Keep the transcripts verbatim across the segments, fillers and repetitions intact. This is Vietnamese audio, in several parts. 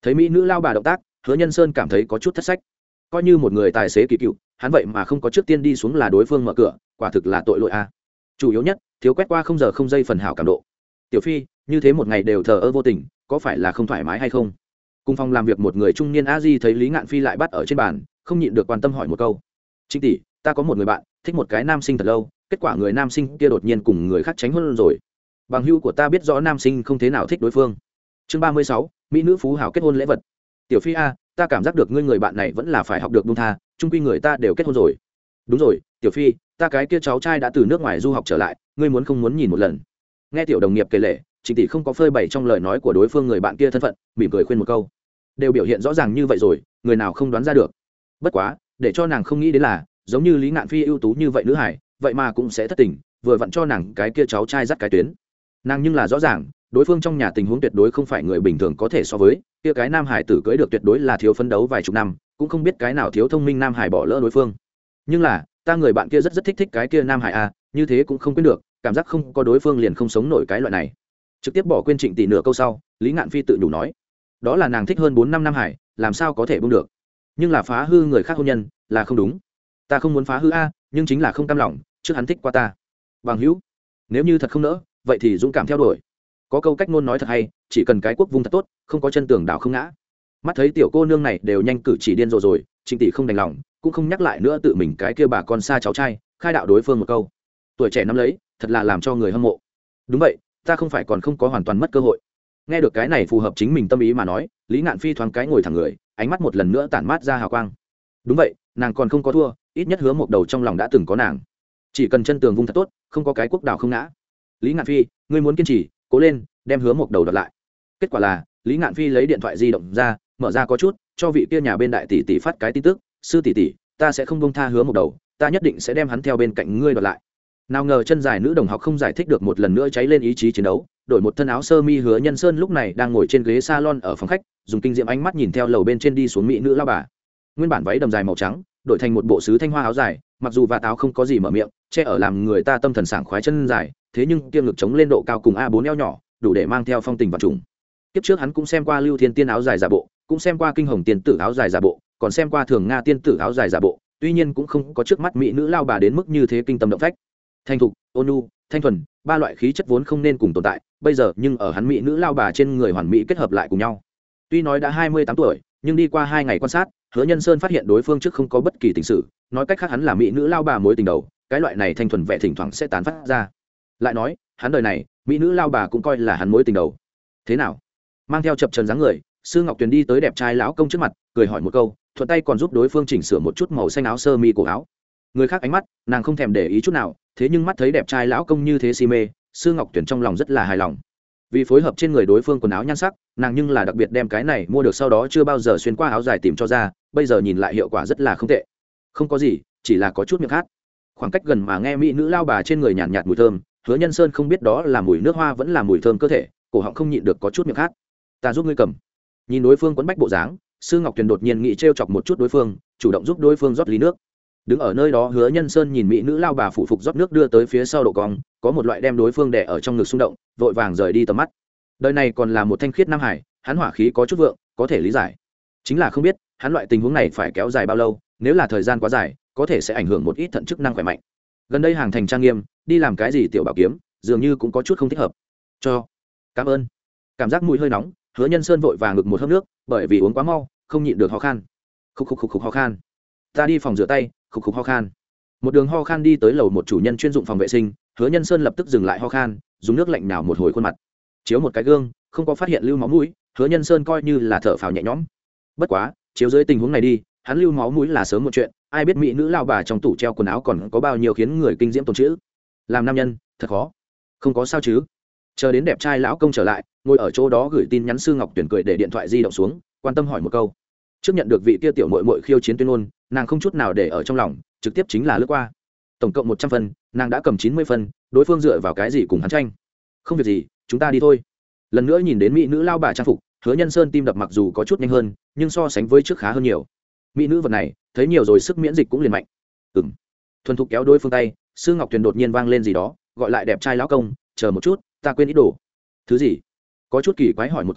Thấy mỹ nữ lao bà động tác, Hứa Nhân Sơn cảm thấy có chút thất sách. Coi như một người tài xế kỳ cựu, hắn vậy mà không có trước tiên đi xuống là đối phương mở cửa, quả thực là tội lỗi a. Chủ yếu nhất, thiếu quét qua không giờ không giây phần hảo cảm độ. Tiểu Phi, như thế một ngày đều thờ ơ vô tình, có phải là không thoải mái hay không? Cùng phòng làm việc một người trung niên a di thấy Lý Ngạn Phi lại bắt ở trên bàn, không nhịn được quan tâm hỏi một câu. Trinh tỷ, ta có một người bạn, thích một cái nam sinh thật lâu, kết quả người nam sinh kia đột nhiên cùng người khác tránh hôn rồi. Bằng hữu của ta biết rõ nam sinh không thế nào thích đối phương. Chương ba mươi sáu, mỹ nữ phú hào kết hôn lễ vật. Tiểu Phi a, ta cảm giác được ngươi người bạn này vẫn là phải học được buông tha, chung quy người ta đều kết hôn rồi. Đúng rồi, Tiểu Phi, ta cái kia cháu trai đã từ nước ngoài du học trở lại, ngươi muốn không muốn nhìn một lần? Nghe tiểu đồng nghiệp kể lể, Trịnh tỷ không có phơi bày trong lời nói của đối phương người bạn kia thân phận, mỉm cười khuyên một câu. Đều biểu hiện rõ ràng như vậy rồi, người nào không đoán ra được. Bất quá, để cho nàng không nghĩ đến là, giống như Lý Ngạn Phi ưu tú như vậy nữ hải, vậy mà cũng sẽ thất tình, vừa vặn cho nàng cái kia cháu trai dắt cái tuyến. Nàng nhưng là rõ ràng, đối phương trong nhà tình huống tuyệt đối không phải người bình thường có thể so với, kia cái nam hải tử cưới được tuyệt đối là thiếu phấn đấu vài chục năm, cũng không biết cái nào thiếu thông minh nam hải bỏ lỡ đối phương. Nhưng là, ta người bạn kia rất rất thích thích cái kia nam hải a, như thế cũng không quên được, cảm giác không có đối phương liền không sống nổi cái loại này. Trực tiếp bỏ quên Trịnh tỷ nửa câu sau, Lý Ngạn Phi tự nhủ nói, đó là nàng thích hơn bốn năm nam hải, làm sao có thể buông được. Nhưng là phá hư người khác hôn nhân là không đúng. Ta không muốn phá hư a, nhưng chính là không cam lòng, trước hắn thích qua ta. Bằng hữu, nếu như thật không nỡ, vậy thì dũng cảm theo đuổi. Có câu cách ngôn nói thật hay, chỉ cần cái quốc vung thật tốt, không có chân tường đảo không ngã. Mắt thấy tiểu cô nương này đều nhanh cử chỉ điên rồ rồi, Trịnh tỷ không đành lòng, cũng không nhắc lại nữa tự mình cái kia bà con xa cháu trai, khai đạo đối phương một câu. Tuổi trẻ năm lấy, thật là làm cho người hâm mộ. Đúng vậy, ta không phải còn không có hoàn toàn mất cơ hội. Nghe được cái này phù hợp chính mình tâm ý mà nói, Lý Ngạn Phi thoáng cái ngồi thẳng người, ánh mắt một lần nữa tản mát ra hào quang. Đúng vậy, nàng còn không có thua, ít nhất Hứa Mộc Đầu trong lòng đã từng có nàng. Chỉ cần chân tường vung thật tốt, không có cái quốc đảo không ngã. Lý Ngạn Phi, ngươi muốn kiên trì, cố lên, đem Hứa Mộc Đầu đoạt lại. Kết quả là, Lý Ngạn Phi lấy điện thoại di động ra, mở ra có chút, cho vị kia nhà bên đại tỷ tỷ phát cái tin tức, sư tỷ tỷ, ta sẽ không buông tha Hứa Mộc Đầu, ta nhất định sẽ đem hắn theo bên cạnh ngươi đoạt lại. Nào ngờ chân dài nữ đồng học không giải thích được một lần nữa cháy lên ý chí chiến đấu, đổi một thân áo sơ mi. Hứa Nhân Sơn lúc này đang ngồi trên ghế salon ở phòng khách, dùng kinh diệm ánh mắt nhìn theo lầu bên trên đi xuống mỹ nữ lao bà. Nguyên bản váy đầm dài màu trắng, đổi thành một bộ sứ thanh hoa áo dài, mặc dù vạt áo không có gì mở miệng, che ở làm người ta tâm thần sảng khoái chân dài, thế nhưng kia ngực chống lên độ cao cùng a bốn eo nhỏ, đủ để mang theo phong tình và trùng. Kiếp trước hắn cũng xem qua Lưu Thiên Tiên áo dài giả bộ, cũng xem qua Kinh Hồng Tiên tử áo dài giả bộ, còn xem qua Thường Nga Tiên tử áo dài giả bộ, tuy nhiên cũng không có trước mắt mỹ nữ lao bà đến mức như thế kinh tâm động phách. Thanh thục, ôn nhu, thanh thuần, ba loại khí chất vốn không nên cùng tồn tại, bây giờ nhưng ở hắn mỹ nữ lao bà trên người hoàn mỹ kết hợp lại cùng nhau. Tuy nói đã hai mươi tám tuổi, nhưng đi qua hai ngày quan sát, Hứa Nhân Sơn phát hiện đối phương trước không có bất kỳ tình sự, nói cách khác hắn là mỹ nữ lao bà mối tình đầu, cái loại này thanh thuần vẻ thỉnh thoảng sẽ tán phát ra. Lại nói, hắn đời này, mỹ nữ lao bà cũng coi là hắn mối tình đầu. Thế nào? Mang theo chập chờn dáng người, Sư Ngọc Tuyền đi tới đẹp trai lão công trước mặt, cười hỏi một câu, thuận tay còn giúp đối phương chỉnh sửa một chút màu xanh áo sơ mi cổ áo. Người khác ánh mắt, nàng không thèm để ý chút nào, thế nhưng mắt thấy đẹp trai lão công như thế si mê, Sư Ngọc Tuyền trong lòng rất là hài lòng. Vì phối hợp trên người đối phương quần áo nhan sắc, nàng nhưng là đặc biệt đem cái này mua được sau đó chưa bao giờ xuyên qua áo dài tìm cho ra, bây giờ nhìn lại hiệu quả rất là không tệ. Không có gì, chỉ là có chút miệng khát. Khoảng cách gần mà nghe mỹ nữ lao bà trên người nhàn nhạt, nhạt mùi thơm, Hứa Nhân Sơn không biết đó là mùi nước hoa vẫn là mùi thơm cơ thể, cổ họng không nhịn được có chút miệng khát. Ta giúp ngươi cầm. Nhìn đối phương quấn bách bộ dáng, Sư Ngọc Tuyền đột nhiên nghĩ trêu chọc một chút đối phương, chủ động giúp đối phương rót ly nước. Đứng ở nơi đó Hứa Nhân Sơn nhìn mỹ nữ lao bà phủ phục rót nước đưa tới phía sau độ cong, có một loại đem đối phương đè ở trong ngực xung động, vội vàng rời đi tầm mắt. Đời này còn là một thanh khiết nam hải, hắn hỏa khí có chút vượng, có thể lý giải. Chính là không biết, hắn loại tình huống này phải kéo dài bao lâu, nếu là thời gian quá dài, có thể sẽ ảnh hưởng một ít thận chức năng khỏe mạnh. Gần đây hàng thành trang nghiêm, đi làm cái gì tiểu bảo kiếm, dường như cũng có chút không thích hợp. Cho. Cảm ơn. Cảm giác mũi hơi nóng, Hứa Nhân Sơn vội vàng ngực một hớp nước, bởi vì uống quá mau, không nhịn được ho khan. Khục khục khục khục ho khan. Ta đi phòng rửa tay, khục khục ho khan. Một đường ho khan đi tới lầu một chủ nhân chuyên dụng phòng vệ sinh, Hứa Nhân Sơn lập tức dừng lại ho khan, dùng nước lạnh nào một hồi khuôn mặt. Chiếu một cái gương, không có phát hiện lưu máu mũi, Hứa Nhân Sơn coi như là thở phào nhẹ nhõm. Bất quá, chiếu dưới tình huống này đi, hắn lưu máu mũi là sớm một chuyện, ai biết mỹ nữ lao bà trong tủ treo quần áo còn có bao nhiêu khiến người kinh diễm tồn chữ. Làm nam nhân, thật khó. Không có sao chứ? Chờ đến đẹp trai lão công trở lại, ngồi ở chỗ đó gửi tin nhắn Sư Ngọc Tuyển cười để điện thoại di động xuống, quan tâm hỏi một câu. Trước nhận được vị kia tiểu muội muội khiêu chiến tuyên ngôn, nàng không chút nào để ở trong lòng, trực tiếp chính là lướt qua. Tổng cộng một trăm phân, nàng đã cầm chín mươi phân, đối phương dựa vào cái gì cùng hắn tranh? Không việc gì, chúng ta đi thôi. Lần nữa nhìn đến mỹ nữ lao bà trang phục, Hứa Nhân Sơn tim đập mặc dù có chút nhanh hơn, nhưng so sánh với trước khá hơn nhiều. Mỹ nữ vật này, thấy nhiều rồi sức miễn dịch cũng liền mạnh. Ừm. Thuần thục kéo đối phương tay, Sư Ngọc Tuyền đột nhiên vang lên gì đó, gọi lại đẹp trai lão công, chờ một chút, ta quên ít đồ. Thứ gì? Có chút kỳ quái hỏi một câu,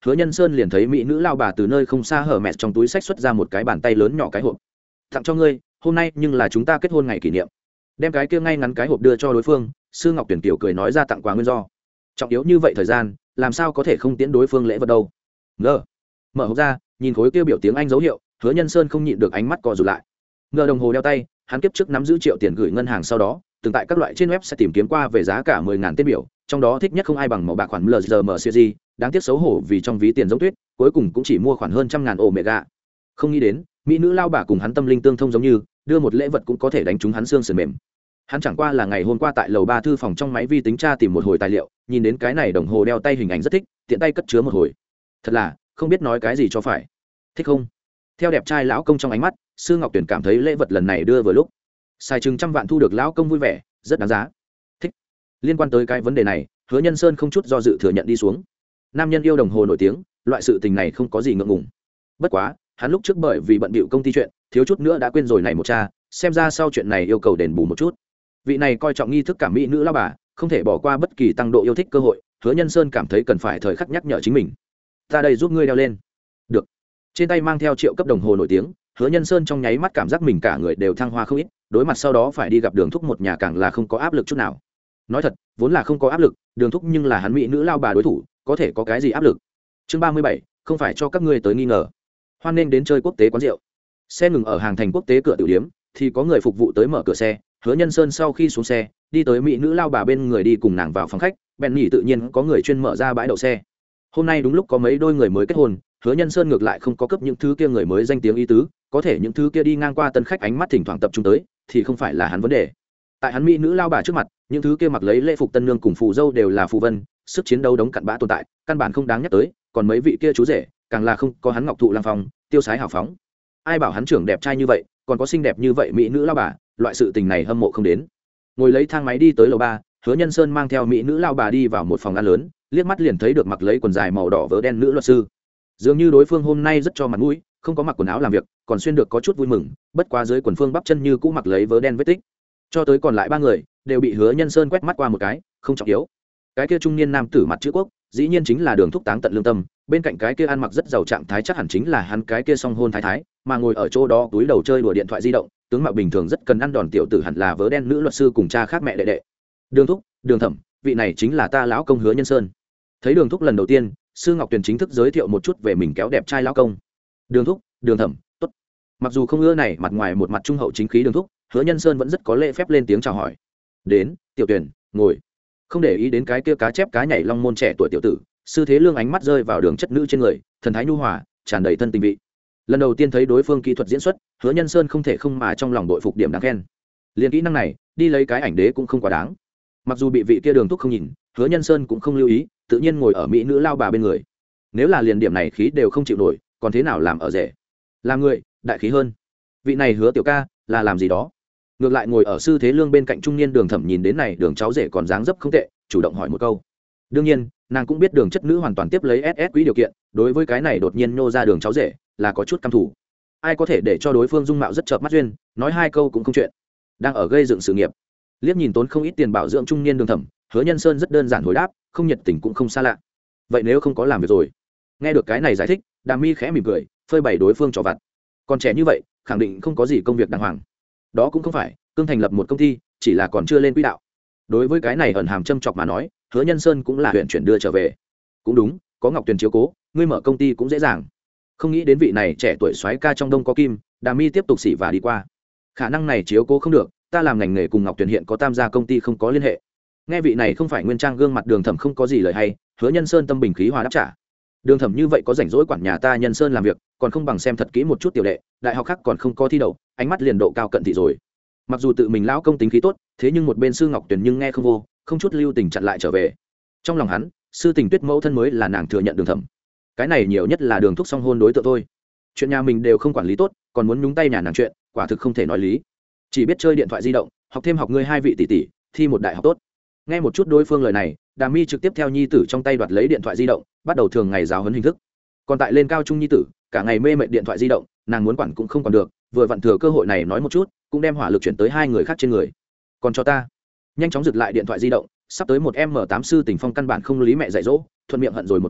Hứa Nhân Sơn liền thấy mỹ nữ lao bà từ nơi không xa hở mẹ trong túi sách xuất ra một cái bàn tay lớn nhỏ cái hộp. Tặng cho ngươi, hôm nay nhưng là chúng ta kết hôn ngày kỷ niệm. Đem cái kia ngay ngắn cái hộp đưa cho đối phương, Sư Ngọc Tuyển Kiều cười nói ra tặng quà nguyên do. Trọng yếu như vậy thời gian, làm sao có thể không tiễn đối phương lễ vật đâu. Ngờ. Mở hộp ra, nhìn khối kia biểu tiếng Anh dấu hiệu, Hứa Nhân Sơn không nhịn được ánh mắt co rụt lại. Ngờ đồng hồ đeo tay, hắn kiếp trước nắm giữ triệu tiền gửi ngân hàng sau đó, từng tại các loại trên web sẽ tìm kiếm qua về giá cả mười ngàn tên biểu, trong đó thích nhất không ai bằng màu bạc khoản lờ giê em series, đáng tiếc xấu hổ vì trong ví tiền giống tuyết, cuối cùng cũng chỉ mua khoản hơn trăm ngàn omega. Không nghĩ đến, mỹ nữ lao bà cùng hắn tâm linh tương thông giống như, đưa một lễ vật cũng có thể đánh trúng hắn xương sườn mềm. Hắn chẳng qua là ngày hôm qua tại lầu ba thư phòng trong máy vi tính tra tìm một hồi tài liệu, nhìn đến cái này đồng hồ đeo tay hình ảnh rất thích, tiện tay cất chứa một hồi. Thật là, không biết nói cái gì cho phải. Thích không? Theo đẹp trai lão công trong ánh mắt, Sư Ngọc Tuyển cảm thấy lễ vật lần này đưa vừa lúc. Xài chừng trăm vạn thu được lão công vui vẻ, rất đáng giá. Thích. Liên quan tới cái vấn đề này, Hứa Nhân Sơn không chút do dự thừa nhận đi xuống. Nam nhân yêu đồng hồ nổi tiếng, loại sự tình này không có gì ngượng ngùng. Bất quá, hắn lúc trước bởi vì bận bịu công ty chuyện, thiếu chút nữa đã quên rồi này một cha, xem ra sau chuyện này yêu cầu đền bù một chút. Vị này coi trọng nghi thức cảm mỹ nữ lao bà, không thể bỏ qua bất kỳ tăng độ yêu thích cơ hội. Hứa Nhân Sơn cảm thấy cần phải thời khắc nhắc nhở chính mình. Ta đây giúp ngươi đeo lên. Được. Trên tay mang theo triệu cấp đồng hồ nổi tiếng, Hứa Nhân Sơn trong nháy mắt cảm giác mình cả người đều thăng hoa không ít, đối mặt sau đó phải đi gặp Đường Thúc một nhà càng là không có áp lực chút nào. Nói thật, vốn là không có áp lực, Đường Thúc nhưng là hắn mỹ nữ lao bà đối thủ, có thể có cái gì áp lực. Chương ba mươi bảy, không phải cho các ngươi tới nghi ngờ. Hoan nên đến chơi quốc tế quán rượu. Xe ngừng ở hàng thành quốc tế cửa tiểu điếm, thì có người phục vụ tới mở cửa xe. Hứa Nhân Sơn sau khi xuống xe, đi tới mỹ nữ lao bà bên người đi cùng nàng vào phòng khách, bèn nhỉ tự nhiên có người chuyên mở ra bãi đậu xe. Hôm nay đúng lúc có mấy đôi người mới kết hôn, Hứa Nhân Sơn ngược lại không có cấp những thứ kia người mới danh tiếng ý tứ, có thể những thứ kia đi ngang qua tân khách ánh mắt thỉnh thoảng tập trung tới, thì không phải là hắn vấn đề. Tại hắn mỹ nữ lao bà trước mặt, những thứ kia mặc lấy lễ phục tân nương cùng phù dâu đều là phù vân, sức chiến đấu đống cặn bã tồn tại, căn bản không đáng nhắc tới, còn mấy vị kia chú rể, càng là không có hắn ngọc thụ lang phong, tiêu sái hào phóng. Ai bảo hắn trưởng đẹp trai như vậy, còn có xinh đẹp như vậy mỹ nữ lao bà, loại sự tình này hâm mộ không đến. Ngồi lấy thang máy đi tới lầu ba, Hứa Nhân Sơn mang theo mỹ nữ lao bà đi vào một phòng ăn lớn, liếc mắt liền thấy được mặc lấy quần dài màu đỏ vớ đen nữ luật sư. Dường như đối phương hôm nay rất cho mặt mũi, không có mặc quần áo làm việc, còn xuyên được có chút vui mừng, bất quá dưới quần phương bắp chân như cũ mặc lấy vớ đen vết tích. Cho tới còn lại ba người, đều bị Hứa Nhân Sơn quét mắt qua một cái, không trọng yếu. Cái kia trung niên nam tử mặt chữ quốc, dĩ nhiên chính là Đường Thúc Táng tận lương tâm, bên cạnh cái kia ăn mặc rất giàu trạng thái chắc hẳn chính là hắn cái kia song hôn thái thái, mà ngồi ở chỗ đó túi đầu chơi đùa điện thoại di động, tướng mạo bình thường rất cần ăn đòn tiểu tử hẳn là vớ đen nữ luật sư cùng cha khác mẹ đệ đệ. Đường Thúc, Đường Thẩm, vị này chính là ta lão công Hứa Nhân Sơn. Thấy Đường Thúc lần đầu tiên, Sư Ngọc Tuyền chính thức giới thiệu một chút về mình kéo đẹp trai lão công. Đường Thúc, Đường Thẩm, tốt. Mặc dù không ưa này mặt ngoài một mặt trung hậu chính khí Đường Thúc, Hứa Nhân Sơn vẫn rất có lễ phép lên tiếng chào hỏi. Đến, tiểu Tuyền, ngồi. Không để ý đến cái kia cá chép cá nhảy long môn trẻ tuổi tiểu tử, Sư Thế Lương ánh mắt rơi vào Đường chất nữ trên người, thần thái nhu hòa, tràn đầy thân tình vị. Lần đầu tiên thấy đối phương kỹ thuật diễn xuất, Hứa Nhân Sơn không thể không mà trong lòng đội phục điểm đáng khen. Liên kỹ năng này, đi lấy cái ảnh đế cũng không quá đáng. Mặc dù bị vị kia Đường Thúc không nhìn, Hứa Nhân Sơn cũng không lưu ý, tự nhiên ngồi ở mỹ nữ lao bà bên người. Nếu là liền điểm này khí đều không chịu nổi, còn thế nào làm ở rể? Làm người, đại khí hơn. Vị này Hứa tiểu ca, là làm gì đó? Ngược lại ngồi ở Sư Thế Lương bên cạnh trung niên Đường Thẩm nhìn đến này Đường cháu rể còn dáng dấp không tệ, chủ động hỏi một câu. Đương nhiên, nàng cũng biết Đường chất nữ hoàn toàn tiếp lấy ét ét quý điều kiện, đối với cái này đột nhiên nô ra Đường cháu rể, là có chút căm thù. Ai có thể để cho đối phương dung mạo rất chợp mắt duyên, nói hai câu cũng không chuyện. Đang ở gây dựng sự nghiệp. Liếc nhìn tốn không ít tiền bảo dưỡng trung niên Đường Thẩm, Hứa Nhân Sơn rất đơn giản hồi đáp, không nhiệt tình cũng không xa lạ. Vậy nếu không có làm việc rồi? Nghe được cái này giải thích, Đàm Mi khẽ mỉm cười, phơi bày đối phương trò vặt. Còn trẻ như vậy, khẳng định không có gì công việc đàng hoàng. Đó cũng không phải, cương thành lập một công ty, chỉ là còn chưa lên quỹ đạo. Đối với cái này ẩn hàm châm chọc mà nói, Hứa Nhân Sơn cũng là huyện chuyển đưa trở về. Cũng đúng, có Ngọc Tuyền chiếu cố, ngươi mở công ty cũng dễ dàng. Không nghĩ đến vị này trẻ tuổi soái ca trong đông có kim, Đàm Mi tiếp tục xỉ và đi qua. Khả năng này chiếu cố không được, ta làm ngành nghề cùng Ngọc Tuyền hiện có tam gia công ty không có liên hệ. Nghe vị này không phải nguyên trang gương mặt Đường Thẩm không có gì lời hay, Hứa Nhân Sơn tâm bình khí hòa đáp trả. Đường Thẩm như vậy có rảnh rỗi quản nhà ta Nhân Sơn làm việc, còn không bằng xem thật kỹ một chút tiểu đệ, đại học khác còn không có thi đậu, ánh mắt liền độ cao cận thị rồi. Mặc dù tự mình lão công tính khí tốt, thế nhưng một bên Sư Ngọc Tuyền nhưng nghe không vô, không chút lưu tình chặn lại trở về. Trong lòng hắn, Sư Tình Tuyết mẫu thân mới là nàng thừa nhận Đường Thẩm. Cái này nhiều nhất là Đường Thúc song hôn đối tượng thôi. Chuyện nhà mình đều không quản lý tốt, còn muốn nhúng tay nhà nàng chuyện, quả thực không thể nói lý. Chỉ biết chơi điện thoại di động, học thêm học ngươi hai vị tỷ tỷ, thi một đại học tốt. Nghe một chút đối phương lời này, Đàm Mi trực tiếp theo nhi tử trong tay đoạt lấy điện thoại di động, bắt đầu thường ngày giáo huấn hình thức. Còn tại lên cao trung nhi tử, cả ngày mê mệt điện thoại di động, nàng muốn quản cũng không còn được, vừa vặn thừa cơ hội này nói một chút, cũng đem hỏa lực chuyển tới hai người khác trên người. Còn cho ta, nhanh chóng giật lại điện thoại di động, sắp tới một em tám Sư Tình Phong căn bản không lý mẹ dạy dỗ, thuận miệng hận rồi một câu,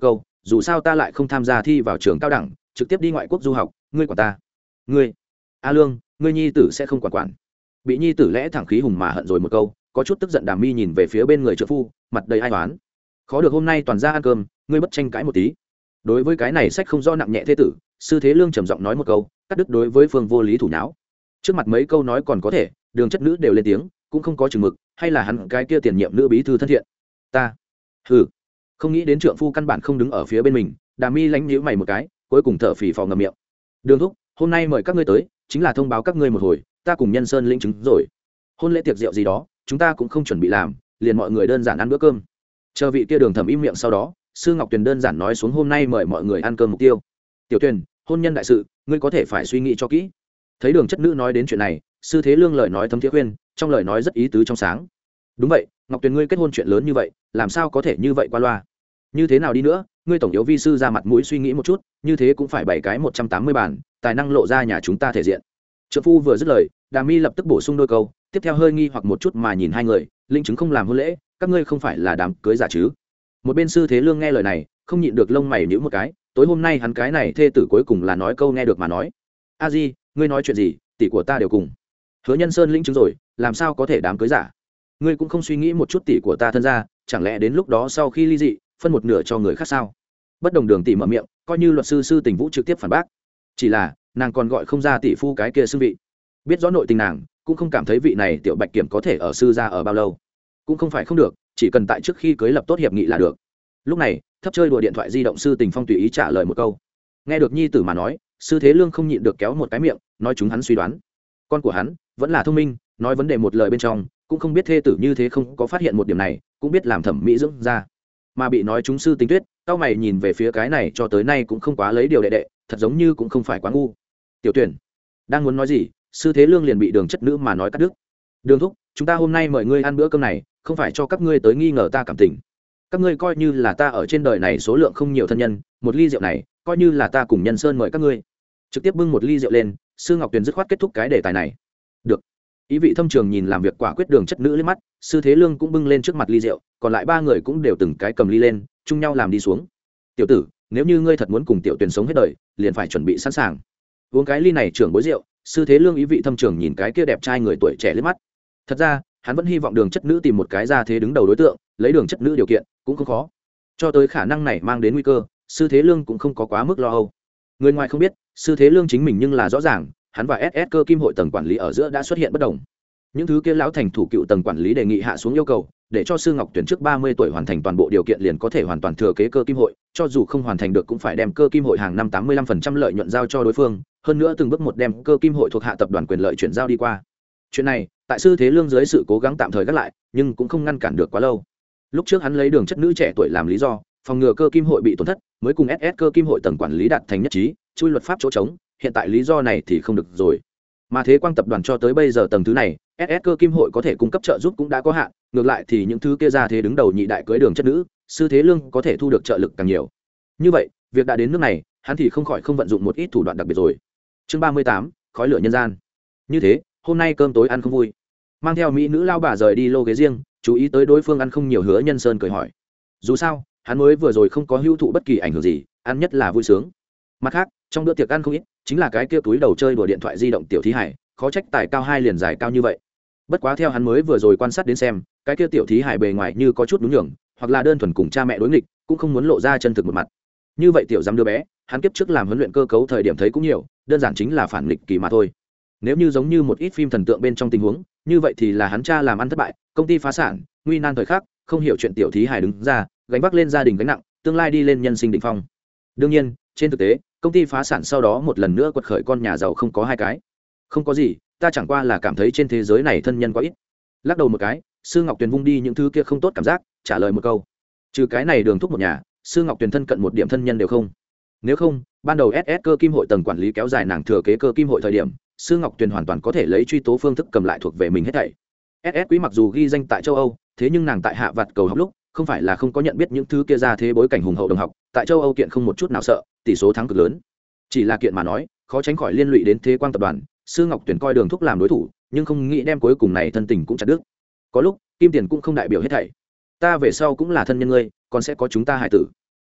dù sao ta lại không tham gia thi vào trường cao đẳng trực tiếp đi ngoại quốc du học, ngươi quản ta? Ngươi a lương, ngươi nhi tử sẽ không quản quản. Bị nhi tử lẽ thẳng khí hùng mà hận rồi một câu, có chút tức giận Đàm Mi nhìn về phía bên người trợ phu, mặt đầy ai toán. Khó được hôm nay toàn ra ăn cơm, ngươi bất tranh cãi một tí. Đối với cái này sách không do nặng nhẹ thế tử, sư thế lương trầm giọng nói một câu, cắt đứt đối với phương vô lý thủ não. Trước mặt mấy câu nói còn có thể, đường chất nữ đều lên tiếng, cũng không có chừng mực, hay là hắn cái kia tiền nhiệm nữ bí thư thân thiện. Ta hừ, không nghĩ đến trượng phu căn bản không đứng ở phía bên mình. Đàm Mi lánh nhíu mày một cái, cuối cùng thở phì phò ngậm miệng. Đường thúc, hôm nay mời các ngươi tới chính là thông báo các ngươi một hồi, ta cùng Nhân Sơn lĩnh chứng rồi. Hôn lễ tiệc rượu gì đó chúng ta cũng không chuẩn bị làm, liền mọi người đơn giản ăn bữa cơm. Chờ vị kia Đường Thẩm im miệng sau đó, sư Ngọc Tuyền đơn giản nói xuống hôm nay mời mọi người ăn cơm mục tiêu. Tiểu Tuyền, hôn nhân đại sự ngươi có thể phải suy nghĩ cho kỹ. Thấy Đường chất nữ nói đến chuyện này, sư thế lương lời nói thấm thiế khuyên, trong lời nói rất ý tứ trong sáng. Đúng vậy, Ngọc Tuyền ngươi kết hôn chuyện lớn như vậy, làm sao có thể như vậy qua loa? Như thế nào đi nữa, ngươi tổng yếu vi sư ra mặt mũi suy nghĩ một chút, như thế cũng phải bảy cái một trăm tám mươi bản, tài năng lộ ra nhà chúng ta thể diện. Trợ phu vừa dứt lời, Đàm Mi lập tức bổ sung đôi câu, tiếp theo hơi nghi hoặc một chút mà nhìn hai người, linh chứng không làm hôn lễ, các ngươi không phải là đám cưới giả chứ? Một bên sư thế lương nghe lời này, không nhịn được lông mày nhíu một cái, tối hôm nay hắn cái này thê tử cuối cùng là nói câu nghe được mà nói. A Di, ngươi nói chuyện gì, tỷ của ta đều cùng Hứa Nhân Sơn linh chứng rồi, làm sao có thể đám cưới giả? Ngươi cũng không suy nghĩ một chút tỷ của ta thân ra, chẳng lẽ đến lúc đó sau khi ly dị, phân một nửa cho người khác sao? Bất đồng Đường tỷ mở miệng, coi như luật sư sư Tình Vũ trực tiếp phản bác. Chỉ là, nàng còn gọi không ra tỷ phu cái kia xưng vị. Biết rõ nội tình nàng, cũng không cảm thấy vị này tiểu Bạch Kiểm có thể ở sư gia ở bao lâu. Cũng không phải không được, chỉ cần tại trước khi cưới lập tốt hiệp nghị là được. Lúc này, thấp chơi đùa điện thoại di động sư Tình Phong tùy ý trả lời một câu. Nghe được nhi tử mà nói, sư Thế Lương không nhịn được kéo một cái miệng, nói chúng hắn suy đoán. Con của hắn vẫn là thông minh, nói vấn đề một lời bên trong, cũng không biết thê tử như thế không có phát hiện một điểm này, cũng biết làm thẩm mỹ dưỡng ra. Mà bị nói chúng sư Tình Tuyết, cao mày nhìn về phía cái này cho tới nay cũng không quá lấy điều đệ đệ, thật giống như cũng không phải quá ngu. Tiểu Tuyển đang muốn nói gì, sư Thế Lương liền bị Đường chất nữ mà nói cắt đứt. Đường thúc, chúng ta hôm nay mời ngươi ăn bữa cơm này, không phải cho các ngươi tới nghi ngờ ta cảm tình. Các ngươi coi như là ta ở trên đời này số lượng không nhiều thân nhân, một ly rượu này coi như là ta cùng Nhân Sơn mời các ngươi. Trực tiếp bưng một ly rượu lên, sư Ngọc Tuyền dứt khoát kết thúc cái đề tài này. Được. Ý vị thâm trường nhìn làm việc quả quyết Đường chất nữ lên mắt, sư Thế Lương cũng bưng lên trước mặt ly rượu, còn lại ba người cũng đều từng cái cầm ly lên, chung nhau làm đi xuống. Tiểu tử, nếu như ngươi thật muốn cùng Tiểu Tuyền sống hết đời, liền phải chuẩn bị sẵn sàng. Uống cái ly này trưởng bối rượu, sư Thế Lương ý vị thâm trường nhìn cái kia đẹp trai người tuổi trẻ lên mắt. Thật ra, hắn vẫn hy vọng Đường chất nữ tìm một cái ra thế đứng đầu đối tượng, lấy Đường chất nữ điều kiện cũng không khó. Cho tới khả năng này mang đến nguy cơ, sư Thế Lương cũng không có quá mức lo âu. Người ngoài không biết, sư Thế Lương chính mình nhưng là rõ ràng, hắn và ét ét cơ kim hội tầng quản lý ở giữa đã xuất hiện bất đồng. Những thứ kia lão thành thủ cựu tầng quản lý đề nghị hạ xuống yêu cầu, để cho sư Ngọc Tuyển trước ba mươi tuổi hoàn thành toàn bộ điều kiện liền có thể hoàn toàn thừa kế cơ kim hội, cho dù không hoàn thành được cũng phải đem cơ kim hội hàng năm tám mươi lăm phần trăm lợi nhuận giao cho đối phương, hơn nữa từng bước một đem cơ kim hội thuộc hạ tập đoàn quyền lợi chuyển giao đi qua. Chuyện này, tại sư Thế Lương dưới sự cố gắng tạm thời gác lại, nhưng cũng không ngăn cản được quá lâu. Lúc trước hắn lấy Đường chất nữ trẻ tuổi làm lý do, phòng ngừa cơ kim hội bị tổn thất, mới cùng ét ét cơ kim hội tầng quản lý đạt thành nhất trí, chui luật pháp chỗ trống, hiện tại lý do này thì không được rồi. Mà Thế Quang tập đoàn cho tới bây giờ tầng thứ này, ét ét cơ kim hội có thể cung cấp trợ giúp cũng đã có hạn, ngược lại thì những thứ kia ra thế đứng đầu nhị đại cưới Đường chất nữ, sư Thế Lương có thể thu được trợ lực càng nhiều. Như vậy, việc đã đến nước này, hắn thì không khỏi không vận dụng một ít thủ đoạn đặc biệt rồi. Chương ba mươi tám, khói lửa nhân gian. Như thế, hôm nay cơm tối ăn không vui. Mang theo mỹ nữ lao bà rời đi lô ghế riêng, chú ý tới đối phương ăn không nhiều. Hứa Nhân Sơn cười hỏi. Dù sao, hắn mới vừa rồi không có hữu thụ bất kỳ ảnh hưởng gì, ăn nhất là vui sướng. Mặt khác, trong bữa tiệc ăn không ít, chính là cái kia túi đầu chơi đùa điện thoại di động tiểu thí hải, khó trách tài cao hai liền dài cao như vậy. Bất quá theo hắn mới vừa rồi quan sát đến xem, cái kia tiểu thí hải bề ngoài như có chút đúng nhường, hoặc là đơn thuần cùng cha mẹ đối nghịch, cũng không muốn lộ ra chân thực một mặt. Như vậy tiểu dám đứa bé, hắn kiếp trước làm huấn luyện cơ cấu thời điểm thấy cũng nhiều, đơn giản chính là phản nghịch kỳ mà thôi. Nếu như giống như một ít phim thần tượng bên trong tình huống, như vậy thì là hắn cha làm ăn thất bại, công ty phá sản, nguy nan thời khắc, không hiểu chuyện tiểu thí hải đứng ra, gánh vác lên gia đình gánh nặng, tương lai đi lên nhân sinh đỉnh phong. Đương nhiên, trên thực tế, công ty phá sản sau đó một lần nữa quật khởi con nhà giàu không có hai cái. Không có gì, ta chẳng qua là cảm thấy trên thế giới này thân nhân quá ít. Lắc đầu một cái, sư Ngọc Tuyền vung đi những thứ kia không tốt cảm giác, trả lời một câu. Trừ cái này Đường thúc một nhà, sư Ngọc Tuyền thân cận một điểm thân nhân đều không. Nếu không, ban đầu ét ét cơ kim hội tầng quản lý kéo dài nàng thừa kế cơ kim hội thời điểm, sư Ngọc Tuyền hoàn toàn có thể lấy truy tố phương thức cầm lại thuộc về mình hết thảy. ét ét quý mặc dù ghi danh tại châu Âu, thế nhưng nàng tại hạ vặt cầu học lúc, không phải là không có nhận biết những thứ kia ra thế bối cảnh hùng hậu đồng học, tại châu Âu kiện không một chút nào sợ, tỷ số thắng cực lớn. Chỉ là kiện mà nói, khó tránh khỏi liên lụy đến Thế Quang tập đoàn, sư Ngọc Tuyền coi Đường thúc làm đối thủ, nhưng không nghĩ đem cuối cùng này thân tình cũng chặt đứt. Có lúc, kim tiền cũng không đại biểu hết thảy. Ta về sau cũng là thân nhân ngươi, còn sẽ có chúng ta hải tử.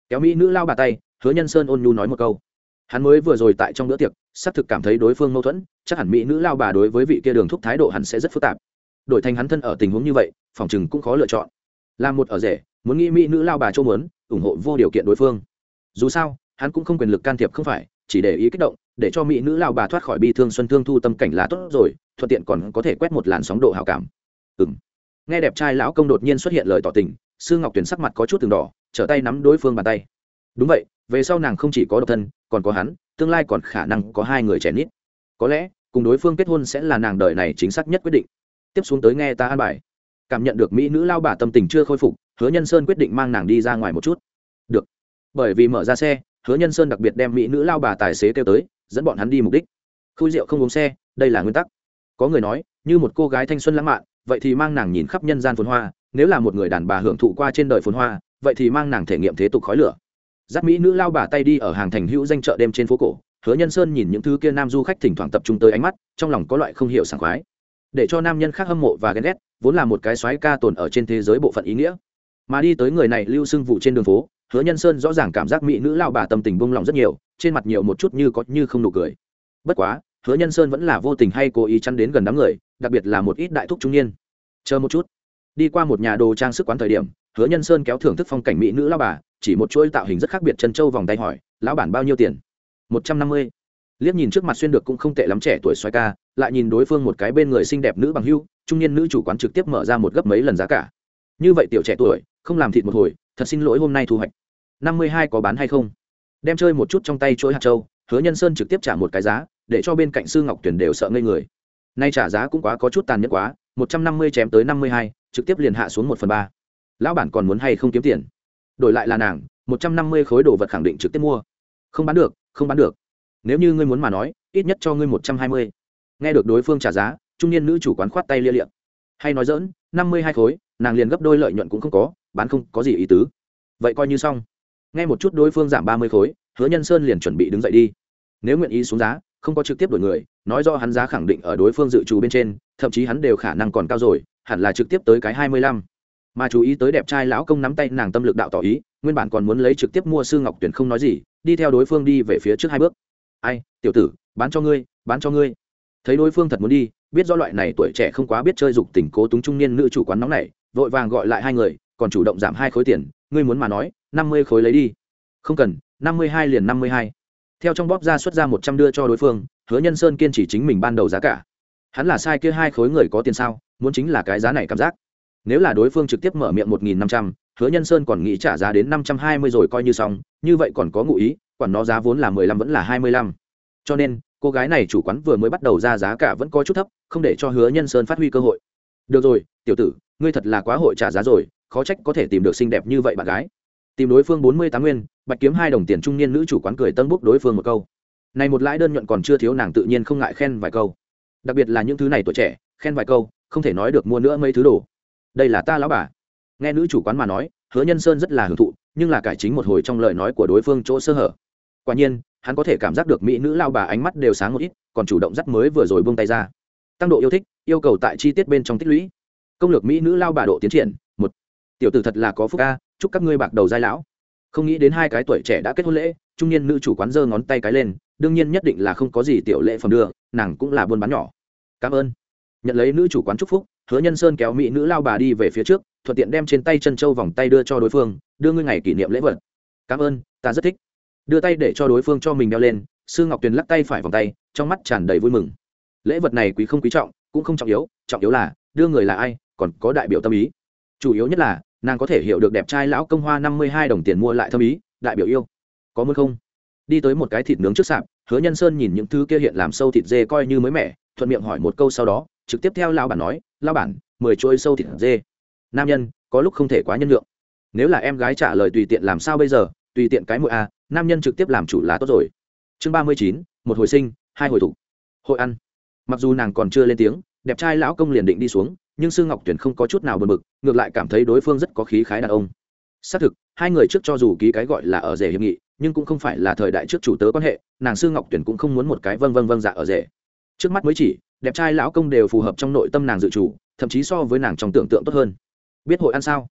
kéo mỹ nữ lao bà tay, Hứa Nhân Sơn ôn nhu nói một câu. Hắn mới vừa rồi tại trong bữa tiệc xác thực cảm thấy đối phương mâu thuẫn, chắc hẳn mỹ nữ lao bà đối với vị kia Đường Thúc thái độ hẳn sẽ rất phức tạp. Đổi thành hắn thân ở tình huống như vậy, phòng chừng cũng khó lựa chọn. Làm một ở rể, muốn nghĩ mỹ nữ lao bà chỗ muốn, ủng hộ vô điều kiện đối phương. Dù sao, hắn cũng không quyền lực can thiệp không phải, chỉ để ý kích động, để cho mỹ nữ lao bà thoát khỏi bi thương xuân thương thu tâm cảnh là tốt rồi, thuận tiện còn có thể quét một làn sóng độ hảo cảm. Ừm. Nghe đẹp trai lão công đột nhiên xuất hiện lời tỏ tình, Sư Ngọc Tuyền sắc mặt có chút từng đỏ, trở tay nắm đối phương bàn tay. Đúng vậy, về sau nàng không chỉ có độc thân, còn có hắn, tương lai còn khả năng có hai người trẻ nít. Có lẽ, cùng đối phương kết hôn sẽ là nàng đời này chính xác nhất quyết định. Tiếp xuống tới nghe ta an bài. Cảm nhận được mỹ nữ lao bà tâm tình chưa khôi phục, Hứa Nhân Sơn quyết định mang nàng đi ra ngoài một chút. Được. Bởi vì mở ra xe, Hứa Nhân Sơn đặc biệt đem mỹ nữ lao bà tài xế kêu tới, dẫn bọn hắn đi mục đích. Khui rượu không uống xe, đây là nguyên tắc. Có người nói, như một cô gái thanh xuân lãng mạn, vậy thì mang nàng nhìn khắp nhân gian phồn hoa, nếu là một người đàn bà hưởng thụ qua trên đời phồn hoa, vậy thì mang nàng thể nghiệm thế tục khói lửa. Dắt mỹ nữ lao bà tay đi ở hàng thành hữu danh chợ đêm trên phố cổ, Hứa Nhân Sơn nhìn những thứ kia nam du khách thỉnh thoảng tập trung tới ánh mắt, trong lòng có loại không hiểu sảng khoái. Để cho nam nhân khác hâm mộ và ghen ghét, vốn là một cái soái ca tồn ở trên thế giới bộ phận ý nghĩa. Mà đi tới người này lưu sưng vụ trên đường phố, Hứa Nhân Sơn rõ ràng cảm giác mỹ nữ lao bà tâm tình buông lỏng rất nhiều, trên mặt nhiều một chút như có như không nụ cười. Bất quá, Hứa Nhân Sơn vẫn là vô tình hay cố ý chắn đến gần đám người, đặc biệt là một ít đại thúc trung niên. Chờ một chút. Đi qua một nhà đồ trang sức quán thời điểm, Hứa Nhân Sơn kéo thưởng thức phong cảnh mỹ nữ lao bà, chỉ một chuỗi tạo hình rất khác biệt chân châu vòng tay hỏi, lão bản bao nhiêu tiền? Một trăm năm mươi. Liếc nhìn trước mặt xuyên được cũng không tệ lắm trẻ tuổi xoay ca, lại nhìn đối phương một cái bên người xinh đẹp nữ bằng hữu, trung niên nữ chủ quán trực tiếp mở ra một gấp mấy lần giá cả. Như vậy tiểu trẻ tuổi, không làm thịt một hồi, thật xin lỗi hôm nay thu hoạch. năm mươi hai có bán hay không? Đem chơi một chút trong tay chuỗi hạt châu, Hứa Nhân Sơn trực tiếp trả một cái giá, để cho bên cạnh Sư Ngọc Tuyền đều sợ ngây người. Nay trả giá cũng quá có chút tàn nhẫn quá, một trăm năm mươi chém tới năm mươi hai, trực tiếp liền hạ xuống một phần ba. Lão bản còn muốn hay không kiếm tiền? Đổi lại là nàng, một trăm năm mươi khối đồ vật khẳng định trực tiếp mua. Không bán được, không bán được. Nếu như ngươi muốn mà nói, ít nhất cho ngươi một trăm hai mươi. Nghe được đối phương trả giá, trung niên nữ chủ quán khoát tay lia liệm. Hay nói dỡn, năm mươi hai khối, nàng liền gấp đôi lợi nhuận cũng không có, bán không có gì ý tứ. Vậy coi như xong. Nghe một chút đối phương giảm ba mươi khối, Hứa Nhân Sơn liền chuẩn bị đứng dậy đi. Nếu nguyện ý xuống giá, không có trực tiếp đổi người, nói do hắn giá khẳng định ở đối phương dự trù bên trên, thậm chí hắn đều khả năng còn cao rồi, hẳn là trực tiếp tới cái hai mươi lăm. Mà chú ý tới đẹp trai lão công nắm tay nàng tâm lực đạo tỏ ý, nguyên bản còn muốn lấy trực tiếp mua Sư Ngọc Tuyển không nói gì, đi theo đối phương đi về phía trước hai bước. Ai, tiểu tử, bán cho ngươi, bán cho ngươi. Thấy đối phương thật muốn đi, biết rõ loại này tuổi trẻ không quá biết chơi dục tình cố túng trung niên nữ chủ quán nóng này, vội vàng gọi lại hai người, còn chủ động giảm hai khối tiền, ngươi muốn mà nói, năm mươi khối lấy đi. Không cần, năm mươi hai liền năm mươi hai. Theo trong bóp ra xuất ra một trăm đưa cho đối phương, Hứa Nhân Sơn kiên trì chính mình ban đầu giá cả. Hắn là sai kia hai khối người có tiền sao, muốn chính là cái giá này cảm giác. Nếu là đối phương trực tiếp mở miệng một nghìn năm trăm, Hứa Nhân Sơn còn nghĩ trả giá đến năm trăm hai mươi rồi coi như xong, như vậy còn có ngụ ý, quản nó giá vốn là mười lăm vẫn là hai mươi lăm. Cho nên, cô gái này chủ quán vừa mới bắt đầu ra giá cả vẫn có chút thấp, không để cho Hứa Nhân Sơn phát huy cơ hội. Được rồi, tiểu tử, ngươi thật là quá hội trả giá rồi, khó trách có thể tìm được xinh đẹp như vậy bạn gái. Tìm đối phương bốn mươi tám nguyên, bạch kiếm hai đồng tiền trung niên nữ chủ quán cười tân bốc đối phương một câu. Này một lãi đơn nhuận còn chưa thiếu, nàng tự nhiên không ngại khen vài câu. Đặc biệt là những thứ này tuổi trẻ, khen vài câu, không thể nói được mua nữa mấy thứ đồ. Đây là ta lão bà. Nghe nữ chủ quán mà nói, Hứa Nhân Sơn rất là hưởng thụ, nhưng là cải chính một hồi trong lời nói của đối phương chỗ sơ hở. Quả nhiên, hắn có thể cảm giác được mỹ nữ lao bà ánh mắt đều sáng một ít, còn chủ động dắt mới vừa rồi buông tay ra. Tăng độ yêu thích, yêu cầu tại chi tiết bên trong tích lũy. Công lược mỹ nữ lao bà độ tiến triển. Một, tiểu tử thật là có phúc a, chúc các ngươi bạc đầu giai lão. Không nghĩ đến hai cái tuổi trẻ đã kết hôn lễ, trung niên nữ chủ quán giơ ngón tay cái lên, đương nhiên nhất định là không có gì tiểu lễ phẩm đưa, nàng cũng là buôn bán nhỏ. Cảm ơn. Nhận lấy nữ chủ quán chúc phúc, Hứa Nhân Sơn kéo mỹ nữ lao bà đi về phía trước, thuận tiện đem trên tay chân châu vòng tay đưa cho đối phương, đưa ngươi ngày kỷ niệm lễ vật. Cảm ơn, ta rất thích. Đưa tay để cho đối phương cho mình đeo lên, Sư Ngọc Tuyền lắc tay phải vòng tay, trong mắt tràn đầy vui mừng. Lễ vật này quý không quý trọng, cũng không trọng yếu, trọng yếu là đưa người là ai, còn có đại biểu tâm ý. Chủ yếu nhất là nàng có thể hiểu được đẹp trai lão công hoa năm mươi hai đồng tiền mua lại thâm ý, đại biểu yêu. Có muốn không? Đi tới một cái thịt nướng trước sạp, Hứa Nhân Sơn nhìn những thứ kia hiện làm sâu thịt dê coi như mới mẻ, thuận miệng hỏi một câu sau đó, trực tiếp theo lão bản nói, lão bản, mười chuôi sâu thịt dê. Nam nhân, có lúc không thể quá nhân lượng. Nếu là em gái trả lời tùy tiện làm sao bây giờ, tùy tiện cái mũi a, nam nhân trực tiếp làm chủ là tốt rồi. Chương ba mươi chín, một hồi sinh, hai hồi thủ. Hội ăn. Mặc dù nàng còn chưa lên tiếng, đẹp trai lão công liền định đi xuống, nhưng Sư Ngọc Tuyển không có chút nào buồn bực, ngược lại cảm thấy đối phương rất có khí khái đàn ông. Xác thực, hai người trước cho dù ký cái gọi là ở rể hiệp nghị, nhưng cũng không phải là thời đại trước chủ tớ quan hệ, nàng Sư Ngọc Tuyển cũng không muốn một cái vâng vâng vâng dạ ở rể. Trước mắt mới chỉ, đẹp trai lão công đều phù hợp trong nội tâm nàng dự chủ, thậm chí so với nàng trong tưởng tượng tốt hơn. Biết hội ăn sao?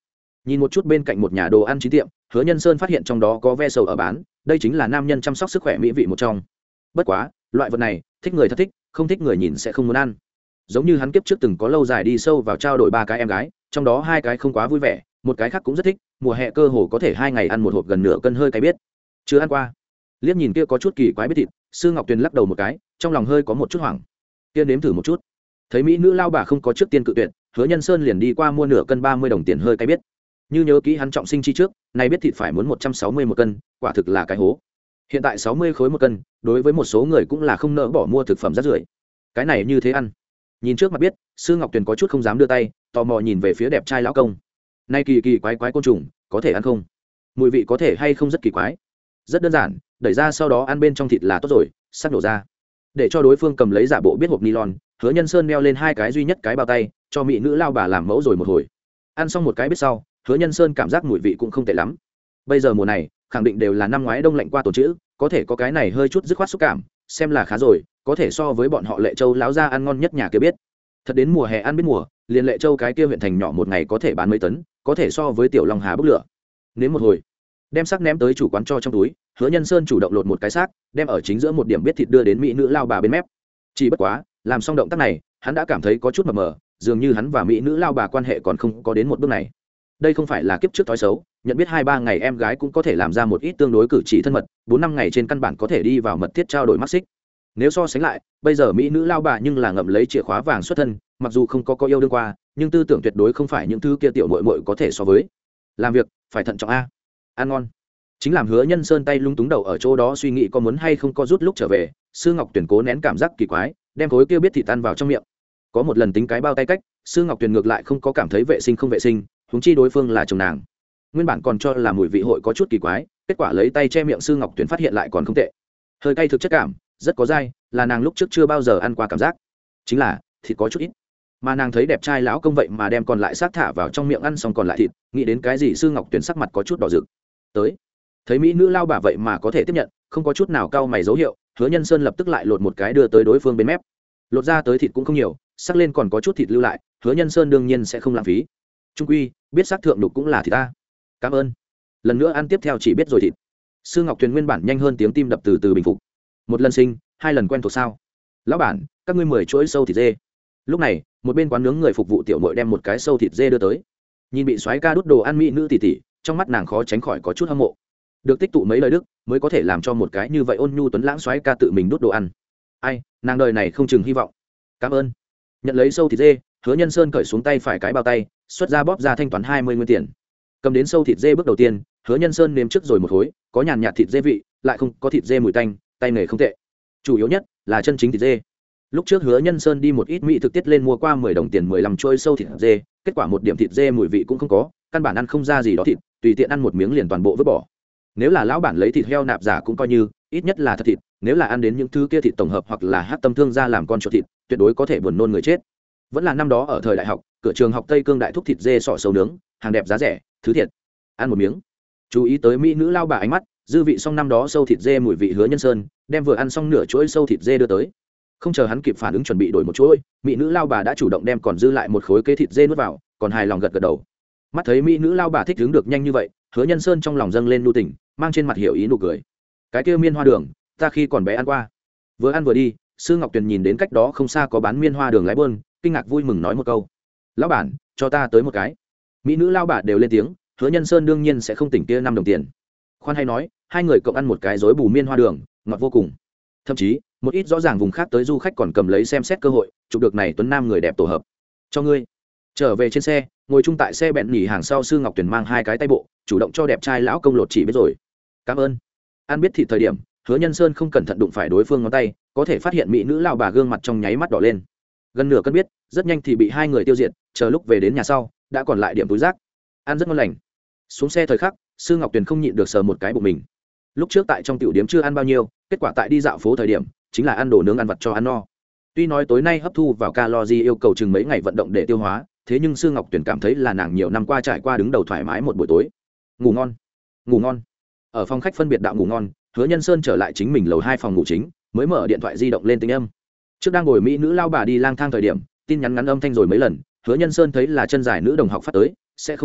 Nhìn một chút bên cạnh một nhà đồ ăn chín tiệm, Hứa Nhân Sơn phát hiện trong đó có ve sầu ở bán, đây chính là nam nhân chăm sóc sức khỏe mỹ vị một trong. Bất quá, loại vật này, thích người thật thích, không thích người nhìn sẽ không muốn ăn. Giống như hắn kiếp trước từng có lâu dài đi sâu vào trao đổi ba cái em gái, trong đó hai cái không quá vui vẻ, một cái khác cũng rất thích, mùa hè cơ hồ có thể hai ngày ăn một hộp gần nửa cân hơi cay biết. Chưa ăn qua. Liếc nhìn kia có chút kỳ quái biết thịt, Sư Ngọc Tuyền lắc đầu một cái, trong lòng hơi có một chút hoảng. Kia nếm thử một chút. Thấy mỹ nữ lao bà không có trước tiên cự tuyệt, Hứa Nhân Sơn liền đi qua mua nửa cân ba mươi đồng tiền hơi cay biết. Như nhớ kỹ hắn trọng sinh chi trước, này biết thịt phải muốn một trăm sáu mươi một cân, quả thực là cái hố. Hiện tại sáu mươi khối một cân, đối với một số người cũng là không nỡ bỏ mua thực phẩm rác rưởi. Cái này như thế ăn. Nhìn trước mặt biết, Sư Ngọc Tuyền có chút không dám đưa tay, tò mò nhìn về phía đẹp trai lão công. Nay kỳ kỳ quái quái côn trùng, có thể ăn không? Mùi vị có thể hay không rất kỳ quái. Rất đơn giản, đẩy ra sau đó ăn bên trong thịt là tốt rồi, sắp đổ ra. Để cho đối phương cầm lấy giả bộ biết hộp nylon, Hứa Nhân Sơn đeo lên hai cái duy nhất cái bao tay, cho mỹ nữ lao bà làm mẫu rồi một hồi. Ăn xong một cái biết sau, Hứa Nhân Sơn cảm giác mùi vị cũng không tệ lắm. Bây giờ mùa này, khẳng định đều là năm ngoái đông lạnh qua tổ chữ, có thể có cái này hơi chút dứt khoát xúc cảm, xem là khá rồi, có thể so với bọn họ Lệ Châu láo ra ăn ngon nhất nhà kia biết. Thật đến mùa hè ăn biết mùa, liền Lệ Châu cái kia huyện thành nhỏ một ngày có thể bán mấy tấn, có thể so với tiểu Long Hà bốc lửa. Nếm một hồi, đem xác ném tới chủ quán cho trong túi, Hứa Nhân Sơn chủ động lột một cái xác, đem ở chính giữa một điểm biết thịt đưa đến mỹ nữ lao bà bên mép. Chỉ bất quá, làm xong động tác này, hắn đã cảm thấy có chút mờ mờ, dường như hắn và mỹ nữ lao bà quan hệ còn không có đến một bước này. Đây không phải là kiếp trước thói xấu, nhận biết hai ba ngày em gái cũng có thể làm ra một ít tương đối cử chỉ thân mật, bốn năm ngày trên căn bản có thể đi vào mật thiết trao đổi mắc xích. Nếu so sánh lại, bây giờ mỹ nữ lao bà nhưng là ngậm lấy chìa khóa vàng xuất thân, mặc dù không có có yêu đương qua, nhưng tư tưởng tuyệt đối không phải những thứ kia tiểu muội muội có thể so với. Làm việc phải thận trọng a. Ăn ngon. Chính làm Hứa Nhân Sơn tay lung túng đầu ở chỗ đó suy nghĩ có muốn hay không có rút lúc trở về, Sư Ngọc Tuyền cố nén cảm giác kỳ quái, đem khối kia biết thịt tan vào trong miệng. Có một lần tính cái bao tay cách, Sư Ngọc Tuyền ngược lại không có cảm thấy vệ sinh không vệ sinh, huống chi đối phương là chồng nàng. Nguyên bản còn cho là mùi vị hội có chút kỳ quái, kết quả lấy tay che miệng Sư Ngọc Tuyền phát hiện lại còn không tệ. Hơi cay thực chất cảm, rất có dai, là nàng lúc trước chưa bao giờ ăn qua cảm giác. Chính là thịt có chút ít. Mà nàng thấy đẹp trai lão công vậy mà đem còn lại xác thả vào trong miệng ăn xong còn lại thịt, nghĩ đến cái gì Sư Ngọc Tuyền sắc mặt có chút đỏ rực. Tới, thấy mỹ nữ lao bà vậy mà có thể tiếp nhận, không có chút nào cau mày dấu hiệu, Hứa Nhân Sơn lập tức lại lột một cái đưa tới đối phương bên mép. Lột ra tới thịt cũng không nhiều, sắc lên còn có chút thịt lưu lại, Hứa Nhân Sơn đương nhiên sẽ không lãng phí. Trung quy, biết sắc thượng đục cũng là thịt ta. Cảm ơn. Lần nữa ăn tiếp theo chỉ biết rồi thịt. Sư Ngọc Tuyền nguyên bản nhanh hơn tiếng tim đập từ từ bình phục. Một lần sinh, hai lần quen thuộc sao? Lão bản, các ngươi mười chuỗi sâu thịt dê. Lúc này, một bên quán nướng người phục vụ tiểu muội đem một cái sâu thịt dê đưa tới. Nhìn bị xoáy ca đút đồ ăn mỹ nữ tỷ tỷ, trong mắt nàng khó tránh khỏi có chút hâm mộ. Được tích tụ mấy lời đức, mới có thể làm cho một cái như vậy ôn nhu tuấn lãng xoáy ca tự mình đút đồ ăn. Ai, nàng đời này không chừng hy vọng. Cảm ơn. Nhận lấy sâu thịt dê, Hứa Nhân Sơn cởi xuống tay phải cái bao tay, xuất ra bóp ra thanh toán hai mươi nguyên tiền. Cầm đến sâu thịt dê bước đầu tiên, Hứa Nhân Sơn nếm trước rồi một khối, có nhàn nhạt thịt dê vị, lại không có thịt dê mùi tanh, tay nghề không tệ. Chủ yếu nhất là chân chính thịt dê. Lúc trước Hứa Nhân Sơn đi một ít mỹ thực tiết lên mua qua mười đồng tiền mười lăm chuôi sâu thịt dê, kết quả một điểm thịt dê mùi vị cũng không có, căn bản ăn không ra gì đó thịt, tùy tiện ăn một miếng liền toàn bộ vứt bỏ. Nếu là lão bản lấy thịt heo nạp giả cũng coi như, ít nhất là thật thịt, nếu là ăn đến những thứ kia thịt tổng hợp hoặc là hát tâm thương ra làm con chuột thịt, tuyệt đối có thể buồn nôn người chết. Vẫn là năm đó ở thời đại học, cửa trường học Tây Cương đại thúc thịt dê sọ sâu nướng, hàng đẹp giá rẻ, thứ thiệt. Ăn một miếng. Chú ý tới mỹ nữ lao bà ánh mắt, dư vị xong năm đó sâu thịt dê mùi vị Hứa Nhân Sơn, đem vừa ăn xong nửa chuỗi sâu thịt dê đưa tới. Không chờ hắn kịp phản ứng chuẩn bị đổi một chuỗi, mỹ nữ lao bà đã chủ động đem còn dư lại một khối kế thịt dê nuốt vào, còn hài lòng gật gật đầu. Mắt thấy mỹ nữ lao bà thích hứng được nhanh như vậy, Hứa Nhân Sơn trong lòng dâng lên nhu tình, mang trên mặt hiểu ý nụ cười. Cái kia miên hoa đường, ta khi còn bé ăn qua. Vừa ăn vừa đi, Sư Ngọc Tuyền nhìn đến cách đó không xa có bán miên hoa đường lái buôn, kinh ngạc vui mừng nói một câu: lão bản, cho ta tới một cái. Mỹ nữ lao bà đều lên tiếng, Hứa Nhân Sơn đương nhiên sẽ không tỉnh kia năm đồng tiền. Khoan hay nói, hai người cộng ăn một cái rối bù miên hoa đường, ngọt vô cùng. Thậm chí, một ít rõ ràng vùng khác tới du khách còn cầm lấy xem xét cơ hội, chụp được này tuấn nam người đẹp tổ hợp. Cho ngươi. Trở về trên xe, ngồi chung tại xe bẹn nghỉ hàng sau, Sư Ngọc Tuyền mang hai cái tay bộ, chủ động cho đẹp trai lão công lột chỉ biết rồi. Cảm ơn. Ăn biết thịt thời điểm, Hứa Nhân Sơn không cẩn thận đụng phải đối phương ngón tay, có thể phát hiện mỹ nữ lão bà gương mặt trong nháy mắt đỏ lên. Gần nửa cân biết, rất nhanh thì bị hai người tiêu diệt, chờ lúc về đến nhà sau, đã còn lại điểm túi rác. Ăn rất ngon lành. Xuống xe thời khắc, Sư Ngọc Tuyền không nhịn được sờ một cái bụng mình. Lúc trước tại trong tiểu điếm chưa ăn bao nhiêu, kết quả tại đi dạo phố thời điểm, chính là ăn đồ nướng ăn vặt cho ăn no. Tuy nói tối nay hấp thu vào calo yêu cầu chừng mấy ngày vận động để tiêu hóa, thế nhưng Sư Ngọc Tuyền cảm thấy là nàng nhiều năm qua trải qua đứng đầu thoải mái một buổi tối. Ngủ ngon, ngủ ngon. Ở phòng khách phân biệt đạo ngủ ngon, Hứa Nhân Sơn trở lại chính mình lầu hai phòng ngủ chính, mới mở điện thoại di động lên tính âm. Trước đang ngồi mỹ nữ lao bà đi lang thang thời điểm, tin nhắn ngắn âm thanh rồi mấy lần, Hứa Nhân Sơn thấy là chân dài nữ đồng học phát tới, sẽ không lý,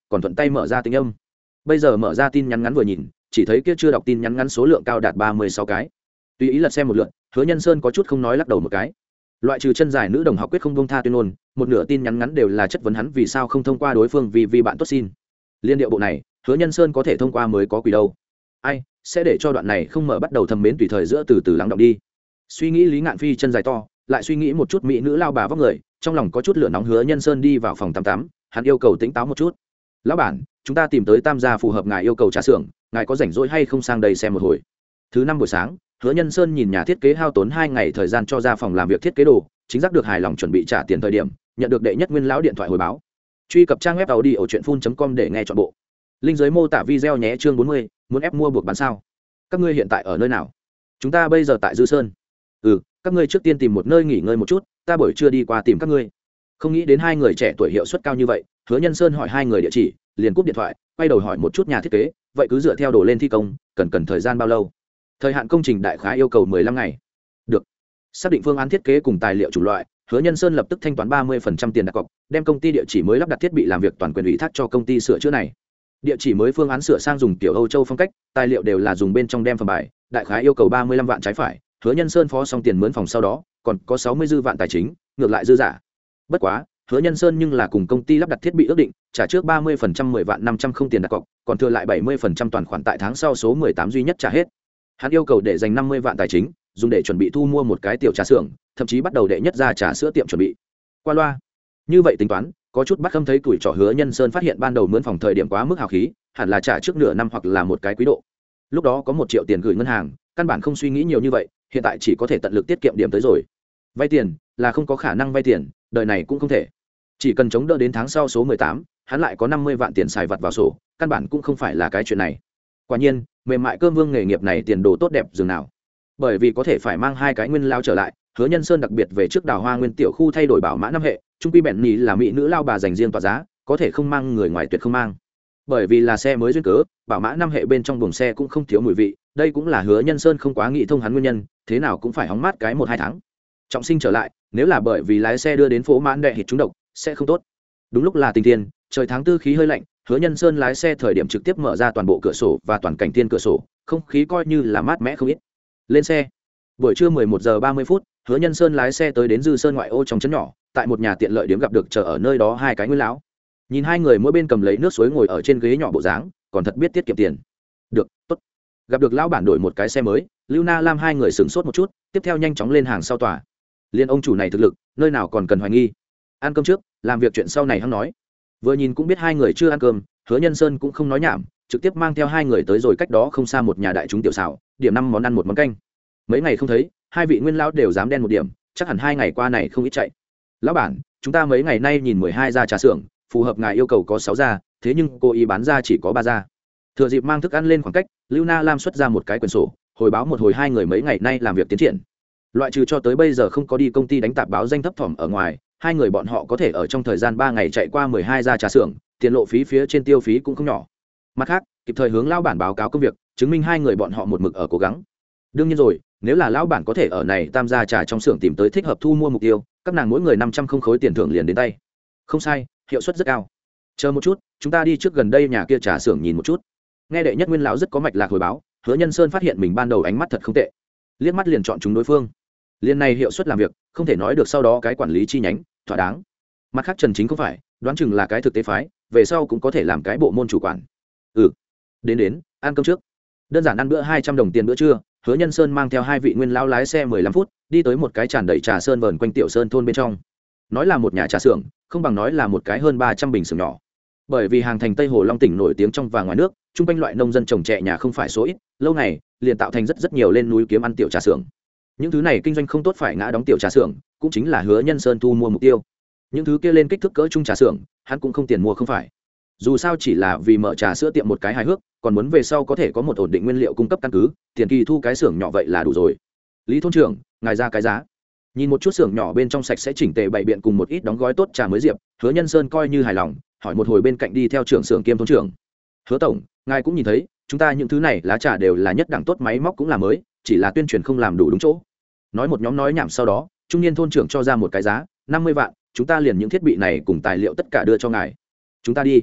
còn thuận tay mở ra tính âm. Bây giờ mở ra tin nhắn ngắn vừa nhìn, chỉ thấy kia chưa đọc tin nhắn ngắn số lượng cao đạt ba mươi sáu cái. Tùy ý lật xem một lượt, Hứa Nhân Sơn có chút không nói lắc đầu một cái. Loại trừ chân dài nữ đồng học quyết không buông tha tuyên ngôn, một nửa tin nhắn ngắn đều là chất vấn hắn vì sao không thông qua đối phương vì vì bạn tốt xin. Liên điệu bộ này, Hứa Nhân Sơn có thể thông qua mới có quỷ đâu. Ai, sẽ để cho đoạn này không mở bắt đầu thầm mến tùy thời giữa từ từ lắng động đi. Suy nghĩ Lý Ngạn Phi chân dài to, lại suy nghĩ một chút mỹ nữ lao bà vóc người, trong lòng có chút lửa nóng. Hứa Nhân Sơn đi vào phòng tắm tắm, hắn yêu cầu tỉnh táo một chút. Lão bản, chúng ta tìm tới tam gia phù hợp ngài yêu cầu trà xưởng, ngài có rảnh rỗi hay không sang đây xem một hồi. Thứ năm buổi sáng, Hứa Nhân Sơn nhìn nhà thiết kế hao tốn hai ngày thời gian cho ra phòng làm việc thiết kế đồ, chính xác được hài lòng chuẩn bị trả tiền thời điểm, nhận được đệ nhất nguyên lão điện thoại hồi báo. Truy cập trang web audiochuyenphun chấm com để nghe trọn bộ. Link dưới mô tả video nhé. Chương bốn mươi, muốn ép mua buộc bán sao? Các ngươi hiện tại ở nơi nào? Chúng ta bây giờ tại Dư Sơn. Ừ, các ngươi trước tiên tìm một nơi nghỉ ngơi một chút, ta buổi trưa đi qua tìm các ngươi. Không nghĩ đến hai người trẻ tuổi hiệu suất cao như vậy, Hứa Nhân Sơn hỏi hai người địa chỉ, liền cúp điện thoại, quay đầu hỏi một chút nhà thiết kế, vậy cứ dựa theo đồ lên thi công, cần cần thời gian bao lâu? Thời hạn công trình đại khái yêu cầu mười lăm ngày. Được. Xác định phương án thiết kế cùng tài liệu chủng loại, Hứa Nhân Sơn lập tức thanh toán ba mươi phần trăm tiền đặt cọc, đem công ty địa chỉ mới lắp đặt thiết bị làm việc toàn quyền ủy thác cho công ty sửa chữa này. Địa chỉ mới phương án sửa sang dùng kiểu Âu Châu phong cách, tài liệu đều là dùng bên trong đem phẩm bài, đại khái yêu cầu ba mươi lăm vạn trái phải. Hứa Nhân Sơn phó xong tiền mướn phòng sau đó, còn có sáu mươi dư vạn tài chính, ngược lại dư giả. Bất quá, Hứa Nhân Sơn nhưng là cùng công ty lắp đặt thiết bị ước định, trả trước ba mươi phần trăm mười vạn năm trăm không tiền đặt cọc, còn thừa lại bảy mươi phần trăm toàn khoản tại tháng sau số mười tám duy nhất trả hết. Hắn yêu cầu để dành năm mươi vạn tài chính, dùng để chuẩn bị thu mua một cái tiểu trà xưởng, thậm chí bắt đầu đệ nhất ra trà sữa tiệm chuẩn bị. Qua loa. Như vậy tính toán, có chút bắt không thấy tuổi trò. Hứa Nhân Sơn phát hiện ban đầu mướn phòng thời điểm quá mức hào khí, hẳn là trả trước nửa năm hoặc là một cái quý độ. Lúc đó có một triệu tiền gửi ngân hàng, căn bản không suy nghĩ nhiều như vậy, hiện tại chỉ có thể tận lực tiết kiệm điểm tới rồi. Vay tiền là không có khả năng vay tiền, đời này cũng không thể. Chỉ cần chống đỡ đến tháng sau số mười tám, hắn lại có năm mươi vạn tiền xài vặt vào sổ, căn bản cũng không phải là cái chuyện này. Quả nhiên, mềm mại cơm vương nghề nghiệp này tiền đồ tốt đẹp dường nào. Bởi vì có thể phải mang hai cái nguyên lao trở lại, Hứa Nhân Sơn đặc biệt về trước Đào Hoa Nguyên tiểu khu thay đổi bảo mã năm hệ, trung quy bẹn nhì là mỹ nữ lao bà dành riêng tỏa giá, có thể không mang người ngoài tuyệt không mang. Bởi vì là xe mới duyên cớ, bảo mã năm hệ bên trong buồng xe cũng không thiếu mùi vị, đây cũng là Hứa Nhân Sơn không quá nghĩ thông hắn nguyên nhân, thế nào cũng phải hóng mát cái một hai tháng. Trọng sinh trở lại, nếu là bởi vì lái xe đưa đến phố mãn đệ hít trúng độc, sẽ không tốt. Đúng lúc là tình thiên, trời tháng tư khí hơi lạnh, Hứa Nhân Sơn lái xe thời điểm trực tiếp mở ra toàn bộ cửa sổ và toàn cảnh tiên cửa sổ, không khí coi như là mát mẻ không ít. Lên xe. Buổi trưa mười một giờ ba mươi phút, Hứa Nhân Sơn lái xe tới đến Dư Sơn ngoại ô trong trấn nhỏ, tại một nhà tiện lợi điểm gặp được chờ ở nơi đó hai cái nguyên lão. Nhìn hai người mỗi bên cầm lấy nước suối ngồi ở trên ghế nhỏ bộ dáng, còn thật biết tiết kiệm tiền. Được, tốt. Gặp được lão bản đổi một cái xe mới, Lưu Na Lam hai người sửng sốt một chút, tiếp theo nhanh chóng lên hàng sau tòa. Liên ông chủ này thực lực, nơi nào còn cần hoài nghi. Ăn cơm trước, làm việc chuyện sau này hắn nói. Vừa nhìn cũng biết hai người chưa ăn cơm, Hứa Nhân Sơn cũng không nói nhảm, trực tiếp mang theo hai người tới rồi cách đó không xa một nhà đại chúng tiểu xảo, điểm năm món ăn một món canh. Mấy ngày không thấy, hai vị nguyên lão đều dám đen một điểm, chắc hẳn hai ngày qua này không ít chạy. Lão bản, chúng ta mấy ngày nay nhìn mười hai gia trà xưởng, phù hợp ngài yêu cầu có sáu gia, thế nhưng cô ý bán ra chỉ có ba gia. Thừa dịp mang thức ăn lên khoảng cách, Lưu Na Lam xuất ra một cái quyển sổ, hồi báo một hồi hai người mấy ngày nay làm việc tiến triển. Loại trừ cho tới bây giờ không có đi công ty đánh tạp báo danh thấp thỏm ở ngoài, hai người bọn họ có thể ở trong thời gian ba ngày chạy qua mười hai gia trà xưởng, tiền lộ phí phía trên tiêu phí cũng không nhỏ. Mặt khác, kịp thời hướng lão bản báo cáo công việc, chứng minh hai người bọn họ một mực ở cố gắng. Đương nhiên rồi, nếu là lão bản có thể ở này tam gia trà trong xưởng tìm tới thích hợp thu mua mục tiêu, các nàng mỗi người năm trăm không khối tiền thưởng liền đến tay. Không sai, hiệu suất rất cao. Chờ một chút, chúng ta đi trước gần đây nhà kia trà xưởng nhìn một chút. Nghe đệ nhất nguyên lão rất có mạch lạc hồi báo, Hứa Nhân Sơn phát hiện mình ban đầu ánh mắt thật không tệ, liếc mắt liền chọn chúng đối phương. Liên này hiệu suất làm việc, không thể nói được sau đó cái quản lý chi nhánh, thỏa đáng. Mặt khác Trần Chính không phải, đoán chừng là cái thực tế phái, về sau cũng có thể làm cái bộ môn chủ quản. Ừ. Đến đến, ăn cơm trước. Đơn giản ăn bữa hai trăm đồng tiền bữa trưa, Hứa Nhân Sơn mang theo hai vị nguyên lão lái xe mười lăm phút, đi tới một cái tràn đầy trà sơn vờn quanh tiểu sơn thôn bên trong. Nói là một nhà trà xưởng, không bằng nói là một cái hơn ba trăm bình xưởng nhỏ. Bởi vì hàng thành Tây Hồ Long tỉnh nổi tiếng trong và ngoài nước, chung quanh loại nông dân trồng chè nhà không phải số ít, lâu ngày liền tạo thành rất rất nhiều lên núi kiếm ăn tiểu trà xưởng. Những thứ này kinh doanh không tốt phải ngã đóng tiểu trà xưởng, cũng chính là Hứa Nhân Sơn thu mua mục tiêu. Những thứ kia lên kích thước cỡ trung trà xưởng, hắn cũng không tiền mua không phải. Dù sao chỉ là vì mở trà sữa tiệm một cái hài hước, còn muốn về sau có thể có một ổn định nguyên liệu cung cấp căn cứ, tiền kỳ thu cái xưởng nhỏ vậy là đủ rồi. Lý thôn trưởng, ngài ra cái giá. Nhìn một chút xưởng nhỏ bên trong sạch sẽ chỉnh tề bày biện cùng một ít đóng gói tốt trà mới diệp, Hứa Nhân Sơn coi như hài lòng, hỏi một hồi bên cạnh đi theo trưởng xưởng kiêm thôn trưởng. Hứa tổng, ngài cũng nhìn thấy, chúng ta những thứ này lá trà đều là nhất đẳng tốt, máy móc cũng là mới, chỉ là tuyên truyền không làm đủ đúng chỗ. Nói một nhóm nói nhảm sau đó, trung niên thôn trưởng cho ra một cái giá năm mươi vạn, chúng ta liền những thiết bị này cùng tài liệu tất cả đưa cho ngài. Chúng ta đi.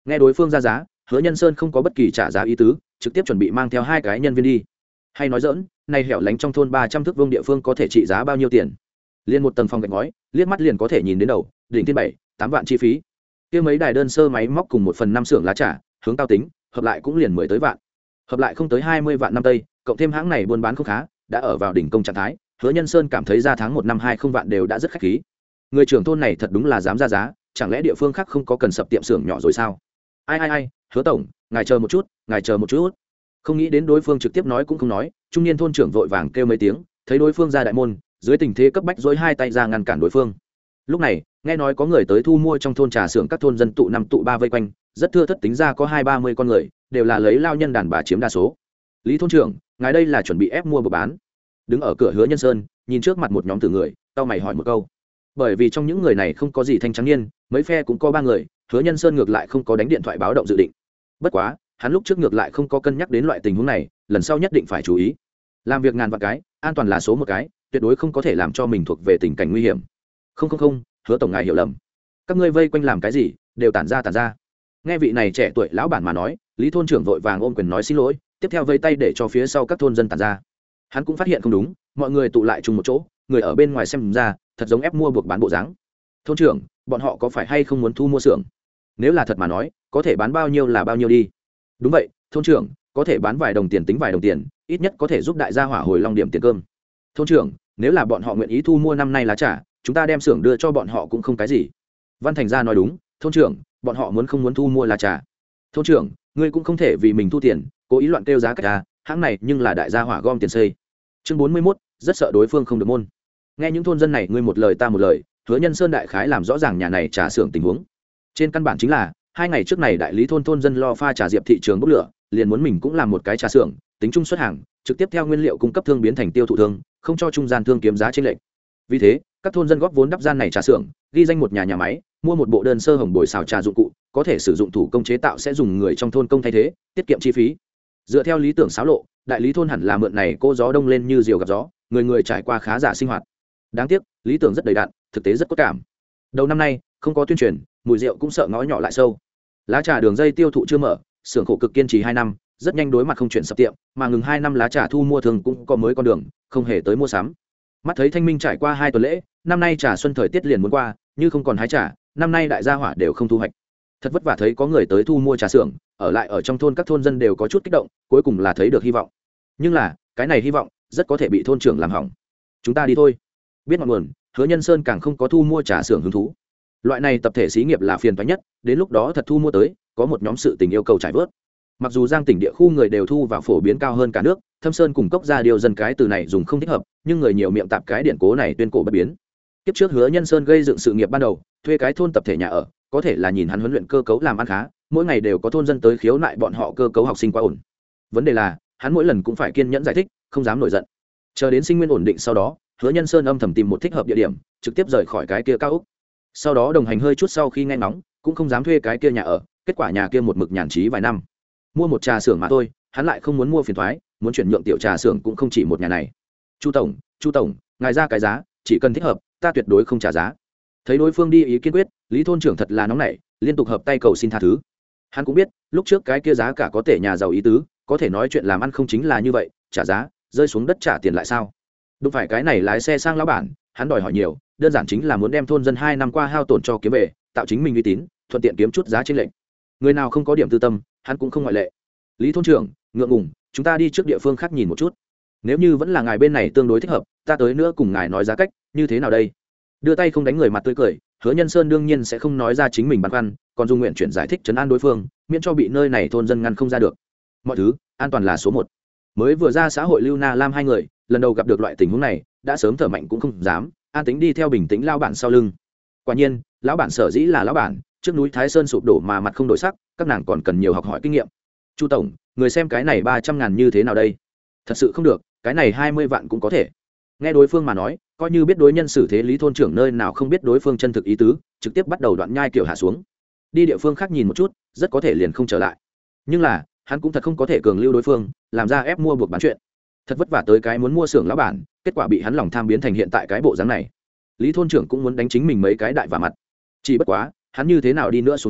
Nghe đối phương ra giá, Hứa Nhân Sơn không có bất kỳ trả giá ý tứ, trực tiếp chuẩn bị mang theo hai cái nhân viên đi. Hay nói dỡn, này hẻo lánh trong thôn ba trăm thước vuông địa phương có thể trị giá bao nhiêu tiền? Liên một tầng phòng gạch ngói, liếc mắt liền có thể nhìn đến đầu, đỉnh thiên bảy, tám vạn chi phí. Kia mấy đài đơn sơ máy móc cùng một phần năm xưởng lá trà, hướng cao tính, hợp lại cũng liền mười tới vạn. Hợp lại không tới hai mươi vạn năm tây, cộng thêm hãng này buôn bán không khá, đã ở vào đỉnh công trạng thái. Hứa Nhân Sơn cảm thấy ra tháng một năm hai không vạn đều đã rất khách khí. Người trưởng thôn này thật đúng là dám ra giá, chẳng lẽ địa phương khác không có cần sập tiệm xưởng nhỏ rồi sao? Ai ai ai, Hứa tổng, ngài chờ một chút, ngài chờ một chút. Không nghĩ đến đối phương trực tiếp nói cũng không nói, trung niên thôn trưởng vội vàng kêu mấy tiếng, thấy đối phương ra đại môn, dưới tình thế cấp bách dối hai tay ra ngăn cản đối phương. Lúc này, nghe nói có người tới thu mua trong thôn trà xưởng, các thôn dân tụ năm tụ ba vây quanh, rất thưa thất, tính ra có hai ba mươi con người, đều là lấy lao nhân đàn bà chiếm đa số. Lý thôn trưởng, ngài đây là chuẩn bị ép mua bờ bán? Đứng ở cửa Hứa Nhân Sơn, nhìn trước mặt một nhóm tử người, tao mày hỏi một câu. Bởi vì trong những người này không có gì thanh trắng niên, mấy phe cũng có ba người, Hứa Nhân Sơn ngược lại không có đánh điện thoại báo động dự định. Bất quá, hắn lúc trước ngược lại không có cân nhắc đến loại tình huống này, lần sau nhất định phải chú ý. Làm việc ngàn vạn cái, an toàn là số một cái, tuyệt đối không có thể làm cho mình thuộc về tình cảnh nguy hiểm. Không không không, Hứa tổng ngài hiểu lầm. Các ngươi vây quanh làm cái gì, đều tản ra tản ra. Nghe vị này trẻ tuổi lão bản mà nói, Lý thôn trưởng vội vàng ôm quyền nói xin lỗi, tiếp theo vây tay để cho phía sau các thôn dân tản ra. Hắn cũng phát hiện không đúng, mọi người tụ lại chung một chỗ, người ở bên ngoài xem ra thật giống ép mua buộc bán bộ dáng. Thôn trưởng, bọn họ có phải hay không muốn thu mua xưởng? Nếu là thật mà nói, có thể bán bao nhiêu là bao nhiêu đi. Đúng vậy, thôn trưởng, có thể bán vài đồng tiền tính vài đồng tiền, ít nhất có thể giúp đại gia hỏa hồi long điểm tiền cơm. Thôn trưởng, nếu là bọn họ nguyện ý thu mua năm nay lá trà, chúng ta đem xưởng đưa cho bọn họ cũng không cái gì. Văn Thành gia nói đúng, thôn trưởng, bọn họ muốn không muốn thu mua lá trà. Thôn trưởng, ngươi cũng không thể vì mình thu tiền, cố ý loạn kêu giá cả, hãng này nhưng là đại gia hỏa gom tiền xây. Chương bốn mươi mốt, rất sợ đối phương không được môn. Nghe những thôn dân này ngươi một lời ta một lời, Hứa Nhân Sơn đại khái làm rõ ràng nhà này trà xưởng tình huống. Trên căn bản chính là hai ngày trước này đại lý thôn thôn dân lo pha trà diệp thị trường bốc lửa, liền muốn mình cũng làm một cái trà xưởng, tính chung xuất hàng, trực tiếp theo nguyên liệu cung cấp thương biến thành tiêu thụ thương, không cho trung gian thương kiếm giá trên lệnh. Vì thế, các thôn dân góp vốn đắp gian này trà xưởng, ghi danh một nhà nhà máy, mua một bộ đơn sơ hồng bồi xào trà dụng cụ, có thể sử dụng thủ công chế tạo, sẽ dùng người trong thôn công thay thế, tiết kiệm chi phí. Dựa theo lý tưởng xáo lộ, đại lý thôn hẳn là mượn này cô gió đông lên như diều gặp gió, người người trải qua khá giả sinh hoạt. Đáng tiếc, lý tưởng rất đầy đặn, thực tế rất cốt cảm. Đầu năm nay, không có tuyên truyền, mùi rượu cũng sợ ngõ nhỏ lại sâu. Lá trà đường dây tiêu thụ chưa mở, xưởng khổ cực kiên trì hai năm, rất nhanh đối mặt không chuyển sập tiệm, mà ngừng hai năm lá trà thu mua thường cũng có mới con đường, không hề tới mua sắm. Mắt thấy thanh minh trải qua hai tuần lễ, năm nay trà xuân thời tiết liền muốn qua, như không còn hái trà, năm nay đại gia hỏa đều không thu hoạch. Thật vất vả thấy có người tới thu mua trà xưởng, ở lại ở trong thôn các thôn dân đều có chút kích động, cuối cùng là thấy được hy vọng. Nhưng là, cái này hy vọng rất có thể bị thôn trưởng làm hỏng. Chúng ta đi thôi. Biết ngọn nguồn, Hứa Nhân Sơn càng không có thu mua trà xưởng hứng thú. Loại này tập thể xí nghiệp là phiền toái nhất, đến lúc đó thật thu mua tới, có một nhóm sự tình yêu cầu trải vớt. Mặc dù Giang tỉnh địa khu người đều thu vào phổ biến cao hơn cả nước, Thâm Sơn cùng Cốc Gia điều dân cái từ này dùng không thích hợp, nhưng người nhiều miệng tạp cái điện cố này tuyên cổ bất biến. Kiếp trước Hứa Nhân Sơn gây dựng sự nghiệp ban đầu, thuê cái thôn tập thể nhà ở, có thể là nhìn hắn huấn luyện cơ cấu làm ăn khá, mỗi ngày đều có thôn dân tới khiếu nại bọn họ cơ cấu học sinh quá ổn. Vấn đề là, hắn mỗi lần cũng phải kiên nhẫn giải thích, không dám nổi giận. Chờ đến sinh nguyên ổn định sau đó, Hứa Nhân Sơn âm thầm tìm một thích hợp địa điểm, trực tiếp rời khỏi cái kia cao ốc. Sau đó đồng hành hơi chút sau khi nghe ngóng, cũng không dám thuê cái kia nhà ở, kết quả nhà kia một mực nhàn trí vài năm. Mua một trà xưởng mà thôi, hắn lại không muốn mua phiền toái, muốn chuyển nhượng tiểu trà xưởng cũng không chỉ một nhà này. Chu tổng, Chu tổng, ngài ra cái giá, chỉ cần thích hợp, ta tuyệt đối không trả giá. Thấy đối phương đi ý kiên quyết, Lý thôn trưởng thật là nóng nảy, liên tục hợp tay cầu xin tha thứ. Hắn cũng biết, lúc trước cái kia giá cả có thể nhà giàu ý tứ, có thể nói chuyện làm ăn không chính là như vậy, trả giá, rơi xuống đất trả tiền lại sao? Đúng phải cái này lái xe sang lão bản, hắn đòi hỏi nhiều, đơn giản chính là muốn đem thôn dân hai năm qua hao tổn cho kiếm về, tạo chính mình uy tín, thuận tiện kiếm chút giá trên lệnh. Người nào không có điểm tư tâm, hắn cũng không ngoại lệ. Lý thôn trưởng, ngượng ngùng, chúng ta đi trước địa phương khác nhìn một chút. Nếu như vẫn là ngài bên này tương đối thích hợp, ta tới nữa cùng ngài nói giá cách, như thế nào đây? Đưa tay không đánh người mặt tươi cười, Hứa Nhân Sơn đương nhiên sẽ không nói ra chính mình băn khoăn, còn dung nguyện chuyển giải thích trấn an đối phương, miễn cho bị nơi này thôn dân ngăn không ra được. Mọi thứ, an toàn là số một. Mới vừa ra xã hội lưu na lam hai người, lần đầu gặp được loại tình huống này, đã sớm thở mạnh cũng không dám, an tính đi theo bình tĩnh lao bản sau lưng. Quả nhiên, lão bản sở dĩ là lão bản, trước núi Thái Sơn sụp đổ mà mặt không đổi sắc, các nàng còn cần nhiều học hỏi kinh nghiệm. Chu tổng, người xem cái này ba trăm ngàn như thế nào đây? Thật sự không được, cái này hai mươi vạn cũng có thể. Nghe đối phương mà nói, coi như biết đối nhân xử thế, Lý thôn trưởng nơi nào không biết đối phương chân thực ý tứ, trực tiếp bắt đầu đoạn nhai kiểu hạ xuống. Đi địa phương khác nhìn một chút, rất có thể liền không trở lại. Nhưng là, hắn cũng thật không có thể cường lưu đối phương, làm ra ép mua buộc bán chuyện. Thật vất vả tới cái muốn mua xưởng lão bản, kết quả bị hắn lòng tham biến thành hiện tại cái bộ dáng này. Lý thôn trưởng cũng muốn đánh chính mình mấy cái đại vả mặt. Chỉ bất quá, hắn như thế nào đi nữa xuống giá,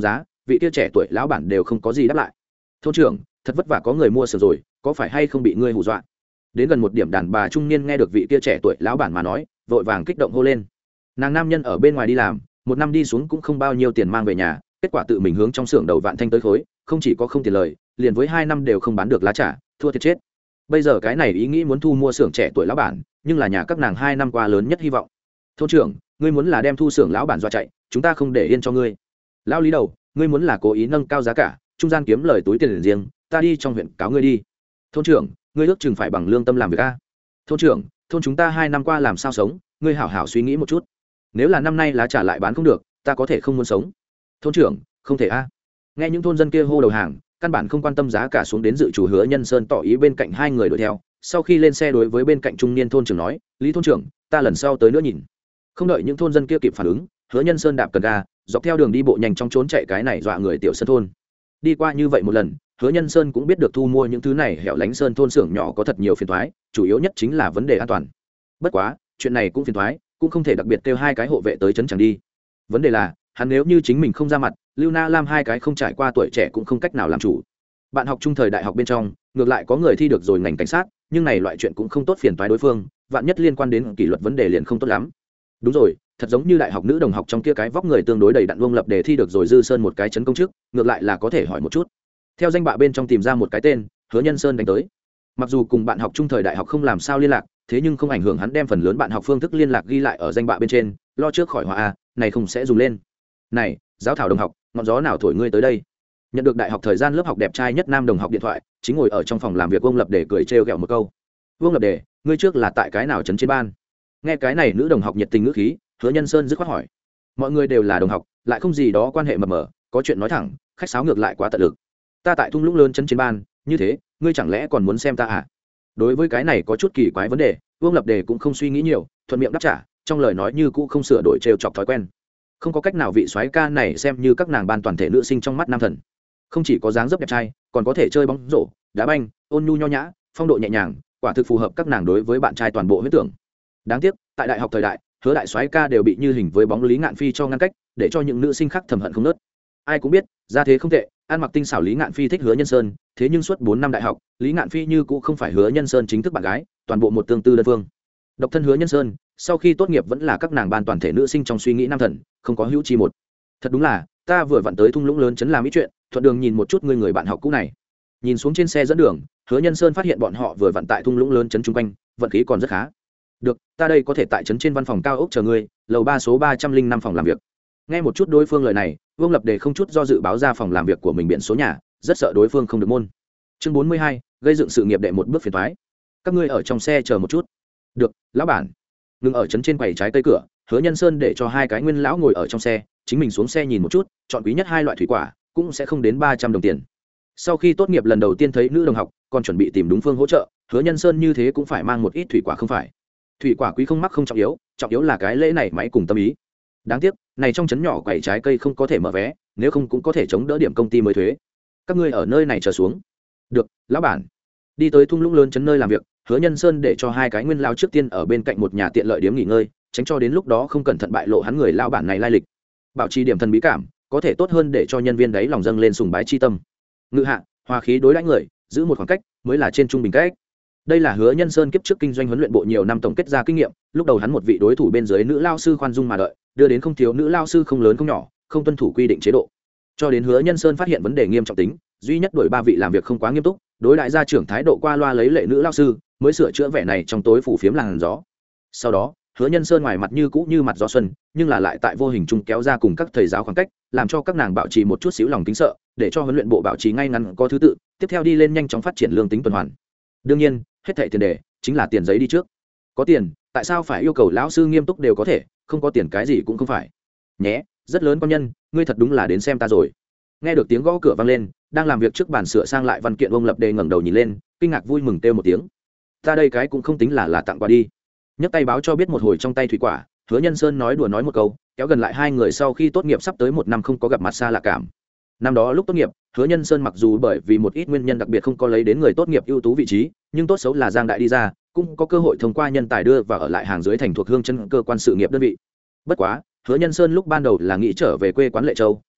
vị kia trẻ tuổi lão bản đều không có gì đáp lại. Thôn trưởng, thật vất vả có người mua sửa rồi, có phải hay không bị ngươi hù dọa? Đến gần một điểm đàn bà trung niên nghe được vị kia trẻ tuổi lão bản mà nói, vội vàng kích động hô lên. Nàng nam nhân ở bên ngoài đi làm, một năm đi xuống cũng không bao nhiêu tiền mang về nhà, kết quả tự mình hướng trong xưởng đầu vạn thanh tới khối, không chỉ có không tiền lời, liền với hai năm đều không bán được lá trà, thua thiệt chết. Bây giờ cái này ý nghĩ muốn thu mua xưởng trẻ tuổi lão bản, nhưng là nhà các nàng hai năm qua lớn nhất hy vọng. Thôn trưởng, ngươi muốn là đem thu xưởng lão bản dọa chạy, chúng ta không để yên cho ngươi. Lão lý đầu, ngươi muốn là cố ý nâng cao giá cả, trung gian kiếm lời túi tiền riêng, ta đi trong huyện cáo ngươi đi. Thôn trưởng, ngươi ước chừng phải bằng lương tâm làm việc a. Thôn trưởng, thôn chúng ta hai năm qua làm sao sống, ngươi hảo hảo suy nghĩ một chút. Nếu là năm nay lá trả lại bán không được, ta có thể không muốn sống. Thôn trưởng, không thể a. Nghe những thôn dân kia hô đầu hàng, căn bản không quan tâm giá cả xuống đến dự chủ Hứa Nhân Sơn tỏ ý bên cạnh hai người đuổi theo. Sau khi lên xe đối với bên cạnh trung niên thôn trưởng nói, lý thôn trưởng, ta lần sau tới nữa nhìn. Không đợi những thôn dân kia kịp phản ứng, Hứa Nhân Sơn đạp cần ga, dọc theo đường đi bộ nhanh chóng trốn chạy cái này dọa người tiểu sơn thôn. Đi qua như vậy một lần, Hứa Nhân Sơn cũng biết được thu mua những thứ này hẻo lánh sơn thôn xưởng nhỏ có thật nhiều phiền toái, chủ yếu nhất chính là vấn đề an toàn. Bất quá, chuyện này cũng phiền toái, cũng không thể đặc biệt kêu hai cái hộ vệ tới trấn chẳng đi. Vấn đề là, hắn nếu như chính mình không ra mặt, Lưu Na Lam hai cái không trải qua tuổi trẻ cũng không cách nào làm chủ. Bạn học trung thời đại học bên trong, ngược lại có người thi được rồi ngành cảnh sát, nhưng này loại chuyện cũng không tốt phiền toái đối phương, vạn nhất liên quan đến kỷ luật vấn đề liền không tốt lắm. Đúng rồi, thật giống như đại học nữ đồng học trong kia cái vóc người tương đối đầy đặn Vương Lập Đề thi được rồi Dư Sơn một cái chấn công chức, ngược lại là có thể hỏi một chút. Theo danh bạ bên trong tìm ra một cái tên, Hứa Nhân Sơn đánh tới. Mặc dù cùng bạn học trung thời đại học không làm sao liên lạc, thế nhưng không ảnh hưởng hắn đem phần lớn bạn học phương thức liên lạc ghi lại ở danh bạ bên trên, lo trước khỏi họa a, này không sẽ dùng lên. Này, giáo thảo đồng học, ngọn gió nào thổi ngươi tới đây? Nhận được đại học thời gian lớp học đẹp trai nhất nam đồng học điện thoại, chính ngồi ở trong phòng làm việc Vương Lập Đề cười trêu ghẹo một câu. Vương Lập Đề, ngươi trước là tại cái nào trấn trên ban? Nghe cái này nữ đồng học nhiệt tình ngữ khí, Hứa Nhân Sơn dứt khoát hỏi. Mọi người đều là đồng học, lại không gì đó quan hệ mập mờ, có chuyện nói thẳng, khách sáo ngược lại quá tận lực. Ta tại thung lũng lớn trấn trên ban, như thế, ngươi chẳng lẽ còn muốn xem ta à? Đối với cái này có chút kỳ quái vấn đề, Vương Lập Đề cũng không suy nghĩ nhiều, thuận miệng đáp trả, trong lời nói như cũ không sửa đổi trêu chọc thói quen. Không có cách nào, vị soái ca này xem như các nàng ban toàn thể nữ sinh trong mắt nam thần. Không chỉ có dáng dấp đẹp trai, còn có thể chơi bóng rổ, đá banh, ôn nhu nho nhã, phong độ nhẹ nhàng, quả thực phù hợp các nàng đối với bạn trai toàn bộ huyết tưởng. Đáng tiếc, tại đại học thời đại, Hứa đại soái ca đều bị như hình với bóng Lý Ngạn Phi cho ngăn cách, để cho những nữ sinh khác thầm hận không nớt. Ai cũng biết, ra thế không tệ, ăn mặc tinh xảo Lý Ngạn Phi thích Hứa Nhân Sơn, thế nhưng suốt bốn năm đại học, Lý Ngạn Phi như cũ không phải Hứa Nhân Sơn chính thức bạn gái, toàn bộ một tương tư đơn phương. Độc thân Hứa Nhân Sơn, sau khi tốt nghiệp vẫn là các nàng ban toàn thể nữ sinh trong suy nghĩ nam thần, không có hữu chi một. Thật đúng là, ta vừa vặn tới thung lũng lớn trấn làm ít chuyện, thuận đường nhìn một chút ngươi người bạn học cũ này. Nhìn xuống trên xe dẫn đường, Hứa Nhân Sơn phát hiện bọn họ vừa vặn tại thung lũng lớn trấn chung quanh, vận khí còn rất khá. Được, ta đây có thể tại trấn trên văn phòng cao ốc chờ ngươi, lầu ba số ba trăm linh năm phòng làm việc. Nghe một chút đối phương lời này, Vương Lập Đề không chút do dự báo ra phòng làm việc của mình biển số nhà, rất sợ đối phương không được môn. Chương bốn mươi hai, gây dựng sự nghiệp đệ một bước phiền toái. Các ngươi ở trong xe chờ một chút. Được, lão bản. Ngừng ở trấn trên quầy trái cây cửa, Hứa Nhân Sơn để cho hai cái nguyên lão ngồi ở trong xe, chính mình xuống xe nhìn một chút, chọn quý nhất hai loại thủy quả, cũng sẽ không đến ba trăm đồng tiền. Sau khi tốt nghiệp lần đầu tiên thấy nữ đồng học, còn chuẩn bị tìm đúng phương hỗ trợ, Hứa Nhân Sơn như thế cũng phải mang một ít thủy quả không phải. Thủy quả quý không mắc không trọng yếu, trọng yếu là cái lễ này máy cùng tâm ý. Đáng tiếc, này trong trấn nhỏ quầy trái cây không có thể mở vé, nếu không cũng có thể chống đỡ điểm công ty mới thuế. Các ngươi ở nơi này chờ xuống. Được, lão bản. Đi tới thung lũng lớn trấn nơi làm việc, Hứa Nhân Sơn để cho hai cái nguyên lao trước tiên ở bên cạnh một nhà tiện lợi điểm nghỉ ngơi, tránh cho đến lúc đó không cẩn thận bại lộ hắn người lao bản này lai lịch. Bảo trì điểm thần bí cảm, có thể tốt hơn để cho nhân viên đấy lòng dâng lên sùng bái chi tâm. Ngự hạ, hòa khí đối đãi người, giữ một khoảng cách mới là trên trung bình cách. Đây là Hứa Nhân Sơn kiếp trước kinh doanh huấn luyện bộ nhiều năm tổng kết ra kinh nghiệm, lúc đầu hắn một vị đối thủ bên dưới nữ lao sư khoan dung mà đợi, đưa đến không thiếu nữ lao sư không lớn không nhỏ, không tuân thủ quy định chế độ. Cho đến Hứa Nhân Sơn phát hiện vấn đề nghiêm trọng tính, duy nhất đổi ba vị làm việc không quá nghiêm túc, đối đại gia trưởng thái độ qua loa lấy lệ nữ lao sư, mới sửa chữa vẻ này trong tối phủ phiếm làn gió. Sau đó, Hứa Nhân Sơn ngoài mặt như cũ như mặt gió xuân, nhưng là lại tại vô hình chung kéo ra cùng các thầy giáo khoảng cách, làm cho các nàng bảo trì một chút xíu lòng kính sợ, để cho huấn luyện bộ bảo trì ngay ngắn có thứ tự, tiếp theo đi lên nhanh chóng phát triển lương tính tuần hoàn. Đương nhiên, hết thảy tiền đề chính là tiền giấy đi trước. Có tiền, tại sao phải yêu cầu lão sư nghiêm túc đều có thể, không có tiền cái gì cũng không phải. Nhé, rất lớn con nhân, ngươi thật đúng là đến xem ta rồi. Nghe được tiếng gõ cửa vang lên, đang làm việc trước bàn sửa sang lại văn kiện Vương Lập Đề ngẩng đầu nhìn lên, kinh ngạc vui mừng kêu một tiếng. Ta đây cái cũng không tính là là tặng quà đi. Nhấc tay báo cho biết một hồi trong tay thủy quả, Hứa Nhân Sơn nói đùa nói một câu, kéo gần lại hai người sau khi tốt nghiệp sắp tới một năm không có gặp mặt xa lạ cảm. Năm đó lúc tốt nghiệp, Hứa Nhân Sơn mặc dù bởi vì một ít nguyên nhân đặc biệt không có lấy đến người tốt nghiệp ưu tú vị trí, nhưng tốt xấu là Giang Đại đi ra, cũng có cơ hội thông qua nhân tài đưa và ở lại hàng dưới thành thuộc hương chân cơ quan sự nghiệp đơn vị. Bất quá, Hứa Nhân Sơn lúc ban đầu là nghĩ trở về quê quán Lệ Châu,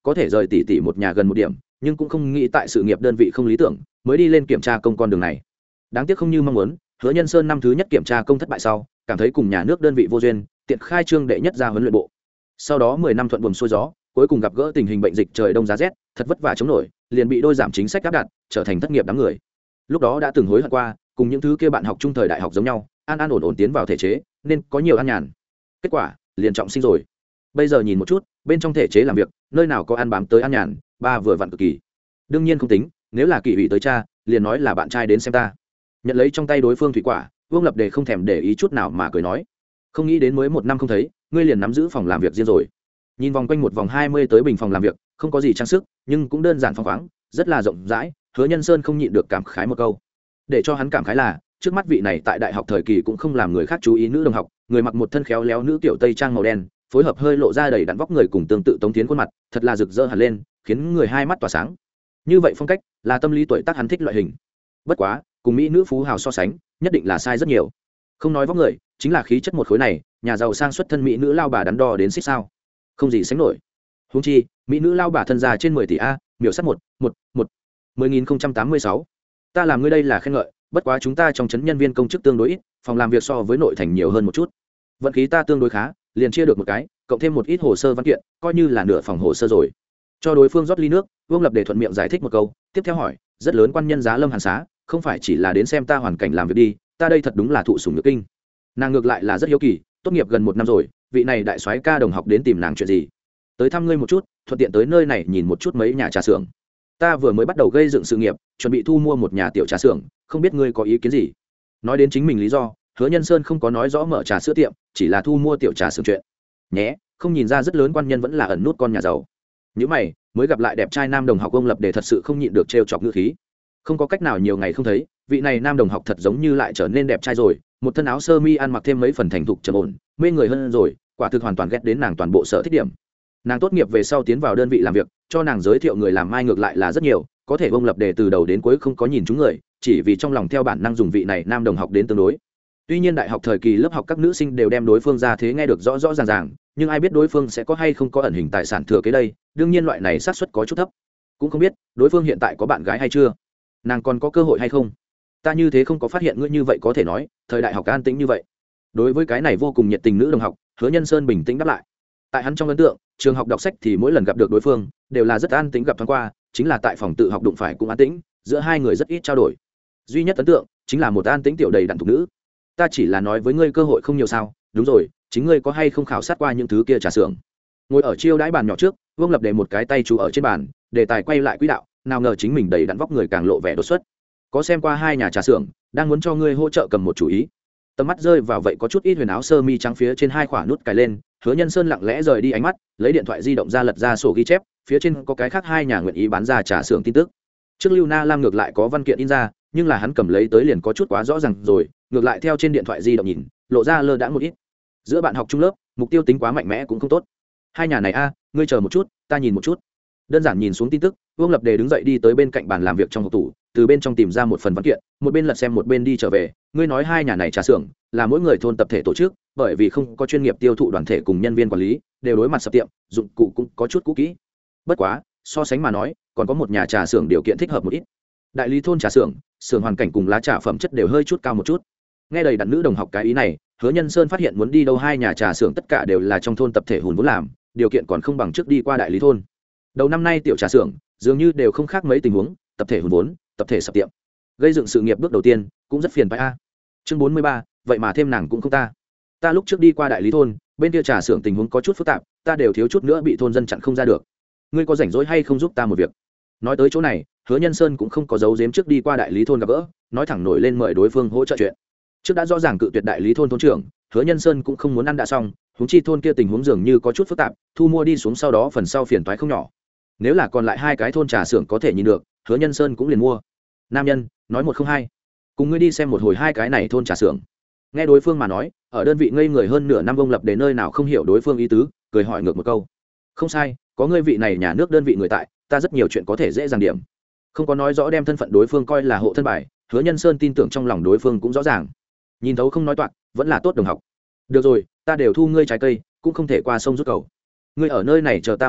có thể rời tỷ tỷ một nhà gần một điểm, nhưng cũng không nghĩ tại sự nghiệp đơn vị không lý tưởng mới đi lên kiểm tra công con đường này. Đáng tiếc không như mong muốn, Hứa Nhân Sơn năm thứ nhất kiểm tra công thất bại sau, cảm thấy cùng nhà nước đơn vị vô duyên, tiện khai trương đệ nhất ra huấn luyện bộ. Sau đó mười năm thuận buồm xuôi gió, cuối cùng gặp gỡ tình hình bệnh dịch trời đông giá rét, thật vất vả chống nổi, liền bị đôi giảm chính sách áp đặt, trở thành thất nghiệp đám người. Lúc đó đã từng hối hận qua, cùng những thứ kia bạn học trung thời đại học giống nhau, an an ổn ổn tiến vào thể chế, nên có nhiều an nhàn. Kết quả, liền trọng sinh rồi. Bây giờ nhìn một chút, bên trong thể chế làm việc, nơi nào có ăn bám tới an nhàn, ba vừa vặn cực kỳ. Đương nhiên không tính, nếu là kỳ ủy tới cha, liền nói là bạn trai đến xem ta. Nhận lấy trong tay đối phương thủy quả, Vương Lập Đề không thèm để ý chút nào mà cười nói, không nghĩ đến mới một năm không thấy, ngươi liền nắm giữ phòng làm việc riêng rồi. Nhìn vòng quanh một vòng hai mươi tới bình phòng làm việc, không có gì trang sức, nhưng cũng đơn giản phóng khoáng, rất là rộng rãi. Hứa Nhân Sơn không nhịn được cảm khái một câu. Để cho hắn cảm khái là, trước mắt vị này tại đại học thời kỳ cũng không làm người khác chú ý nữ đồng học, người mặc một thân khéo léo nữ tiểu tây trang màu đen, phối hợp hơi lộ ra đầy đặn vóc người cùng tương tự Tống Thiến khuôn mặt, thật là rực rỡ hẳn lên, khiến người hai mắt tỏa sáng. Như vậy phong cách, là tâm lý tuổi tác hắn thích loại hình. Bất quá, cùng mỹ nữ phú hào so sánh, nhất định là sai rất nhiều. Không nói vóc người, chính là khí chất một khối này, nhà giàu sang xuất thân mỹ nữ lao bà đắn đo đến xích sao, không gì sánh nổi. Huống chi, mỹ nữ lao bà thân già trên mười tỷ a, miểu sát một, một, một, mười nghìn không trăm tám mươi sáu. Ta làm ngươi đây là khen ngợi, bất quá chúng ta trong trấn nhân viên công chức tương đối ít, phòng làm việc so với nội thành nhiều hơn một chút. Vận khí ta tương đối khá, liền chia được một cái, cộng thêm một ít hồ sơ văn kiện, coi như là nửa phòng hồ sơ rồi. Cho đối phương rót ly nước, Vương Lập Đề thuận miệng giải thích một câu, tiếp theo hỏi, rất lớn quan nhân giá Lâm Hàn Xá, không phải chỉ là đến xem ta hoàn cảnh làm việc đi, ta đây thật đúng là thụ sủng nhược kinh. Nàng ngược lại là rất hiếu kỳ, tốt nghiệp gần một năm rồi, vị này đại soái ca đồng học đến tìm nàng chuyện gì? Tới thăm ngươi một chút, thuận tiện tới nơi này nhìn một chút mấy nhà trà xưởng. Ta vừa mới bắt đầu gây dựng sự nghiệp, chuẩn bị thu mua một nhà tiểu trà xưởng, không biết ngươi có ý kiến gì? Nói đến chính mình lý do, Hứa Nhân Sơn không có nói rõ mở trà sữa tiệm, chỉ là thu mua tiểu trà xưởng chuyện. Nhé, không nhìn ra rất lớn quan nhân vẫn là ẩn nút con nhà giàu. Những mày, mới gặp lại đẹp trai nam đồng học Vương Lập Đề thật sự không nhịn được trêu chọc ngữ khí. Không có cách nào nhiều ngày không thấy, vị này nam đồng học thật giống như lại trở nên đẹp trai rồi, một thân áo sơ mi ăn mặc thêm mấy phần thành thục trầm ổn, mê người hơn rồi, quả thực hoàn toàn ghét đến nàng toàn bộ sở thích điểm. Nàng tốt nghiệp về sau tiến vào đơn vị làm việc, cho nàng giới thiệu người làm mai ngược lại là rất nhiều, có thể Vương Lập Đề từ đầu đến cuối không có nhìn chúng người, chỉ vì trong lòng theo bản năng dùng vị này nam đồng học đến tương đối. Tuy nhiên đại học thời kỳ lớp học các nữ sinh đều đem đối phương ra thế nghe được rõ rõ ràng ràng, nhưng ai biết đối phương sẽ có hay không có ẩn hình tài sản thừa kế đây, đương nhiên loại này xác suất có chút thấp. Cũng không biết đối phương hiện tại có bạn gái hay chưa, nàng còn có cơ hội hay không. Ta như thế không có phát hiện ngươi như vậy có thể nói, thời đại học an tĩnh như vậy. Đối với cái này vô cùng nhiệt tình nữ đồng học, Hứa Nhân Sơn bình tĩnh đáp lại. Tại hắn trong ấn tượng, trường học đọc sách thì mỗi lần gặp được đối phương đều là rất an tĩnh, gặp thoáng qua chính là tại phòng tự học đụng phải cũng an tĩnh, giữa hai người rất ít trao đổi. Duy nhất ấn tượng chính là một an tĩnh tiểu đầy đặn thục nữ. Ta chỉ là nói với ngươi cơ hội không nhiều sao? Đúng rồi, chính ngươi có hay không khảo sát qua những thứ kia trà xưởng? Ngồi ở chiêu đãi bàn nhỏ trước, Vương Lập Đề một cái tay chú ở trên bàn, đề tài quay lại quỹ đạo, nào ngờ chính mình đầy đặn vóc người càng lộ vẻ đột xuất. Có xem qua hai nhà trà xưởng, đang muốn cho ngươi hỗ trợ cầm một chủ ý. Tầm mắt rơi vào vậy có chút ít huyền áo sơ mi trắng phía trên hai khỏa nút cài lên, Hứa Nhân Sơn lặng lẽ rời đi ánh mắt, lấy điện thoại di động ra lật ra sổ ghi chép, phía trên có cái khác hai nhà nguyện ý bán ra trà xưởng tin tức. Trước Lưu Na Lam ngược lại có văn kiện in ra, nhưng là hắn cầm lấy tới liền có chút quá rõ ràng rồi, ngược lại theo trên điện thoại di động nhìn, lộ ra lơ đãng một ít. Giữa bạn học trung lớp, mục tiêu tính quá mạnh mẽ cũng không tốt. Hai nhà này a, ngươi chờ một chút, ta nhìn một chút. Đơn giản nhìn xuống tin tức, Vương Lập Đề đứng dậy đi tới bên cạnh bàn làm việc trong hộp tủ, từ bên trong tìm ra một phần văn kiện, một bên lật xem một bên đi trở về. Ngươi nói hai nhà này trà xưởng là mỗi người thôn tập thể tổ chức, bởi vì không có chuyên nghiệp tiêu thụ đoàn thể cùng nhân viên quản lý, đều đối mặt sập tiệm, dụng cụ cũng có chút cũ kỹ. Bất quá, so sánh mà nói, còn có một nhà trà xưởng điều kiện thích hợp một ít. Đại lý thôn trà xưởng, xưởng hoàn cảnh cùng lá trà phẩm chất đều hơi chút cao một chút. Nghe đầy đặn nữ đồng học cái ý này, Hứa Nhân Sơn phát hiện muốn đi đâu hai nhà trà xưởng tất cả đều là trong thôn tập thể hùn vốn làm, điều kiện còn không bằng trước đi qua đại lý thôn. Đầu năm nay tiểu trà xưởng dường như đều không khác mấy tình huống, tập thể hùn vốn, tập thể sập tiệm. Gây dựng sự nghiệp bước đầu tiên cũng rất phiền phải a. Chương bốn mươi ba, vậy mà thêm nàng cũng không ta. Ta lúc trước đi qua đại lý thôn, bên kia trà xưởng tình huống có chút phức tạp, ta đều thiếu chút nữa bị thôn dân chặn không ra được. Ngươi có rảnh rỗi hay không giúp ta một việc? Nói tới chỗ này, Hứa Nhân Sơn cũng không có giấu giếm trước đi qua đại lý thôn gặp gỡ, nói thẳng nổi lên mời đối phương hỗ trợ chuyện. Trước đã rõ ràng cự tuyệt đại lý thôn thôn trưởng, Hứa Nhân Sơn cũng không muốn ăn đã xong, huống chi thôn kia tình huống dường như có chút phức tạp, thu mua đi xuống sau đó phần sau phiền toái không nhỏ. Nếu là còn lại hai cái thôn trà xưởng có thể nhìn được, Hứa Nhân Sơn cũng liền mua. Nam nhân, nói một không hai, cùng ngươi đi xem một hồi hai cái này thôn trà xưởng. Nghe đối phương mà nói, ở đơn vị ngây người hơn nửa năm Vương Lập Đề nơi nào không hiểu đối phương ý tứ, cười hỏi ngược một câu. Không sai, có ngươi vị này nhà nước đơn vị người tại, ta rất nhiều chuyện có thể dễ dàng điểm. Không có nói rõ đem thân phận đối phương coi là hộ thân bài, Hứa Nhân Sơn tin tưởng trong lòng đối phương cũng rõ ràng. Nhìn thấu không nói toạc, vẫn là tốt đồng học. Được rồi, ta đều thu ngươi trái cây, cũng không thể qua sông rút cầu. Ngươi ở nơi này chờ ta một chút,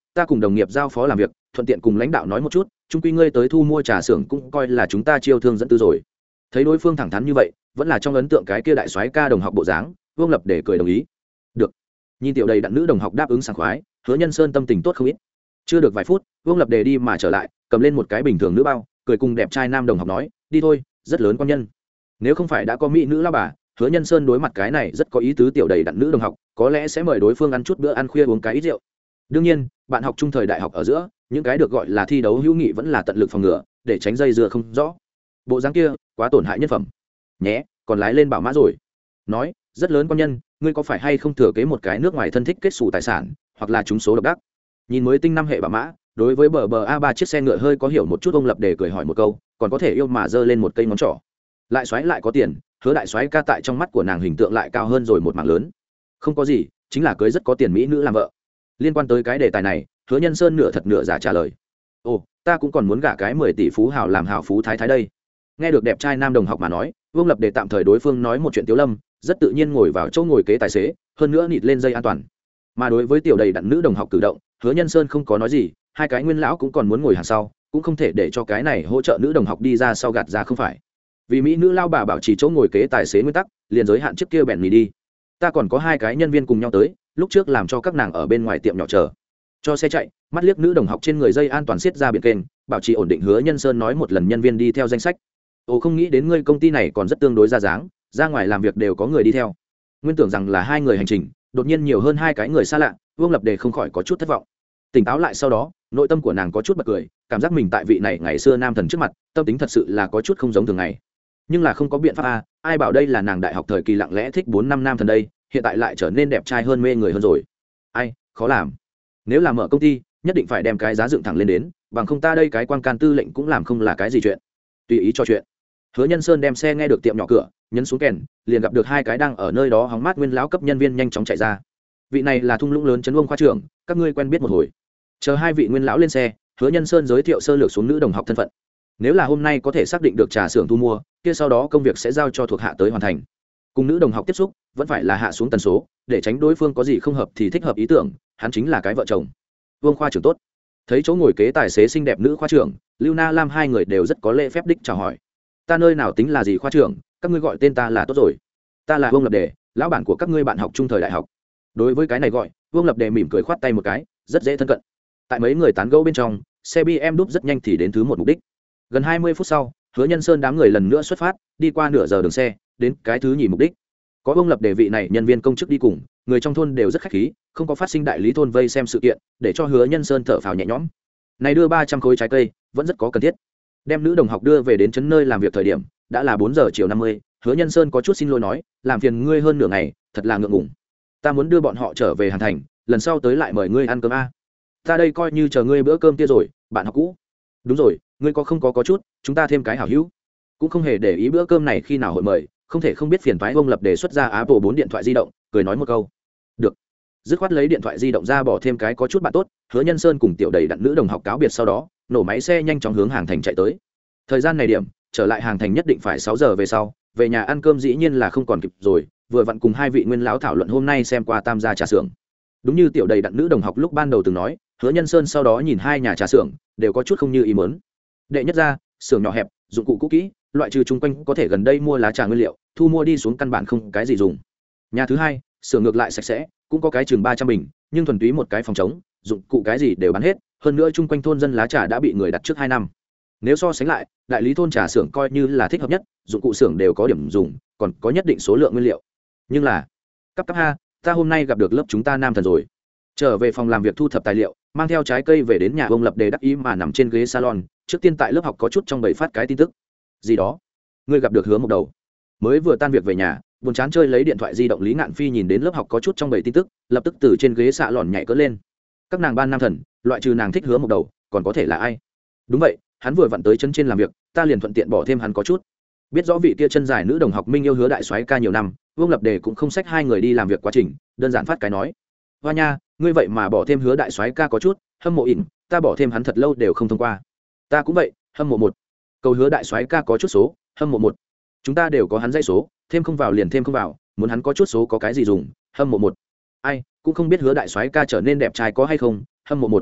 ta cùng đồng nghiệp giao phó làm việc thuận tiện cùng lãnh đạo nói một chút trung quy ngươi tới thu mua trà xưởng cũng coi là chúng ta chiêu thương dẫn tư rồi. Thấy đối phương thẳng thắn như vậy vẫn là trong ấn tượng cái kia đại soái ca đồng học bộ dáng, Vương Lập để cười đồng ý. Được. Nhìn tiểu đầy đặn nữ đồng học đáp ứng sảng khoái, Hứa Nhân Sơn tâm tình tốt không ít. Chưa được vài phút, Vương Lập đề đi mà trở lại, cầm lên một cái bình thường nữ bao, cười cùng đẹp trai nam đồng học nói, đi thôi, rất lớn quan nhân. Nếu không phải đã có mỹ nữ lao bà, Hứa Nhân Sơn đối mặt cái này rất có ý tứ tiểu đầy đặn nữ đồng học, có lẽ sẽ mời đối phương ăn chút bữa ăn khuya uống cái ít rượu. Đương nhiên, bạn học trung thời đại học ở giữa, những cái được gọi là thi đấu hữu nghị vẫn là tận lực phòng ngừa, để tránh dây dưa không rõ. Bộ dáng kia, quá tổn hại nhân phẩm. Nhé, còn lái lên bảo mã rồi. Nói, rất lớn quan nhân, ngươi có phải hay không thừa kế một cái nước ngoài thân thích kết xù tài sản, hoặc là trúng số độc đắc. Nhìn mới tinh năm hệ bảo mã, đối với bờ bờ a ba chiếc xe ngựa hơi có hiểu một chút, ông Lập để cười hỏi một câu, còn có thể yêu mà giơ lên một cây ngón trỏ. Lại xoáy lại có tiền, Hứa đại xoáy ca tại trong mắt của nàng hình tượng lại cao hơn rồi một mảng lớn. Không có gì, chính là cưới rất có tiền mỹ nữ làm vợ. Liên quan tới cái đề tài này, Hứa Nhân Sơn nửa thật nửa giả trả lời. Ồ, ta cũng còn muốn gả cái mười tỷ phú hào làm hào phú thái thái đây. Nghe được đẹp trai nam đồng học mà nói, Vương Lập để tạm thời đối phương nói một chuyện Tiếu Lâm, rất tự nhiên ngồi vào chỗ ngồi kế tài xế, hơn nữa nịt lên dây an toàn. Mà đối với tiểu đầy đặn nữ đồng học cử động, Hứa Nhân Sơn không có nói gì, hai cái nguyên lão cũng còn muốn ngồi hàng sau, cũng không thể để cho cái này hỗ trợ nữ đồng học đi ra sau gạt ra không phải. Vì mỹ nữ lao bà bảo trì chỗ ngồi kế tài xế nguyên tắc, liền giới hạn trước kia bèn mì đi. Ta còn có hai cái nhân viên cùng nhau tới, lúc trước làm cho các nàng ở bên ngoài tiệm nhỏ chờ. Cho xe chạy, mắt liếc nữ đồng học trên người dây an toàn siết ra biển kênh, bảo trì ổn định. Hứa Nhân Sơn nói một lần nhân viên đi theo danh sách. Ồ, không nghĩ đến ngươi công ty này còn rất tương đối ra dáng, ra ngoài làm việc đều có người đi theo. Nguyên tưởng rằng là hai người hành trình, đột nhiên nhiều hơn hai cái người xa lạ, Vương Lập Đề không khỏi có chút thất vọng. Tỉnh táo lại sau đó, nội tâm của nàng có chút bật cười, cảm giác mình tại vị này ngày xưa nam thần trước mặt, tâm tính thật sự là có chút không giống thường ngày. Nhưng là không có biện pháp a, ai bảo đây là nàng đại học thời kỳ lặng lẽ thích bốn năm nam thần đây, hiện tại lại trở nên đẹp trai hơn mê người hơn rồi. Ai, khó làm. Nếu là mở công ty, nhất định phải đem cái giá dựng thẳng lên đến, bằng không ta đây cái quan can tư lệnh cũng làm không là cái gì chuyện. Tùy ý cho chuyện. Hứa Nhân Sơn đem xe nghe được tiệm nhỏ cửa, nhấn xuống kèn, liền gặp được hai cái đang ở nơi đó hóng mát nguyên lão cấp nhân viên nhanh chóng chạy ra. Vị này là thung lũng lớn trấn Vương khoa trưởng, các ngươi quen biết một hồi. Chờ hai vị nguyên lão lên xe, Hứa Nhân Sơn giới thiệu sơ lược xuống nữ đồng học thân phận. Nếu là hôm nay có thể xác định được trà xưởng thu mua, kia sau đó công việc sẽ giao cho thuộc hạ tới hoàn thành. Cùng nữ đồng học tiếp xúc, vẫn phải là hạ xuống tần số, để tránh đối phương có gì không hợp thì thích hợp ý tưởng, hắn chính là cái vợ chồng. Vương khoa trưởng tốt. Thấy chỗ ngồi kế tài xế xinh đẹp nữ khoa trưởng, Lưu Na Lam hai người đều rất có lễ phép đích chào hỏi. Ta nơi nào tính là gì khoa trưởng, các ngươi gọi tên ta là tốt rồi. Ta là Vương Lập Đề, lão bản của các ngươi bạn học trung thời đại học. Đối với cái này gọi, Vương Lập Đề mỉm cười khoát tay một cái, rất dễ thân cận. Tại mấy người tán gẫu bên trong, xe bê em đúp rất nhanh thì đến thứ một mục đích. Gần hai mươi phút sau, Hứa Nhân Sơn đám người lần nữa xuất phát, đi qua nửa giờ đường xe, đến cái thứ nhì mục đích. Có Vương Lập Đề vị này nhân viên công chức đi cùng, người trong thôn đều rất khách khí, không có phát sinh đại lý thôn vây xem sự kiện, để cho Hứa Nhân Sơn thở phào nhẹ nhõm. Này đưa ba trăm khối trái cây, vẫn rất có cần thiết. Đem nữ đồng học đưa về đến trấn nơi làm việc thời điểm, đã là bốn giờ chiều năm mươi. Hứa Nhân Sơn có chút xin lỗi nói, làm phiền ngươi hơn nửa ngày, thật là ngượng ngùng. Ta muốn đưa bọn họ trở về Hàn Thành, lần sau tới lại mời ngươi ăn cơm a. Ta đây coi như chờ ngươi bữa cơm kia rồi, bạn học cũ. Đúng rồi, ngươi có không có có chút, chúng ta thêm cái hảo hữu. Cũng không hề để ý bữa cơm này khi nào hội mời, không thể không biết phiền toái. Ông Lập đề xuất ra Apple bốn điện thoại di động, cười nói một câu. Được. Dứt khoát lấy điện thoại di động ra bỏ thêm cái có chút bạn tốt. Hứa Nhân Sơn cùng tiểu đầy đặn nữ đồng học cáo biệt sau đó, nổ máy xe nhanh chóng hướng Hàng Thành chạy tới. Thời gian này điểm, trở lại Hàng Thành nhất định phải sáu giờ về sau, về nhà ăn cơm dĩ nhiên là không còn kịp rồi, vừa vặn cùng hai vị nguyên lão thảo luận hôm nay xem qua tam gia trà xưởng. Đúng như tiểu đầy đặn nữ đồng học lúc ban đầu từng nói, Hứa Nhân Sơn sau đó nhìn hai nhà trà xưởng, đều có chút không như ý muốn. Đệ nhất ra, xưởng nhỏ hẹp, dụng cụ cũ kỹ, loại trừ chung quanh có thể gần đây mua lá trà nguyên liệu, thu mua đi xuống căn bản không cái gì dùng. Nhà thứ hai, xưởng ngược lại sạch sẽ, cũng có cái chừng ba trăm bình, nhưng thuần túy một cái phòng trống, dụng cụ cái gì đều bán hết, hơn nữa chung quanh thôn dân lá trà đã bị người đặt trước hai năm. Nếu so sánh lại, đại lý thôn trà xưởng coi như là thích hợp nhất, dụng cụ xưởng đều có điểm dùng, còn có nhất định số lượng nguyên liệu. Nhưng là, cấp cấp ha, ta hôm nay gặp được lớp chúng ta nam thần rồi. Trở về phòng làm việc thu thập tài liệu, mang theo trái cây về đến nhà. Ông Lập Đề đắc ý mà nằm trên ghế salon, trước tiên tại lớp học có chút trong bầy phát cái tin tức. Gì đó? Ngươi gặp được Hứa Mộc Đầu? Mới vừa tan việc về nhà, buồn chán chơi lấy điện thoại di động, Lý Ngạn Phi nhìn đến lớp học có chút trong bầy tin tức, lập tức từ trên ghế xạ lòn nhảy cỡ lên. Các nàng ban nam thần, loại trừ nàng thích Hứa Mộc Đầu, còn có thể là ai? Đúng vậy, hắn vừa vặn tới chân trên làm việc, ta liền thuận tiện bỏ thêm hắn có chút. Biết rõ vị kia chân dài nữ đồng học Minh yêu Hứa đại soái ca nhiều năm, Vương Lập Đề cũng không xách hai người đi làm việc quá trình, đơn giản phát cái nói. Hoa nha, ngươi vậy mà bỏ thêm Hứa đại soái ca có chút, hâm mộ ỉn, ta bỏ thêm hắn thật lâu đều không thông qua. Ta cũng vậy, hâm mộ một. Cầu Hứa đại soái ca có chút số, hâm mộ một. Chúng ta đều có hắn dãy số, thêm không vào liền thêm không vào, muốn hắn có chút số có cái gì dùng, hâm mộ một. Ai, cũng không biết Hứa đại soái ca trở nên đẹp trai có hay không, hâm mộ một.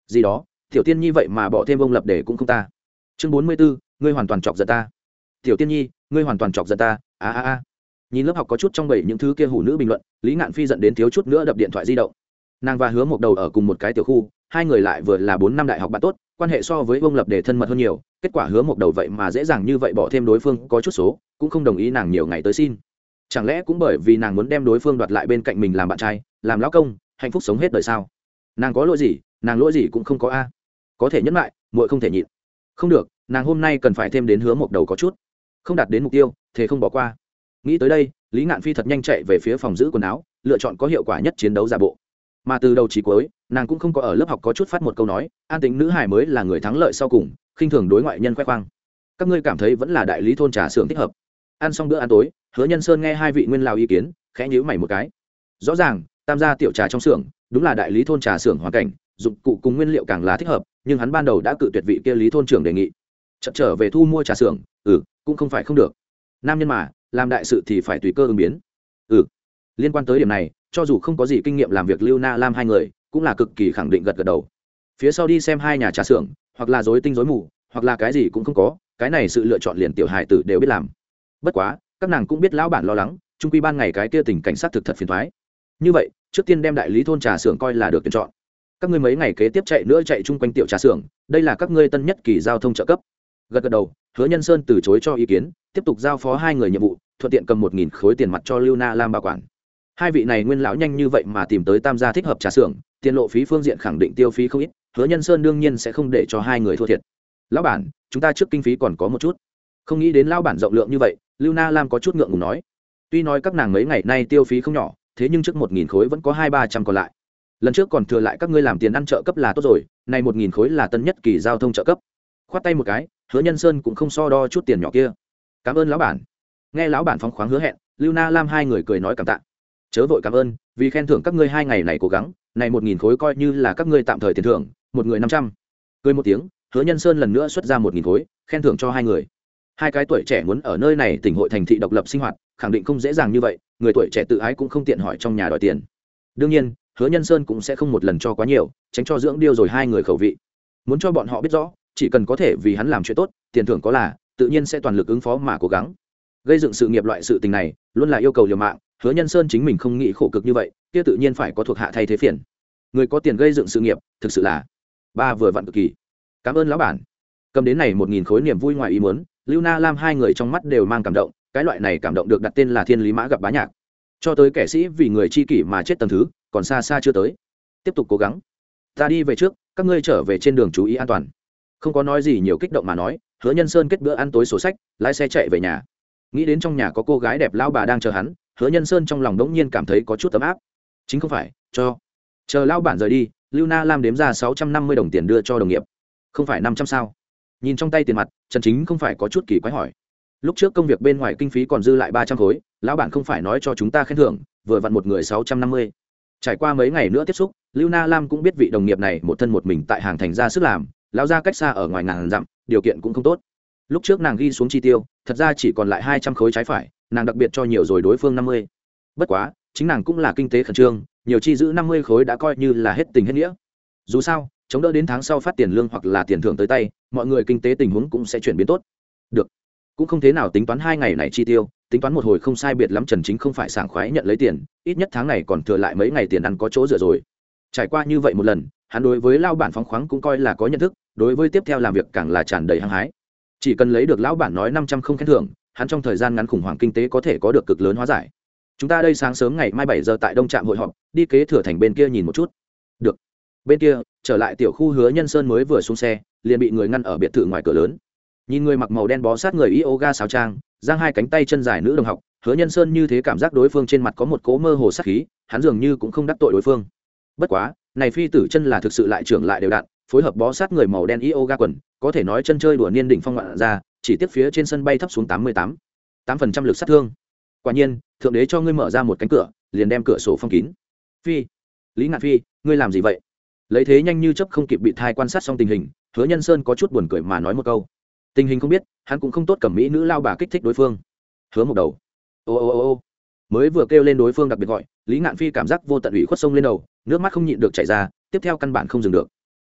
gì đó tiểu tiên nhi vậy mà bỏ thêm ông lập để cũng không ta. Chương bốn mươi 44, ngươi hoàn toàn chọc giận ta. Tiểu tiên nhi, ngươi hoàn toàn chọc giận ta. A a a. Nhìn lớp học có chút trong bảy những thứ kia hủ nữ bình luận, Lý Ngạn Phi giận đến thiếu chút nữa đập điện thoại di động. Nàng và Hứa Mộc Đầu ở cùng một cái tiểu khu, hai người lại vừa là bốn năm đại học bạn tốt, quan hệ so với ông lập để thân mật hơn nhiều, kết quả Hứa Mộc Đầu vậy mà dễ dàng như vậy bỏ thêm đối phương có chút số, cũng không đồng ý nàng nhiều ngày tới xin. Chẳng lẽ cũng bởi vì nàng muốn đem đối phương đoạt lại bên cạnh mình làm bạn trai, làm lão công, hạnh phúc sống hết đời sao? Nàng có lỗi gì? Nàng lỗi gì cũng không có a. Có thể nhẫn lại, muội không thể nhịn. Không được, nàng hôm nay cần phải thêm đến Hứa Mộc Đầu có chút. Không đạt đến mục tiêu, thế không bỏ qua. Nghĩ tới đây, Lý Ngạn Phi thật nhanh chạy về phía phòng giữ quần áo, lựa chọn có hiệu quả nhất chiến đấu giả bộ. Mà từ đầu chí cuối, nàng cũng không có ở lớp học có chút phát một câu nói, an tính nữ hải mới là người thắng lợi sau cùng, khinh thường đối ngoại nhân khoe khoang. Các ngươi cảm thấy vẫn là đại lý thôn trà xưởng thích hợp. Ăn xong bữa ăn tối, Hứa Nhân Sơn nghe hai vị nguyên lão ý kiến, khẽ nhíu mày một cái. Rõ ràng, tam gia tiểu trà trong xưởng, đúng là đại lý thôn trà xưởng hoàn cảnh, dụng cụ cùng nguyên liệu càng là thích hợp, nhưng hắn ban đầu đã cự tuyệt vị kia lý thôn trưởng đề nghị. Chợt trở về thu mua trà xưởng, ừ, cũng không phải không được. Nam nhân mà, làm đại sự thì phải tùy cơ ứng biến. Ừ. Liên quan tới điểm này, cho dù không có gì kinh nghiệm làm việc Lưu Na Lam hai người, cũng là cực kỳ khẳng định gật gật đầu. Phía sau đi xem hai nhà trà xưởng, hoặc là rối tinh rối mù, hoặc là cái gì cũng không có, cái này sự lựa chọn liền tiểu hài tử đều biết làm. Bất quá, các nàng cũng biết lão bản lo lắng, chung quy ban ngày cái kia tình cảnh sát thực thật phiền toái. Như vậy, trước tiên đem đại lý thôn trà xưởng coi là được tuyển chọn. Các ngươi mấy ngày kế tiếp chạy nữa chạy chung quanh tiểu trà xưởng, đây là các ngươi tân nhất kỳ giao thông trợ cấp. Gật gật đầu, Hứa Nhân Sơn từ chối cho ý kiến, tiếp tục giao phó hai người nhiệm vụ, thuận tiện cầm một nghìn khối tiền mặt cho Lưu Na Lam bảo quản. Hai vị này nguyên lão nhanh như vậy mà tìm tới tam gia thích hợp trà xưởng, tiền lộ phí phương diện khẳng định tiêu phí không ít, Hứa Nhân Sơn đương nhiên sẽ không để cho hai người thua thiệt. Lão bản, chúng ta trước kinh phí còn có một chút. Không nghĩ đến lão bản rộng lượng như vậy, Lưu Na Lam có chút ngượng ngùng nói. Tuy nói các nàng mấy ngày nay tiêu phí không nhỏ, thế nhưng trước một nghìn khối vẫn có hai ba trăm còn lại. Lần trước còn thừa lại các ngươi làm tiền ăn trợ cấp là tốt rồi, này một nghìn khối là tân nhất kỳ giao thông trợ cấp. Khoát tay một cái, Hứa Nhân Sơn cũng không so đo chút tiền nhỏ kia. Cảm ơn lão bản. Nghe lão bản phóng khoáng hứa hẹn, Lưu Na Lam hai người cười nói cảm tạ. Chớ vội cảm ơn, vì khen thưởng các ngươi hai ngày này cố gắng, này một nghìn khối coi như là các ngươi tạm thời tiền thưởng, một người năm trăm. Cười một tiếng, Hứa Nhân Sơn lần nữa xuất ra một nghìn khối, khen thưởng cho hai người. Hai cái tuổi trẻ muốn ở nơi này tỉnh hội thành thị độc lập sinh hoạt, khẳng định không dễ dàng như vậy, người tuổi trẻ tự ái cũng không tiện hỏi trong nhà đòi tiền. Đương nhiên, Hứa Nhân Sơn cũng sẽ không một lần cho quá nhiều, tránh cho dưỡng điêu rồi hai người khẩu vị. Muốn cho bọn họ biết rõ, chỉ cần có thể vì hắn làm chuyện tốt, tiền thưởng có là, tự nhiên sẽ toàn lực ứng phó mà cố gắng. Gây dựng sự nghiệp loại sự tình này, luôn là yêu cầu liều mạng, Hứa Nhân Sơn chính mình không nghĩ khổ cực như vậy, kia tự nhiên phải có thuộc hạ thay thế phiền. Người có tiền gây dựng sự nghiệp, thực sự là ba vừa vặn cực kỳ. Cảm ơn lão bản. Cầm đến này một nghìn khối niềm vui ngoài ý muốn, Lưu Na Lam hai người trong mắt đều mang cảm động, cái loại này cảm động được đặt tên là thiên lý mã gặp bá nhạc. Cho tới kẻ sĩ vì người chi kỷ mà chết tầng thứ, còn xa xa chưa tới. Tiếp tục cố gắng. Ta đi về trước, các ngươi trở về trên đường chú ý an toàn. Không có nói gì nhiều kích động mà nói, Hứa Nhân Sơn kết bữa ăn tối sổ sách, lái xe chạy về nhà. Nghĩ đến trong nhà có cô gái đẹp lão bà đang chờ hắn, Hứa Nhân Sơn trong lòng đống nhiên cảm thấy có chút ấm áp. Chính không phải, cho. Chờ lão bản rời đi, Lưu Na Lam đếm ra sáu trăm năm mươi đồng tiền đưa cho đồng nghiệp. Không phải năm trăm sao? Nhìn trong tay tiền mặt, Trần Chính không phải có chút kỳ quái hỏi. Lúc trước công việc bên ngoài kinh phí còn dư lại ba trăm khối, lão bản không phải nói cho chúng ta khen thưởng, vừa vặn một người sáu trăm năm mươi. Trải qua mấy ngày nữa tiếp xúc, Lưu Na Lam cũng biết vị đồng nghiệp này một thân một mình tại hàng thành ra sức làm, lão ra cách xa ở ngoài ngàn dặm, điều kiện cũng không tốt. Lúc trước nàng ghi xuống chi tiêu, thật ra chỉ còn lại hai trăm khối trái phải, nàng đặc biệt cho nhiều rồi đối phương năm mươi. Bất quá, chính nàng cũng là kinh tế khẩn trương, nhiều chi giữ năm mươi khối đã coi như là hết tình hết nghĩa. Dù sao, chống đỡ đến tháng sau phát tiền lương hoặc là tiền thưởng tới tay, mọi người kinh tế tình huống cũng sẽ chuyển biến tốt. Được, cũng không thế nào tính toán hai ngày này chi tiêu, tính toán một hồi không sai biệt lắm. Trần Chính không phải sảng khoái nhận lấy tiền, ít nhất tháng này còn thừa lại mấy ngày tiền ăn có chỗ dựa rồi. Trải qua như vậy một lần, hắn đối với lão bản phóng khoáng cũng coi là có nhận thức, đối với tiếp theo làm việc càng là tràn đầy hăng hái. Chỉ cần lấy được lão bản nói năm trăm không khen thưởng, hắn trong thời gian ngắn khủng hoảng kinh tế có thể có được cực lớn hóa giải. Chúng ta đây sáng sớm ngày mai bảy giờ tại Đông Trạm hội họp, đi kế thừa thành bên kia nhìn một chút. Được. Bên kia, trở lại tiểu khu Hứa Nhân Sơn mới vừa xuống xe, liền bị người ngăn ở biệt thự ngoài cửa lớn. Nhìn người mặc màu đen bó sát người yoga sáo trang, giang hai cánh tay chân dài nữ đồng học, Hứa Nhân Sơn như thế cảm giác đối phương trên mặt có một cỗ mơ hồ sát khí, hắn dường như cũng không đắc tội đối phương. Bất quá, này phi tử chân là thực sự lại trưởng lại đều đặn, phối hợp bó sát người màu đen yoga quần, có thể nói chân chơi đùa niên đỉnh phong ngoạn ra, chỉ tiếp phía trên sân bay thấp xuống tám mươi tám tám phần trăm lực sát thương. Quả nhiên, thượng đế cho ngươi mở ra một cánh cửa, liền đem cửa sổ phong kín. Phi, Lý Ngạn Phi, ngươi làm gì vậy? Lấy thế nhanh như chớp không kịp bị thai quan sát xong tình hình, Hứa Nhân Sơn có chút buồn cười mà nói một câu. Tình hình không biết, hắn cũng không tốt cầm mỹ nữ lao bà kích thích đối phương. Hứa một đầu. Ô ô ô ô. Mới vừa kêu lên đối phương đặc biệt gọi, Lý Ngạn Phi cảm giác vô tận ủy khuất sông lên đầu, nước mắt không nhịn được chảy ra, tiếp theo căn bản không dừng được.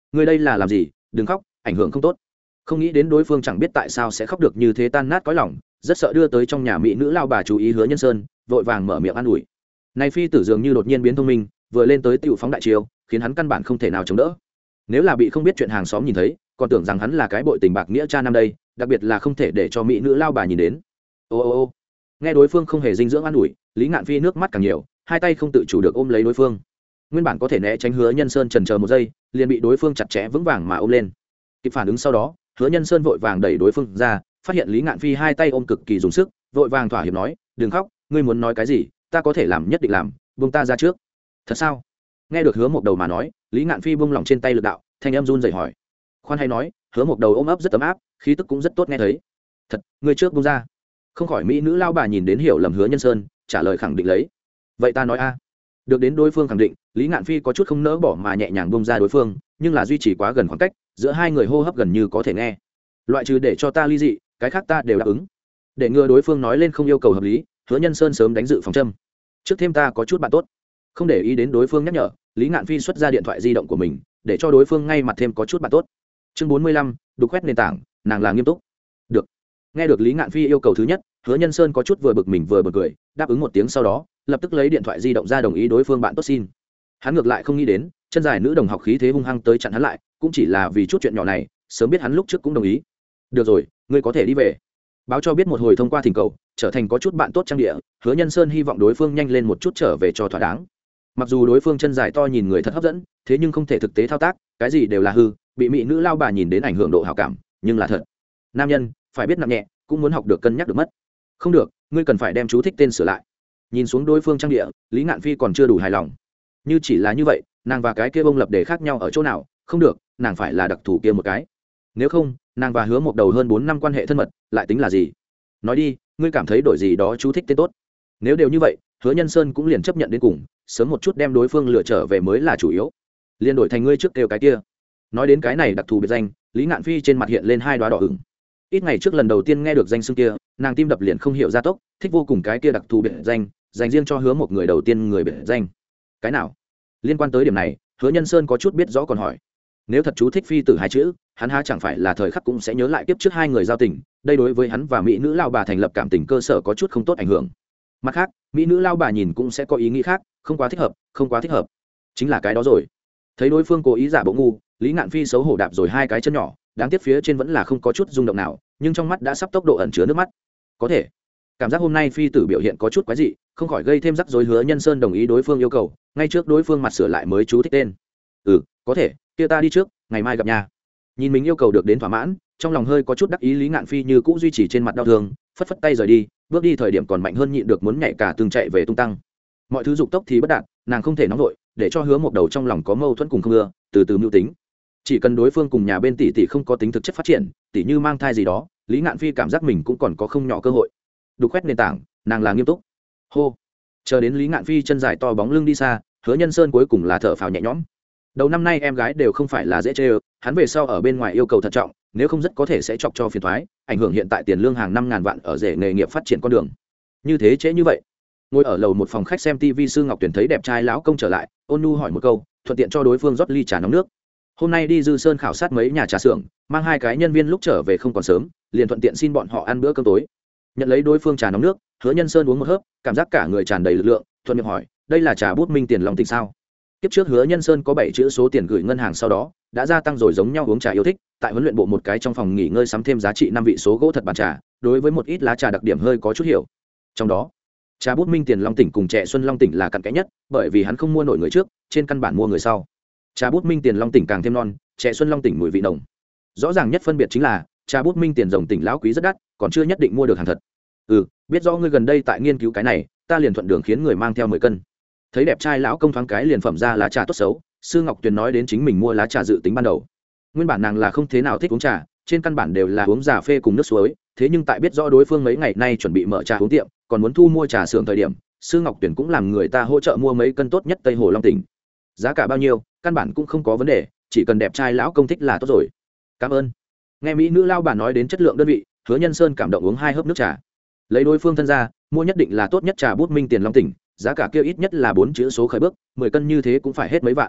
Ngươi đây là làm gì? Đừng khóc, ảnh hưởng không tốt. Không nghĩ đến đối phương chẳng biết tại sao sẽ khóc được như thế tan nát cõi lòng, rất sợ đưa tới trong nhà mỹ nữ lao bà chú ý Hứa Nhân Sơn, vội vàng mở miệng an ủi. Này phi tử dường như đột nhiên biến thông minh, vừa lên tới tiểu phóng đại chiêu, khiến hắn căn bản không thể nào chống đỡ. Nếu là bị không biết chuyện hàng xóm nhìn thấy, còn tưởng rằng hắn là cái bội tình bạc nghĩa cha năm đây, đặc biệt là không thể để cho mỹ nữ lao bà nhìn đến. Ô ô ô. Nghe đối phương không hề dinh dưỡng an ủi, Lý Ngạn Phi nước mắt càng nhiều, hai tay không tự chủ được ôm lấy đối phương. Nguyên bản có thể né tránh Hứa Nhân Sơn chần chờ một giây, liền bị đối phương chặt chẽ vững vàng mà ôm lên. Kịp phản ứng sau đó, Hứa Nhân Sơn vội vàng đẩy đối phương ra, phát hiện Lý Ngạn Phi hai tay ôm cực kỳ dùng sức, vội vàng thỏa hiệp nói, đừng khóc, ngươi muốn nói cái gì, ta có thể làm nhất định làm, buông ta ra trước. Thật sao? Nghe được Hứa Mộc Đầu mà nói, Lý Ngạn Phi buông lỏng trên tay lực đạo, thanh em run rẩy hỏi. Khoan hay nói, Hứa Mộc Đầu ôm ấp rất ấm áp, khí tức cũng rất tốt nghe thấy. Thật, ngươi trước buông ra. Không khỏi mỹ nữ lao bà nhìn đến hiểu lầm Hứa Nhân Sơn, trả lời khẳng định lấy. Vậy ta nói a. Được đến đối phương khẳng định, Lý Ngạn Phi có chút không nỡ bỏ mà nhẹ nhàng buông ra đối phương, nhưng là duy trì quá gần khoảng cách, giữa hai người hô hấp gần như có thể nghe. Loại trừ để cho ta ly dị, cái khác ta đều đáp ứng. Để ngừa đối phương nói lên không yêu cầu hợp lý, Hứa Nhân Sơn sớm đánh dự phòng châm. Trước thêm ta có chút bạn tốt. Không để ý đến đối phương nhắc nhở, Lý Ngạn Phi xuất ra điện thoại di động của mình, để cho đối phương ngay mặt thêm có chút bạn tốt. Chương bốn mươi lăm, đục khoét nền tảng, nàng là nghiêm túc. Được. Nghe được Lý Ngạn Phi yêu cầu thứ nhất, Hứa Nhân Sơn có chút vừa bực mình vừa bực cười, đáp ứng một tiếng sau đó, lập tức lấy điện thoại di động ra đồng ý đối phương bạn tốt xin. Hắn ngược lại không nghĩ đến, chân dài nữ đồng học khí thế hung hăng tới chặn hắn lại, cũng chỉ là vì chút chuyện nhỏ này, sớm biết hắn lúc trước cũng đồng ý. Được rồi, ngươi có thể đi về. Báo cho biết một hồi thông qua thỉnh cầu, trở thành có chút bạn tốt trang địa, Hứa Nhân Sơn hy vọng đối phương nhanh lên một chút trở về cho thỏa đáng. Mặc dù đối phương chân dài to nhìn người thật hấp dẫn, thế nhưng không thể thực tế thao tác, cái gì đều là hư, bị mỹ nữ lao bà nhìn đến ảnh hưởng độ hảo cảm, nhưng là thật. Nam nhân phải biết nặng nhẹ, cũng muốn học được cân nhắc được mất. Không được, ngươi cần phải đem chú thích tên sửa lại. Nhìn xuống đối phương trang địa, Lý Ngạn Phi còn chưa đủ hài lòng. Như chỉ là như vậy, nàng và cái kia bông lập để khác nhau ở chỗ nào? Không được, nàng phải là đặc thù kia một cái. Nếu không, nàng và Hứa Mộc Đầu hơn bốn năm quan hệ thân mật, lại tính là gì? Nói đi, ngươi cảm thấy đổi gì đó chú thích tên tốt. Nếu đều như vậy, Hứa Nhân Sơn cũng liền chấp nhận đến cùng, sớm một chút đem đối phương lựa trở về mới là chủ yếu. Liên đổi thành ngươi trước kêu cái kia. Nói đến cái này đặc thù biệt danh, Lý Ngạn Phi trên mặt hiện lên hai đóa đỏ ửng. Ít ngày trước lần đầu tiên nghe được danh xưng kia, nàng tim đập liền không hiểu gia tốc, thích vô cùng cái kia đặc thù biệt danh, dành riêng cho Hứa một người đầu tiên người biệt danh. Cái nào? Liên quan tới điểm này, Hứa Nhân Sơn có chút biết rõ còn hỏi. Nếu thật chú thích phi tử hai chữ, hắn há chẳng phải là thời khắc cũng sẽ nhớ lại kiếp trước hai người giao tình, đây đối với hắn và mỹ nữ lao bà thành lập cảm tình cơ sở có chút không tốt ảnh hưởng. Mặt khác, mỹ nữ lao bà nhìn cũng sẽ có ý nghĩ khác, không quá thích hợp, không quá thích hợp. Chính là cái đó rồi. Thấy đối phương cố ý giả bộ ngu, Lý Ngạn Phi xấu hổ đạp rồi hai cái chân nhỏ, đáng tiếc phía trên vẫn là không có chút rung động nào, nhưng trong mắt đã sắp tốc độ ẩn chứa nước mắt. Có thể, cảm giác hôm nay phi tử biểu hiện có chút quái dị, không khỏi gây thêm rắc rối. Hứa Nhân Sơn đồng ý đối phương yêu cầu, ngay trước đối phương mặt sửa lại mới chú thích tên. Ừ, có thể, kia ta đi trước, ngày mai gặp nhà. Nhìn mình yêu cầu được đến thỏa mãn, trong lòng hơi có chút đắc ý, Lý Ngạn Phi như cũ duy trì trên mặt đau thương, phất phất tay rời đi, bước đi thời điểm còn mạnh hơn nhịn được muốn nhảy cả từng chạy về tung tăng. Mọi thứ dục tốc thì bất đạt, nàng không thể nóng vội, để cho Hứa Mộc Đầu trong lòng có mâu thuẫn cùng không ưa, từ từ mưu tính. Chỉ cần đối phương cùng nhà bên tỷ tỷ không có tính thực chất phát triển, tỷ như mang thai gì đó, Lý Ngạn Phi cảm giác mình cũng còn có không nhỏ cơ hội. Đục khoét nền tảng, nàng là nghiêm túc. Hô. Chờ đến Lý Ngạn Phi chân dài to bóng lưng đi xa, Hứa Nhân Sơn cuối cùng là thở phào nhẹ nhõm. Đầu năm nay em gái đều không phải là dễ chơi, hắn về sau ở bên ngoài yêu cầu thận trọng, nếu không rất có thể sẽ chọc cho phiền toái, ảnh hưởng hiện tại tiền lương hàng năm ngàn vạn ở rể nghề nghiệp phát triển con đường. Như thế trễ như vậy. Ngồi ở lầu một phòng khách xem ti vi, Sư Ngọc Tuyển thấy đẹp trai lão công trở lại, ôn nhu hỏi một câu, thuận tiện cho đối phương rót ly trà nóng nước. Hôm nay đi Dư Sơn khảo sát mấy nhà trà xưởng, mang hai cái nhân viên lúc trở về không còn sớm, liền thuận tiện xin bọn họ ăn bữa cơm tối. Nhận lấy đối phương trà nóng nước, Hứa Nhân Sơn uống một hớp, cảm giác cả người tràn đầy lực lượng, thuận miệng hỏi, đây là trà bút minh tiền lòng tình sao? Kiếp trước Hứa Nhân Sơn có bảy chữ số tiền gửi ngân hàng, sau đó đã gia tăng rồi giống nhau uống trà yêu thích, tại huấn luyện bộ một cái trong phòng nghỉ ngơi sắm thêm giá trị năm vị số gỗ thật bàn trà, đối với một ít lá trà đặc điểm hơi có chút hiểu. Trong đó, trà bút minh tiền long tỉnh cùng trẻ xuân long tỉnh là cặn kẽ nhất, bởi vì hắn không mua nổi người trước, trên căn bản mua người sau. Trà bút minh tiền long tỉnh càng thêm non, trẻ xuân long tỉnh mùi vị nồng. Rõ ràng nhất phân biệt chính là trà bút minh tiền rồng tỉnh lão quý rất đắt, còn chưa nhất định mua được hàng thật. Ừ, biết rõ ngươi gần đây tại nghiên cứu cái này, ta liền thuận đường khiến người mang theo mười cân. Thấy đẹp trai lão công thoáng cái liền phẩm ra lá trà tốt xấu, Sư Ngọc Tuyền nói đến chính mình mua lá trà dự tính ban đầu. Nguyên bản nàng là không thế nào thích uống trà, trên căn bản đều là uống trà phê cùng nước suối, thế nhưng tại biết rõ đối phương mấy ngày nay chuẩn bị mở trà uống tiệm, còn muốn thu mua trà xưởng thời điểm, Sư Ngọc Tuyền cũng làm người ta hỗ trợ mua mấy cân tốt nhất Tây Hồ Long tỉnh. Giá cả bao nhiêu, căn bản cũng không có vấn đề, chỉ cần đẹp trai lão công thích là tốt rồi. Cảm ơn. Nghe mỹ nữ lao bà nói đến chất lượng đơn vị, Hứa Nhân Sơn cảm động uống hai hớp nước trà. Lấy đối phương thân ra, mua nhất định là tốt nhất trà bút minh tiền long tỉnh, giá cả kia ít nhất là bốn chữ số khởi bước, mười cân như thế cũng phải hết mấy vạn.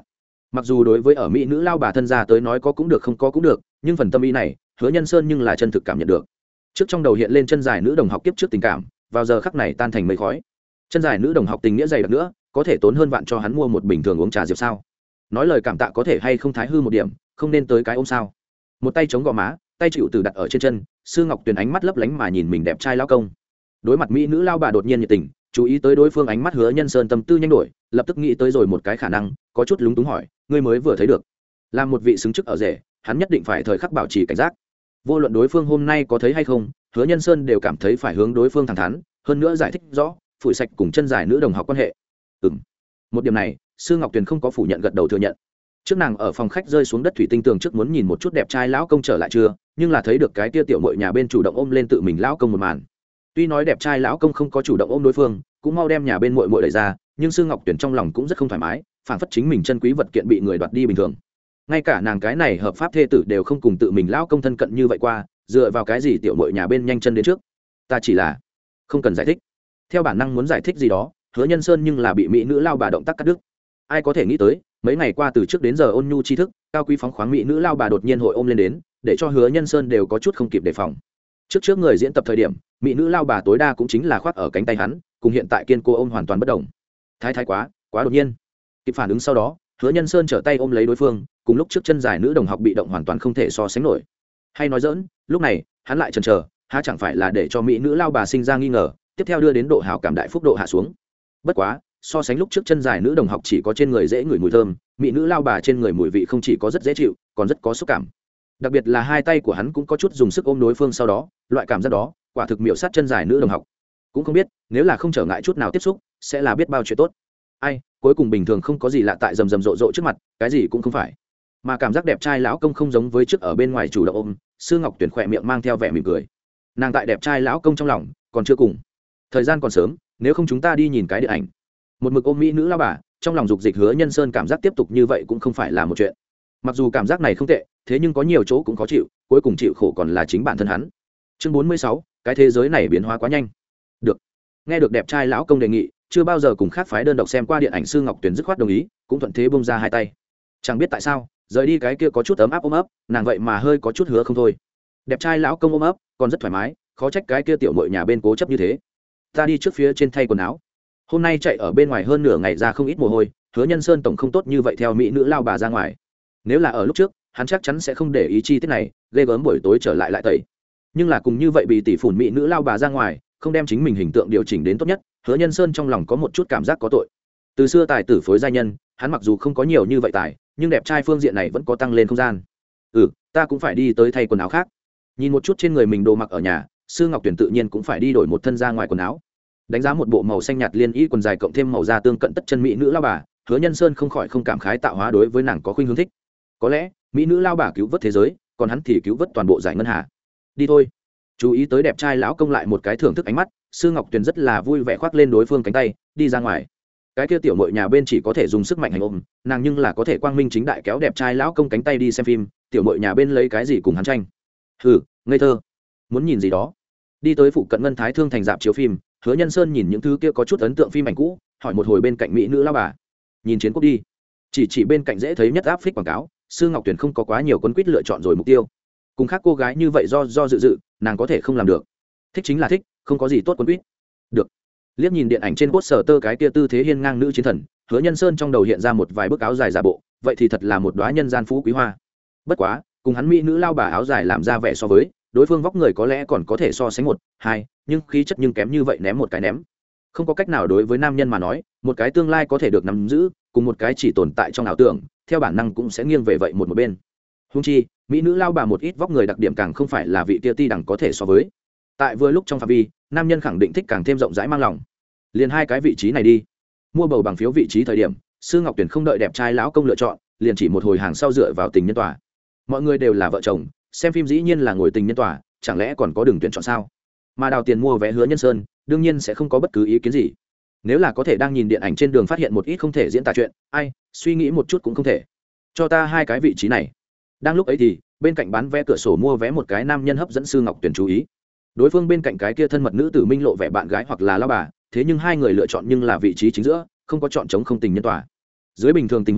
mặc dù đối với ở mỹ nữ lao bà thân gia tới nói có cũng được không có cũng được, nhưng phần tâm ý này Hứa Nhân Sơn nhưng là chân thực cảm nhận được. Trước trong đầu hiện lên chân dài nữ đồng học kiếp trước tình cảm, vào giờ khắc này tan thành mây khói. Chân dài nữ đồng học tình nghĩa dày đặc nữa, có thể tốn hơn vạn cho hắn mua một bình thường uống trà diệp sao? Nói lời cảm tạ có thể hay không thái hư một điểm, không nên tới cái ôm sao? Một tay chống gò má, tay chịu từ đặt ở trên chân, Sư Ngọc Tuyền ánh mắt lấp lánh mà nhìn mình đẹp trai lão công. Đối mặt mỹ nữ lao bà đột nhiên nhiệt tình, chú ý tới đối phương ánh mắt Hứa Nhân Sơn tâm tư nhanh đổi, lập tức nghĩ tới rồi một cái khả năng, có chút lúng túng hỏi, ngươi mới vừa thấy được? Làm một vị xứng chức ở rể, hắn nhất định phải thời khắc bảo trì cảnh giác. Vô luận đối phương hôm nay có thấy hay không, Hứa Nhân Sơn đều cảm thấy phải hướng đối phương thẳng thắn, hơn nữa giải thích rõ, phủi sạch cùng chân dài nữ đồng học quan hệ. Ừm. Một điểm này, Sư Ngọc Tuyền không có phủ nhận, gật đầu thừa nhận. Trước nàng ở phòng khách rơi xuống đất thủy tinh tường trước muốn nhìn một chút đẹp trai lão công trở lại chưa, nhưng là thấy được cái tia tiểu muội nhà bên chủ động ôm lên tự mình lão công một màn. Tuy nói đẹp trai lão công không có chủ động ôm đối phương, cũng mau đem nhà bên muội muội đẩy ra, nhưng Sư Ngọc Tuyền trong lòng cũng rất không thoải mái, phản phất chính mình chân quý vật kiện bị người đoạt đi bình thường. Ngay cả nàng cái này hợp pháp thê tử đều không cùng tự mình lão công thân cận như vậy qua, dựa vào cái gì tiểu muội nhà bên nhanh chân đến trước? Ta chỉ là không cần giải thích. Theo bản năng muốn giải thích gì đó, Hứa Nhân Sơn nhưng là bị mỹ nữ lao bà động tác cắt đứt. Ai có thể nghĩ tới, mấy ngày qua từ trước đến giờ ôn nhu tri thức, cao quý phóng khoáng mỹ nữ lao bà đột nhiên hội ôm lên đến, để cho Hứa Nhân Sơn đều có chút không kịp đề phòng. Trước trước người diễn tập thời điểm, mỹ nữ lao bà tối đa cũng chính là khoác ở cánh tay hắn, cùng hiện tại kiên cô ôm hoàn toàn bất động. Thái thái quá, quá đột nhiên. Kịp phản ứng sau đó, Hứa Nhân Sơn trở tay ôm lấy đối phương, cùng lúc trước chân dài nữ đồng học bị động hoàn toàn không thể so sánh nổi. Hay nói dỡn, lúc này, hắn lại chần chờ, há chẳng phải là để cho mỹ nữ lao bà sinh ra nghi ngờ, tiếp theo đưa đến độ hảo cảm đại phúc độ hạ xuống. Bất quá, so sánh lúc trước chân dài nữ đồng học chỉ có trên người dễ ngửi mùi thơm, mỹ nữ lao bà trên người mùi vị không chỉ có rất dễ chịu, còn rất có xúc cảm. Đặc biệt là hai tay của hắn cũng có chút dùng sức ôm đối phương, sau đó, loại cảm giác đó, quả thực miểu sát chân dài nữ đồng học. Cũng không biết, nếu là không trở ngại chút nào tiếp xúc, sẽ là biết bao chuyện tốt. Ai, cuối cùng bình thường không có gì lạ tại rầm rầm rộ rộ trước mặt, cái gì cũng không phải. Mà cảm giác đẹp trai lão công không giống với trước ở bên ngoài chủ động ôm, Sư Ngọc Tuyền khỏe miệng mang theo vẻ mỉm cười. Nàng tại đẹp trai lão công trong lòng, còn chưa cùng. Thời gian còn sớm, nếu không chúng ta đi nhìn cái điện ảnh. Một mực ôm mỹ nữ lao bà, trong lòng dục dịch Hứa Nhân Sơn cảm giác tiếp tục như vậy cũng không phải là một chuyện. Mặc dù cảm giác này không tệ, thế nhưng có nhiều chỗ cũng khó chịu, cuối cùng chịu khổ còn là chính bản thân hắn. Chương bốn mươi sáu, cái thế giới này biến hóa quá nhanh. Được. Nghe được đẹp trai lão công đề nghị, chưa bao giờ cùng khác phái đơn độc xem qua điện ảnh, Sư Ngọc Tuyền dứt khoát đồng ý, cũng thuận thế bông ra hai tay. Chẳng biết tại sao, rời đi cái kia có chút ấm áp ôm ấp, nàng vậy mà hơi có chút hứa không thôi. Đẹp trai lão công ôm ấp, còn rất thoải mái, khó trách cái kia tiểu muội nhà bên cố chấp như thế. Ta đi trước phía trên thay quần áo. Hôm nay chạy ở bên ngoài hơn nửa ngày ra không ít mồ hôi, Hứa Nhân Sơn tổng không tốt như vậy theo mỹ nữ lao bà ra ngoài. Nếu là ở lúc trước, hắn chắc chắn sẽ không để ý chi tiết này, ghê gớm buổi tối trở lại lại tẩy. Nhưng là cùng như vậy bị tỷ phủn mỹ nữ lao bà ra ngoài, không đem chính mình hình tượng điều chỉnh đến tốt nhất, Hứa Nhân Sơn trong lòng có một chút cảm giác có tội. Từ xưa tài tử phối giai nhân, hắn mặc dù không có nhiều như vậy tài, nhưng đẹp trai phương diện này vẫn có tăng lên không gian. Ừ, ta cũng phải đi tới thay quần áo khác. Nhìn một chút trên người mình đồ mặc ở nhà, Sư Ngọc Tuyền tự nhiên cũng phải đi đổi một thân ra ngoài quần áo. Đánh giá một bộ màu xanh nhạt liên y quần dài cộng thêm màu da tương cận tất chân mỹ nữ lao bà, Hứa Nhân Sơn không khỏi không cảm khái tạo hóa đối với nàng có khuynh hướng thích. Có lẽ mỹ nữ lao bà cứu vớt thế giới, còn hắn thì cứu vớt toàn bộ giải ngân hà. Đi thôi. Chú ý tới đẹp trai lão công lại một cái thưởng thức ánh mắt, Sư Ngọc Tuyền rất là vui vẻ khoác lên đối phương cánh tay, đi ra ngoài. Cái kia tiểu muội nhà bên chỉ có thể dùng sức mạnh hành ôm, nàng nhưng là có thể quang minh chính đại kéo đẹp trai lão công cánh tay đi xem phim, tiểu muội nhà bên lấy cái gì cùng hắn tranh? Hừ, ngây thơ. Muốn nhìn gì đó? Đi tới phụ cận Ngân Thái Thương thành dạp chiếu phim, Hứa Nhân Sơn nhìn những thứ kia có chút ấn tượng phim ảnh cũ, hỏi một hồi bên cạnh mỹ nữ lao bà, nhìn chiến quốc đi. Chỉ chỉ bên cạnh dễ thấy nhất áp phích quảng cáo, Sư Ngọc Tuyền không có quá nhiều quấn quýt lựa chọn rồi mục tiêu. Cùng khác cô gái như vậy do do dự dự, nàng có thể không làm được. Thích chính là thích, không có gì tốt quấn quýt. Được. Liếc nhìn điện ảnh trên poster tơ cái kia tư thế hiên ngang nữ chiến thần, Hứa Nhân Sơn trong đầu hiện ra một vài bức áo dài giả bộ, vậy thì thật là một đóa nhân gian phú quý hoa. Bất quá, cùng hắn mỹ nữ lao bà áo dài làm ra vẻ so với, đối phương vóc người có lẽ còn có thể so sánh một, hai, nhưng khí chất nhưng kém như vậy ném một cái ném. Không có cách nào, đối với nam nhân mà nói, một cái tương lai có thể được nắm giữ, cùng một cái chỉ tồn tại trong ảo tưởng, theo bản năng cũng sẽ nghiêng về vậy một một bên. Huống chi, mỹ nữ lao bà một ít vóc người đặc điểm càng không phải là vị kia ti đẳng có thể so với. Tại vừa lúc trong phạm vi, nam nhân khẳng định thích càng thêm rộng rãi mang lòng. Liền hai cái vị trí này đi. Mua bầu bằng phiếu vị trí thời điểm, Sư Ngọc Tuyền không đợi đẹp trai lão công lựa chọn, liền chỉ một hồi hàng sau dựa vào tình nhân tòa. Mọi người đều là vợ chồng, xem phim dĩ nhiên là ngồi tình nhân tòa, chẳng lẽ còn có đường tuyển chọn sao? Mà đào tiền mua vé Hứa Nhân Sơn, đương nhiên sẽ không có bất cứ ý kiến gì. Nếu là có thể đang nhìn điện ảnh trên đường phát hiện một ít không thể diễn tả chuyện, ai, suy nghĩ một chút cũng không thể. Cho ta hai cái vị trí này. Đang lúc ấy thì, bên cạnh bán vé cửa sổ mua vé một cái nam nhân hấp dẫn Sư Ngọc Tuyền chú ý. Đối phương bên cạnh cái kia thân mật nữ tử minh lộ vẻ bạn gái hoặc là lao bà, thế nhưng hai người lựa chọn nhưng là vị trí chính giữa, không có chọn chống không tình nhân tòa. Dưới bình thường tình huống,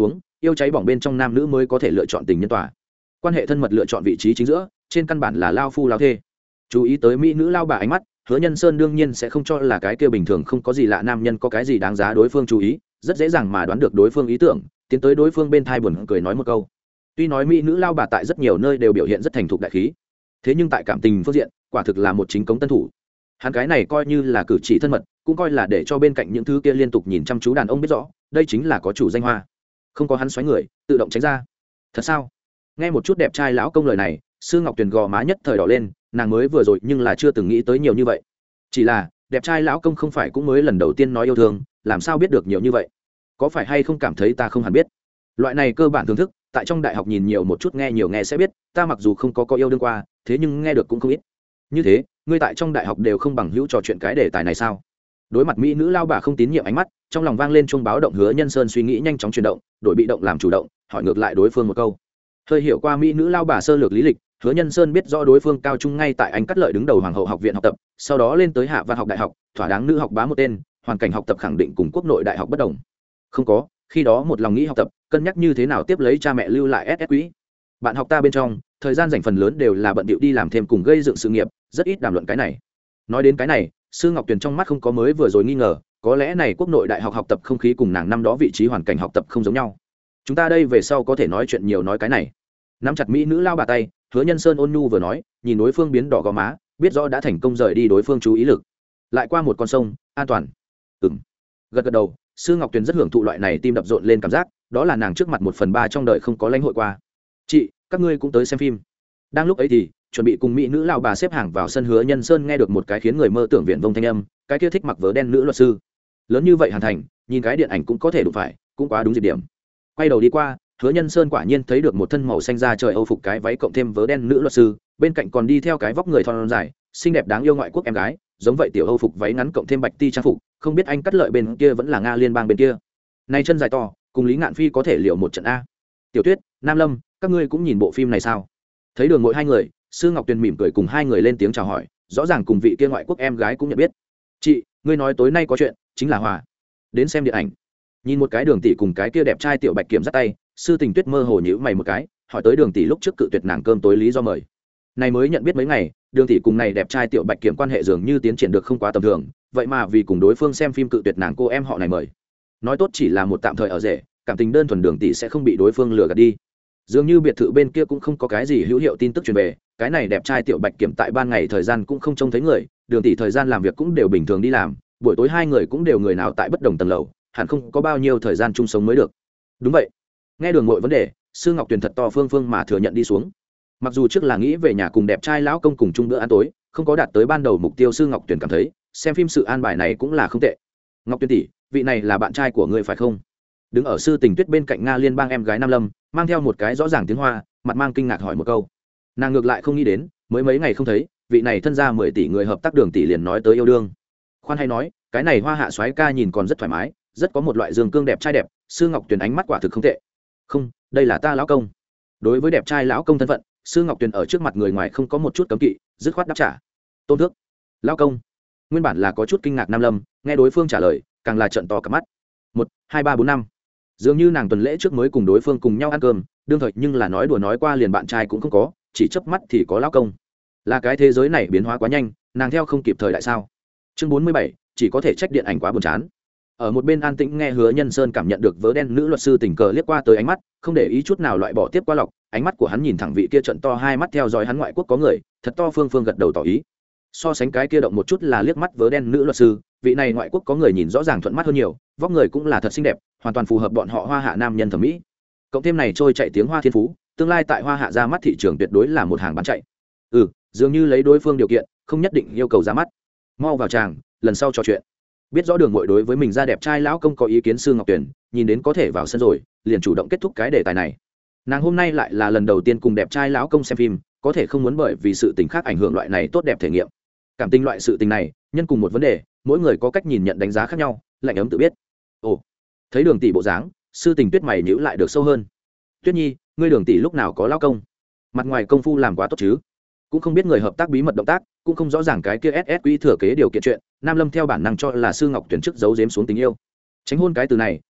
yêu cháy bỏng bên trong nam nữ mới có thể lựa chọn tình nhân tòa, quan hệ thân mật lựa chọn vị trí chính giữa, trên căn bản là lao phu lao thê. Chú ý tới mỹ nữ lao bà ánh mắt, Hứa Nhân Sơn đương nhiên sẽ không cho là cái kia bình thường không có gì lạ nam nhân có cái gì đáng giá đối phương chú ý, rất dễ dàng mà đoán được đối phương ý tưởng, tiến tới đối phương bên thai buồn cười nói một câu. Tuy nói mỹ nữ lao bà tại rất nhiều nơi đều biểu hiện rất thành thục đại khí, thế nhưng tại cảm tình phương diện quả thực là một chính cống tân thủ. Hắn cái này coi như là cử chỉ thân mật, cũng coi là để cho bên cạnh những thứ kia liên tục nhìn chăm chú đàn ông biết rõ đây chính là có chủ danh hoa. Không có hắn xoáy người tự động tránh ra. Thật sao? Nghe một chút đẹp trai lão công lời này, Sư Ngọc Tuyền gò má nhất thời đỏ lên, nàng mới vừa rồi nhưng là chưa từng nghĩ tới nhiều như vậy. Chỉ là đẹp trai lão công không phải cũng mới lần đầu tiên nói yêu thương, làm sao biết được nhiều như vậy? Có phải hay không cảm thấy ta không hẳn biết? Loại này cơ bản thưởng thức, tại trong đại học nhìn nhiều một chút nghe nhiều nghe sẽ biết, ta mặc dù không có có yêu đương qua, thế nhưng nghe được cũng không ít. Như thế, ngươi tại trong đại học đều không bằng hữu trò chuyện cái đề tài này sao? Đối mặt mỹ nữ lao bà không tín nhiệm ánh mắt, trong lòng vang lên chuông báo động. Hứa Nhân Sơn suy nghĩ nhanh chóng chuyển động, đổi bị động làm chủ động, hỏi ngược lại đối phương một câu. Hơi hiểu qua mỹ nữ lao bà sơ lược lý lịch, Hứa Nhân Sơn biết rõ đối phương cao trung ngay tại Anh Cắt Lợi đứng đầu Hoàng hậu học viện học tập, sau đó lên tới Hạ Văn học đại học, thỏa đáng nữ học bá một tên, hoàn cảnh học tập khẳng định cùng quốc nội đại học bất đồng. Không có, khi đó một lòng nghĩ học tập, cân nhắc như thế nào tiếp lấy cha mẹ lưu lại ét ét quỹ. Bạn học ta bên trong, thời gian dành phần lớn đều là bận bịu đi làm thêm cùng gây dựng sự nghiệp, rất ít đàm luận cái này. Nói đến cái này, Sư Ngọc Tuyền trong mắt không có mới vừa rồi nghi ngờ, có lẽ này quốc nội đại học học tập không khí cùng nàng năm đó vị trí hoàn cảnh học tập không giống nhau. Chúng ta đây về sau có thể nói chuyện nhiều nói cái này. Nắm chặt mỹ nữ lao bà tay, Hứa Nhân Sơn ôn nhu vừa nói, nhìn đối phương biến đỏ gò má, biết rõ đã thành công rời đi đối phương chú ý lực. Lại qua một con sông, an toàn. Ừm. Gật gật đầu, Sư Ngọc Tuyền rất hưởng thụ loại này tim đập rộn lên cảm giác, đó là nàng trước mặt một phần ba trong đời không có lãnh hội qua. Chị, các ngươi cũng tới xem phim. Đang lúc ấy thì chuẩn bị cùng mỹ nữ lao bà xếp hàng vào sân. Hứa Nhân Sơn nghe được một cái khiến người mơ tưởng viển vông thanh âm, cái kia thích mặc vớ đen nữ luật sư, lớn như vậy Hàn Thành, nhìn cái điện ảnh cũng có thể đụng phải, cũng quá đúng dịp điểm. Quay đầu đi qua, Hứa Nhân Sơn quả nhiên thấy được một thân màu xanh da trời Âu phục cái váy cộng thêm vớ đen nữ luật sư, bên cạnh còn đi theo cái vóc người thon dài, xinh đẹp đáng yêu ngoại quốc em gái, giống vậy tiểu Âu phục váy ngắn cộng thêm bạch ti trang phục, không biết Anh Cắt Lợi bên kia vẫn là Nga liên bang bên kia. Này chân dài to, cùng Lý Ngạn Phi có thể liệu một trận a. Tiểu Tuyết, Nam Lâm, các ngươi cũng nhìn bộ phim này sao? Thấy Đường Ngội hai người, Sư Ngọc Tuyền mỉm cười cùng hai người lên tiếng chào hỏi, rõ ràng cùng vị kia ngoại quốc em gái cũng nhận biết. Chị, ngươi nói tối nay có chuyện, chính là Hòa đến xem điện ảnh. Nhìn một cái Đường tỷ cùng cái kia đẹp trai tiểu Bạch Kiểm dắt tay, Sư Tình Tuyết mơ hồ nhíu mày một cái, hỏi tới Đường tỷ lúc trước cự tuyệt nàng cơm tối lý do mời. Này mới nhận biết mấy ngày, Đường tỷ cùng này đẹp trai tiểu Bạch Kiểm quan hệ dường như tiến triển được không quá tầm thường, vậy mà vì cùng đối phương xem phim cự tuyệt nàng cô em họ này mời. Nói tốt chỉ là một tạm thời ở rể, cảm tình đơn thuần Đường tỷ sẽ không bị đối phương lừa gạt đi. Dường như biệt thự bên kia cũng không có cái gì hữu hiệu tin tức truyền về, cái này đẹp trai tiểu Bạch Kiểm tại ban ngày thời gian cũng không trông thấy người, Đường tỷ thời gian làm việc cũng đều bình thường đi làm, buổi tối hai người cũng đều người nào tại bất đồng tầng lầu, hẳn không có bao nhiêu thời gian chung sống mới được. Đúng vậy. Nghe Đường Ngội vấn đề, Sư Ngọc Tuyền thật to phương phương mà thừa nhận đi xuống. Mặc dù trước là nghĩ về nhà cùng đẹp trai lão công cùng chung bữa ăn tối, không có đạt tới ban đầu mục tiêu, Sư Ngọc Tuyền cảm thấy xem phim sự an bài này cũng là không tệ. Ngọc Tuyền tỷ, vị này là bạn trai của ngươi phải không? Đứng ở Sư Tình Tuyết bên cạnh Nga liên bang em gái Nam Lâm, mang theo một cái rõ ràng tiếng Hoa, mặt mang kinh ngạc hỏi một câu. Nàng ngược lại không nghĩ đến, mới mấy ngày không thấy, vị này thân gia mười tỷ người hợp tác Đường tỷ liền nói tới yêu đương. Khoan hay nói, cái này Hoa hạ soái ca nhìn còn rất thoải mái, rất có một loại dương cương đẹp trai đẹp. Sư Ngọc Tuyền ánh mắt quả thực không tệ. Không, đây là ta lão công. Đối với đẹp trai lão công thân phận, Sư Ngọc Tuyền ở trước mặt người ngoài không có một chút cấm kỵ, dứt khoát đáp trả. Tôn thước, lão công. Nguyên bản là có chút kinh ngạc Nam Lâm, nghe đối phương trả lời, càng là trợn to cả mắt. Một, hai, ba, bốn năm. Dường như nàng tuần lễ trước mới cùng đối phương cùng nhau ăn cơm, đương thời nhưng là nói đùa nói qua liền bạn trai cũng không có, chỉ chớp mắt thì có lão công. Là cái thế giới này biến hóa quá nhanh, nàng theo không kịp thời đại sao? Chương bốn mươi bảy, chỉ có thể trách điện ảnh quá buồn chán. Ở một bên an tĩnh nghe Hứa Nhân Sơn cảm nhận được vớ đen nữ luật sư tình cờ liếc qua tới ánh mắt, không để ý chút nào loại bỏ tiếp qua lọc, ánh mắt của hắn nhìn thẳng vị kia trận to hai mắt theo dõi hắn ngoại quốc có người, thật to phương phương gật đầu tỏ ý. So sánh cái kia động một chút là liếc mắt vớ đen nữ luật sư, vị này ngoại quốc có người nhìn rõ ràng thuận mắt hơn nhiều, vóc người cũng là thật xinh đẹp, hoàn toàn phù hợp bọn họ Hoa hạ nam nhân thẩm mỹ. Cộng thêm này trôi chạy tiếng Hoa thiên phú, tương lai tại Hoa hạ ra mắt thị trường tuyệt đối là một hàng bán chạy. Ừ, dường như lấy đối phương điều kiện, không nhất định yêu cầu ra mắt. Mau vào tràng, lần sau trò chuyện. Biết rõ Đường Ngội đối với mình ra đẹp trai lão công có ý kiến, Sư Ngọc Tuyền nhìn đến có thể vào sân rồi, liền chủ động kết thúc cái đề tài này. Nàng hôm nay lại là lần đầu tiên cùng đẹp trai lão công xem phim, có thể không muốn bởi vì sự tình khác ảnh hưởng loại này tốt đẹp thể nghiệm. Cảm tình loại sự tình này, nhân cùng một vấn đề, mỗi người có cách nhìn nhận đánh giá khác nhau, lạnh ấm tự biết. Ồ, thấy Đường tỷ bộ dáng, Sư Tình Tuyết mày nhíu lại được sâu hơn. Tuyết Nhi, ngươi Đường tỷ lúc nào có lão công? Mặt ngoài công phu làm quá tốt chứ? Cũng không biết người hợp tác bí mật động tác, cũng không rõ ràng cái kia ét ét quy thừa kế điều kiện chuyện. Nam Lâm theo bản năng cho là Sư Ngọc Tuyền trước giấu giếm xuống tình yêu. Tránh hôn cái từ này,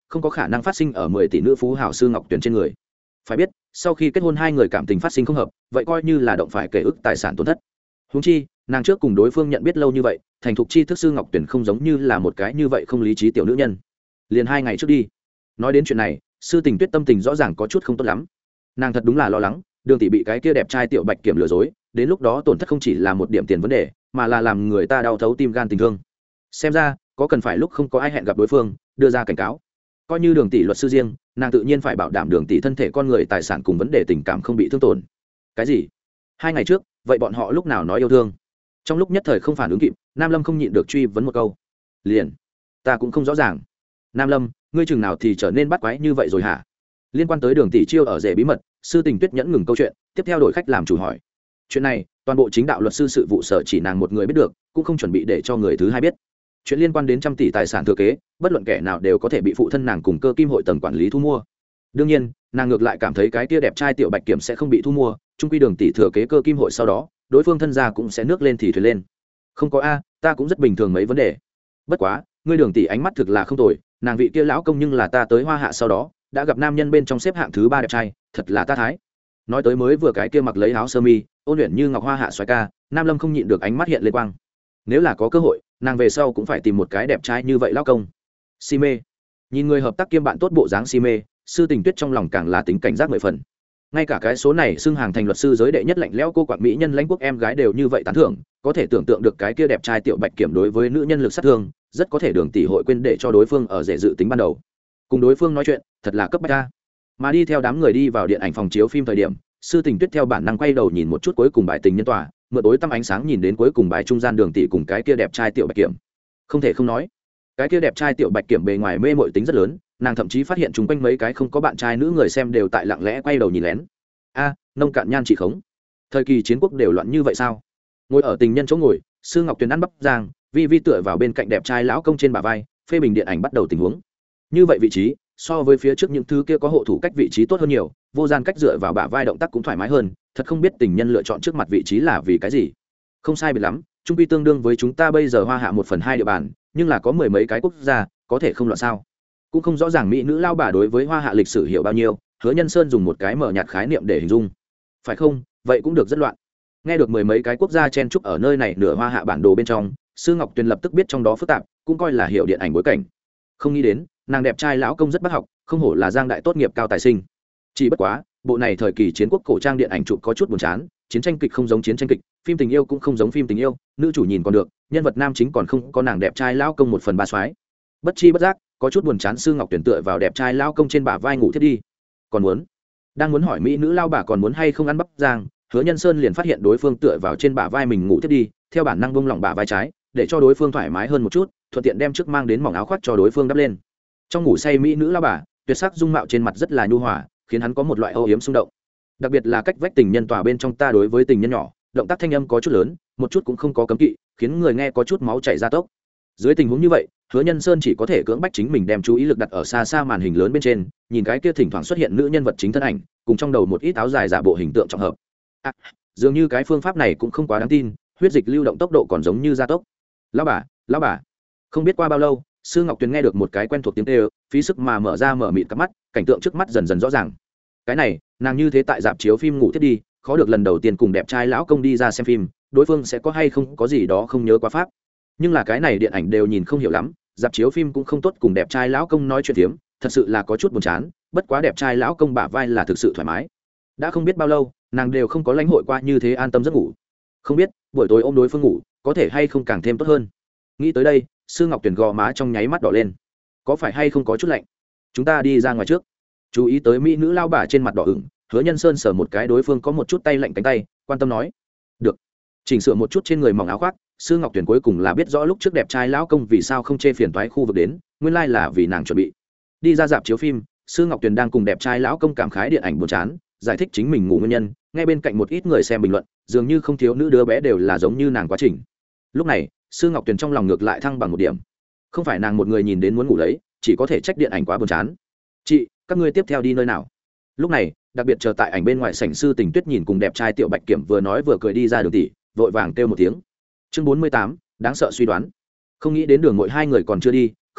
không có khả năng phát sinh ở mười tỷ nữ phú hảo sư ngọc tuyền trên người. Phải biết sau khi kết hôn hai người cảm tình phát sinh không hợp, vậy coi như là động phải kể ức tài sản tổn thất. Huống chi nàng trước cùng đối phương nhận biết lâu như vậy, thành thục chi thức sư ngọc tuyền không giống như là một cái như vậy không lý trí tiểu nữ nhân. Liền hai ngày trước đi nói đến chuyện này, sư tình tuyết tâm tình rõ ràng có chút không tốt lắm. Nàng thật đúng là lo lắng Đường tỷ bị cái kia đẹp trai tiểu bạch kiểm lừa dối, đến lúc đó tổn thất không chỉ là một điểm tiền vấn đề, mà là làm người ta đau thấu tim gan tình thương. Xem ra có cần phải lúc không có ai hẹn gặp đối phương đưa ra cảnh cáo. Coi như Đường tỷ luật sư riêng, nàng tự nhiên phải bảo đảm Đường tỷ thân thể con người tài sản cùng vấn đề tình cảm không bị thương tổn. Cái gì? Hai ngày trước vậy bọn họ lúc nào nói yêu thương? Trong lúc nhất thời không phản ứng kịp, Nam Lâm không nhịn được truy vấn một câu. Liền ta cũng không rõ ràng. Nam Lâm, ngươi chừng nào thì trở nên bắt quái như vậy rồi hả? Liên quan tới Đường tỷ chiêu ở rể bí mật, sư tình tuyết nhẫn ngừng câu chuyện, tiếp theo đổi khách làm chủ hỏi. Chuyện này toàn bộ chính đạo luật sư sự vụ sở chỉ nàng một người biết được, cũng không chuẩn bị để cho người thứ hai biết. Chuyện liên quan đến trăm tỷ tài sản thừa kế, bất luận kẻ nào đều có thể bị phụ thân nàng cùng cơ kim hội tầng quản lý thu mua. Đương nhiên nàng ngược lại cảm thấy cái tia đẹp trai tiểu bạch kiểm sẽ không bị thu mua, trung quy Đường tỷ thừa kế cơ kim hội sau đó đối phương thân gia cũng sẽ nước lên thì thuyền lên. Không có a, ta cũng rất bình thường mấy vấn đề. Bất quá ngươi Đường tỷ ánh mắt thực là không tồi, nàng vị kia lão công nhưng là ta tới Hoa Hạ sau đó đã gặp nam nhân bên trong xếp hạng thứ ba đẹp trai, thật là ta thái. Nói tới mới vừa cái kia mặc lấy áo sơ mi ôn luyện như ngọc Hoa Hạ xoái ca, Nam Lâm không nhịn được ánh mắt hiện lên quang. Nếu là có cơ hội nàng về sau cũng phải tìm một cái đẹp trai như vậy lão công. Si mê nhìn người hợp tác kiêm bạn tốt bộ dáng si mê, sư tình tuyết trong lòng càng là tính cảnh giác mười phần. Ngay cả cái số này xưng hàng thành luật sư giới đệ nhất lạnh lẽo cô quản mỹ nhân lãnh quốc em gái đều như vậy tán thưởng, có thể tưởng tượng được cái kia đẹp trai tiểu bạch kiểm đối với nữ nhân lực sát thương, rất có thể Đường tỷ hội quên để cho đối phương ở rể dự tính ban đầu. Cùng đối phương nói chuyện thật là cấp bách ta. Mà đi theo đám người đi vào điện ảnh phòng chiếu phim thời điểm, sư tình tuyết theo bản năng quay đầu nhìn một chút cuối cùng bài tình nhân tòa, mượn tối tăm ánh sáng nhìn đến cuối cùng bài trung gian Đường tỷ cùng cái kia đẹp trai tiểu bạch kiểm. Không thể không nói, cái kia đẹp trai tiểu bạch kiểm bề ngoài mê mội tính rất lớn, nàng thậm chí phát hiện chung quanh mấy cái không có bạn trai nữ người xem đều tại lặng lẽ quay đầu nhìn lén. A, nông cạn nhan chỉ khống. Thời kỳ chiến quốc đều loạn như vậy sao? Ngồi ở tình nhân chỗ ngồi, sư ngọc tuyền ăn bắp giang, vi vi tựa vào bên cạnh đẹp trai lão công trên bả vai, phê bình điện ảnh bắt đầu tình huống. Như vậy vị trí so với phía trước những thứ kia có hộ thủ cách vị trí tốt hơn nhiều, vô gian cách dựa vào bả vai động tác cũng thoải mái hơn, thật không biết tình nhân lựa chọn trước mặt vị trí là vì cái gì. Không sai biệt lắm, trung quy tương đương với chúng ta bây giờ Hoa Hạ một phần hai địa bàn, nhưng là có mười mấy cái quốc gia, có thể không loạn sao? Cũng không rõ ràng mỹ nữ lao bà đối với Hoa Hạ lịch sử hiểu bao nhiêu, Hứa Nhân Sơn dùng một cái mở nhạt khái niệm để hình dung. Phải không? Vậy cũng được rất loạn. Nghe được mười mấy cái quốc gia chen chúc ở nơi này nửa Hoa Hạ bản đồ bên trong, sư ngọc tuyền lập tức biết trong đó phức tạp, cũng coi là hiểu điện ảnh bối cảnh. Không nghĩ đến nàng đẹp trai lão công rất bác học, không hổ là giang đại tốt nghiệp cao tài sinh. Chỉ bất quá bộ này thời kỳ chiến quốc cổ trang điện ảnh chụp có chút buồn chán, chiến tranh kịch không giống chiến tranh kịch, phim tình yêu cũng không giống phim tình yêu, nữ chủ nhìn còn được, nhân vật nam chính còn không có nàng đẹp trai lão công một phần ba soái. Bất chi bất giác có chút buồn chán, sư ngọc tuyển tựa vào đẹp trai lão công trên bả vai ngủ thiết đi. Còn muốn đang muốn hỏi mỹ nữ lao bà còn muốn hay không ăn bắp giang, Hứa Nhân Sơn liền phát hiện đối phương tựa vào trên bả vai mình ngủ thiết đi, theo bản năng bông lỏng bả vai trái để cho đối phương thoải mái hơn một chút, thuận tiện đem trước mang đến mỏng áo khoác cho đối phương đắp lên. Trong ngủ say mỹ nữ lao bà tuyệt sắc dung mạo trên mặt rất là nhu hòa, khiến hắn có một loại âu yếm xung động. Đặc biệt là cách vách tình nhân tòa bên trong ta đối với tình nhân nhỏ, động tác thanh âm có chút lớn, một chút cũng không có cấm kỵ, khiến người nghe có chút máu chảy ra tốc. Dưới tình huống như vậy, Hứa Nhân Sơn chỉ có thể cưỡng bách chính mình đem chú ý lực đặt ở xa xa màn hình lớn bên trên, nhìn cái kia thỉnh thoảng xuất hiện nữ nhân vật chính thân ảnh, cùng trong đầu một ít áo dài giả bộ hình tượng trọng hợp. À, dường như cái phương pháp này cũng không quá đáng tin, huyết dịch lưu động tốc độ còn giống như gia tốc. Lão bà, lão bà. Không biết qua bao lâu, Sư Ngọc Tuyền nghe được một cái quen thuộc tiếng kêu, phí sức mà mở ra mở mịt cặp mắt, cảnh tượng trước mắt dần dần rõ ràng. Cái này, nàng như thế tại dạp chiếu phim ngủ thiết đi, khó được lần đầu tiên cùng đẹp trai lão công đi ra xem phim, đối phương sẽ có hay không có gì đó không nhớ quá pháp. Nhưng là cái này điện ảnh đều nhìn không hiểu lắm, dạp chiếu phim cũng không tốt cùng đẹp trai lão công nói chuyện tiếm, thật sự là có chút buồn chán, bất quá đẹp trai lão công bả vai là thực sự thoải mái. Đã không biết bao lâu, nàng đều không có lãnh hội qua như thế an tâm giấc ngủ. Không biết, buổi tối ôm đối phương ngủ, có thể hay không càng thêm tốt hơn. Nghĩ tới đây, Sư Ngọc Tuyền gò má trong nháy mắt đỏ lên. Có phải hay không có chút lạnh? Chúng ta đi ra ngoài trước. Chú ý tới mỹ nữ lao bà trên mặt đỏ ửng, Hứa Nhân Sơn sờ một cái đối phương có một chút tay lạnh cánh tay, quan tâm nói: "Được." Chỉnh sửa một chút trên người mỏng áo khoác, Sư Ngọc Tuyền cuối cùng là biết rõ lúc trước đẹp trai lão công vì sao không chê phiền toái khu vực đến, nguyên lai là vì nàng chuẩn bị. Đi ra dạp chiếu phim, Sư Ngọc Tuyền đang cùng đẹp trai lão công cảm khái điện ảnh buồn chán, giải thích chính mình ngủ nguyên nhân, ngay bên cạnh một ít người xem bình luận, dường như không thiếu nữ đứa bé đều là giống như nàng quá trình. Lúc này, Sư Ngọc Tuyền trong lòng ngược lại thăng bằng một điểm. Không phải nàng một người nhìn đến muốn ngủ lấy, chỉ có thể trách điện ảnh quá buồn chán. "Chị, các ngươi tiếp theo đi nơi nào?" Lúc này, đặc biệt chờ tại ảnh bên ngoài sảnh Sư Tình Tuyết nhìn cùng đẹp trai tiểu Bạch Kiểm vừa nói vừa cười đi ra đường tỷ, vội vàng kêu một tiếng. Chương bốn mươi tám, đáng sợ suy đoán. Không nghĩ đến đường ngội hai người còn chưa đi,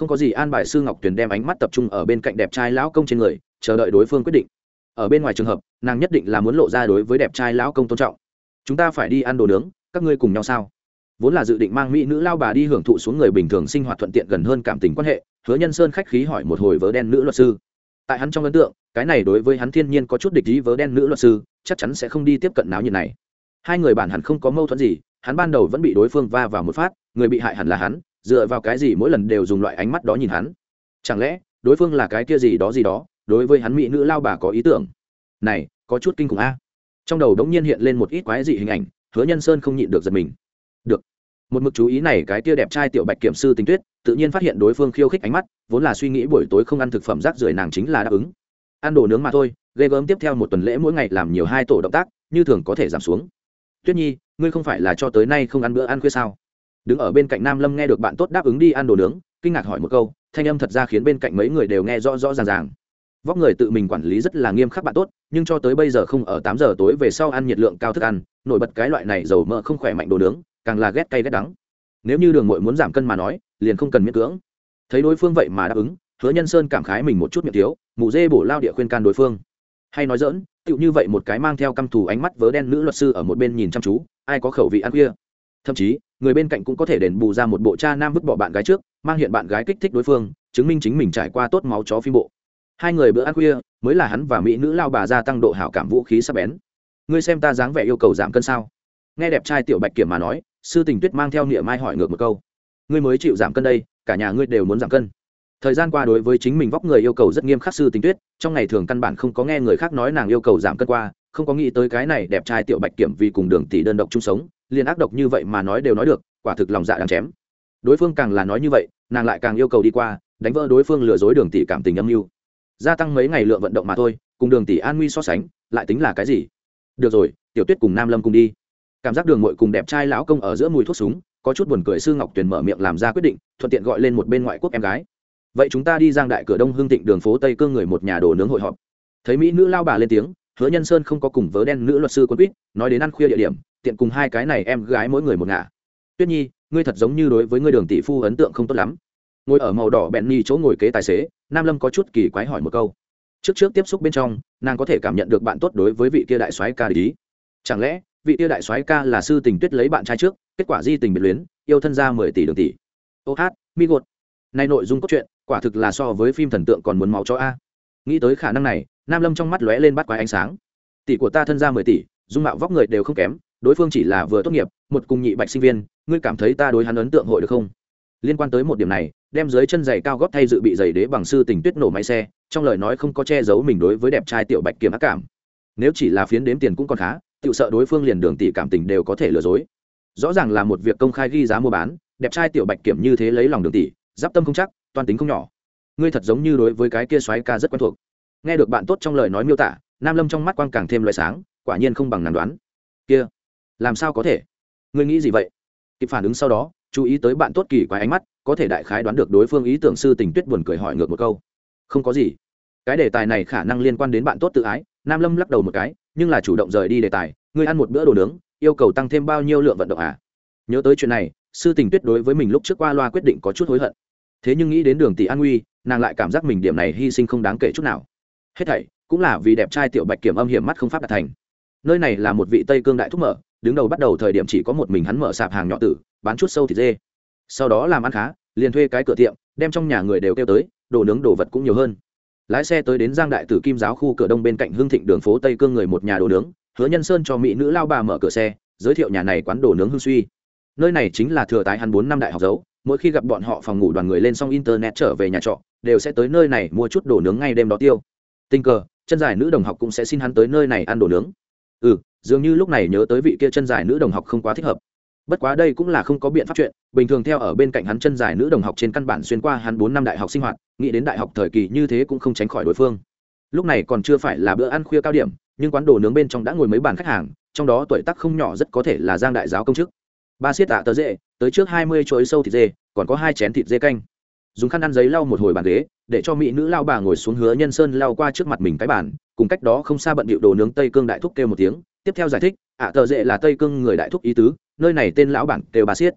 không có gì an bài. Sư Ngọc Tuyền đem ánh mắt tập trung ở bên cạnh đẹp trai lão công trên người, chờ đợi đối phương quyết định. Ở bên ngoài trường hợp, nàng nhất định là muốn lộ ra đối với đẹp trai lão công tôn trọng. Chúng ta phải đi ăn đồ nướng, các ngươi cùng nhau sao? Vốn là dự định mang mỹ nữ lao bà đi hưởng thụ xuống người bình thường sinh hoạt thuận tiện gần hơn cảm tình quan hệ, Hứa Nhân Sơn khách khí hỏi một hồi vớ đen nữ luật sư. Tại hắn trong ấn tượng, cái này đối với hắn thiên nhiên có chút địch ý vớ đen nữ luật sư, chắc chắn sẽ không đi tiếp cận náo nhiệt này. Hai người bản hẳn không có mâu thuẫn gì, hắn ban đầu vẫn bị đối phương va vào một phát, người bị hại hẳn là hắn, dựa vào cái gì mỗi lần đều dùng loại ánh mắt đó nhìn hắn? Chẳng lẽ đối phương là cái kia gì đó gì đó, đối với hắn mỹ nữ lao bà có ý tưởng? Này, có chút kinh khủng a. Trong đầu đống nhiên hiện lên một ít quái dị hình ảnh, Hứa Nhân Sơn không nhịn được giật mình. Được. Một mực chú ý này cái kia đẹp trai tiểu bạch kiểm sư Tình Tuyết, tự nhiên phát hiện đối phương khiêu khích ánh mắt, vốn là suy nghĩ buổi tối không ăn thực phẩm rác rưởi nàng chính là đáp ứng. Ăn đồ nướng mà thôi, ghê gớm tiếp theo một tuần lễ mỗi ngày làm nhiều hai tổ động tác, như thường có thể giảm xuống. Tuyết Nhi, ngươi không phải là cho tới nay không ăn bữa ăn khuya sao? Đứng ở bên cạnh Nam Lâm nghe được bạn tốt đáp ứng đi ăn đồ nướng, kinh ngạc hỏi một câu, thanh âm thật ra khiến bên cạnh mấy người đều nghe rõ rõ ràng ràng. Vóc người tự mình quản lý rất là nghiêm khắc bạn tốt, nhưng cho tới bây giờ không ở tám giờ tối về sau ăn nhiệt lượng cao thức ăn, nổi bật cái loại này dầu mỡ không khỏe mạnh đồ nướng, càng là ghét cay ghét đắng. Nếu như Đường Muội muốn giảm cân mà nói, liền không cần miễn cưỡng. Thấy đối phương vậy mà đáp ứng, Hứa Nhân Sơn cảm khái mình một chút miệng thiếu, mụ dê bổ lao địa khuyên can đối phương. Hay nói dỡn, tựu như vậy một cái mang theo căm thù ánh mắt vớ đen nữ luật sư ở một bên nhìn chăm chú, ai có khẩu vị ăn khuya. Thậm chí, người bên cạnh cũng có thể đền bù ra một bộ cha nam vứt bỏ bạn gái trước, mang hiện bạn gái kích thích đối phương, chứng minh chính mình trải qua tốt máu chó phim bộ. Hai người bữa ăn khuya mới là hắn và mỹ nữ lao bà gia tăng độ hảo cảm vũ khí sắc bén. Ngươi xem ta dáng vẻ yêu cầu giảm cân sao? Nghe đẹp trai tiểu bạch kiểm mà nói, sư Tình Tuyết mang theo niệm mai hỏi ngược một câu. Ngươi mới chịu giảm cân đây, cả nhà ngươi đều muốn giảm cân. Thời gian qua đối với chính mình vóc người yêu cầu rất nghiêm khắc sư Tình Tuyết, trong ngày thường căn bản không có nghe người khác nói nàng yêu cầu giảm cân qua, không có nghĩ tới cái này đẹp trai tiểu bạch kiểm vì cùng Đường tỷ đơn độc chung sống, liền ác độc như vậy mà nói đều nói được, quả thực lòng dạ đáng chém. Đối phương càng là nói như vậy, nàng lại càng yêu cầu đi qua, đánh vỡ đối phương lừa dối Đường tỷ cảm tình âm mưu. Gia tăng mấy ngày lượng vận động mà thôi, cùng Đường tỷ an nguy so sánh, lại tính là cái gì? Được rồi, Tiểu Tuyết cùng Nam Lâm cùng đi. Cảm giác Đường Muội cùng đẹp trai lão công ở giữa mùi thuốc súng, có chút buồn cười. Sư Ngọc Tuyền mở miệng làm ra quyết định, thuận tiện gọi lên một bên ngoại quốc em gái. Vậy chúng ta đi Giang Đại cửa Đông Hưng Thịnh đường phố Tây Cương người một nhà đồ nướng hội họp. Thấy mỹ nữ lao bà lên tiếng, Hứa Nhân Sơn không có cùng vớ đen nữ luật sư quân quýt, nói đến ăn khuya địa điểm, tiện cùng hai cái này em gái mỗi người một ngả. Tuyết Nhi, ngươi thật giống như đối với ngươi Đường tỷ phu ấn tượng không tốt lắm. Ngồi ở màu đỏ bẹn ni chỗ ngồi kế tài xế, Nam Lâm có chút kỳ quái hỏi một câu. Trước trước tiếp xúc bên trong, nàng có thể cảm nhận được bạn tốt đối với vị kia đại soái ca ý. Chẳng lẽ vị kia đại soái ca là sư Tình Tuyết lấy bạn trai trước, kết quả di tình biệt luyến, yêu thân ra mười tỷ Đường tỷ. Ô hát, mi gột. Này nội dung cốt truyện, quả thực là so với phim thần tượng còn muốn máu chó a. Nghĩ tới khả năng này, Nam Lâm trong mắt lóe lên bắt quái ánh sáng. Tỷ của ta thân ra mười tỷ, dung mạo vóc người đều không kém, đối phương chỉ là vừa tốt nghiệp, một cùng nhị bạch sinh viên, ngươi cảm thấy ta đối hắn ấn tượng hội được không? Liên quan tới một điểm này, đem dưới chân giày cao gót thay dự bị giày đế bằng sư Tình Tuyết nổ máy xe, trong lời nói không có che giấu mình đối với đẹp trai tiểu bạch kiểm ác cảm. Nếu chỉ là phiến đếm tiền cũng còn khá, tự sợ đối phương liền Đường tỷ cảm tình đều có thể lừa dối. Rõ ràng là một việc công khai ghi giá mua bán, đẹp trai tiểu bạch kiểm như thế lấy lòng Đường tỷ, giáp tâm không chắc, toan tính không nhỏ. Ngươi thật giống như đối với cái kia soái ca rất quen thuộc. Nghe được bạn tốt trong lời nói miêu tả, Nam Lâm trong mắt quang càng thêm loại sáng, quả nhiên không bằng nàng đoán. Kia, làm sao có thể? Ngươi nghĩ gì vậy? Kịp phản ứng sau đó, chú ý tới bạn tốt kỳ quái ánh mắt, có thể đại khái đoán được đối phương ý tưởng sư Tình Tuyết buồn cười hỏi ngược một câu. Không có gì. Cái đề tài này khả năng liên quan đến bạn tốt tự ái, Nam Lâm lắc đầu một cái, nhưng là chủ động rời đi đề tài. Ngươi ăn một bữa đồ nướng, yêu cầu tăng thêm bao nhiêu lượng vận động à? Nhớ tới chuyện này, sư Tình Tuyết đối với mình lúc trước qua loa quyết định có chút hối hận. Thế nhưng nghĩ đến Đường tỷ an nguy, nàng lại cảm giác mình điểm này hy sinh không đáng kể chút nào. Hết thảy cũng là vì đẹp trai tiểu bạch kiểm âm hiểm mắt không pháp đạt thành. Nơi này là một vị Tây Cương đại thúc mở, đứng đầu bắt đầu thời điểm chỉ có một mình hắn mở sạp hàng nhỏ tử, bán chút sâu thịt dê. Sau đó làm ăn khá, liền thuê cái cửa tiệm, đem trong nhà người đều kêu tới, đồ nướng đồ vật cũng nhiều hơn. Lái xe tới đến Giang Đại Tử Kim Giáo khu cửa đông bên cạnh Hưng Thịnh đường phố Tây Cương người một nhà đồ nướng, Hứa Nhân Sơn cho mỹ nữ lao bà mở cửa xe, giới thiệu nhà này quán đồ nướng Hưng Suy. Nơi này chính là thừa tái hắn bốn năm đại học dấu, mỗi khi gặp bọn họ phòng ngủ đoàn người lên xong internet trở về nhà trọ, đều sẽ tới nơi này mua chút đồ nướng ngay đêm đó tiêu. Tình cờ, chân dài nữ đồng học cũng sẽ xin hắn tới nơi này ăn đồ nướng. Ừ, dường như lúc này nhớ tới vị kia chân dài nữ đồng học không quá thích hợp. Bất quá đây cũng là không có biện pháp chuyện, bình thường theo ở bên cạnh hắn chân dài nữ đồng học trên căn bản xuyên qua hắn bốn năm đại học sinh hoạt, nghĩ đến đại học thời kỳ như thế cũng không tránh khỏi đối phương. Lúc này còn chưa phải là bữa ăn khuya cao điểm, nhưng quán đồ nướng bên trong đã ngồi mấy bàn khách hàng, trong đó tuổi tác không nhỏ rất có thể là Giang đại giáo công chức. Ba xiết tạ tờ dê, tới trước hai mươi chuỗi sâu thịt dê, còn có hai chén thịt dê canh. Dùng khăn ăn giấy lau một hồi bàn ghế, để cho mỹ nữ lao bà ngồi xuống. Hứa Nhân Sơn lau qua trước mặt mình cái bàn, cùng cách đó không xa bận bịu đồ nướng Tây Cương đại thúc kêu một tiếng, tiếp theo giải thích, ạ tờ dệ là Tây Cương người đại thúc ý tứ, nơi này tên lão bản kêu ba xiết.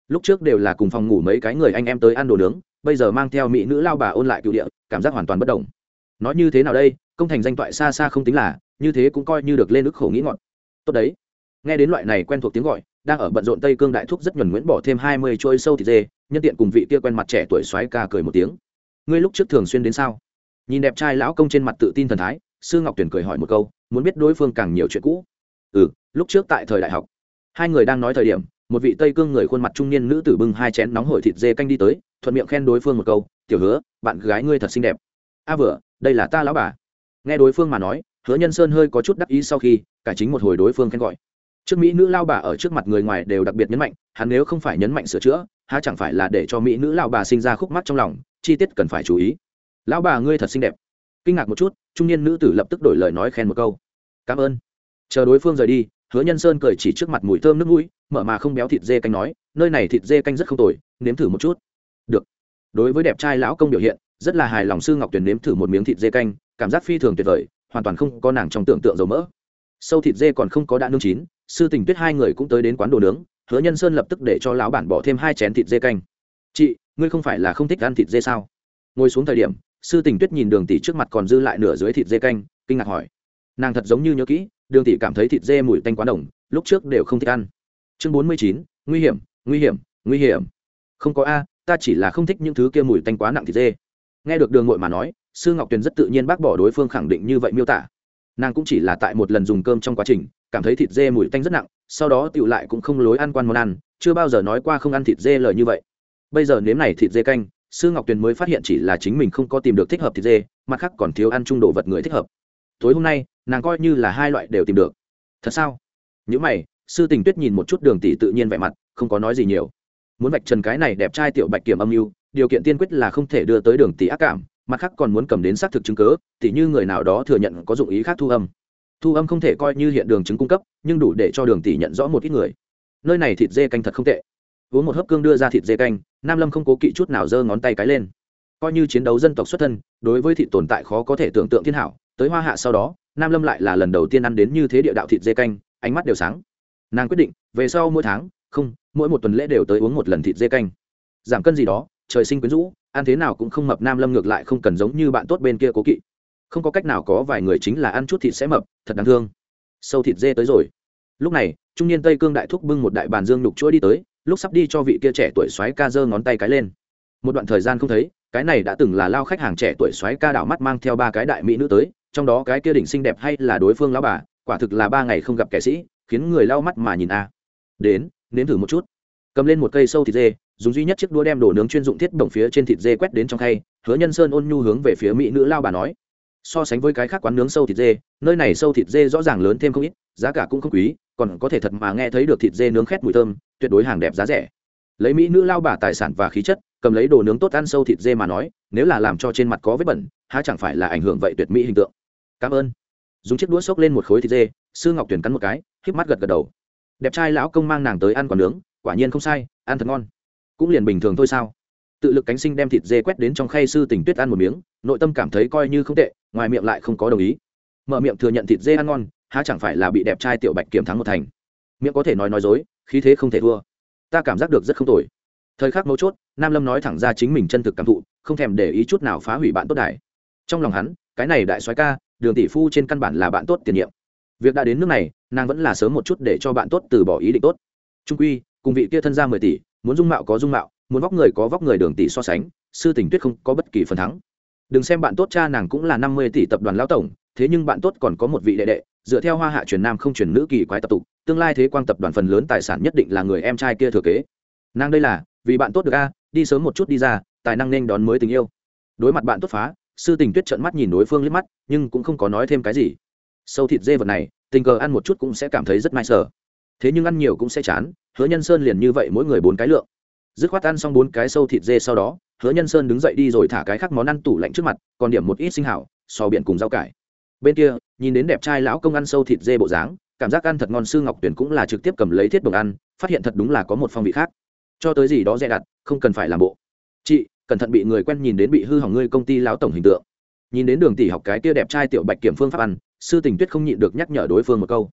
lúc trước đều là cùng phòng ngủ mấy cái người anh em tới ăn đồ nướng, bây giờ mang theo mỹ nữ lao bà ôn lại cựu địa, cảm giác hoàn toàn bất đồng. Nói như thế nào đây, công thành danh toại xa xa không tính là, như thế cũng coi như được lên ức khổ nghĩ ngọn. Tốt đấy. Nghe đến loại này quen thuộc tiếng gọi, đang ở bận rộn Tây Cương đại thúc rất nhuần nhuyễn bỏ thêm hai mươi chuôi sâu thịt dê, nhân tiện cùng vị kia quen mặt trẻ tuổi xoáy ca cười một tiếng. Ngươi lúc trước thường xuyên đến sao? Nhìn đẹp trai lão công trên mặt tự tin thần thái, Sư Ngọc Tuyển cười hỏi một câu, muốn biết đối phương càng nhiều chuyện cũ. Ừ, lúc trước tại thời đại học. Hai người đang nói thời điểm, một vị Tây Cương người khuôn mặt trung niên nữ tử bưng hai chén nóng hổi thịt dê canh đi tới, thuận miệng khen đối phương một câu, "Tiểu Hứa, bạn gái ngươi thật xinh đẹp." "A à vừa, đây là ta lão bà." Nghe đối phương mà nói, Hứa Nhân Sơn hơi có chút đắc ý sau khi, cải chính một hồi đối phương khen gọi. Trước mỹ nữ lao bà ở trước mặt người ngoài đều đặc biệt nhấn mạnh, hắn nếu không phải nhấn mạnh sửa chữa, há chẳng phải là để cho mỹ nữ lao bà sinh ra khúc mắc trong lòng, chi tiết cần phải chú ý. "Lão bà ngươi thật xinh đẹp." Kinh ngạc một chút, trung niên nữ tử lập tức đổi lời nói khen một câu. "Cảm ơn." Chờ đối phương rời đi, Hứa Nhân Sơn cười chỉ trước mặt mùi thơm nước mũi, mở mà không béo thịt dê canh nói, "Nơi này thịt dê canh rất không tồi, nếm thử một chút." Được. Đối với đẹp trai lão công biểu hiện, rất là hài lòng. Sư Ngọc Tuyền nếm thử một miếng thịt dê canh, cảm giác phi thường tuyệt vời, hoàn toàn không có nàng trong tưởng tượng dầu mỡ. Sâu thịt dê còn không có đã nướng chín, Sư Tình Tuyết hai người cũng tới đến quán đồ nướng, Hứa Nhân Sơn lập tức để cho lão bản bỏ thêm hai chén thịt dê canh. "Chị, ngươi không phải là không thích ăn thịt dê sao?" Ngồi xuống thời điểm, Sư Tình Tuyết nhìn Đường tỷ trước mặt còn dư lại nửa dưới thịt dê canh, kinh ngạc hỏi. Nàng thật giống như nhớ kỹ, Đường tỷ cảm thấy thịt dê mùi tanh quá nồng, lúc trước đều không thích ăn. Chương bốn mươi chín, nguy hiểm, nguy hiểm, nguy hiểm. "Không có a, ta chỉ là không thích những thứ kia mùi tanh quá nặng thịt dê." Nghe được Đường Ngụy mà nói, Sư Ngọc Tuyền rất tự nhiên bác bỏ đối phương khẳng định như vậy miêu tả. Nàng cũng chỉ là tại một lần dùng cơm trong quá trình, cảm thấy thịt dê mùi tanh rất nặng, sau đó tựu lại cũng không lối ăn quan món ăn, chưa bao giờ nói qua không ăn thịt dê lời như vậy. Bây giờ nếm này thịt dê canh, Sư Ngọc Tuyền mới phát hiện chỉ là chính mình không có tìm được thích hợp thịt dê, mặt khác còn thiếu ăn chung đồ vật người thích hợp. Tối hôm nay, nàng coi như là hai loại đều tìm được. Thật sao? Những mày, Sư Tình Tuyết nhìn một chút Đường tỷ tự nhiên vẻ mặt, không có nói gì nhiều. Muốn vạch trần cái này đẹp trai tiểu bạch kiểm âm mưu, điều kiện tiên quyết là không thể đưa tới Đường tỷ ác cảm, mặt khác còn muốn cầm đến xác thực chứng cứ, tỉ như người nào đó thừa nhận có dụng ý khác thu âm. Thu âm không thể coi như hiện đường chứng cung cấp, nhưng đủ để cho Đường tỷ nhận rõ một ít người. Nơi này thịt dê canh thật không tệ. Uống một hớp cương đưa ra thịt dê canh, Nam Lâm không cố kỵ chút nào giơ ngón tay cái lên. Coi như chiến đấu dân tộc xuất thân, đối với thịt tồn tại khó có thể tưởng tượng thiên hảo, tới Hoa Hạ sau đó, Nam Lâm lại là lần đầu tiên ăn đến như thế địa đạo thịt dê canh, ánh mắt đều sáng. Nàng quyết định, về sau mỗi tháng, không, mỗi một tuần lễ đều tới uống một lần thịt dê canh. Giảm cân gì đó, trời sinh quyến rũ, ăn thế nào cũng không mập. Nam Lâm ngược lại không cần giống như bạn tốt bên kia cố kỵ. Không có cách nào, có vài người chính là ăn chút thịt sẽ mập, thật đáng thương. Sâu thịt dê tới rồi. Lúc này, trung niên Tây Cương đại thúc bưng một đại bàn dương nhục chuỗi đi tới, lúc sắp đi cho vị kia trẻ tuổi xoáy ca giơ ngón tay cái lên. Một đoạn thời gian không thấy, cái này đã từng là lao khách hàng trẻ tuổi xoáy ca đảo mắt mang theo ba cái đại mỹ nữ tới, trong đó cái kia đỉnh xinh đẹp hay là đối phương lão bà, quả thực là ba ngày không gặp kẻ sĩ, khiến người lau mắt mà nhìn a. Đến, nếm thử một chút. Cầm lên một cây sâu thịt dê, dùng duy nhất chiếc đũa đem đồ nướng chuyên dụng thiết bổng phía trên thịt dê quét đến trong khay. Hứa Nhân Sơn ôn nhu hướng về phía mỹ nữ lao bà nói, so sánh với cái khác quán nướng sâu thịt dê, nơi này sâu thịt dê rõ ràng lớn thêm không ít, giá cả cũng không quý, còn có thể thật mà nghe thấy được thịt dê nướng khét mùi thơm, tuyệt đối hàng đẹp giá rẻ. Lấy mỹ nữ lao bà tài sản và khí chất, cầm lấy đồ nướng tốt ăn sâu thịt dê mà nói, nếu là làm cho trên mặt có vết bẩn, há chẳng phải là ảnh hưởng vậy tuyệt mỹ hình tượng. Cảm ơn. Dùng chiếc đũa xốc lên một khối thịt dê, Sư Ngọc Tuyền cắn một cái, khép mắt gật gật đầu. Đẹp trai lão công mang nàng tới ăn còn nướng, quả nhiên không sai, ăn thật ngon. Cũng liền bình thường thôi sao? Tự lực cánh sinh đem thịt dê quét đến trong khay. Sư Tình Tuyết ăn một miếng, nội tâm cảm thấy coi như không tệ, ngoài miệng lại không có đồng ý. Mở miệng thừa nhận thịt dê ăn ngon, há chẳng phải là bị đẹp trai tiểu bạch kiểm thắng một thành. Miệng có thể nói nói dối, khí thế không thể thua. Ta cảm giác được rất không tồi. Thời khắc mấu chốt, Nam Lâm nói thẳng ra chính mình chân thực cảm thụ, không thèm để ý chút nào phá hủy bạn tốt đại. Trong lòng hắn, cái này đại soái ca, Đường tỷ phu trên căn bản là bạn tốt tiền nhiệm. Việc đã đến nước này, nàng vẫn là sớm một chút để cho bạn tốt từ bỏ ý định tốt. Trung quy, cùng vị kia thân gia mười tỷ, muốn dung mạo có dung mạo, muốn vóc người có vóc người Đường tỷ so sánh, Sư Tình Tuyết không có bất kỳ phần thắng. Đừng xem bạn tốt cha nàng cũng là năm mươi tỷ tập đoàn lão tổng, thế nhưng bạn tốt còn có một vị đệ đệ, dựa theo Hoa Hạ truyền nam không truyền nữ kỳ quái tập tục, tương lai thế quang tập đoàn phần lớn tài sản nhất định là người em trai kia thừa kế. Nàng đây là vì bạn tốt được a, đi sớm một chút đi ra, tài năng nên đón mới tình yêu. Đối mặt bạn tốt phá, Sư Tình Tuyết trợn mắt nhìn đối phương liếc mắt, nhưng cũng không có nói thêm cái gì. Sâu thịt dê vật này, tình cờ ăn một chút cũng sẽ cảm thấy rất mai sở, thế nhưng ăn nhiều cũng sẽ chán. Hứa Nhân Sơn liền như vậy mỗi người bốn cái lượng, dứt khoát ăn xong bốn cái sâu thịt dê sau đó, Hứa Nhân Sơn đứng dậy đi rồi thả cái khác món ăn tủ lạnh trước mặt, còn điểm một ít sinh hảo, sò biển cùng rau cải. Bên kia, nhìn đến đẹp trai lão công ăn sâu thịt dê bộ dáng, cảm giác ăn thật ngon. Sư Ngọc Tuyển cũng là trực tiếp cầm lấy thiết bổng ăn, phát hiện thật đúng là có một phong vị khác. Cho tới gì đó dè đặt, không cần phải làm bộ. Chị, cẩn thận bị người quen nhìn đến bị hư hỏng ngươi công ty lão tổng hình tượng. Nhìn đến Đường tỷ học cái kia đẹp trai tiểu bạch kiểm phương pháp ăn, Sư Tình Tuyết không nhịn được nhắc nhở đối phương một câu.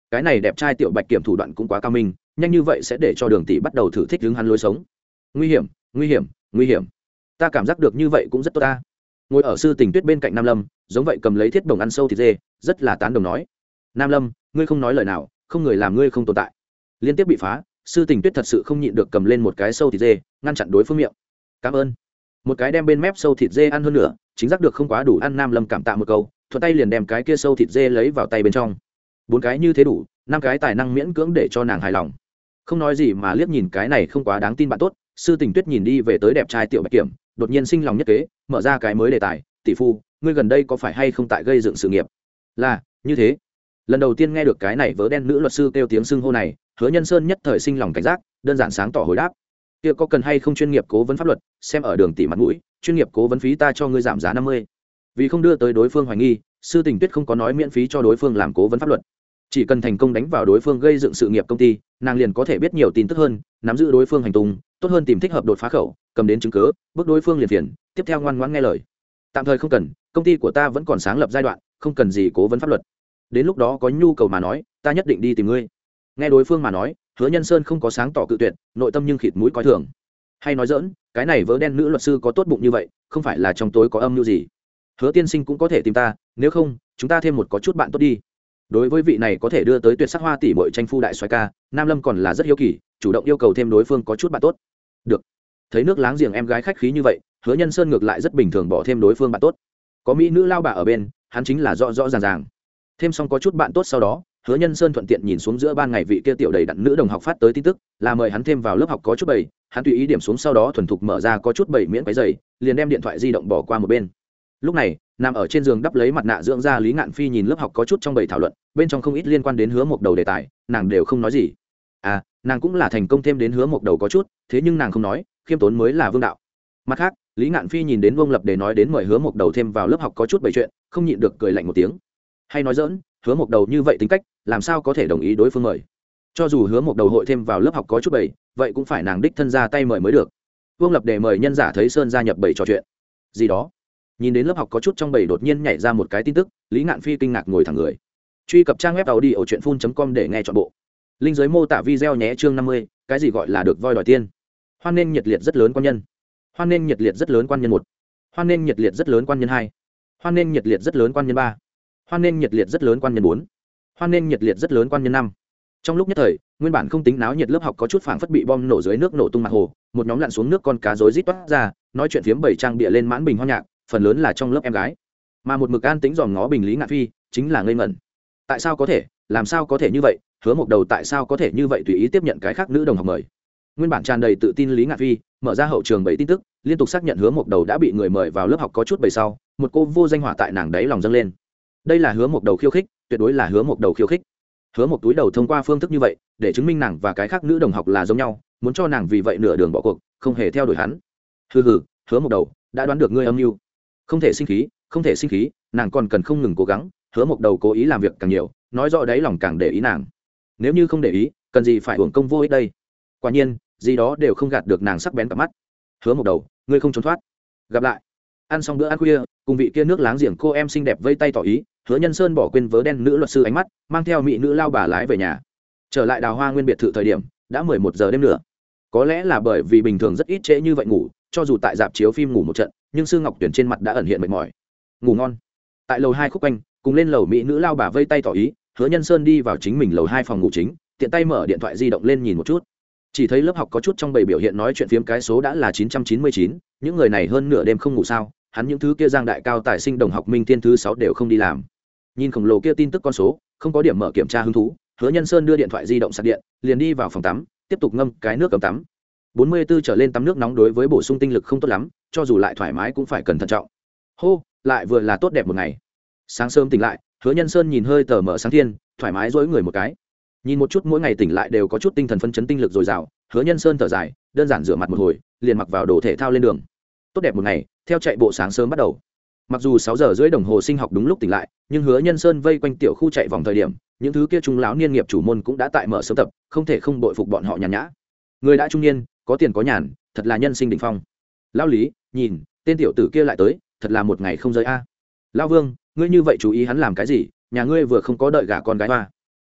cái này đẹp trai tiểu bạch kiểm thủ đoạn cũng quá cao minh, nhanh như vậy sẽ để cho Đường tỷ bắt đầu thử thích hướng hắn lối sống. Nguy hiểm, nguy hiểm, nguy hiểm. Ta cảm giác được như vậy cũng rất tốt ta. Ngồi ở Sư Tình Tuyết bên cạnh Nam Lâm, giống vậy cầm lấy thiết bổng ăn sâu thịt dê, rất là tán đồng nói: Nam Lâm, ngươi không nói lời nào, không người làm ngươi không tồn tại. Liên tiếp bị phá, Sư Tình Tuyết thật sự không nhịn được cầm lên một cái sâu thịt dê, ngăn chặn đối phương miệng. Cảm ơn. Một cái đem bên mép sâu thịt dê ăn hơn nữa, chính giác được không quá đủ ăn, Nam Lâm cảm tạ một câu, thuận tay liền đem cái kia sâu thịt dê lấy vào tay bên trong. Bốn cái như thế đủ, năm cái tài năng miễn cưỡng để cho nàng hài lòng. Không nói gì mà liếc nhìn cái này không quá đáng tin bạn tốt, Sư Tình Tuyết nhìn đi về tới đẹp trai tiểu bạch kiểm, đột nhiên sinh lòng nhất kế, mở ra cái mới đề tài: tỷ phu, ngươi gần đây có phải hay không tại gây dựng sự nghiệp? Là như thế. Lần đầu tiên nghe được cái này vớ đen nữ luật sư kêu tiếng xưng hô này, Hứa Nhân Sơn nhất thời sinh lòng cảnh giác, đơn giản sáng tỏ hồi đáp: kia có cần hay không chuyên nghiệp cố vấn pháp luật, xem ở Đường tỷ mặt mũi, chuyên nghiệp cố vấn phí ta cho ngươi giảm giá năm mươi. Vì không đưa tới đối phương hoài nghi, Sư Tình Tuyết không có nói miễn phí cho đối phương làm cố vấn pháp luật, chỉ cần thành công đánh vào đối phương gây dựng sự nghiệp công ty, nàng liền có thể biết nhiều tin tức hơn, nắm giữ đối phương hành tung, tốt hơn tìm thích hợp đột phá khẩu, cầm đến chứng cứ, bước đối phương liền phiền, tiếp theo ngoan ngoãn nghe lời. Tạm thời không cần, công ty của ta vẫn còn sáng lập giai đoạn, không cần gì cố vấn pháp luật. Đến lúc đó có nhu cầu mà nói, ta nhất định đi tìm ngươi. Nghe đối phương mà nói, Hứa Nhân Sơn không có sáng tỏ cự tuyệt, nội tâm nhưng khịt mũi coi thường. Hay nói dỡn, cái này vớ đen nữ luật sư có tốt bụng như vậy, không phải là trong tối có âm mưu gì. Hứa tiên sinh cũng có thể tìm ta, nếu không, chúng ta thêm một có chút bạn tốt đi. Đối với vị này có thể đưa tới tuyệt sắc hoa tỷ muội tranh phu đại soái ca, Nam Lâm còn là rất hiếu kỳ, chủ động yêu cầu thêm đối phương có chút bạn tốt. Được. Thấy nước láng giềng em gái khách khí như vậy, Hứa Nhân Sơn ngược lại rất bình thường bỏ thêm đối phương bạn tốt. Có mỹ nữ lao bà ở bên, hắn chính là rõ rõ ràng ràng. Thêm xong có chút bạn tốt sau đó, Hứa Nhân Sơn thuận tiện nhìn xuống giữa ban ngày vị kia tiểu đầy đặn nữ đồng học phát tới tin tức, là mời hắn thêm vào lớp học có chút bảy, hắn tùy ý điểm xuống sau đó thuần thục mở ra có chút bảy miễn váy giày, liền đem điện thoại di động bỏ qua một bên. Lúc này, nằm ở trên giường đắp lấy mặt nạ dưỡng da Lý Ngạn Phi nhìn lớp học có chút trong bầy thảo luận, bên trong không ít liên quan đến Hứa Mộc Đầu đề tài, nàng đều không nói gì. À, nàng cũng là thành công thêm đến Hứa Mộc Đầu có chút, thế nhưng nàng không nói, khiêm tốn mới là vương đạo. Mặt khác, Lý Ngạn Phi nhìn đến Vương Lập để nói đến mời Hứa Mộc Đầu thêm vào lớp học có chút bày chuyện, không nhịn được cười lạnh một tiếng. Hay nói dỡn, Hứa Mộc Đầu như vậy tính cách, làm sao có thể đồng ý đối phương mời? Cho dù Hứa Mộc Đầu hội thêm vào lớp học có chút bày, vậy cũng phải nàng đích thân ra tay mời mới được. Vương Lập để mời nhân giả thấy Sơn gia nhập bầy trò chuyện gì đó. Nhìn đến lớp học có chút trong bầy đột nhiên nhảy ra một cái tin tức, Lý Ngạn Phi kinh ngạc ngồi thẳng người. Truy cập trang web tàu đi ở truyện phun chấm com để nghe trọn bộ. Linh dưới mô tả video nhé. Chương năm mươi, cái gì gọi là được voi đòi tiên? Hoan nghênh nhiệt liệt rất lớn quan nhân. Hoan nghênh nhiệt liệt rất lớn quan nhân một. Hoan nghênh nhiệt liệt rất lớn quan nhân hai. Hoan nghênh nhiệt liệt rất lớn quan nhân ba. Hoan nghênh nhiệt liệt rất lớn quan nhân bốn. Hoan nghênh nhiệt liệt rất lớn quan nhân năm. Trong lúc nhất thời, nguyên bản không tính náo nhiệt lớp học có chút phảng phất bị bom nổ dưới nước nổ tung mặt hồ, một nhóm lặn xuống nước con cá rối rít toát ra, nói chuyện phiếm bảy trang bịa lên mãn bình hoa nhạc, phần lớn là trong lớp em gái. Mà một mực an tĩnh dòm ngó bình Lý Ngạn Phi, chính là ngây ngẩn. Tại sao có thể, làm sao có thể như vậy, Hứa Mộc Đầu tại sao có thể như vậy tùy ý tiếp nhận cái khác nữ đồng học mời? Nguyên bản tràn đầy tự tin Lý Ngạn Phi, mở ra hậu trường bảy tin tức, liên tục xác nhận Hứa Mộc Đầu đã bị người mời vào lớp học có chút bầy sau, một cô vô danh hỏa tại nàng đấy lòng dâng lên. Đây là Hứa Mộc Đầu khiêu khích, tuyệt đối là Hứa Mộc Đầu khiêu khích. Hứa Mộc túi đầu thông qua phương thức như vậy, để chứng minh nàng và cái khác nữ đồng học là giống nhau, muốn cho nàng vì vậy nửa đường bỏ cuộc, không hề theo đuổi hắn. Hừ hừ, Hứa Mộc Đầu, đã đoán được ngươi âm mưu. Không thể sinh khí, không thể sinh khí, nàng còn cần không ngừng cố gắng. Hứa Mộc Đầu cố ý làm việc càng nhiều, nói rõ đấy lòng càng để ý nàng. Nếu như không để ý, cần gì phải uổng công vô ích đây? Quả nhiên, gì đó đều không gạt được nàng sắc bén cả mắt. Hứa Mộc Đầu, ngươi không trốn thoát. Gặp lại. Ăn xong bữa ăn khuya, cùng vị kia nước láng giềng cô em xinh đẹp vây tay tỏ ý, Hứa Nhân Sơn bỏ quên vớ đen nữ luật sư ánh mắt, mang theo mỹ nữ lao bà lái về nhà. Trở lại Đào Hoa Nguyên biệt thự thời điểm đã mười một giờ đêm nữa. Có lẽ là bởi vì bình thường rất ít trễ như vậy ngủ, cho dù tại dạp chiếu phim ngủ một trận, nhưng Sư Ngọc Tuyển trên mặt đã ẩn hiện mệt mỏi. Ngủ ngon. Tại lầu hai khúc quanh, cùng lên lầu mỹ nữ lao bà vây tay tỏ ý, Hứa Nhân Sơn đi vào chính mình lầu hai phòng ngủ chính, tiện tay mở điện thoại di động lên nhìn một chút. Chỉ thấy lớp học có chút trong bầy biểu hiện nói chuyện phiếm cái số đã là chín trăm chín mươi chín, những người này hơn nửa đêm không ngủ sao? Hắn những thứ kia giang đại cao tài sinh đồng học Minh Thiên thứ sáu đều không đi làm. Nhìn khổng lồ kia tin tức con số, không có điểm mở kiểm tra hứng thú, Hứa Nhân Sơn đưa điện thoại di động sạc điện, liền đi vào phòng tắm, tiếp tục ngâm cái nước cầm tắm. bốn mươi bốn trở lên tắm nước nóng đối với bổ sung tinh lực không tốt lắm, cho dù lại thoải mái cũng phải cẩn thận trọng. Hô, lại vừa là tốt đẹp một ngày. Sáng sớm tỉnh lại, Hứa Nhân Sơn nhìn hơi tờ mở sáng thiên, thoải mái duỗi người một cái. Nhìn một chút mỗi ngày tỉnh lại đều có chút tinh thần phấn chấn tinh lực dồi dào, Hứa Nhân Sơn thở dài, đơn giản rửa mặt một hồi, liền mặc vào đồ thể thao lên đường. Tốt đẹp một ngày, theo chạy bộ sáng sớm bắt đầu. Mặc dù sáu giờ rưỡi đồng hồ sinh học đúng lúc tỉnh lại, nhưng Hứa Nhân Sơn vây quanh tiểu khu chạy vòng thời điểm, những thứ kia trung lão niên nghiệp chủ môn cũng đã tại mở sớm tập, không thể không bội phục bọn họ nhàn nhã. Người đã trung niên, có tiền có nhàn, thật là nhân sinh đỉnh phong. Lão Lý, nhìn, tên tiểu tử kia lại tới, thật là một ngày không rời a. Lão Vương, ngươi như vậy chú ý hắn làm cái gì? Nhà ngươi vừa không có đợi gả con gái hoa.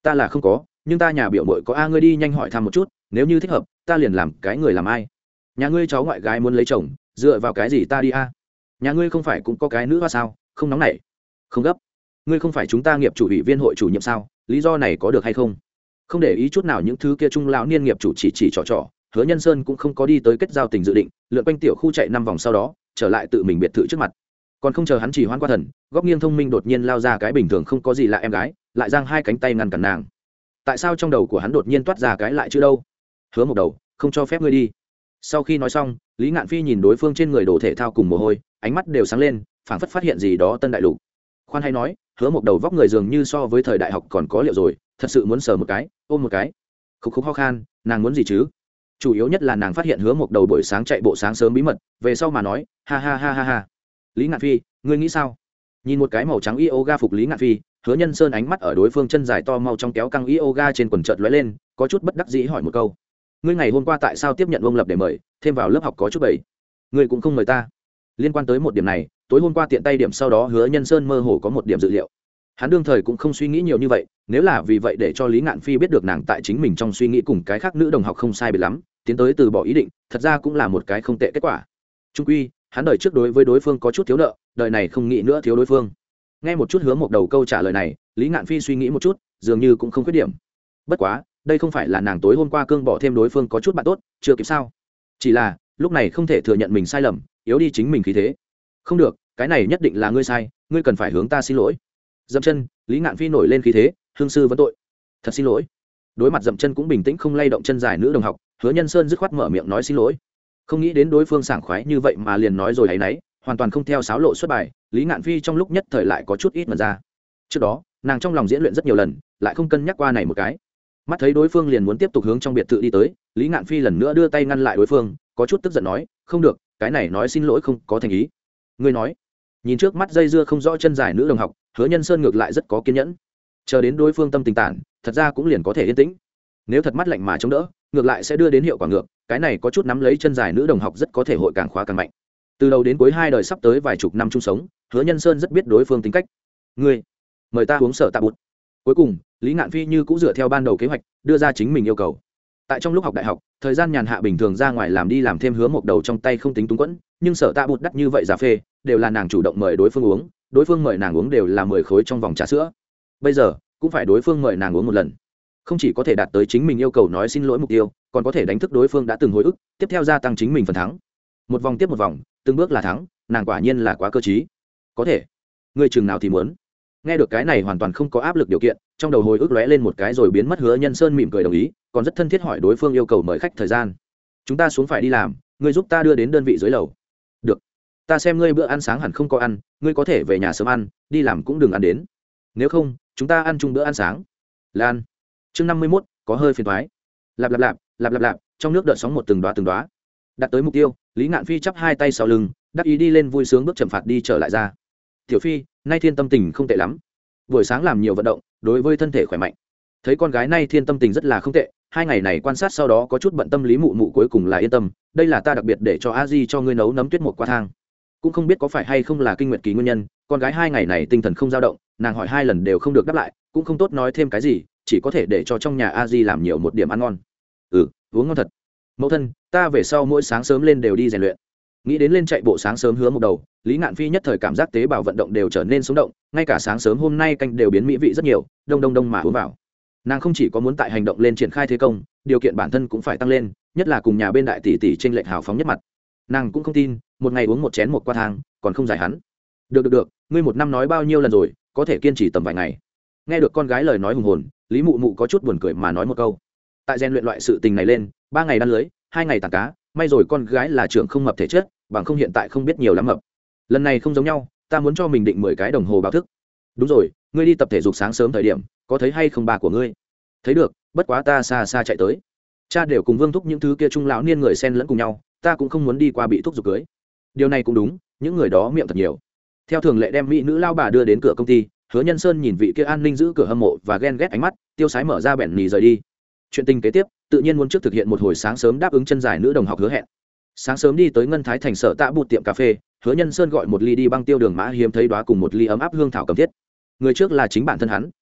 Ta là không có, nhưng ta nhà biểu mội có a. Ngươi đi nhanh hỏi thăm một chút, nếu như thích hợp ta liền làm cái người làm ai. Nhà ngươi cháu ngoại gái muốn lấy chồng, dựa vào cái gì ta đi a? Nhà ngươi không phải cũng có cái nữ hoa sao, không nóng nảy. Không gấp. Ngươi không phải chúng ta nghiệp chủ ủy viên hội chủ nhiệm sao, lý do này có được hay không? Không để ý chút nào những thứ kia trung lão niên nghiệp chủ chỉ chỉ trò trò, Hứa Nhân Sơn cũng không có đi tới kết giao tình dự định, lượn quanh tiểu khu chạy năm vòng sau đó trở lại tự mình biệt thự trước mặt. Còn không chờ hắn chỉ hoãn qua thần, góc nghiêng thông minh đột nhiên lao ra cái bình thường không có gì lạ em gái, lại giang hai cánh tay ngăn cản nàng. Tại sao trong đầu của hắn đột nhiên toát ra cái lại chữ đâu? Hứa một đầu, không cho phép ngươi đi. Sau khi nói xong, Lý Ngạn Phi nhìn đối phương trên người đồ thể thao cùng mồ hôi, ánh mắt đều sáng lên, phảng phất phát hiện gì đó tân đại lục. Khoan hay nói, Hứa một đầu vóc người dường như so với thời đại học còn có liệu rồi, thật sự muốn sờ một cái, ôm một cái. Khúc khúc ho khan, nàng muốn gì chứ? Chủ yếu nhất là nàng phát hiện Hứa một đầu buổi sáng chạy bộ sáng sớm bí mật, về sau mà nói, ha ha ha ha ha. Lý Ngạn Phi, ngươi nghĩ sao? Nhìn một cái màu trắng yoga phục Lý Ngạn Phi, Hứa Nhân Sơn ánh mắt ở đối phương chân dài to mau trong kéo căng yoga trên quần chợt lóe lên, có chút bất đắc dĩ hỏi một câu: ngươi ngày hôm qua tại sao tiếp nhận ông lập để mời, thêm vào lớp học có chút bảy, ngươi cũng không mời ta? Liên quan tới một điểm này, tối hôm qua tiện tay điểm sau đó Hứa Nhân Sơn mơ hồ có một điểm dự liệu. Hắn đương thời cũng không suy nghĩ nhiều như vậy, nếu là vì vậy để cho Lý Ngạn Phi biết được nàng tại chính mình trong suy nghĩ cùng cái khác nữ đồng học không sai biệt lắm, tiến tới từ bỏ ý định, thật ra cũng là một cái không tệ kết quả. Trung quy, hắn đời trước đối với đối phương có chút thiếu nợ, đời này không nghĩ nữa thiếu đối phương. Nghe một chút Hứa một đầu câu trả lời này, Lý Ngạn Phi suy nghĩ một chút, dường như cũng không khuyết điểm. Bất quá, đây không phải là nàng tối hôm qua cương bỏ thêm đối phương có chút bạn tốt, chưa kịp sao? Chỉ là, lúc này không thể thừa nhận mình sai lầm, yếu đi chính mình khí thế. Không được, cái này nhất định là ngươi sai, ngươi cần phải hướng ta xin lỗi. Dậm chân, Lý Ngạn Phi nổi lên khí thế, hương sư vấn tội. Thật xin lỗi. Đối mặt dậm chân cũng bình tĩnh không lay động chân dài nữ đồng học, Hứa Nhân Sơn dứt khoát mở miệng nói xin lỗi. Không nghĩ đến đối phương sảng khoái như vậy mà liền nói rồi ấy nấy, hoàn toàn không theo sáo lộ xuất bài. Lý Ngạn Phi trong lúc nhất thời lại có chút ít mà ra. Trước đó, nàng trong lòng diễn luyện rất nhiều lần, lại không cân nhắc qua này một cái. Mắt thấy đối phương liền muốn tiếp tục hướng trong biệt thự đi tới, Lý Ngạn Phi lần nữa đưa tay ngăn lại đối phương, có chút tức giận nói: không được, cái này nói xin lỗi không có thành ý. Ngươi nói. Nhìn trước mắt dây dưa không rõ chân dài nữ đồng học, Hứa Nhân Sơn ngược lại rất có kiên nhẫn, chờ đến đối phương tâm tình tản, thật ra cũng liền có thể yên tĩnh. Nếu thật mắt lạnh mà chống đỡ, ngược lại sẽ đưa đến hiệu quả ngược, cái này có chút nắm lấy chân dài nữ đồng học rất có thể hội càng khóa càng mạnh. Từ đầu đến cuối hai đời sắp tới vài chục năm chung sống, Hứa Nhân Sơn rất biết đối phương tính cách. Ngươi, mời ta uống sở tạ bụt. Cuối cùng, Lý Ngạn Phi như cũng dựa theo ban đầu kế hoạch, đưa ra chính mình yêu cầu. Tại trong lúc học đại học, thời gian nhàn hạ bình thường ra ngoài làm đi làm thêm Hứa một đầu trong tay không tính túng quẫn, nhưng sở tạ bụt đắt như vậy cà phê, đều là nàng chủ động mời đối phương uống, đối phương mời nàng uống đều là mười khối trong vòng trà sữa. Bây giờ, cũng phải đối phương mời nàng uống một lần. Không chỉ có thể đạt tới chính mình yêu cầu nói xin lỗi mục tiêu, còn có thể đánh thức đối phương đã từng hồi ức, tiếp theo gia tăng chính mình phần thắng. Một vòng tiếp một vòng, từng bước là thắng, nàng quả nhiên là quá cơ trí. Có thể, ngươi chừng nào thì muốn. Nghe được cái này hoàn toàn không có áp lực điều kiện, trong đầu hồi ức lóe lên một cái rồi biến mất. Hứa Nhân Sơn mỉm cười đồng ý, còn rất thân thiết hỏi đối phương yêu cầu mời khách thời gian. Chúng ta xuống phải đi làm, ngươi giúp ta đưa đến đơn vị dưới lầu. Được. Ta xem ngươi bữa ăn sáng hẳn không có ăn, ngươi có thể về nhà sớm ăn, đi làm cũng đừng ăn đến. Nếu không, chúng ta ăn chung bữa ăn sáng. Lan. Chương năm mươi mốt, có hơi phiền toái. Lạp lạp lạp, lạp lạp lạp, trong nước đợt sóng một từng đóa từng đóa. Đạt tới mục tiêu, Lý Ngạn Phi chắp hai tay sau lưng, đắc ý đi lên vui sướng bước chậm phạt đi trở lại ra. Tiểu Phi, nay thiên tâm tình không tệ lắm. Buổi sáng làm nhiều vận động, đối với thân thể khỏe mạnh. Thấy con gái nay thiên tâm tình rất là không tệ, hai ngày này quan sát sau đó có chút bận tâm Lý mụ mụ cuối cùng là yên tâm, đây là ta đặc biệt để cho A Di cho ngươi nấu nấm tuyết một qua thang. Cũng không biết có phải hay không là kinh nguyệt kỳ nguyên nhân, con gái hai ngày này tinh thần không dao động, nàng hỏi hai lần đều không được đáp lại, cũng không tốt nói thêm cái gì, chỉ có thể để cho trong nhà A Di làm nhiều một điểm ăn ngon. Ừ, uống ngon thật. Mẫu thân, ta về sau mỗi sáng sớm lên đều đi rèn luyện. Nghĩ đến lên chạy bộ sáng sớm Hứa một đầu, Lý Ngạn Phi nhất thời cảm giác tế bào vận động đều trở nên sống động, ngay cả sáng sớm hôm nay canh đều biến mỹ vị rất nhiều, đông đông đông mà uống vào. Nàng không chỉ có muốn tại hành động lên triển khai thế công, điều kiện bản thân cũng phải tăng lên, nhất là cùng nhà bên đại tỷ tỷ trên lệnh hào phóng nhất mặt. Nàng cũng không tin, một ngày uống một chén một qua thang, còn không giải hắn. Được được được, ngươi một năm nói bao nhiêu lần rồi, có thể kiên trì tầm vài ngày. Nghe được con gái lời nói hùng hồn, Lý mụ mụ có chút buồn cười mà nói một câu. Tại rèn luyện loại sự tình này lên, ba ngày đan lưới, hai ngày tàng cá, may rồi con gái là trưởng không mập thể chất, bằng không hiện tại không biết nhiều lắm mập. Lần này không giống nhau, ta muốn cho mình định mười cái đồng hồ báo thức. Đúng rồi, ngươi đi tập thể dục sáng sớm thời điểm, có thấy hay không bà của ngươi? Thấy được, bất quá ta xa xa chạy tới. Cha đều cùng Vương thúc những thứ kia trung lão niên người xen lẫn cùng nhau, ta cũng không muốn đi qua bị thúc giục cưới. Điều này cũng đúng, những người đó miệng thật nhiều. Theo thường lệ đem mỹ nữ lao bà đưa đến cửa công ty, Hứa Nhân Sơn nhìn vị kia an ninh giữ cửa hâm mộ và ghen ghét ánh mắt, tiêu sái mở ra bẻn nì rời đi. Chuyện tình kế tiếp, tự nhiên muốn trước thực hiện một hồi sáng sớm đáp ứng chân dài nữ đồng học hứa hẹn. Sáng sớm đi tới Ngân Thái thành sở tạ bụt tiệm cà phê, Hứa Nhân Sơn gọi một ly đi băng tiêu đường mã hiếm thấy đóa cùng một ly ấm áp hương thảo cầm thiết. Người trước là chính bản thân hắn,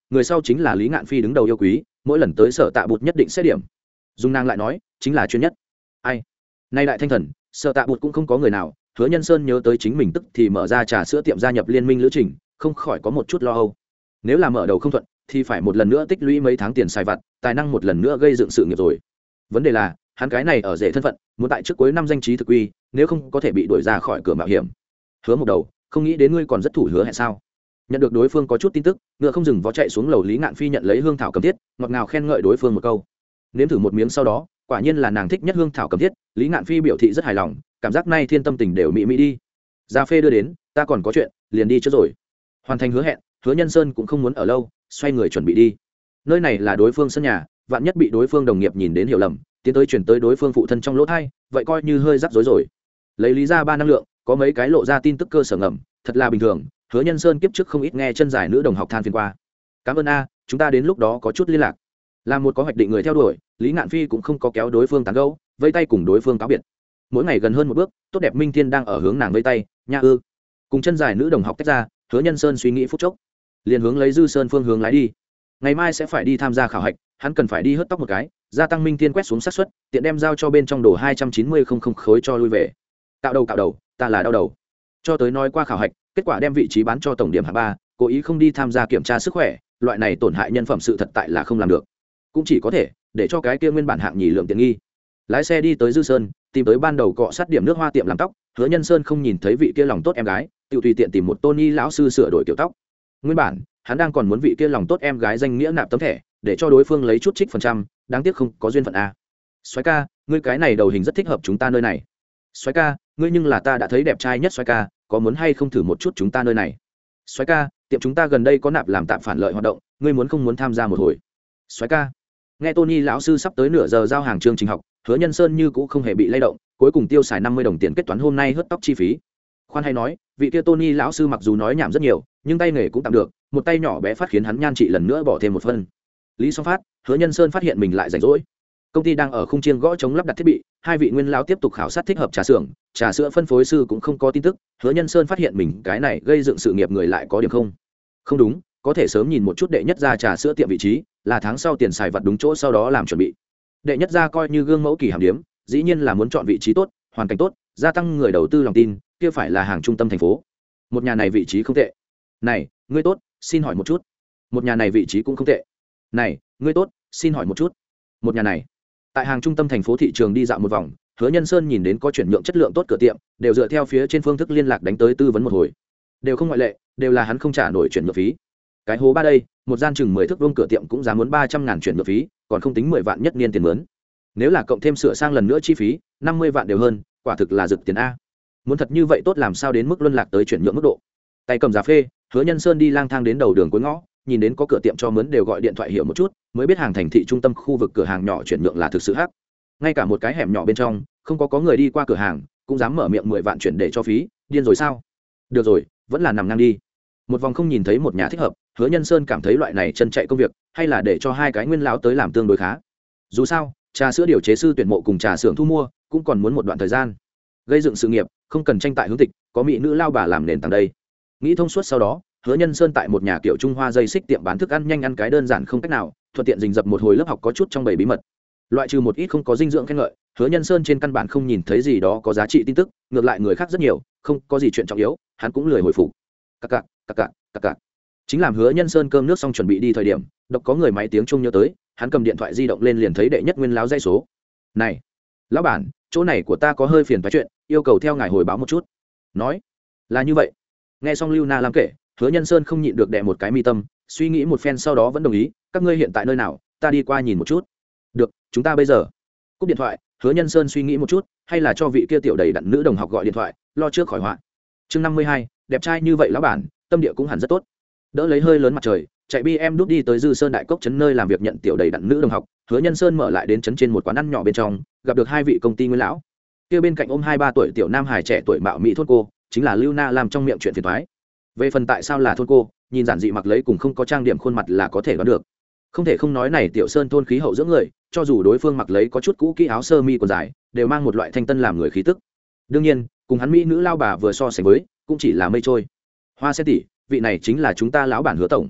người sau chính là lý ngạn phi đứng đầu yêu quý, mỗi lần tới sở tạ bụt nhất định sẽ điểm. Dung nàng lại nói chính là chuyên nhất. Ai nay đại thanh thần sở tạ bụt cũng không có người nào. Hứa Nhân Sơn nhớ tới chính mình tức thì mở ra trà sữa tiệm gia nhập liên minh lữ trình, không khỏi có một chút lo âu. Nếu là mở đầu không thuận thì phải một lần nữa tích lũy mấy tháng tiền xài vặt, tài năng một lần nữa gây dựng sự nghiệp rồi. Vấn đề là hắn cái này ở rể thân phận, muốn tại trước cuối năm danh trí thực uy, nếu không có thể bị đuổi ra khỏi cửa mạo hiểm. Hứa một đầu không nghĩ đến ngươi còn rất thủ hứa hẹn sao? Nhận được đối phương có chút tin tức, ngựa không dừng vó chạy xuống lầu. Lý Ngạn Phi nhận lấy hương thảo cầm thiết, ngọt ngào khen ngợi đối phương một câu. Nếm thử một miếng sau đó, quả nhiên là nàng thích nhất hương thảo cầm thiết. Lý Ngạn Phi biểu thị rất hài lòng, cảm giác nay thiên tâm tình đều mỹ mỹ đi. Gia phê đưa đến, ta còn có chuyện, liền đi trước rồi. Hoàn thành hứa hẹn, Hứa Nhân Sơn cũng không muốn ở lâu, xoay người chuẩn bị đi. Nơi này là đối phương sân nhà, vạn nhất bị đối phương đồng nghiệp nhìn đến hiểu lầm, tiến tới chuyển tới đối phương phụ thân trong lỗ thai, vậy coi như hơi rắc rối rồi. Lấy lý ra ba năng lượng, có mấy cái lộ ra tin tức cơ sở ngầm, thật là bình thường. Hứa Nhân Sơn kiếp trước không ít nghe chân dài nữ đồng học than phiền qua. Cảm ơn a, chúng ta đến lúc đó có chút liên lạc. Là một có hoạch định người theo đuổi, Lý Ngạn Phi cũng không có kéo đối phương tán gẫu, vây tay cùng đối phương cáo biệt. Mỗi ngày gần hơn một bước, tốt đẹp minh thiên đang ở hướng nàng vây tay, nha ư. Cùng chân dài nữ đồng học tách ra, Hứa Nhân Sơn suy nghĩ phút chốc, liền hướng lấy Dư Sơn phương hướng lái đi. Ngày mai sẽ phải đi tham gia khảo hạch, hắn cần phải đi hớt tóc một cái, gia tăng minh thiên quét xuống xác suất, tiện đem giao cho bên trong đồ hai trăm chín mươi không không khối cho lui về. Cạo đầu cạo đầu, ta là đau đầu. Cho tới nói qua khảo hạch, kết quả đem vị trí bán cho tổng điểm hạng ba, cố ý không đi tham gia kiểm tra sức khỏe, loại này tổn hại nhân phẩm sự thật tại là không làm được. Cũng chỉ có thể để cho cái kia nguyên bản hạng nhì lượng tiện nghi. Lái xe đi tới Dư Sơn, tìm tới ban đầu cọ sát điểm nước hoa tiệm làm tóc. Hứa Nhân Sơn không nhìn thấy vị kia lòng tốt em gái, tự tùy tiện tìm một Tony lão sư sửa đổi kiểu tóc. Nguyên bản hắn đang còn muốn vị kia lòng tốt em gái danh nghĩa nạp tấm thẻ, để cho đối phương lấy chút trích phần trăm, đáng tiếc không có duyên phận a. Soái ca, ngươi cái này đầu hình rất thích hợp chúng ta nơi này. Soái ca, ngươi nhưng là ta đã thấy đẹp trai nhất soái ca, có muốn hay không thử một chút chúng ta nơi này? Soái ca, tiệm chúng ta gần đây có nạp làm tạm phản lợi hoạt động, ngươi muốn không muốn tham gia một hồi? Soái ca. Nghe Tony lão sư sắp tới nửa giờ giao hàng chương trình học, Hứa Nhân Sơn như cũ không hề bị lay động, cuối cùng tiêu xài năm mươi đồng tiền kết toán hôm nay hớt tóc chi phí. Khoan hay nói, vị kia Tony lão sư mặc dù nói nhảm rất nhiều, nhưng tay nghề cũng tạm được, một tay nhỏ bé phát khiến hắn nhan trị lần nữa bỏ thêm một phân. Lý Song Phát, Hứa Nhân Sơn phát hiện mình lại rảnh rỗi. Công ty đang ở khung chiêng gõ chống lắp đặt thiết bị, hai vị nguyên lão tiếp tục khảo sát thích hợp trà xưởng, trà sữa phân phối sư cũng không có tin tức. Hứa Nhân Sơn phát hiện mình cái này gây dựng sự nghiệp người lại có điểm không. Không đúng, có thể sớm nhìn một chút đệ nhất gia trà sữa tiệm vị trí, là tháng sau tiền xài vặt đúng chỗ sau đó làm chuẩn bị. Đệ nhất gia coi như gương mẫu kỳ hàm điếm, dĩ nhiên là muốn chọn vị trí tốt, hoàn cảnh tốt, gia tăng người đầu tư lòng tin, kia phải là hàng trung tâm thành phố. Một nhà này vị trí không tệ. Này, ngươi tốt, xin hỏi một chút. Một nhà này vị trí cũng không tệ. Này, ngươi tốt, xin hỏi một chút. Một nhà này. Tại hàng trung tâm thành phố thị trường đi dạo một vòng, Hứa Nhân Sơn nhìn đến có chuyển nhượng chất lượng tốt cửa tiệm, đều dựa theo phía trên phương thức liên lạc đánh tới tư vấn một hồi. Đều không ngoại lệ, đều là hắn không trả nổi chuyển nhượng phí. Cái hố ba đây, một gian chừng mười thước vuông cửa tiệm cũng giá muốn ba trăm ngàn chuyển nhượng phí, còn không tính mười vạn nhất niên tiền mướn. Nếu là cộng thêm sửa sang lần nữa chi phí, năm mươi vạn đều hơn, quả thực là rực tiền a. Muốn thật như vậy tốt làm sao đến mức luân lạc tới chuyển nhượng mức độ. Tay cầm giá phê, Hứa Nhân Sơn đi lang thang đến đầu đường cuối ngõ, nhìn đến có cửa tiệm cho mướn đều gọi điện thoại hiểu một chút, mới biết hàng thành thị trung tâm khu vực cửa hàng nhỏ chuyển nhượng là thực sự hắc. Ngay cả một cái hẻm nhỏ bên trong, không có có người đi qua cửa hàng, cũng dám mở miệng mười vạn chuyển để cho phí, điên rồi sao? Được rồi, vẫn là nằm ngang đi. Một vòng không nhìn thấy một nhà thích hợp, Hứa Nhân Sơn cảm thấy loại này chân chạy công việc, hay là để cho hai cái nguyên lão tới làm tương đối khá. Dù sao, trà sữa điều chế sư tuyển mộ cùng trà xưởng thu mua, cũng còn muốn một đoạn thời gian. Gây dựng sự nghiệp, không cần tranh tại hướng tịch, có mỹ nữ lao bà làm nền tảng đây. Nghĩ thông suốt sau đó, Hứa Nhân Sơn tại một nhà kiểu Trung Hoa dây xích tiệm bán thức ăn nhanh ăn cái đơn giản không cách nào, thuận tiện rình rập một hồi lớp học có chút trong bầy bí mật. Loại trừ một ít không có dinh dưỡng khen ngợi, Hứa Nhân Sơn trên căn bản không nhìn thấy gì đó có giá trị tin tức, ngược lại người khác rất nhiều, không có gì chuyện trọng yếu, hắn cũng lười hồi phục. Cặc cặc, cặc cặc, cặc cặc. Chính làm Hứa Nhân Sơn cơm nước xong chuẩn bị đi thời điểm, độc có người máy tiếng chuông nhớ tới, hắn cầm điện thoại di động lên liền thấy đệ nhất nguyên lão dây số. "Này, lão bản, chỗ này của ta có hơi phiền toái chuyện, yêu cầu theo ngài hồi báo một chút." Nói, "Là như vậy." Nghe xong Lưu Na Lam kể, Hứa Nhân Sơn không nhịn được đè một cái mi tâm, suy nghĩ một phen sau đó vẫn đồng ý, "Các ngươi hiện tại nơi nào, ta đi qua nhìn một chút." "Được, chúng ta bây giờ." Cúp điện thoại, Hứa Nhân Sơn suy nghĩ một chút, hay là cho vị kia tiểu đầy đặn nữ đồng học gọi điện thoại, lo trước khỏi họa. Chương năm mươi hai, đẹp trai như vậy lão bản, tâm địa cũng hẳn rất tốt. Đỡ lấy hơi lớn mặt trời, chạy bi em đút đi tới Dư Sơn đại cốc trấn nơi làm việc nhận tiểu đầy đặn nữ đồng học. Hứa Nhân Sơn mở lại đến trấn trên một quán ăn nhỏ bên trong, gặp được hai vị công ty nguyên lão. Kia bên cạnh ôm hai ba tuổi tiểu nam hài trẻ tuổi mạo mỹ thôn cô, chính là Lưu Na làm trong miệng chuyện phiền toái. Về phần tại sao là thôn cô, nhìn giản dị mặc lấy cùng không có trang điểm khuôn mặt là có thể đoán được. Không thể không nói này tiểu Sơn thôn khí hậu dưỡng người, cho dù đối phương mặc lấy có chút cũ kỹ áo sơ mi quần dài, đều mang một loại thanh tân làm người khí tức. Đương nhiên, cùng hắn mỹ nữ lao bà vừa so sánh với, cũng chỉ là mây trôi. Hoa Sen tỷ, vị này chính là chúng ta lão bản Hứa tổng.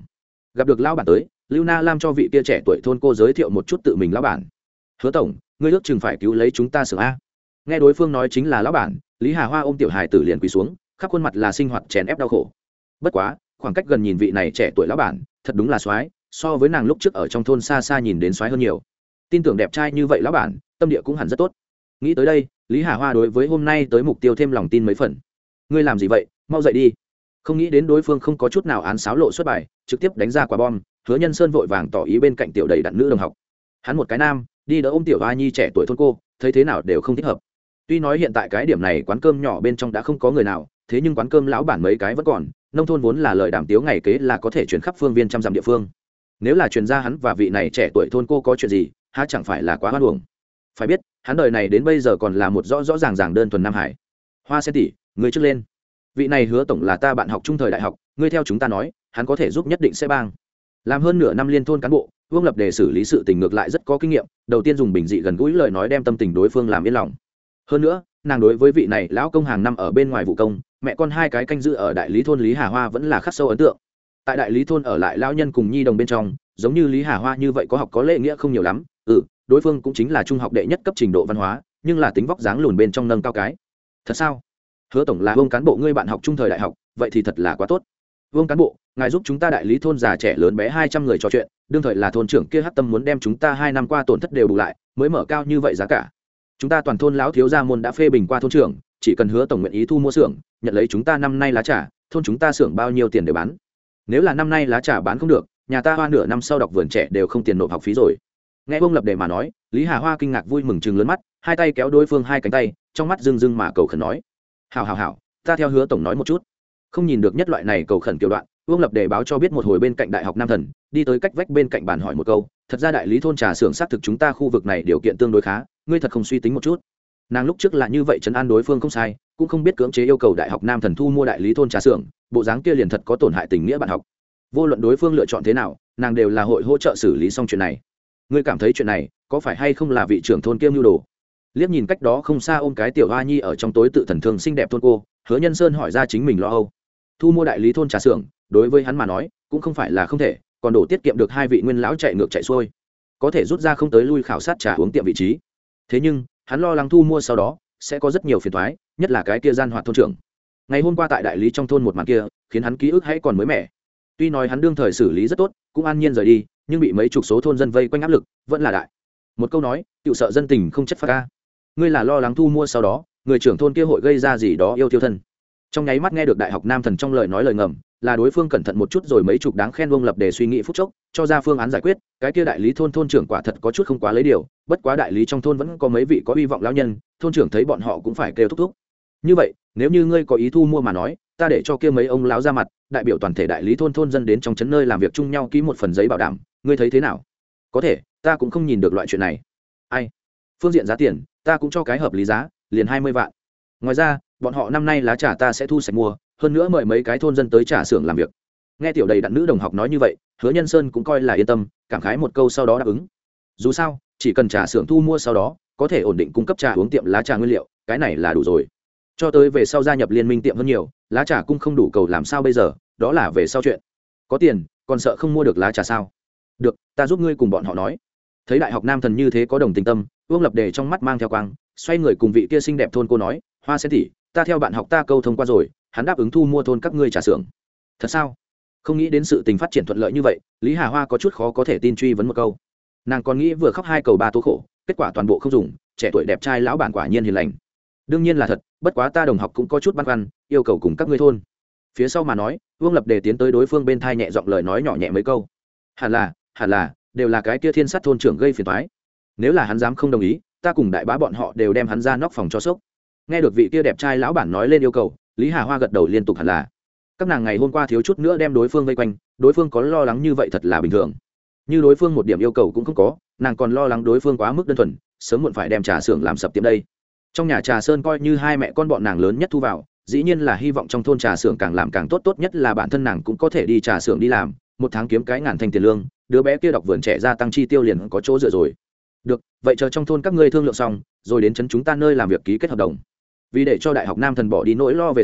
gặp được lão bản tới, Lưu Na Lam cho vị kia trẻ tuổi thôn cô giới thiệu một chút tự mình lão bản. Hứa tổng, ngươi ước chừng phải cứu lấy chúng ta xưởng a. Nghe đối phương nói chính là lão bản, Lý Hà Hoa ôm tiểu hài tử liền quỳ xuống, khắp khuôn mặt là sinh hoạt chèn ép đau khổ. Bất quá, khoảng cách gần nhìn vị này trẻ tuổi lão bản, thật đúng là soái, so với nàng lúc trước ở trong thôn xa xa nhìn đến soái hơn nhiều. Tin tưởng đẹp trai như vậy lão bản, tâm địa cũng hẳn rất tốt. Nghĩ tới đây, Lý Hà Hoa đối với hôm nay tới mục tiêu thêm lòng tin mấy phần. Ngươi làm gì vậy, mau dậy đi. Không nghĩ đến đối phương không có chút nào án sáo lộ xuất bài, trực tiếp đánh ra quả bom. Hứa Nhân Sơn vội vàng tỏ ý bên cạnh tiểu đầy đặn nữ đồng học. Hắn một cái nam, đi đỡ ôm tiểu Hoa Nhi trẻ tuổi thôn cô, thấy thế nào đều không thích hợp. Tuy nói hiện tại cái điểm này quán cơm nhỏ bên trong đã không có người nào, thế nhưng quán cơm lão bản mấy cái vẫn còn, nông thôn vốn là lời đàm tiếu ngày kế là có thể chuyển khắp phương viên trăm dặm địa phương. Nếu là truyền ra hắn và vị này trẻ tuổi thôn cô có chuyện gì, há chẳng phải là quá hoan uổng. Phải biết, hắn đời này đến bây giờ còn là một rõ rõ ràng ràng đơn thuần Nam Hải. Hoa Sen tỷ, ngươi trước lên. Vị này Hứa tổng là ta bạn học trung thời đại học, ngươi theo chúng ta nói, hắn có thể giúp nhất định sẽ bang. Làm hơn nửa năm liên thôn cán bộ, Vương Lập Đề xử lý sự tình ngược lại rất có kinh nghiệm, đầu tiên dùng bình dị gần gũi lời nói đem tâm tình đối phương làm yên lòng. Hơn nữa, nàng đối với vị này lão công hàng năm ở bên ngoài vụ công, mẹ con hai cái canh giữ ở đại lý thôn Lý Hà Hoa vẫn là khắc sâu ấn tượng. Tại đại lý thôn ở lại lão nhân cùng nhi đồng bên trong, giống như Lý Hà Hoa như vậy có học có lễ nghĩa không nhiều lắm. Ừ, đối phương cũng chính là trung học đệ nhất cấp trình độ văn hóa, nhưng là tính vóc dáng lùn bên trong nâng cao cái. Thật sao? Hứa tổng là Vương cán bộ ngươi bạn học trung thời đại học, vậy thì thật là quá tốt. Vương cán bộ, ngài giúp chúng ta đại lý thôn già trẻ lớn bé hai trăm người trò chuyện, đương thời là thôn trưởng kia hắc tâm muốn đem chúng ta hai năm qua tổn thất đều bù lại, mới mở cao như vậy giá cả. Chúng ta toàn thôn lão thiếu gia môn đã phê bình qua thôn trưởng, chỉ cần Hứa tổng nguyện ý thu mua xưởng, nhận lấy chúng ta năm nay lá trà, thôn chúng ta xưởng bao nhiêu tiền để bán. Nếu là năm nay lá trà bán không được, nhà ta hoa nửa năm sau đọc vườn trẻ đều không tiền nộp học phí rồi. Nghe Vương Lập Đề mà nói, Lý Hà Hoa kinh ngạc vui mừng trừng lớn mắt, hai tay kéo đối phương hai cánh tay, trong mắt rưng rưng mà cầu khẩn nói: hảo hảo hảo, ta theo Hứa tổng nói một chút. Không nhìn được nhất loại này cầu khẩn kiểu đoạn, Vương Lập Đề báo cho biết một hồi bên cạnh đại học Nam Thần, đi tới cách vách bên cạnh bàn hỏi một câu, thật ra đại lý thôn trà xưởng xác thực chúng ta khu vực này điều kiện tương đối khá, ngươi thật không suy tính một chút. Nàng lúc trước là như vậy trấn an đối phương không sai, cũng không biết cưỡng chế yêu cầu đại học Nam Thần thu mua đại lý thôn trà xưởng, bộ dáng kia liền thật có tổn hại tình nghĩa bạn học. Vô luận đối phương lựa chọn thế nào, nàng đều là hội hỗ trợ xử lý xong chuyện này. Ngươi cảm thấy chuyện này có phải hay không là vị trưởng thôn kiêm nhu đồ? Liếc nhìn cách đó không xa ôm cái tiểu Hoa Nhi ở trong tối tự thần thương xinh đẹp thôn cô, Hứa Nhân Sơn hỏi ra chính mình lo âu. Thu mua đại lý thôn trà xưởng, đối với hắn mà nói, cũng không phải là không thể, còn đổ tiết kiệm được hai vị nguyên lão chạy ngược chạy xuôi, có thể rút ra không tới lui khảo sát trà uống tiệm vị trí. Thế nhưng, hắn lo lắng thu mua sau đó sẽ có rất nhiều phiền toái, nhất là cái kia gian hoạt thôn trưởng. Ngày hôm qua tại đại lý trong thôn một màn kia, khiến hắn ký ức hãy còn mới mẻ. Tuy nói hắn đương thời xử lý rất tốt, cũng an nhiên rời đi, nhưng bị mấy chục số thôn dân vây quanh áp lực, vẫn là đại. Một câu nói, tiểu sợ dân tình không chất phác ca. Ngươi là lo lắng thu mua sau đó, người trưởng thôn kia hội gây ra gì đó yêu tiêu thân. Trong nháy mắt nghe được đại học Nam Thần trong lời nói lời ngầm, là đối phương cẩn thận một chút rồi mấy chục đáng khen Vương Lập Đề suy nghĩ phút chốc, cho ra phương án giải quyết. Cái kia đại lý thôn thôn trưởng quả thật có chút không quá lấy điều, bất quá đại lý trong thôn vẫn có mấy vị có hy vọng lão nhân, thôn trưởng thấy bọn họ cũng phải kêu thúc thúc. Như vậy, nếu như ngươi có ý thu mua mà nói, ta để cho kia mấy ông lão ra mặt, đại biểu toàn thể đại lý thôn thôn dân đến trong trấn nơi làm việc chung nhau ký một phần giấy bảo đảm, ngươi thấy thế nào? Có thể, ta cũng không nhìn được loại chuyện này. Ai? Phương diện giá tiền, ta cũng cho cái hợp lý giá, liền hai mươi vạn. Ngoài ra, bọn họ năm nay lá trà ta sẽ thu sạch mua, hơn nữa mời mấy cái thôn dân tới trà xưởng làm việc. Nghe tiểu đầy đặn nữ đồng học nói như vậy, Hứa Nhân Sơn cũng coi là yên tâm, cảm khái một câu sau đó đáp ứng. Dù sao, chỉ cần trà xưởng thu mua sau đó, có thể ổn định cung cấp trà uống tiệm lá trà nguyên liệu, cái này là đủ rồi. Cho tới về sau gia nhập liên minh tiệm hơn nhiều, lá trà cung không đủ cầu làm sao bây giờ, đó là về sau chuyện. Có tiền, còn sợ không mua được lá trà sao? Được, ta giúp ngươi cùng bọn họ nói. Thấy đại học Nam Thần như thế có đồng tình tâm, Vương Lập Đề trong mắt mang theo quang, xoay người cùng vị kia xinh đẹp thôn cô nói, Hoa Sen tỷ, ta theo bạn học ta câu thông qua rồi, hắn đáp ứng thu mua thôn các ngươi trà xưởng. Thật sao? Không nghĩ đến sự tình phát triển thuận lợi như vậy, Lý Hà Hoa có chút khó có thể tin truy vấn một câu. Nàng còn nghĩ vừa khóc hai cầu ba tố khổ, kết quả toàn bộ không dùng, trẻ tuổi đẹp trai lão bản quả nhiên hiền lành. Đương nhiên là thật, bất quá ta đồng học cũng có chút băn khoăn, yêu cầu cùng các ngươi thôn. Phía sau mà nói, Vương Lập Đề tiến tới đối phương bên thai nhẹ giọng lời nói nhỏ nhẹ mấy câu. Hẳn là, hẳn là, đều là cái kia thiên sát thôn trưởng gây phiền toái. Nếu là hắn dám không đồng ý, ta cùng đại bá bọn họ đều đem hắn ra nóc phòng cho sốc. Nghe được vị kia đẹp trai lão bản nói lên yêu cầu, Lý Hà Hoa gật đầu liên tục hẳn là. Các nàng ngày hôm qua thiếu chút nữa đem đối phương vây quanh, đối phương có lo lắng như vậy thật là bình thường. Như đối phương một điểm yêu cầu cũng không có, nàng còn lo lắng đối phương quá mức đơn thuần, sớm muộn phải đem trà xưởng làm sập tiệm đây. Trong nhà trà sơn coi như hai mẹ con bọn nàng lớn nhất thu vào, dĩ nhiên là hy vọng trong thôn trà xưởng càng làm càng tốt, tốt nhất là bản thân nàng cũng có thể đi trà xưởng đi làm, một tháng kiếm cái ngàn thanh tiền lương, đứa bé kia đọc vườn trẻ gia tăng chi tiêu liền có chỗ dựa rồi. Được, vậy chờ trong thôn các ngươi thương lượng xong, rồi đến trấn chúng ta nơi làm việc ký kết hợp đồng. Vì để cho đại học Nam Thần bỏ đi nỗi lo về sau,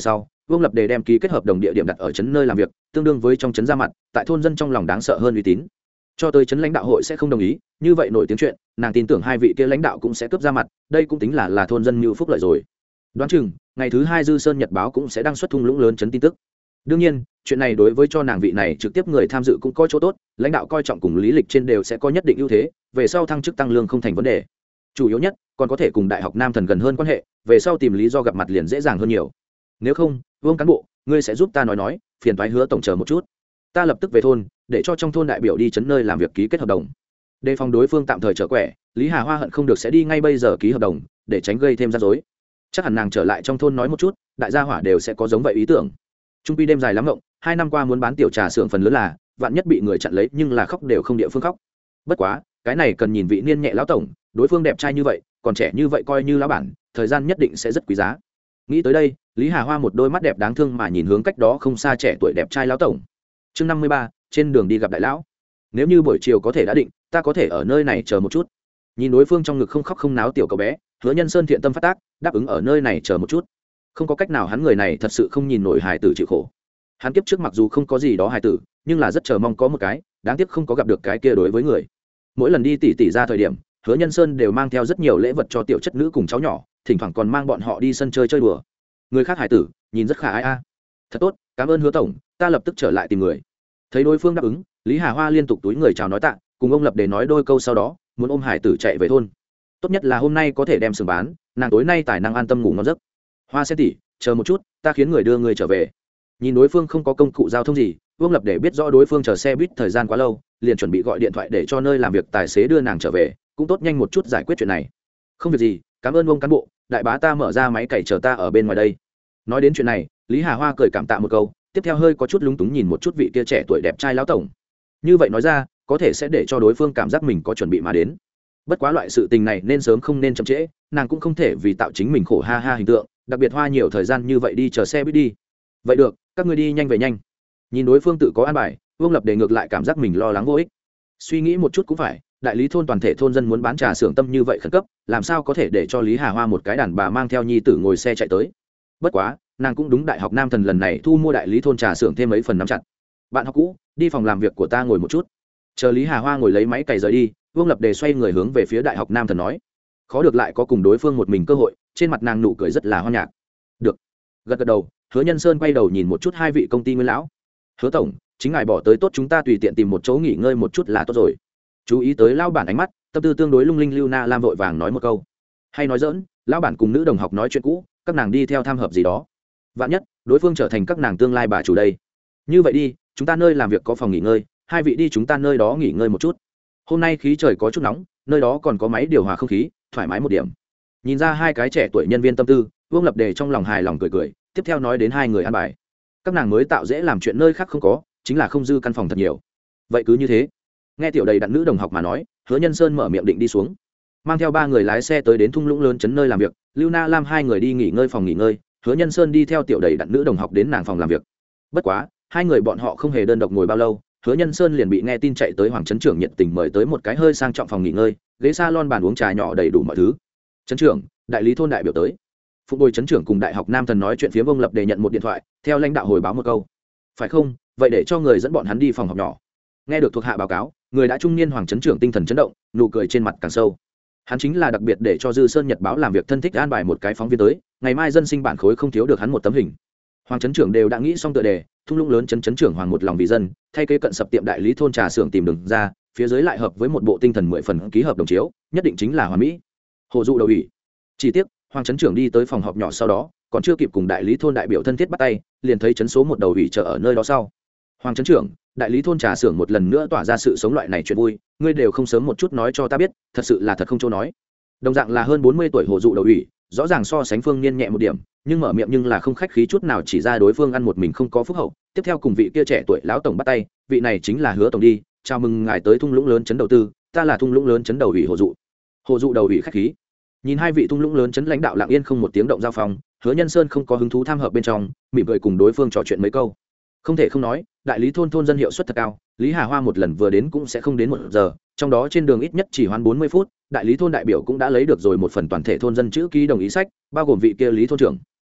Vương Lập Đề đem ký kết hợp đồng địa điểm đặt ở trấn nơi làm việc, tương đương với trong trấn ra mặt, tại thôn dân trong lòng đáng sợ hơn uy tín. Cho tới trấn lãnh đạo hội sẽ không đồng ý, như vậy nổi tiếng chuyện, nàng tin tưởng hai vị kia lãnh đạo cũng sẽ cướp ra mặt, đây cũng tính là là thôn dân mưu phúc lợi rồi. Đoán chừng, ngày thứ hai Dư Sơn Nhật báo cũng sẽ đăng xuất thung lũng lớn trấn tin tức. Đương nhiên, chuyện này đối với cho nàng vị này trực tiếp người tham dự cũng có chỗ tốt, lãnh đạo coi trọng cùng lý lịch trên đều sẽ có nhất định ưu thế, về sau thăng chức tăng lương không thành vấn đề. Chủ yếu nhất, còn có thể cùng Đại học Nam Thần gần hơn quan hệ, về sau tìm lý do gặp mặt liền dễ dàng hơn nhiều. Nếu không, Vương cán bộ, ngươi sẽ giúp ta nói nói, phiền toái Hứa tổng chờ một chút. Ta lập tức về thôn, để cho trong thôn đại biểu đi chấn nơi làm việc ký kết hợp đồng. Đề phòng đối phương tạm thời trở quẻ, Lý Hà Hoa hận không được sẽ đi ngay bây giờ ký hợp đồng, để tránh gây thêm rắc rối. Chắc hẳn nàng trở lại trong thôn nói một chút, đại gia hỏa đều sẽ có giống vậy ý tưởng. Trung quy đêm dài lắm ngộng, hai năm qua muốn bán tiểu trà xưởng phần lớn là, vạn nhất bị người chặn lấy nhưng là khóc đều không địa phương khóc. Bất quá, cái này cần nhìn vị niên nhẹ lão tổng, đối phương đẹp trai như vậy, còn trẻ như vậy coi như lão bản, thời gian nhất định sẽ rất quý giá. Nghĩ tới đây, Lý Hà Hoa một đôi mắt đẹp đáng thương mà nhìn hướng cách đó không xa trẻ tuổi đẹp trai lão tổng. Chương năm mươi ba, trên đường đi gặp đại lão. Nếu như buổi chiều có thể đã định, ta có thể ở nơi này chờ một chút. Nhìn đối phương trong ngực không khóc không náo tiểu cậu bé, Hứa Nhân Sơn thiện tâm phát tác, đáp ứng ở nơi này chờ một chút. Không có cách nào, hắn người này thật sự không nhìn nổi hài tử chịu khổ. Hắn kiếp trước mặc dù không có gì đó hài tử, nhưng là rất chờ mong có một cái, đáng tiếc không có gặp được cái kia đối với người. Mỗi lần đi tỉ tỉ ra thời điểm, Hứa Nhân Sơn đều mang theo rất nhiều lễ vật cho tiểu chất nữ cùng cháu nhỏ, thỉnh thoảng còn mang bọn họ đi sân chơi chơi đùa. Người khác hài tử, nhìn rất khả ái a. Thật tốt, cảm ơn Hứa tổng, ta lập tức trở lại tìm người. Thấy đối phương đáp ứng, Lý Hà Hoa liên tục túi người chào nói tạ, cùng ông Lập Đề nói đôi câu sau đó, muốn ôm hải tử chạy về thôn. Tốt nhất là hôm nay có thể đem xưởng bán, nàng tối nay tài năng an tâm ngủ ngon giấc. Hoa Sen tỷ, chờ một chút, ta khiến người đưa người trở về. Nhìn đối phương không có công cụ giao thông gì, Vương Lập Đề biết rõ đối phương chờ xe buýt thời gian quá lâu, liền chuẩn bị gọi điện thoại để cho nơi làm việc tài xế đưa nàng trở về, cũng tốt nhanh một chút giải quyết chuyện này. Không việc gì, cảm ơn ông cán bộ, đại bá ta mở ra máy cày chờ ta ở bên ngoài đây. Nói đến chuyện này, Lý Hà Hoa cười cảm tạ một câu, tiếp theo hơi có chút lúng túng nhìn một chút vị kia trẻ tuổi đẹp trai lão tổng. Như vậy nói ra, có thể sẽ để cho đối phương cảm giác mình có chuẩn bị mà đến. Bất quá loại sự tình này nên sớm không nên chậm trễ, nàng cũng không thể vì tạo chính mình khổ ha ha hình tượng, đặc biệt hoa nhiều thời gian như vậy đi chờ xe buýt đi. Vậy được, các ngươi đi nhanh về nhanh. Nhìn đối phương tự có an bài, Vương Lập Đề ngược lại cảm giác mình lo lắng vô ích. Suy nghĩ một chút cũng phải, đại lý thôn toàn thể thôn dân muốn bán trà xưởng tâm như vậy khẩn cấp, làm sao có thể để cho Lý Hà Hoa một cái đàn bà mang theo nhi tử ngồi xe chạy tới. Bất quá, nàng cũng đúng Đại học Nam Thần lần này thu mua đại lý thôn trà xưởng thêm mấy phần nắm chặt. Bạn học cũ, đi phòng làm việc của ta ngồi một chút. Chờ Lý Hà Hoa ngồi lấy máy cày rời đi, Vương Lập Đề xoay người hướng về phía Đại học Nam Thần nói. Khó được lại có cùng đối phương một mình cơ hội, trên mặt nàng nụ cười rất là hoan nhạc. Được. Gật gật đầu, Hứa Nhân Sơn quay đầu nhìn một chút hai vị công ty nguyên lão. Hứa tổng, chính ngài bỏ tới tốt, chúng ta tùy tiện tìm một chỗ nghỉ ngơi một chút là tốt rồi. Chú ý tới lão bản ánh mắt, tâm tư tương đối lung linh Lưu Na Lam vội vàng nói một câu. Hay nói dỡn, lão bản cùng nữ đồng học nói chuyện cũ, các nàng đi theo tham hợp gì đó. Vạn nhất, đối phương trở thành các nàng tương lai bà chủ đây. Như vậy đi, chúng ta nơi làm việc có phòng nghỉ ngơi, hai vị đi chúng ta nơi đó nghỉ ngơi một chút. Hôm nay khí trời có chút nóng, nơi đó còn có máy điều hòa không khí, thoải mái một điểm. Nhìn ra hai cái trẻ tuổi nhân viên tâm tư, Vương Lập Đề trong lòng hài lòng cười cười, tiếp theo nói đến hai người ăn bài. Các nàng mới tạo dễ làm chuyện nơi khác không có, chính là không dư căn phòng thật nhiều. Vậy cứ như thế. Nghe tiểu đầy đặn nữ đồng học mà nói, Hứa Nhân Sơn mở miệng định đi xuống, mang theo ba người lái xe tới đến thung lũng lớn trấn nơi làm việc. Lưu Na Lam hai người đi nghỉ ngơi phòng nghỉ ngơi, Hứa Nhân Sơn đi theo tiểu đầy đặn nữ đồng học đến nàng phòng làm việc. Bất quá, hai người bọn họ không hề đơn độc ngồi bao lâu, Hứa Nhân Sơn liền bị nghe tin chạy tới Hoàng trấn trưởng nhiệt tình mời tới một cái hơi sang trọng phòng nghỉ ngơi, ghế salon, bàn uống trà nhỏ đầy đủ mọi thứ. Trấn trưởng, đại lý thôn đại biểu tới. Phụ bồi trấn trưởng cùng Đại học Nam Thần nói chuyện phía Vương Lập Đề nhận một điện thoại, theo lãnh đạo hồi báo một câu. Phải không? Vậy để cho người dẫn bọn hắn đi phòng họp nhỏ. Nghe được thuộc hạ báo cáo, người đã trung niên Hoàng trấn trưởng tinh thần chấn động, nụ cười trên mặt càng sâu. Hắn chính là đặc biệt để cho Dư Sơn Nhật báo làm việc thân thích an bài một cái phóng viên tới, ngày mai dân sinh bản khối không thiếu được hắn một tấm hình. Hoàng trấn trưởng đều đã nghĩ xong tựa đề, thung lũng lớn trấn trấn trưởng Hoàng một lòng vì dân, thay kế cận sập tiệm đại lý thôn trà xưởng tìm đường ra, phía dưới lại hợp với một bộ tinh thần mười phần ký hợp đồng chiếu, nhất định chính là hoàn mỹ. Hồ dụ đầu ủy. Chỉ tiếc, Hoàng trấn trưởng đi tới phòng họp nhỏ sau đó, còn chưa kịp cùng đại lý thôn đại biểu thân thiết bắt tay, liền thấy trấn số một đầu ủy chờ ở nơi đó sau. Hoàng trấn trưởng, đại lý thôn trà xưởng một lần nữa tỏa ra sự sống loại này chuyện vui, ngươi đều không sớm một chút nói cho ta biết, thật sự là thật không chỗ nói. Đồng dạng là hơn bốn mươi tuổi hồ dụ đầu ủy, rõ ràng so sánh Phương Niên nhẹ một điểm, nhưng mở miệng nhưng là không khách khí chút nào, chỉ ra đối phương ăn một mình không có phúc hậu. Tiếp theo cùng vị kia trẻ tuổi lão tổng bắt tay, vị này chính là Hứa tổng đi, chào mừng ngài tới thung lũng lớn trấn đầu tư, ta là thung lũng lớn trấn đầu ủy hồ dụ. Hồ dụ đầu ủy khách khí. Nhìn hai vị thung lũng lớn trấn lãnh đạo lặng yên không một tiếng động giao phòng, Hứa Nhân Sơn không có hứng thú tham hợp bên trong, mỉm cười cùng đối phương trò chuyện mấy câu. Không thể không nói, đại lý thôn thôn dân hiệu suất thật cao, Lý Hà Hoa một lần vừa đến cũng sẽ không đến một giờ, trong đó trên đường ít nhất chỉ hoãn bốn mươi phút, đại lý thôn đại biểu cũng đã lấy được rồi một phần toàn thể thôn dân chữ ký đồng ý sách, bao gồm vị kia lý thôn trưởng.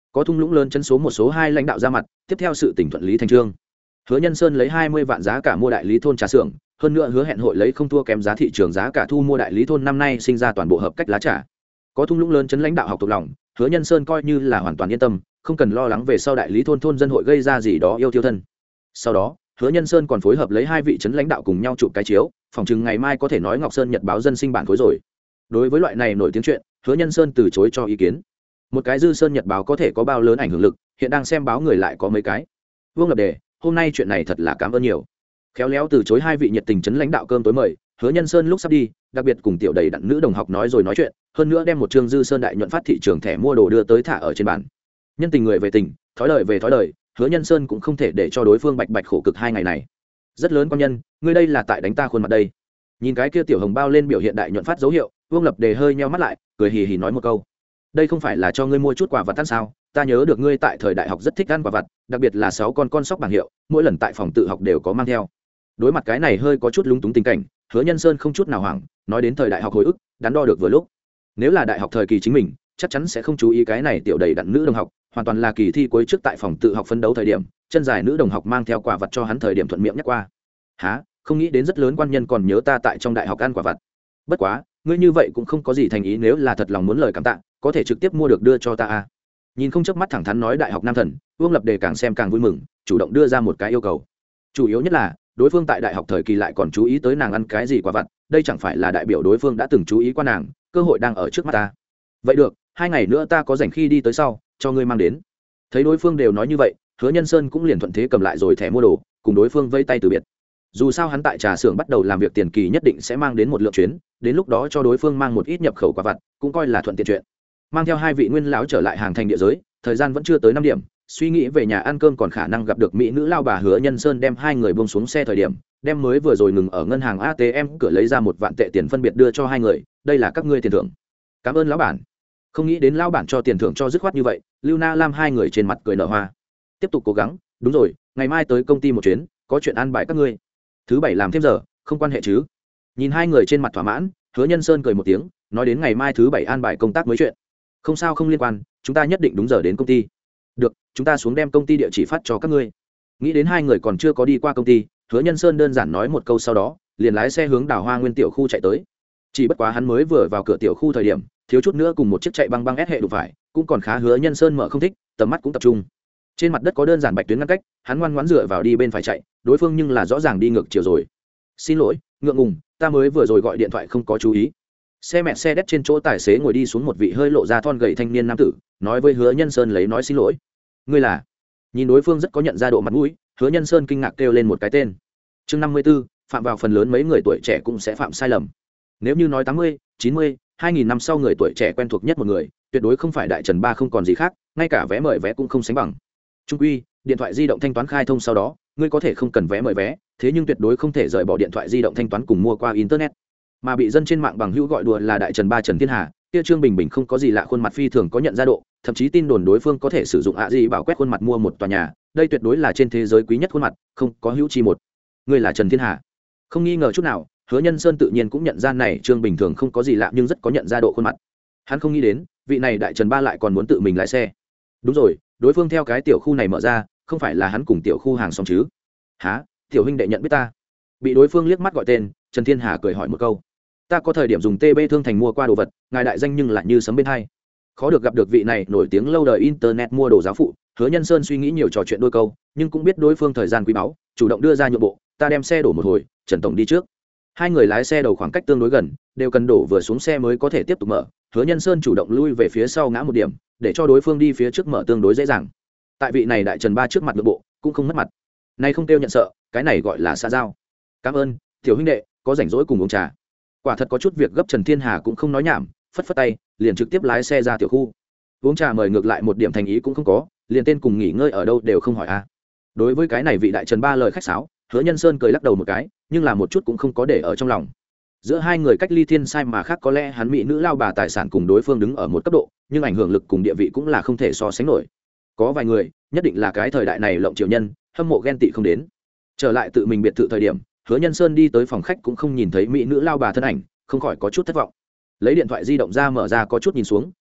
Có thung lũng lớn chân số một số hai lãnh đạo ra mặt, tiếp theo sự tỉnh thuận lý thành trương. Hứa Nhân Sơn lấy hai mươi vạn giá cả mua đại lý thôn trà xưởng, hơn nữa hứa hẹn hội lấy không thua kém giá thị trường giá cả thu mua đại lý thôn năm nay sinh ra toàn bộ hợp cách lá trà. Có thung lũng lớn chấn lãnh đạo học thuộc lòng, Hứa Nhân Sơn coi như là hoàn toàn yên tâm, không cần lo lắng về sau đại lý thôn thôn dân hội gây ra gì đó yêu tiêu thân. Sau đó, Hứa Nhân Sơn còn phối hợp lấy hai vị chấn lãnh đạo cùng nhau chụp cái chiếu, phòng chừng ngày mai có thể nói Ngọc Sơn Nhật báo dân sinh bản khối rồi. Đối với loại này nổi tiếng chuyện, Hứa Nhân Sơn từ chối cho ý kiến. Một cái Dư Sơn Nhật báo có thể có bao lớn ảnh hưởng lực, hiện đang xem báo người lại có mấy cái. Vương Lập Đề, hôm nay chuyện này thật là cảm ơn nhiều. Khéo léo từ chối hai vị nhiệt tình chấn lãnh đạo cơm tối mời, Hứa Nhân Sơn lúc sắp đi, đặc biệt cùng tiểu đầy đặn nữ đồng học nói rồi nói chuyện, hơn nữa đem một chương Dư Sơn đại nhuận phát thị trường thẻ mua đồ đưa tới thả ở trên bàn. Nhân tình người về tình, thói đời về thói đời, Hứa Nhân Sơn cũng không thể để cho đối phương bạch bạch khổ cực hai ngày này. Rất lớn quan nhân, ngươi đây là tại đánh ta khuôn mặt đây. Nhìn cái kia tiểu hồng bao lên biểu hiện đại nhuận phát dấu hiệu, Vương Lập Đề hơi nheo mắt lại, cười hì hì nói một câu. Đây không phải là cho ngươi mua chút quà vặt ăn sao? Ta nhớ được ngươi tại thời đại học rất thích ăn quà vặt, đặc biệt là sáu con con sóc bảng hiệu, mỗi lần tại phòng tự học đều có mang theo. Đối mặt cái này hơi có chút lúng túng tình cảnh, Hứa Nhân Sơn không chút nào hoảng, nói đến thời đại học hồi ức, đắn đo được vừa lúc. Nếu là đại học thời kỳ chính mình, chắc chắn sẽ không chú ý cái này tiểu đầy đặn nữ đồng học, hoàn toàn là kỳ thi cuối trước tại phòng tự học phấn đấu thời điểm, chân dài nữ đồng học mang theo quà vặt cho hắn thời điểm thuận miệng nhắc qua. Hả? Không nghĩ đến rất lớn quan nhân còn nhớ ta tại trong đại học ăn quà vặt. Bất quá, ngươi như vậy cũng không có gì thành ý, nếu là thật lòng muốn lời cảm tạ, có thể trực tiếp mua được đưa cho ta a. Nhìn không chớp mắt thẳng thắn nói đại học nam thần, Vương Lập Đề càng xem càng vui mừng, chủ động đưa ra một cái yêu cầu. Chủ yếu nhất là, đối phương tại đại học thời kỳ lại còn chú ý tới nàng ăn cái gì quà vặt, đây chẳng phải là đại biểu đối phương đã từng chú ý qua nàng, cơ hội đang ở trước mắt ta. Vậy được, hai ngày nữa ta có rảnh khi đi tới sau, cho ngươi mang đến. Thấy đối phương đều nói như vậy, Hứa Nhân Sơn cũng liền thuận thế cầm lại rồi thẻ mua đồ, cùng đối phương vẫy tay từ biệt. Dù sao hắn tại trà xưởng bắt đầu làm việc tiền kỳ nhất định sẽ mang đến một lượng chuyến, đến lúc đó cho đối phương mang một ít nhập khẩu quà vặt, cũng coi là thuận tiện chuyện. Mang theo hai vị nguyên lão trở lại hàng thành địa giới, thời gian vẫn chưa tới năm điểm, suy nghĩ về nhà ăn cơm còn khả năng gặp được mỹ nữ lao bà Hứa Nhân Sơn đem hai người buông xuống xe thời điểm, đem mới vừa rồi ngừng ở ngân hàng a tê em cửa lấy ra một vạn tệ tiền phân biệt đưa cho hai người, đây là các ngươi tiền thưởng. Cảm ơn lão bản. Không nghĩ đến lão bản cho tiền thưởng cho dứt khoát như vậy, Lưu Na Lam hai người trên mặt cười nở hoa. Tiếp tục cố gắng, đúng rồi, ngày mai tới công ty một chuyến, có chuyện an bài các ngươi. Thứ bảy làm thêm giờ, không quan hệ chứ? Nhìn hai người trên mặt thỏa mãn, Hứa Nhân Sơn cười một tiếng, nói đến ngày mai thứ bảy an bài công tác mới chuyện. Không sao không liên quan, chúng ta nhất định đúng giờ đến công ty. Được, chúng ta xuống đem công ty địa chỉ phát cho các ngươi. Nghĩ đến hai người còn chưa có đi qua công ty, Hứa Nhân Sơn đơn giản nói một câu sau đó, liền lái xe hướng Đào Hoa Nguyên tiểu khu chạy tới. Chỉ bất quá hắn mới vừa vào cửa tiểu khu thời điểm, thiếu chút nữa cùng một chiếc chạy băng băng ép hệ đụng phải, cũng còn khá Hứa Nhân Sơn mở không thích, tầm mắt cũng tập trung. Trên mặt đất có đơn giản bạch tuyến ngăn cách, hắn ngoan ngoãn dựa vào đi bên phải chạy, đối phương nhưng là rõ ràng đi ngược chiều rồi. Xin lỗi, ngượng ngùng, ta mới vừa rồi gọi điện thoại không có chú ý. Xe mẹ xe đét trên chỗ tài xế ngồi đi xuống một vị hơi lộ ra thon gầy thanh niên nam tử, nói với Hứa Nhân Sơn lấy nói xin lỗi. Ngươi là? Nhìn đối phương rất có nhận ra độ mặt mũi, Hứa Nhân Sơn kinh ngạc kêu lên một cái tên. Chương năm mươi tư, phạm vào phần lớn mấy người tuổi trẻ cũng sẽ phạm sai lầm. Nếu như nói tám mươi, chín mươi, hai nghìn năm sau người tuổi trẻ quen thuộc nhất một người, tuyệt đối không phải Đại Trần Ba không còn gì khác, ngay cả vé mời vé cũng không sánh bằng. Trung quy, điện thoại di động thanh toán khai thông sau đó, ngươi có thể không cần vé mời vé, thế nhưng tuyệt đối không thể rời bỏ điện thoại di động thanh toán cùng mua qua internet. Mà bị dân trên mạng bằng hữu gọi đùa là Đại Trần Ba Trần Thiên Hà, kia Trương Bình Bình không có gì lạ, khuôn mặt phi thường có nhận ra độ, thậm chí tin đồn đối phương có thể sử dụng ạ gì bảo quét khuôn mặt mua một tòa nhà, đây tuyệt đối là trên thế giới quý nhất khuôn mặt, không có hữu chi một. Ngươi là Trần Thiên Hà? Không nghi ngờ chút nào, Hứa Nhân Sơn tự nhiên cũng nhận ra này Trương Bình thường không có gì lạ nhưng rất có nhận ra độ khuôn mặt. Hắn không nghĩ đến, vị này Đại Trần Ba lại còn muốn tự mình lái xe. Đúng rồi, đối phương theo cái tiểu khu này mở ra, không phải là hắn cùng tiểu khu hàng xóm chứ? Hả? Tiểu huynh đệ nhận biết ta? Bị đối phương liếc mắt gọi tên, Trần Thiên Hà cười hỏi một câu. Ta có thời điểm dùng tê bê thương thành mua qua đồ vật, ngài đại danh nhưng lại như sấm bên hai. Khó được gặp được vị này nổi tiếng lâu đời internet mua đồ giáo phụ, Hứa Nhân Sơn suy nghĩ nhiều trò chuyện đôi câu, nhưng cũng biết đối phương thời gian quý báu, chủ động đưa ra nhượng bộ, ta đem xe đổ một hồi, Trần tổng đi trước. Hai người lái xe đầu khoảng cách tương đối gần, đều cần đổ vừa xuống xe mới có thể tiếp tục mở. Hứa Nhân Sơn chủ động lui về phía sau ngã một điểm, để cho đối phương đi phía trước mở tương đối dễ dàng. Tại vị này Đại Trần Ba trước mặt nhượng bộ, cũng không mất mặt. Nay không kêu nhận sợ, cái này gọi là xã giao. Cảm ơn, tiểu huynh đệ, có rảnh rỗi cùng uống trà. Quả thật có chút việc gấp, Trần Thiên Hà cũng không nói nhảm, phất phất tay, liền trực tiếp lái xe ra tiểu khu. Uống trà mời ngược lại một điểm thành ý cũng không có, liền tên cùng nghỉ ngơi ở đâu đều không hỏi a. Đối với cái này vị Đại Trần Ba lời khách sáo, Hứa Nhân Sơn cười lắc đầu một cái, nhưng là một chút cũng không có để ở trong lòng. Giữa hai người cách ly thiên sai mà khác, có lẽ hắn mỹ nữ lao bà tài sản cùng đối phương đứng ở một cấp độ, nhưng ảnh hưởng lực cùng địa vị cũng là không thể so sánh nổi. Có vài người, nhất định là cái thời đại này lộng triều nhân, hâm mộ ghen tị không đến. Trở lại tự mình biệt thự thời điểm, Hứa Nhân Sơn đi tới phòng khách cũng không nhìn thấy mỹ nữ lao bà thân ảnh, không khỏi có chút thất vọng. Lấy điện thoại di động ra mở ra có chút nhìn xuống,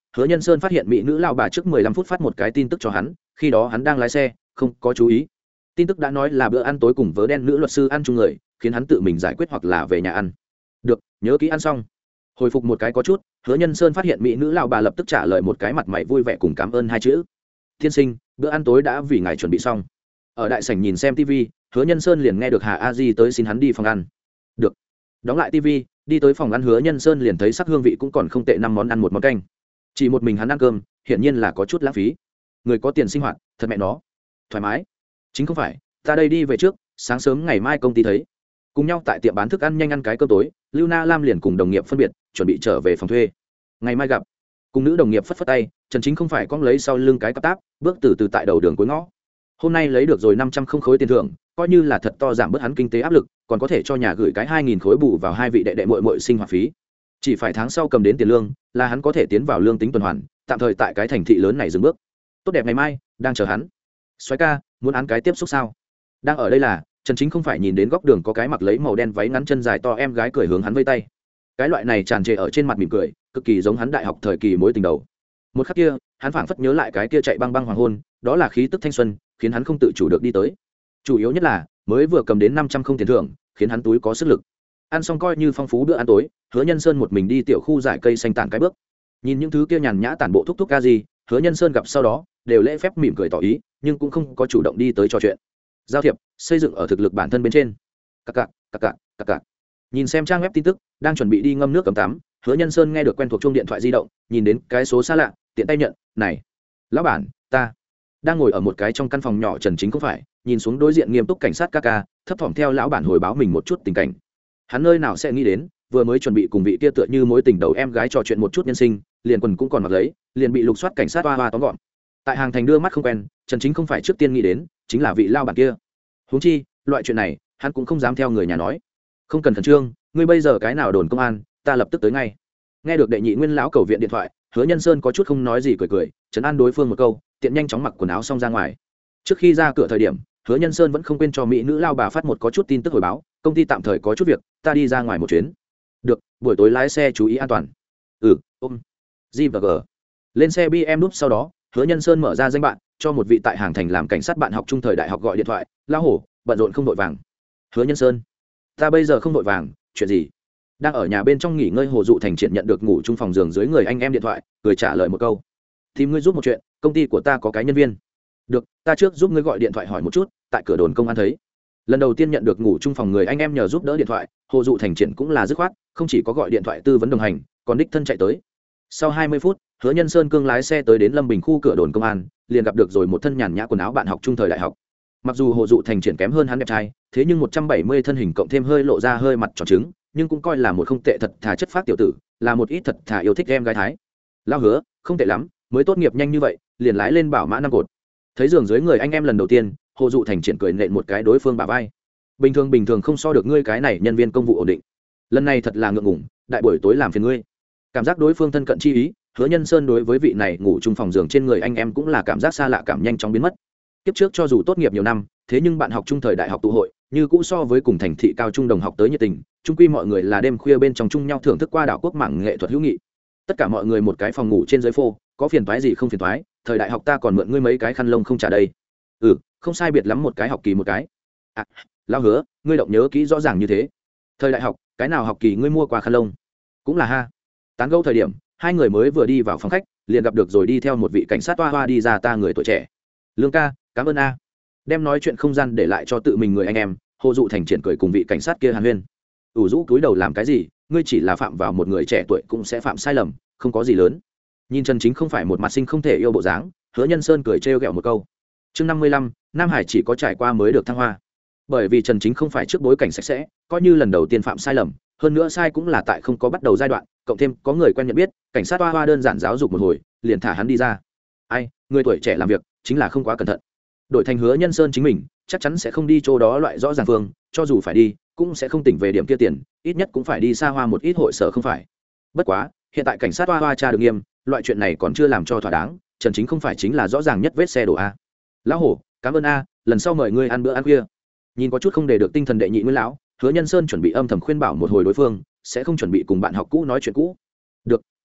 Hứa Nhân Sơn phát hiện mỹ nữ lao bà trước mười lăm phút phát một cái tin tức cho hắn, khi đó hắn đang lái xe không có chú ý. Tin tức đã nói là bữa ăn tối cùng vớ đen nữ luật sư ăn chung người, khiến hắn tự mình giải quyết hoặc là về nhà ăn. Được, nhớ kỹ ăn xong. Hồi phục một cái có chút, Hứa Nhân Sơn phát hiện mỹ nữ lao bà lập tức trả lời một cái mặt mày vui vẻ cùng cảm ơn hai chữ. Tiên sinh, bữa ăn tối đã vì ngài chuẩn bị xong. Ở đại sảnh nhìn xem tivi, Hứa Nhân Sơn liền nghe được Hà A Di tới xin hắn đi phòng ăn. Được. Đóng lại tivi, đi tới phòng ăn, Hứa Nhân Sơn liền thấy sắc hương vị cũng còn không tệ, năm món ăn một món canh. Chỉ một mình hắn ăn cơm, hiển nhiên là có chút lãng phí. Người có tiền sinh hoạt, thật mẹ nó thoải mái. Chính không phải, ta đây đi về trước, sáng sớm ngày mai công ty thấy. Cùng nhau tại tiệm bán thức ăn nhanh ăn cái cơm tối, Lưu Na Lam liền cùng đồng nghiệp phân biệt, chuẩn bị trở về phòng thuê. Ngày mai gặp. Cùng nữ đồng nghiệp phất phất tay, Trần Chính không phải cong lấy sau lưng cái cặp táp, bước từ từ tại đầu đường cuối ngõ. Hôm nay lấy được rồi năm trăm không khối tiền thưởng, coi như là thật to giảm bớt hắn kinh tế áp lực, còn có thể cho nhà gửi cái hai nghìn khối bù vào hai vị đệ đệ muội muội sinh hoạt phí. Chỉ phải tháng sau cầm đến tiền lương, là hắn có thể tiến vào lương tính tuần hoàn, tạm thời tại cái thành thị lớn này dừng bước. Tốt đẹp ngày mai, đang chờ hắn. Soái ca, muốn án cái tiếp xúc sao? Đang ở đây là, Trần Chính không phải nhìn đến góc đường có cái mặc lấy màu đen váy ngắn chân dài to em gái cười hướng hắn vây tay. Cái loại này tràn trề ở trên mặt mỉm cười, cực kỳ giống hắn đại học thời kỳ mối tình đầu. Một khắc kia, hắn phảng phất nhớ lại cái kia chạy băng băng hoàng hôn, đó là khí tức thanh xuân, khiến hắn không tự chủ được đi tới. Chủ yếu nhất là, mới vừa cầm đến năm trăm không tiền thưởng, khiến hắn túi có sức lực. Ăn xong coi như phong phú bữa ăn tối, Hứa Nhân Sơn một mình đi tiểu khu dải cây xanh tản cái bước. Nhìn những thứ kia nhàn nhã tản bộ thúc thúc ca gì, Hứa Nhân Sơn gặp sau đó, đều lễ phép mỉm cười tỏ ý, nhưng cũng không có chủ động đi tới trò chuyện. Giao thiệp, xây dựng ở thực lực bản thân bên trên. Cặc cặc, cặc cặc, cặc cặc. Nhìn xem trang web tin tức, đang chuẩn bị đi ngâm nước cầm tắm, Hứa Nhân Sơn nghe được quen thuộc chuông điện thoại di động, nhìn đến cái số xa lạ, tiện tay nhận, "Này, lão bản, ta." Đang ngồi ở một cái trong căn phòng nhỏ, Trần Chính không phải, nhìn xuống đối diện nghiêm túc cảnh sát ca ca, thấp thỏm theo lão bản hồi báo mình một chút tình cảnh. Hắn nơi nào sẽ nghĩ đến, vừa mới chuẩn bị cùng vị kia tựa như mối tình đầu em gái trò chuyện một chút nhân sinh, liền quần cũng còn mặc lấy, liền bị lục soát cảnh sát hoa hoa tóm gọn. Tại hàng thành đưa mắt không quen, Trần Chính không phải trước tiên nghĩ đến, chính là vị lao bản kia. Huống chi, loại chuyện này, hắn cũng không dám theo người nhà nói. "Không cần khẩn trương, ngươi bây giờ cái nào đồn công an, ta lập tức tới ngay." Nghe được đệ nhị nguyên lão cầu viện điện thoại, Hứa Nhân Sơn có chút không nói gì, cười cười, trấn an đối phương một câu, tiện nhanh chóng mặc quần áo xong ra ngoài. Trước khi ra cửa thời điểm, Hứa Nhân Sơn vẫn không quên cho mỹ nữ lao bà phát một có chút tin tức hồi báo, "Công ty tạm thời có chút việc, ta đi ra ngoài một chuyến." "Được, buổi tối lái xe chú ý an toàn." "Ừ, ôm." G và G. Lên xe bê em đúp sau đó, Hứa Nhân Sơn mở ra danh bạn, cho một vị tại hàng thành làm cảnh sát bạn học trung thời đại học gọi điện thoại, "Lão hổ, bận rộn không vội vàng." "Hứa Nhân Sơn, ta bây giờ không vội vàng, chuyện gì?" Đang ở nhà bên trong nghỉ ngơi Hồ Dụ Thành Triển nhận được ngủ chung phòng giường dưới người anh em điện thoại, cười trả lời một câu, "Tìm ngươi giúp một chuyện, công ty của ta có cái nhân viên." "Được, ta trước giúp ngươi gọi điện thoại hỏi một chút, tại cửa đồn công an thấy." Lần đầu tiên nhận được ngủ chung phòng người anh em nhờ giúp đỡ điện thoại, Hồ Dụ Thành Triển cũng là dứt khoát, không chỉ có gọi điện thoại tư vấn đồng hành, còn đích thân chạy tới. Sau hai mươi phút, Hứa Nhân Sơn cương lái xe tới đến Lâm Bình khu cửa đồn công an, liền gặp được rồi một thân nhàn nhã quần áo bạn học trung thời đại học. Mặc dù Hồ Dụ Thành Triển kém hơn hắn đẹp trai, thế nhưng một trăm bảy mươi thân hình cộng thêm hơi lộ ra hơi mặt tròn trứng, nhưng cũng coi là một không tệ thật thà chất phác tiểu tử, là một ít thật thà yêu thích em gái thái. "Lao Hứa, không tệ lắm, mới tốt nghiệp nhanh như vậy, liền lái lên bảo mã năm cột." Thấy giường dưới người anh em lần đầu tiên, Hồ Dụ Thành Triển cười nện một cái đối phương bả vai. "Bình thường bình thường không so được ngươi cái này nhân viên công vụ ổn định. Lần này thật là ngượng ngùng, đại buổi tối làm phiền ngươi." Cảm giác đối phương thân cận chi ý, Hứa Nhân Sơn đối với vị này ngủ chung phòng giường trên người anh em cũng là cảm giác xa lạ cảm nhanh chóng biến mất. Kiếp trước cho dù tốt nghiệp nhiều năm, thế nhưng bạn học trung thời đại học tụ hội, như cũ so với cùng thành thị cao trung đồng học tới nhiệt tình, chung quy mọi người là đêm khuya bên trong chung nhau thưởng thức qua đảo quốc mạng nghệ thuật hữu nghị. Tất cả mọi người một cái phòng ngủ trên dưới phô, có phiền toái gì không phiền toái, thời đại học ta còn mượn ngươi mấy cái khăn lông không trả đây. "Ừ, không sai biệt lắm một cái học kỳ một cái." "À, Lão Hứa, ngươi động nhớ kỹ rõ ràng như thế. Thời đại học, cái nào học kỳ ngươi mua qua khăn lông?" "Cũng là ha." Tán gẫu thời điểm, hai người mới vừa đi vào phòng khách, liền gặp được rồi đi theo một vị cảnh sát toa hoa đi ra ta người tuổi trẻ. "Lương ca, cảm ơn a." Đem nói chuyện không gian để lại cho tự mình người anh em, Hồ Dụ Thành Triển cười cùng vị cảnh sát kia hàn huyên. "Ủ rũ túi đầu làm cái gì, ngươi chỉ là phạm vào một người trẻ tuổi cũng sẽ phạm sai lầm, không có gì lớn." Nhìn Trần Chính không phải một mặt sinh không thể yêu bộ dáng, Hứa Nhân Sơn cười trêu ghẹo một câu. Chương năm mươi lăm, Nam Hải chỉ có trải qua mới được thăng hoa. Bởi vì Trần Chính không phải trước bối cảnh sạch sẽ, coi như lần đầu tiên phạm sai lầm, hơn nữa sai cũng là tại không có bắt đầu giai đoạn, cộng thêm có người quen nhận biết, cảnh sát hoa hoa đơn giản giáo dục một hồi, liền thả hắn đi ra. Ai, người tuổi trẻ làm việc chính là không quá cẩn thận. Đổi thành Hứa Nhân Sơn chính mình, chắc chắn sẽ không đi chỗ đó loại rõ ràng phương, cho dù phải đi, cũng sẽ không tỉnh về điểm kia tiền, ít nhất cũng phải đi xa hoa một ít hội sở không phải. Bất quá, hiện tại cảnh sát hoa hoa tra được nghiêm, loại chuyện này còn chưa làm cho thỏa đáng, Trần Chính không phải chính là rõ ràng nhất vết xe đổ a. "Lão hổ, cảm ơn a, lần sau mời ngươi ăn bữa ăn khuya." Nhìn có chút không để được tinh thần đệ nhị nguyên lão, Hứa Nhân Sơn chuẩn bị âm thầm khuyên bảo một hồi đối phương, sẽ không chuẩn bị cùng bạn học cũ nói chuyện cũ. "Được,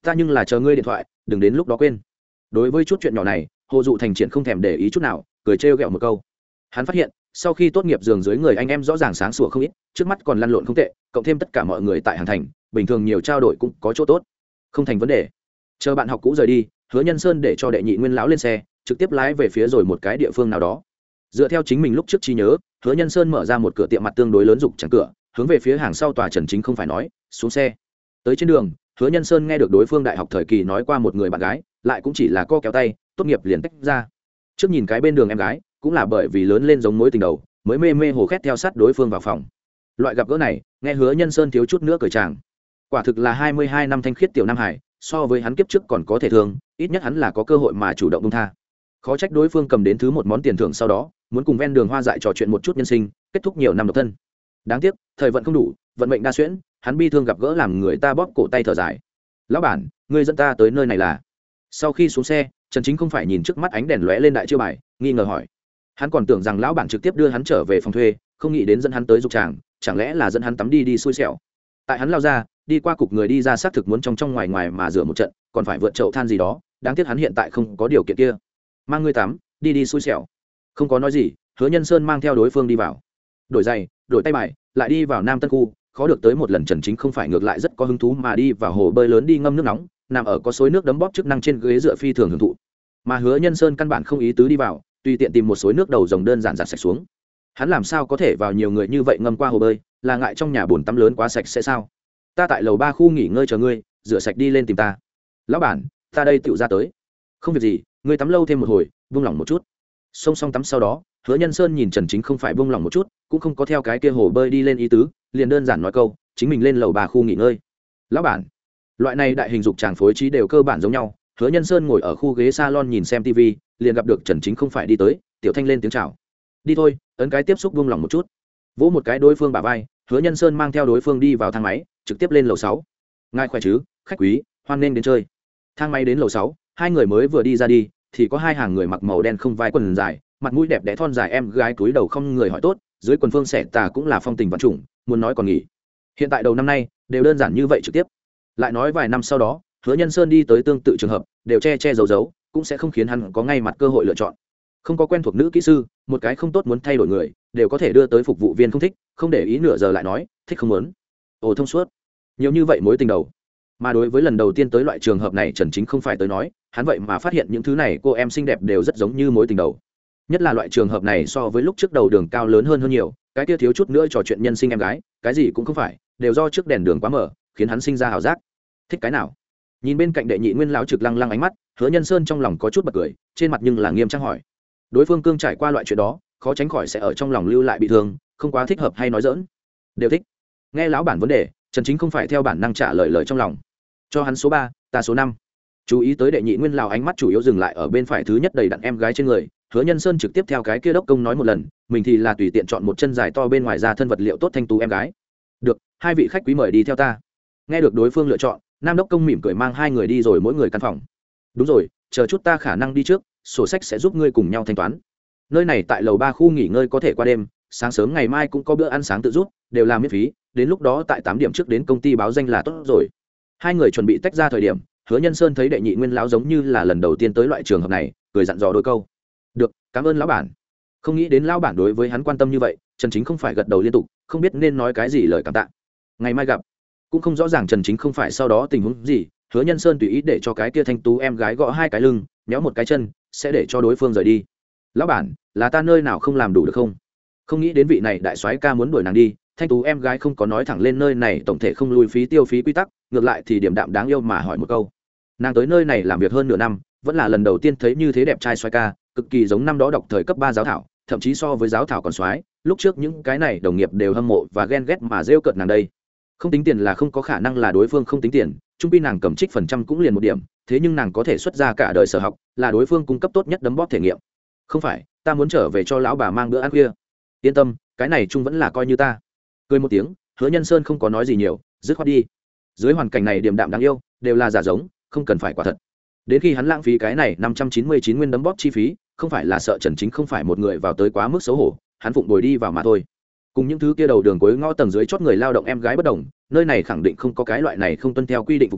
ta nhưng là chờ ngươi điện thoại, đừng đến lúc đó quên. Đối với chút chuyện nhỏ này, Hồ Dụ Thành Triển không thèm để ý chút nào, cười trêu ghẹo một câu. Hắn phát hiện, sau khi tốt nghiệp giường dưới người anh em rõ ràng sáng sủa không ít, trước mắt còn lăn lộn không tệ, cộng thêm tất cả mọi người tại hàng thành, bình thường nhiều trao đổi cũng có chỗ tốt, không thành vấn đề. Chờ bạn học cũ rời đi, Hứa Nhân Sơn để cho đệ nhị nguyên lão lên xe, trực tiếp lái về phía rồi một cái địa phương nào đó. Dựa theo chính mình lúc trước trí nhớ, Hứa Nhân Sơn mở ra một cửa tiệm mặt tương đối lớn dục chẳng cửa, hướng về phía hàng sau tòa Trần Chính không phải nói, xuống xe. Tới trên đường, Hứa Nhân Sơn nghe được đối phương đại học thời kỳ nói qua một người bạn gái, lại cũng chỉ là co kéo tay, tốt nghiệp liền tách ra. Trước nhìn cái bên đường em gái, cũng là bởi vì lớn lên giống mối tình đầu, mới mê mê hồ khét theo sát đối phương vào phòng. Loại gặp gỡ này, nghe Hứa Nhân Sơn thiếu chút nữa cười chàng. Quả thực là hai mươi hai năm thanh khiết tiểu nam hải, so với hắn kiếp trước còn có thể thương, ít nhất hắn là có cơ hội mà chủ động buông tha. Khó trách đối phương cầm đến thứ một món tiền thưởng sau đó, muốn cùng ven đường hoa dại trò chuyện một chút nhân sinh, kết thúc nhiều năm độc thân. Đáng tiếc, thời vận không đủ, vận mệnh đa xuyễn, hắn bi thương gặp gỡ làm người ta bóp cổ tay thở dài. Lão bản, ngươi dẫn ta tới nơi này là? Sau khi xuống xe, Trần Chính không phải nhìn trước mắt ánh đèn lóe lên đại chiêu bài, nghi ngờ hỏi. Hắn còn tưởng rằng lão bản trực tiếp đưa hắn trở về phòng thuê, không nghĩ đến dẫn hắn tới dục tràng, chẳng lẽ là dẫn hắn tắm đi đi xui xẻo. Tại hắn lao ra, đi qua cục người đi ra xác thực muốn trong trong ngoài ngoài mà rửa một trận, còn phải vượt chậu than gì đó, đáng tiếc hắn hiện tại không có điều kiện kia. Mang ngươi tắm, đi đi xui xẻo. Không có nói gì, Hứa Nhân Sơn mang theo đối phương đi vào. Đổi giày, đổi tay bài, lại đi vào Nam Tân khu, khó được tới một lần Trần Chính không phải ngược lại rất có hứng thú mà đi vào hồ bơi lớn đi ngâm nước nóng, nằm ở có suối nước đấm bóp chức năng trên ghế dựa phi thường hưởng thụ. Mà Hứa Nhân Sơn căn bản không ý tứ đi vào, tùy tiện tìm một suối nước đầu rồng đơn giản giặt sạch xuống. Hắn làm sao có thể vào nhiều người như vậy ngâm qua hồ bơi, là ngại trong nhà bồn tắm lớn quá sạch sẽ sao? Ta tại lầu ba khu nghỉ ngơi chờ ngươi, rửa sạch đi lên tìm ta. Lão bản, ta đây tựu ra tới. Không việc gì, ngươi tắm lâu thêm một hồi, buông lỏng một chút. Xong xong tắm sau đó, Hứa Nhân Sơn nhìn Trần Chính không phải buông lỏng một chút, cũng không có theo cái kia hồ bơi đi lên ý tứ, liền đơn giản nói câu, chính mình lên lầu ba khu nghỉ ngơi. Lão bản, loại này đại hình dục tràng phối trí đều cơ bản giống nhau. Hứa Nhân Sơn ngồi ở khu ghế salon nhìn xem ti vi, liền gặp được Trần Chính không phải đi tới, Tiểu Thanh lên tiếng chào. Đi thôi, ấn cái tiếp xúc buông lỏng một chút. Vỗ một cái đối phương bả vai, Hứa Nhân Sơn mang theo đối phương đi vào thang máy, trực tiếp lên lầu sáu. Ngài khỏe chứ, khách quý, hoan nghênh đến chơi. Thang máy đến lầu sáu, hai người mới vừa đi ra đi, thì có hai hàng người mặc màu đen không vai quần dài, mặt mũi đẹp đẽ thon dài em gái cúi đầu không người hỏi tốt, dưới quần phương xẻ tà cũng là phong tình vạn trùng, muốn nói còn nghỉ. Hiện tại đầu năm nay, đều đơn giản như vậy trực tiếp. Lại nói vài năm sau đó, Hứa Nhân Sơn đi tới tương tự trường hợp, đều che che giấu giấu, cũng sẽ không khiến hắn có ngay mặt cơ hội lựa chọn. Không có quen thuộc nữ kỹ sư, một cái không tốt muốn thay đổi người, đều có thể đưa tới phục vụ viên không thích, không để ý nửa giờ lại nói, thích không muốn. Ồ thông suốt. Nhiều như vậy mối tình đầu. Mà đối với lần đầu tiên tới loại trường hợp này Trần Chính không phải tới nói, hắn vậy mà phát hiện những thứ này cô em xinh đẹp đều rất giống như mối tình đầu. Nhất là loại trường hợp này so với lúc trước đầu đường cao lớn hơn hơn nhiều, cái kia thiếu chút nữa trò chuyện nhân sinh em gái, cái gì cũng không phải, đều do trước đèn đường quá mở, khiến hắn sinh ra hào giác. Thích cái nào? Nhìn bên cạnh đệ nhị nguyên lão trực lăng lăng ánh mắt, Hứa Nhân Sơn trong lòng có chút bật cười, trên mặt nhưng là nghiêm trang hỏi. Đối phương cương trải qua loại chuyện đó, khó tránh khỏi sẽ ở trong lòng lưu lại bị thương, không quá thích hợp hay nói dỡn. Đều thích. Nghe lão bản vấn đề, Trần Chính không phải theo bản năng trả lời lời trong lòng. Cho hắn số ba, ta số năm. Chú ý tới đệ nhị nguyên lão ánh mắt chủ yếu dừng lại ở bên phải thứ nhất đầy đặn em gái trên người, Hứa Nhân Sơn trực tiếp theo cái kia đốc công nói một lần, mình thì là tùy tiện chọn một chân dài to bên ngoài ra thân vật liệu tốt thanh tú em gái. Được, hai vị khách quý mời đi theo ta. Nghe được đối phương lựa chọn, nam đốc công mỉm cười mang hai người đi rồi mỗi người căn phòng. Đúng rồi, chờ chút ta khả năng đi trước, sổ sách sẽ giúp ngươi cùng nhau thanh toán. Nơi này tại lầu ba khu nghỉ ngơi có thể qua đêm, sáng sớm ngày mai cũng có bữa ăn sáng tự giúp, đều là miễn phí, đến lúc đó tại tám điểm trước đến công ty báo danh là tốt rồi. Hai người chuẩn bị tách ra thời điểm, Hứa Nhân Sơn thấy đệ nhị nguyên lão giống như là lần đầu tiên tới loại trường hợp này, cười dặn dò đôi câu. Được, cảm ơn lão bản. Không nghĩ đến lão bản đối với hắn quan tâm như vậy, Trần Chính không phải gật đầu liên tục, không biết nên nói cái gì lời cảm tạ. Ngày mai gặp. Cũng không rõ ràng Trần Chính không phải sau đó tình huống gì, Hứa Nhân Sơn tùy ý để cho cái kia thanh tú em gái gõ hai cái lưng, nhéo một cái chân, sẽ để cho đối phương rời đi. Lão bản, là ta nơi nào không làm đủ được không? Không nghĩ đến vị này đại soái ca muốn đuổi nàng đi, thanh tú em gái không có nói thẳng lên nơi này tổng thể không lui phí tiêu phí quy tắc, ngược lại thì điểm đạm đáng yêu mà hỏi một câu. Nàng tới nơi này làm việc hơn nửa năm, vẫn là lần đầu tiên thấy như thế đẹp trai soái ca, cực kỳ giống năm đó đọc thời cấp ba giáo thảo, thậm chí so với giáo thảo còn soái, lúc trước những cái này đồng nghiệp đều hâm mộ và ghen ghét mà rêu cợt nàng đây. Không tính tiền là không có khả năng là đối phương không tính tiền, trung pi nàng cầm trích phần trăm cũng liền một điểm, thế nhưng nàng có thể xuất ra cả đời sở học, là đối phương cung cấp tốt nhất đấm bóp thể nghiệm. Không phải, ta muốn trở về cho lão bà mang bữa ăn khuya. Yên tâm, cái này chung vẫn là coi như ta. Cười một tiếng, Hứa Nhân Sơn không có nói gì nhiều, dứt khoát đi. Dưới hoàn cảnh này điềm đạm đáng yêu, đều là giả giống, không cần phải quả thật. Đến khi hắn lãng phí cái này năm trăm chín mươi chín nguyên đấm bóp chi phí, không phải là sợ Trần Chính không phải một người vào tới quá mức xấu hổ, hắn phụng bồi đi vào mà thôi. Cùng những thứ kia đầu đường cuối ngõ tầng dưới chót người lao động em gái bất đồng, nơi này khẳng định không có cái loại này không tuân theo quy định phục vụ,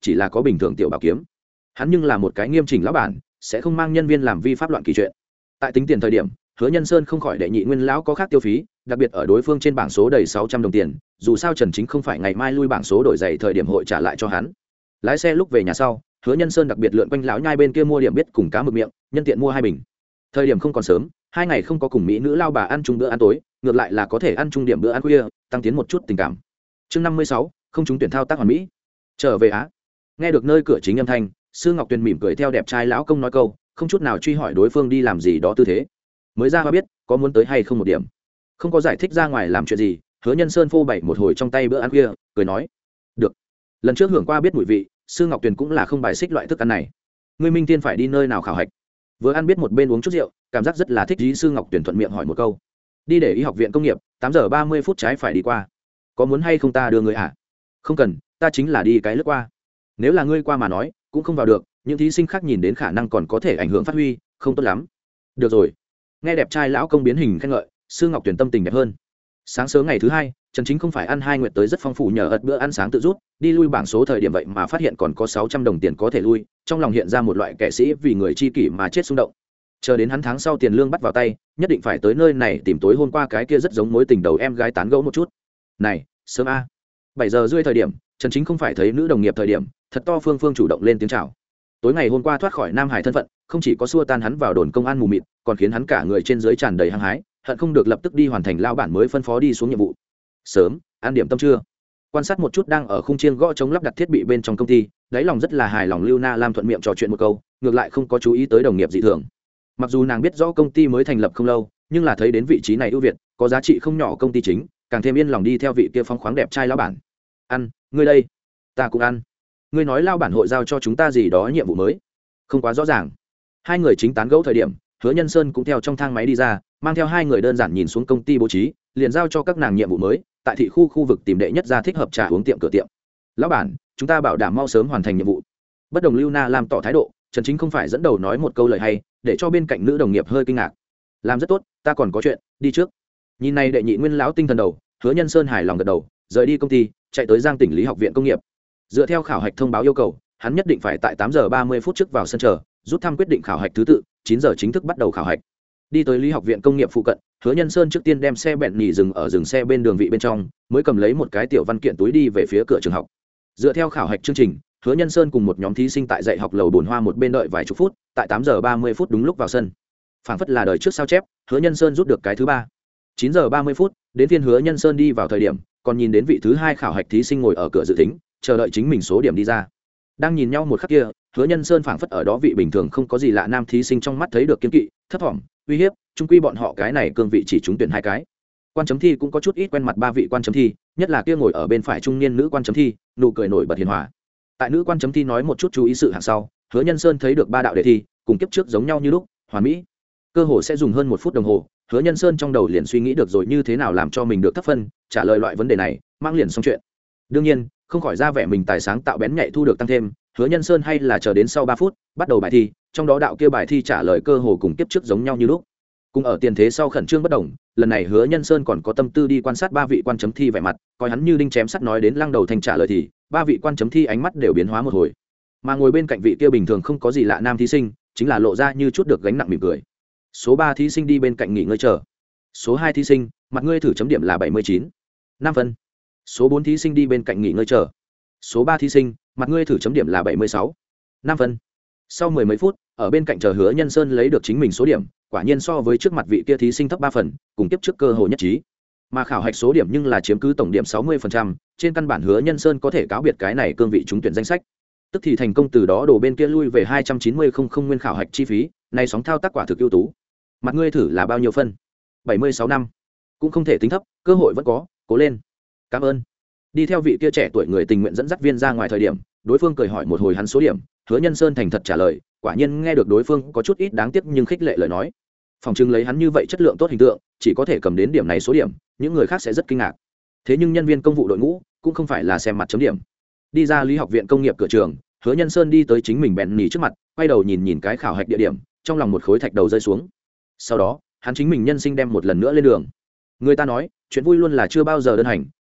chỉ là có bình thường tiểu bảo kiếm. Hắn nhưng là một cái nghiêm chỉnh lão bản, sẽ không mang nhân viên làm vi pháp loạn kỳ chuyện. Tại tính tiền thời điểm, Hứa Nhân Sơn không khỏi đệ nhị nguyên lão có khác tiêu phí, đặc biệt ở đối phương trên bảng số đầy sáu trăm đồng tiền, dù sao Trần Chính không phải ngày mai lui bảng số đổi giày thời điểm hội trả lại cho hắn. Lái xe lúc về nhà sau, Hứa Nhân Sơn đặc biệt lượn quanh lão nhai bên kia mua điểm biết cùng cá mực miệng, nhân tiện mua hai bình. Thời điểm không còn sớm, hai ngày không có cùng mỹ nữ lao bà ăn chung bữa ăn tối, ngược lại là có thể ăn chung điểm bữa ăn khuya, tăng tiến một chút tình cảm. Chương năm mươi sáu, không trúng tuyển thao tác hoàn mỹ. Trở về á. Nghe được nơi cửa chính âm thanh, Sư Ngọc Tuyền mỉm cười theo đẹp trai lão công nói câu, không chút nào truy hỏi đối phương đi làm gì đó tư thế. Mới ra hoa biết, có muốn tới hay không một điểm. Không có giải thích ra ngoài làm chuyện gì, Hứa Nhân Sơn phô bày một hồi trong tay bữa ăn khuya, cười nói, được. Lần trước hưởng qua biết mùi vị, Sư Ngọc Tuyền cũng là không bài xích loại thức ăn này. Ngươi Minh Tiên phải đi nơi nào khảo hạch? Vừa ăn biết một bên uống chút rượu, cảm giác rất là thích ý. Sư Ngọc Tuyền thuận miệng hỏi một câu, đi để y học viện công nghiệp, tám giờ ba mươi phút trái phải đi qua. Có muốn hay không ta đưa người à? Không cần, ta chính là đi cái lướt qua. Nếu là ngươi qua mà nói, cũng không vào được, những thí sinh khác nhìn đến khả năng còn có thể ảnh hưởng phát huy, không tốt lắm. Được rồi. Nghe đẹp trai lão công biến hình khen ngợi, Sư Ngọc Tuyền tâm tình đẹp hơn. Sáng sớm ngày thứ hai, Trần Chính không phải ăn hai nguyệt tới rất phong phú nhờ ật bữa ăn sáng tự rút, đi lui bảng số thời điểm vậy mà phát hiện còn có sáu trăm đồng tiền có thể lui, trong lòng hiện ra một loại kẻ sĩ vì người chi kỷ mà chết xung động. Chờ đến hắn tháng sau tiền lương bắt vào tay, nhất định phải tới nơi này tìm tối hôm qua cái kia rất giống mối tình đầu em gái tán gẫu một chút. Này, sớm a. bảy giờ rưỡi thời điểm, Trần Chính không phải thấy nữ đồng nghiệp thời điểm, thật to Phương Phương chủ động lên tiếng chào. Tối ngày hôm qua thoát khỏi Nam Hải thân phận, không chỉ có xua tan hắn vào đồn công an mù mịt, còn khiến hắn cả người trên dưới tràn đầy hăng hái, hận không được lập tức đi hoàn thành lao bản mới phân phó đi xuống nhiệm vụ. Sớm, ăn điểm tâm trưa. Quan sát một chút đang ở khung chiên gõ chống lắp đặt thiết bị bên trong công ty, đáy lòng rất là hài lòng. Lưu Na Lam thuận miệng trò chuyện một câu, ngược lại không có chú ý tới đồng nghiệp dị thường. Mặc dù nàng biết rõ công ty mới thành lập không lâu, nhưng là thấy đến vị trí này ưu việt, có giá trị không nhỏ công ty chính, càng thêm yên lòng đi theo vị kia phóng khoáng đẹp trai lão bản. Ăn, ngươi đây, ta cũng ăn. Ngươi nói lao bản hội giao cho chúng ta gì đó nhiệm vụ mới? Không quá rõ ràng. Hai người chính tán gẫu thời điểm, Hứa Nhân Sơn cũng theo trong thang máy đi ra, mang theo hai người đơn giản nhìn xuống công ty bố trí, liền giao cho các nàng nhiệm vụ mới, tại thị khu khu vực tìm đệ nhất ra thích hợp trà uống tiệm cửa tiệm. Lão bản, chúng ta bảo đảm mau sớm hoàn thành nhiệm vụ. Bất đồng Lưu Na làm tỏ thái độ, Trần Chính không phải dẫn đầu nói một câu lời hay, để cho bên cạnh nữ đồng nghiệp hơi kinh ngạc. Làm rất tốt, ta còn có chuyện, đi trước. Nhìn này đệ nhị nguyên lão tinh thần đầu, Hứa Nhân Sơn hài lòng gật đầu, rời đi công ty, chạy tới Giang Tỉnh Lý học viện công nghiệp. Dựa theo khảo hạch thông báo yêu cầu, hắn nhất định phải tại tám giờ ba mươi phút trước vào sân chờ, rút thăm quyết định khảo hạch thứ tự, chín giờ chính thức bắt đầu khảo hạch. Đi tới Lý học viện công nghiệp phụ cận, Hứa Nhân Sơn trước tiên đem xe bẹn nhì dừng ở dừng xe bên đường vị bên trong, mới cầm lấy một cái tiểu văn kiện túi đi về phía cửa trường học. Dựa theo khảo hạch chương trình, Hứa Nhân Sơn cùng một nhóm thí sinh tại dạy học lầu Bồn Hoa một bên đợi vài chục phút, tại tám giờ ba mươi phút đúng lúc vào sân. Phảng phất là đời trước sao chép, Hứa Nhân Sơn rút được cái thứ ba. chín giờ ba mươi phút, đến phiên Hứa Nhân Sơn đi vào thời điểm, còn nhìn đến vị thứ hai khảo hạch thí sinh ngồi ở cửa dự tính, chờ đợi chính mình số điểm đi ra. Đang nhìn nhau một khắc kia, Hứa Nhân Sơn phảng phất ở đó vị bình thường không có gì lạ nam thí sinh trong mắt thấy được kiên kỵ, thấp thỏm, uy hiếp, chung quy bọn họ cái này cương vị chỉ trúng tuyển hai cái. Quan chấm thi cũng có chút ít quen mặt ba vị quan chấm thi, nhất là kia ngồi ở bên phải trung niên nữ quan chấm thi, nụ cười nổi bật hiền hòa. Tại nữ quan chấm thi nói một chút chú ý sự hạng sau, Hứa Nhân Sơn thấy được ba đạo đề thi, cùng kiếp trước giống nhau như lúc, hoàn mỹ. Cơ hồ sẽ dùng hơn một phút đồng hồ, Hứa Nhân Sơn trong đầu liền suy nghĩ được rồi như thế nào làm cho mình được thấp phân, trả lời loại vấn đề này, mang liền xong chuyện. Đương nhiên, không khỏi ra vẻ mình tài sáng tạo bén nhạy thu được tăng thêm, Hứa Nhân Sơn hay là chờ đến sau ba phút, bắt đầu bài thi, trong đó đạo kia bài thi trả lời cơ hồ cùng kiếp trước giống nhau như lúc. Cùng ở tiền thế sau khẩn trương bất động, lần này Hứa Nhân Sơn còn có tâm tư đi quan sát ba vị quan chấm thi vẻ mặt, coi hắn như đinh chém sắt nói đến lăng đầu thành trả lời thì, ba vị quan chấm thi ánh mắt đều biến hóa một hồi. Mà ngồi bên cạnh vị kia bình thường không có gì lạ nam thí sinh, chính là lộ ra như chút được gánh nặng mỉm cười. Số ba thí sinh đi bên cạnh nghỉ ngơi chờ. Số hai thí sinh, mặt ngươi thử chấm điểm là bảy mươi chín, năm phân. Số bốn thí sinh đi bên cạnh nghỉ ngơi chờ. Số ba thí sinh, mặt ngươi thử chấm điểm là bảy mươi sáu, năm phân. Sau mười mấy phút, ở bên cạnh chờ Hứa Nhân Sơn lấy được chính mình số điểm, quả nhiên so với trước mặt vị kia thí sinh thấp ba phần, cùng tiếp trước cơ hội nhất trí. Mà khảo hạch số điểm nhưng là chiếm cứ tổng điểm sáu mươi phần trăm, trên căn bản Hứa Nhân Sơn có thể cáo biệt cái này cương vị trúng tuyển danh sách. Tức thì thành công từ đó đổ bên kia lui về hai trăm chín mươi không không nguyên khảo hạch chi phí, này sóng thao tác quả thực ưu tú. Mặt ngươi thử là bao nhiêu phân? bảy mươi sáu năm. Cũng không thể tính thấp, cơ hội vẫn có, cố lên. Cảm ơn. Đi theo vị kia trẻ tuổi người tình nguyện dẫn dắt viên ra ngoài thời điểm, đối phương cười hỏi một hồi hắn số điểm, Hứa Nhân Sơn thành thật trả lời, quả nhiên nghe được đối phương có chút ít đáng tiếc nhưng khích lệ lời nói. Phòng trưng lấy hắn như vậy chất lượng tốt hình tượng, chỉ có thể cầm đến điểm này số điểm, những người khác sẽ rất kinh ngạc. Thế nhưng nhân viên công vụ đội ngũ cũng không phải là xem mặt chấm điểm. Đi ra Lý học viện công nghiệp cửa trường, Hứa Nhân Sơn đi tới chính mình bèn nỉ trước mặt, quay đầu nhìn nhìn cái khảo hạch địa điểm, trong lòng một khối thạch đầu rơi xuống. Sau đó, hắn chính mình nhân sinh đem một lần nữa lên đường. Người ta nói, chuyện vui luôn là chưa bao giờ đơn hành,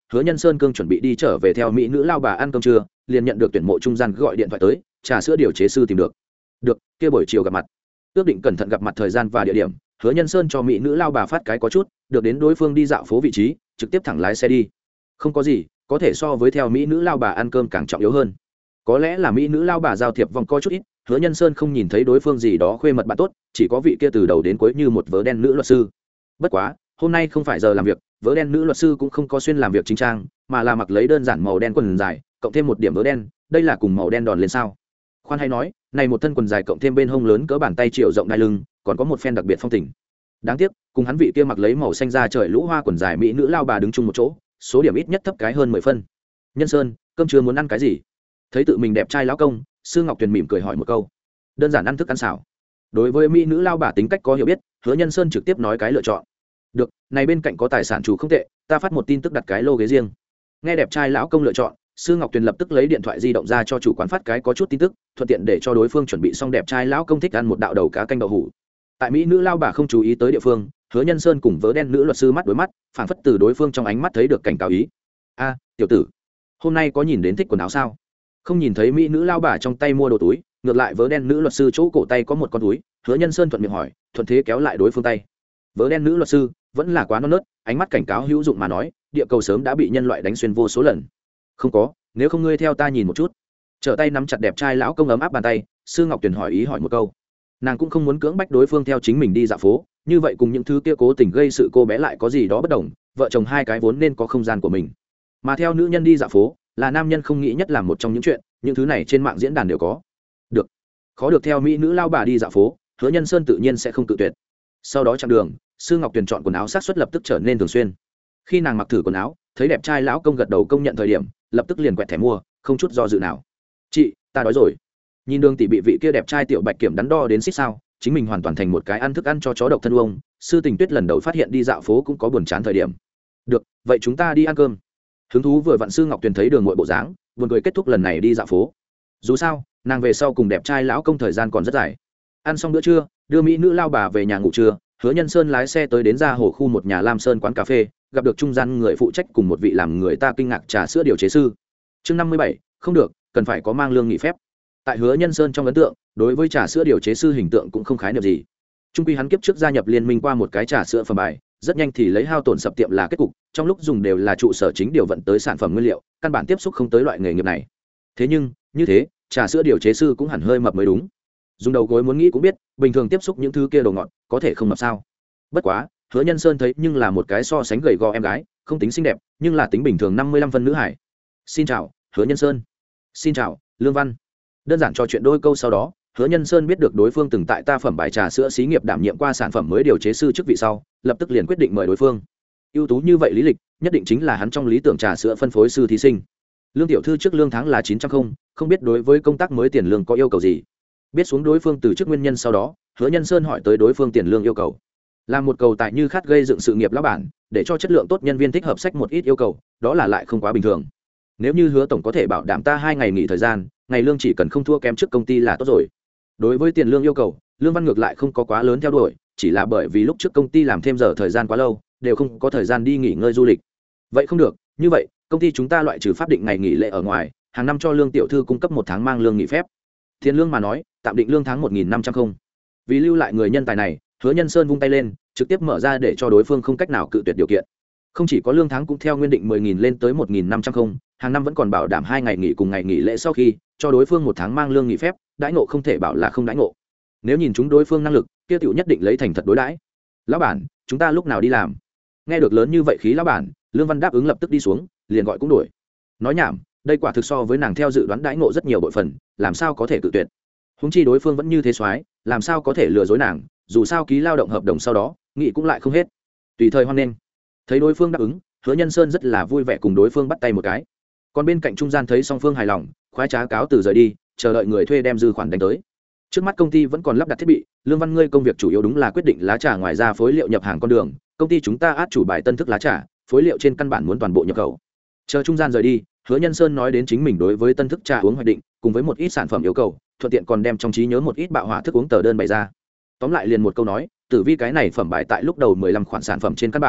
hứa nhân sơn cương chuẩn bị đi trở về theo mỹ nữ lao bà ăn cơm trưa, liền nhận được tuyển mộ trung gian gọi điện thoại tới, trà sữa điều chế sư tìm được. Được, kia buổi chiều gặp mặt. Ước định cẩn thận gặp mặt thời gian và địa điểm, hứa nhân sơn cho mỹ nữ lao bà phát cái có chút, được đến đối phương đi dạo phố vị trí, trực tiếp thẳng lái xe đi. Không có gì có thể so với theo mỹ nữ lao bà ăn cơm càng trọng yếu hơn. Có lẽ là mỹ nữ lao bà giao thiệp vòng coi chút ít, hứa nhân sơn không nhìn thấy đối phương gì đó khuê mật bạn tốt, chỉ có vị kia từ đầu đến cuối như một vớ đen nữ luật sư. Bất quá hôm nay không phải giờ làm việc, vớ đen nữ luật sư cũng không có xuyên làm việc chính trang, mà là mặc lấy đơn giản màu đen quần dài cộng thêm một điểm vớ đen, đây là cùng màu đen đòn lên sao. Khoan hay nói, này một thân quần dài cộng thêm bên hông lớn cỡ bàn tay chiều rộng đai lưng, còn có một phen đặc biệt phong tình. Đáng tiếc cùng hắn vị kia mặc lấy màu xanh da trời lũ hoa quần dài mỹ nữ lao bà đứng chung một chỗ, số điểm ít nhất thấp cái hơn mười phân. Nhân Sơn, cơm trưa muốn ăn cái gì? Thấy tự mình đẹp trai lão công, Sư Ngọc Tuyền mỉm cười hỏi một câu. Đơn giản ăn thức ăn xào. Đối với mỹ nữ lao bà tính cách có hiểu biết, hứa Nhân Sơn trực tiếp nói cái lựa chọn. Được, này bên cạnh có tài sản chủ không tệ, ta phát một tin tức đặt cái lô ghế riêng. Nghe đẹp trai lão công lựa chọn, Sư Ngọc Tuyền lập tức lấy điện thoại di động ra cho chủ quán phát cái có chút tin tức, thuận tiện để cho đối phương chuẩn bị xong đẹp trai lão công thích ăn một đạo đầu cá canh đậu hũ. Tại mỹ nữ lao bà không chú ý tới địa phương, hứa Nhân Sơn cùng vớ đen nữ luật sư mắt đối mắt, phảng phất từ đối phương trong ánh mắt thấy được cảnh cáo ý. A, tiểu tử, hôm nay có nhìn đến thích quần áo sao? Không nhìn thấy mỹ nữ lao bà trong tay mua đồ túi, ngược lại vớ đen nữ luật sư chỗ cổ tay có một con túi, hứa Nhân Sơn thuận miệng hỏi, thuận thế kéo lại đối phương tay. Vớ đen nữ luật sư vẫn là quá non nớt, ánh mắt cảnh cáo hữu dụng mà nói, địa cầu sớm đã bị nhân loại đánh xuyên vô số lần. Không có, nếu không ngươi theo ta nhìn một chút. Trở tay nắm chặt đẹp trai lão công ấm áp bàn tay, Sư Ngọc Tuyền hỏi ý hỏi một câu. Nàng cũng không muốn cưỡng bách đối phương theo chính mình đi dạo phố, như vậy cùng những thứ kia cố tình gây sự cô bé lại có gì đó bất đồng, vợ chồng hai cái vốn nên có không gian của mình. Mà theo nữ nhân đi dạo phố, là nam nhân không nghĩ nhất làm một trong những chuyện, những thứ này trên mạng diễn đàn đều có. Được, khó được theo mỹ nữ lao bà đi dạo phố, hứa Nhân Sơn tự nhiên sẽ không tự tuyệt. Sau đó chặng đường, Sư Ngọc Tuyền chọn quần áo sát xuất lập tức trở nên thường xuyên. Khi nàng mặc thử quần áo, thấy đẹp trai lão công gật đầu công nhận thời điểm, lập tức liền quẹt thẻ mua, không chút do dự nào. Chị, ta đói rồi. Nhìn đường tỷ bị vị kia đẹp trai tiểu bạch kiểm đắn đo đến xích sao, chính mình hoàn toàn thành một cái ăn thức ăn cho chó độc thân uông. Sư Tình Tuyết lần đầu phát hiện đi dạo phố cũng có buồn chán thời điểm. Được, vậy chúng ta đi ăn cơm. Hứng thú vừa vặn Sư Ngọc Tuyền thấy đường muội bộ dáng, buồn cười kết thúc lần này đi dạo phố. Dù sao, nàng về sau cùng đẹp trai lão công thời gian còn rất dài. Ăn xong bữa trưa, đưa mỹ nữ lao bà về nhà ngủ trưa, hứa Nhân Sơn lái xe tới đến ra hồ khu một nhà Lam Sơn quán cà phê, gặp được trung gian người phụ trách cùng một vị làm người ta kinh ngạc trà sữa điều chế sư. Chương năm mươi bảy, không được, cần phải có mang lương nghỉ phép. Tại hứa Nhân Sơn trong ấn tượng, đối với trà sữa điều chế sư hình tượng cũng không khái niệm gì. Trung quy hắn kiếp trước gia nhập liên minh qua một cái trà sữa phẩm bài, rất nhanh thì lấy hao tổn sập tiệm là kết cục, trong lúc dùng đều là trụ sở chính điều vận tới sản phẩm nguyên liệu, căn bản tiếp xúc không tới loại nghề nghiệp này. Thế nhưng, như thế, trà sữa điều chế sư cũng hẳn hơi mập mới đúng. Dùng đầu gối muốn nghĩ cũng biết, bình thường tiếp xúc những thứ kia đồ ngọt, có thể không mập sao? Bất quá, hứa Nhân Sơn thấy nhưng là một cái so sánh gầy gò em gái, không tính xinh đẹp, nhưng là tính bình thường năm mươi lăm phân nữ hải. Xin chào, hứa Nhân Sơn. Xin chào, Lương Văn. Đơn giản trò chuyện đôi câu sau đó, hứa Nhân Sơn biết được đối phương từng tại ta phẩm bài trà sữa xí nghiệp đảm nhiệm qua sản phẩm mới điều chế sư chức vị sau, lập tức liền quyết định mời đối phương. Ưu tú như vậy lý lịch, nhất định chính là hắn trong lý tưởng trà sữa phân phối sư thí sinh. Lương tiểu thư trước lương tháng là chín trăm không, không biết đối với công tác mới tiền lương có yêu cầu gì. Biết xuống đối phương từ chức nguyên nhân sau đó, hứa Nhân Sơn hỏi tới đối phương tiền lương yêu cầu. Là một cầu tại như khát gây dựng sự nghiệp lão bản, để cho chất lượng tốt nhân viên thích hợp sách một ít yêu cầu, đó là lại không quá bình thường. Nếu như hứa tổng có thể bảo đảm ta hai ngày nghỉ thời gian, ngày lương chỉ cần không thua kém trước công ty là tốt rồi. Đối với tiền lương yêu cầu, Lương Văn ngược lại không có quá lớn theo đuổi, chỉ là bởi vì lúc trước công ty làm thêm giờ thời gian quá lâu, đều không có thời gian đi nghỉ ngơi du lịch. Vậy không được, như vậy, công ty chúng ta loại trừ pháp định ngày nghỉ lễ ở ngoài, hàng năm cho Lương tiểu thư cung cấp một tháng mang lương nghỉ phép. Tiền lương mà nói, tạm định lương tháng một nghìn năm trăm không. Vì lưu lại người nhân tài này, hứa Nhân Sơn vung tay lên, trực tiếp mở ra để cho đối phương không cách nào cự tuyệt điều kiện. Không chỉ có lương tháng cũng theo nguyên định mười nghìn lên tới một nghìn năm trăm không, hàng năm vẫn còn bảo đảm hai ngày nghỉ cùng ngày nghỉ lễ sau khi, cho đối phương một tháng mang lương nghỉ phép, đãi ngộ không thể bảo là không đãi ngộ. Nếu nhìn chúng đối phương năng lực, kia tiểu nhất định lấy thành thật đối đãi. Lão bản, chúng ta lúc nào đi làm? Nghe được lớn như vậy khí lão bản, Lương Văn đáp ứng lập tức đi xuống, liền gọi cũng đổi. Nói nhảm, đây quả thực so với nàng theo dự đoán đãi ngộ rất nhiều bội phần, làm sao có thể cự tuyệt. Huống chi đối phương vẫn như thế soái, làm sao có thể lừa dối nàng, dù sao ký lao động hợp đồng sau đó, nghị cũng lại không hết. Tùy thời hoan nghênh. Thấy đối phương đáp ứng, hứa Nhân Sơn rất là vui vẻ cùng đối phương bắt tay một cái. Còn bên cạnh trung gian thấy song phương hài lòng, khoái trá cáo từ rời đi, chờ đợi người thuê đem dư khoản đánh tới. Trước mắt công ty vẫn còn lắp đặt thiết bị, Lương Văn ngươi công việc chủ yếu đúng là quyết định lá trà, ngoài ra phối liệu nhập hàng con đường, công ty chúng ta át chủ bài tân thức lá trà, phối liệu trên căn bản muốn toàn bộ nhập khẩu. Chờ trung gian rời đi, hứa Nhân Sơn nói đến chính mình đối với tân thức trà uống hoạch định, cùng với một ít sản phẩm yêu cầu, thuận tiện còn đem trong trí nhớ một ít bạo hỏa thức uống tờ đơn bày ra. Tóm lại liền một câu nói, tử vi cái này phẩm bài tại lúc đầu mười lăm khoản sản phẩm trên căn bản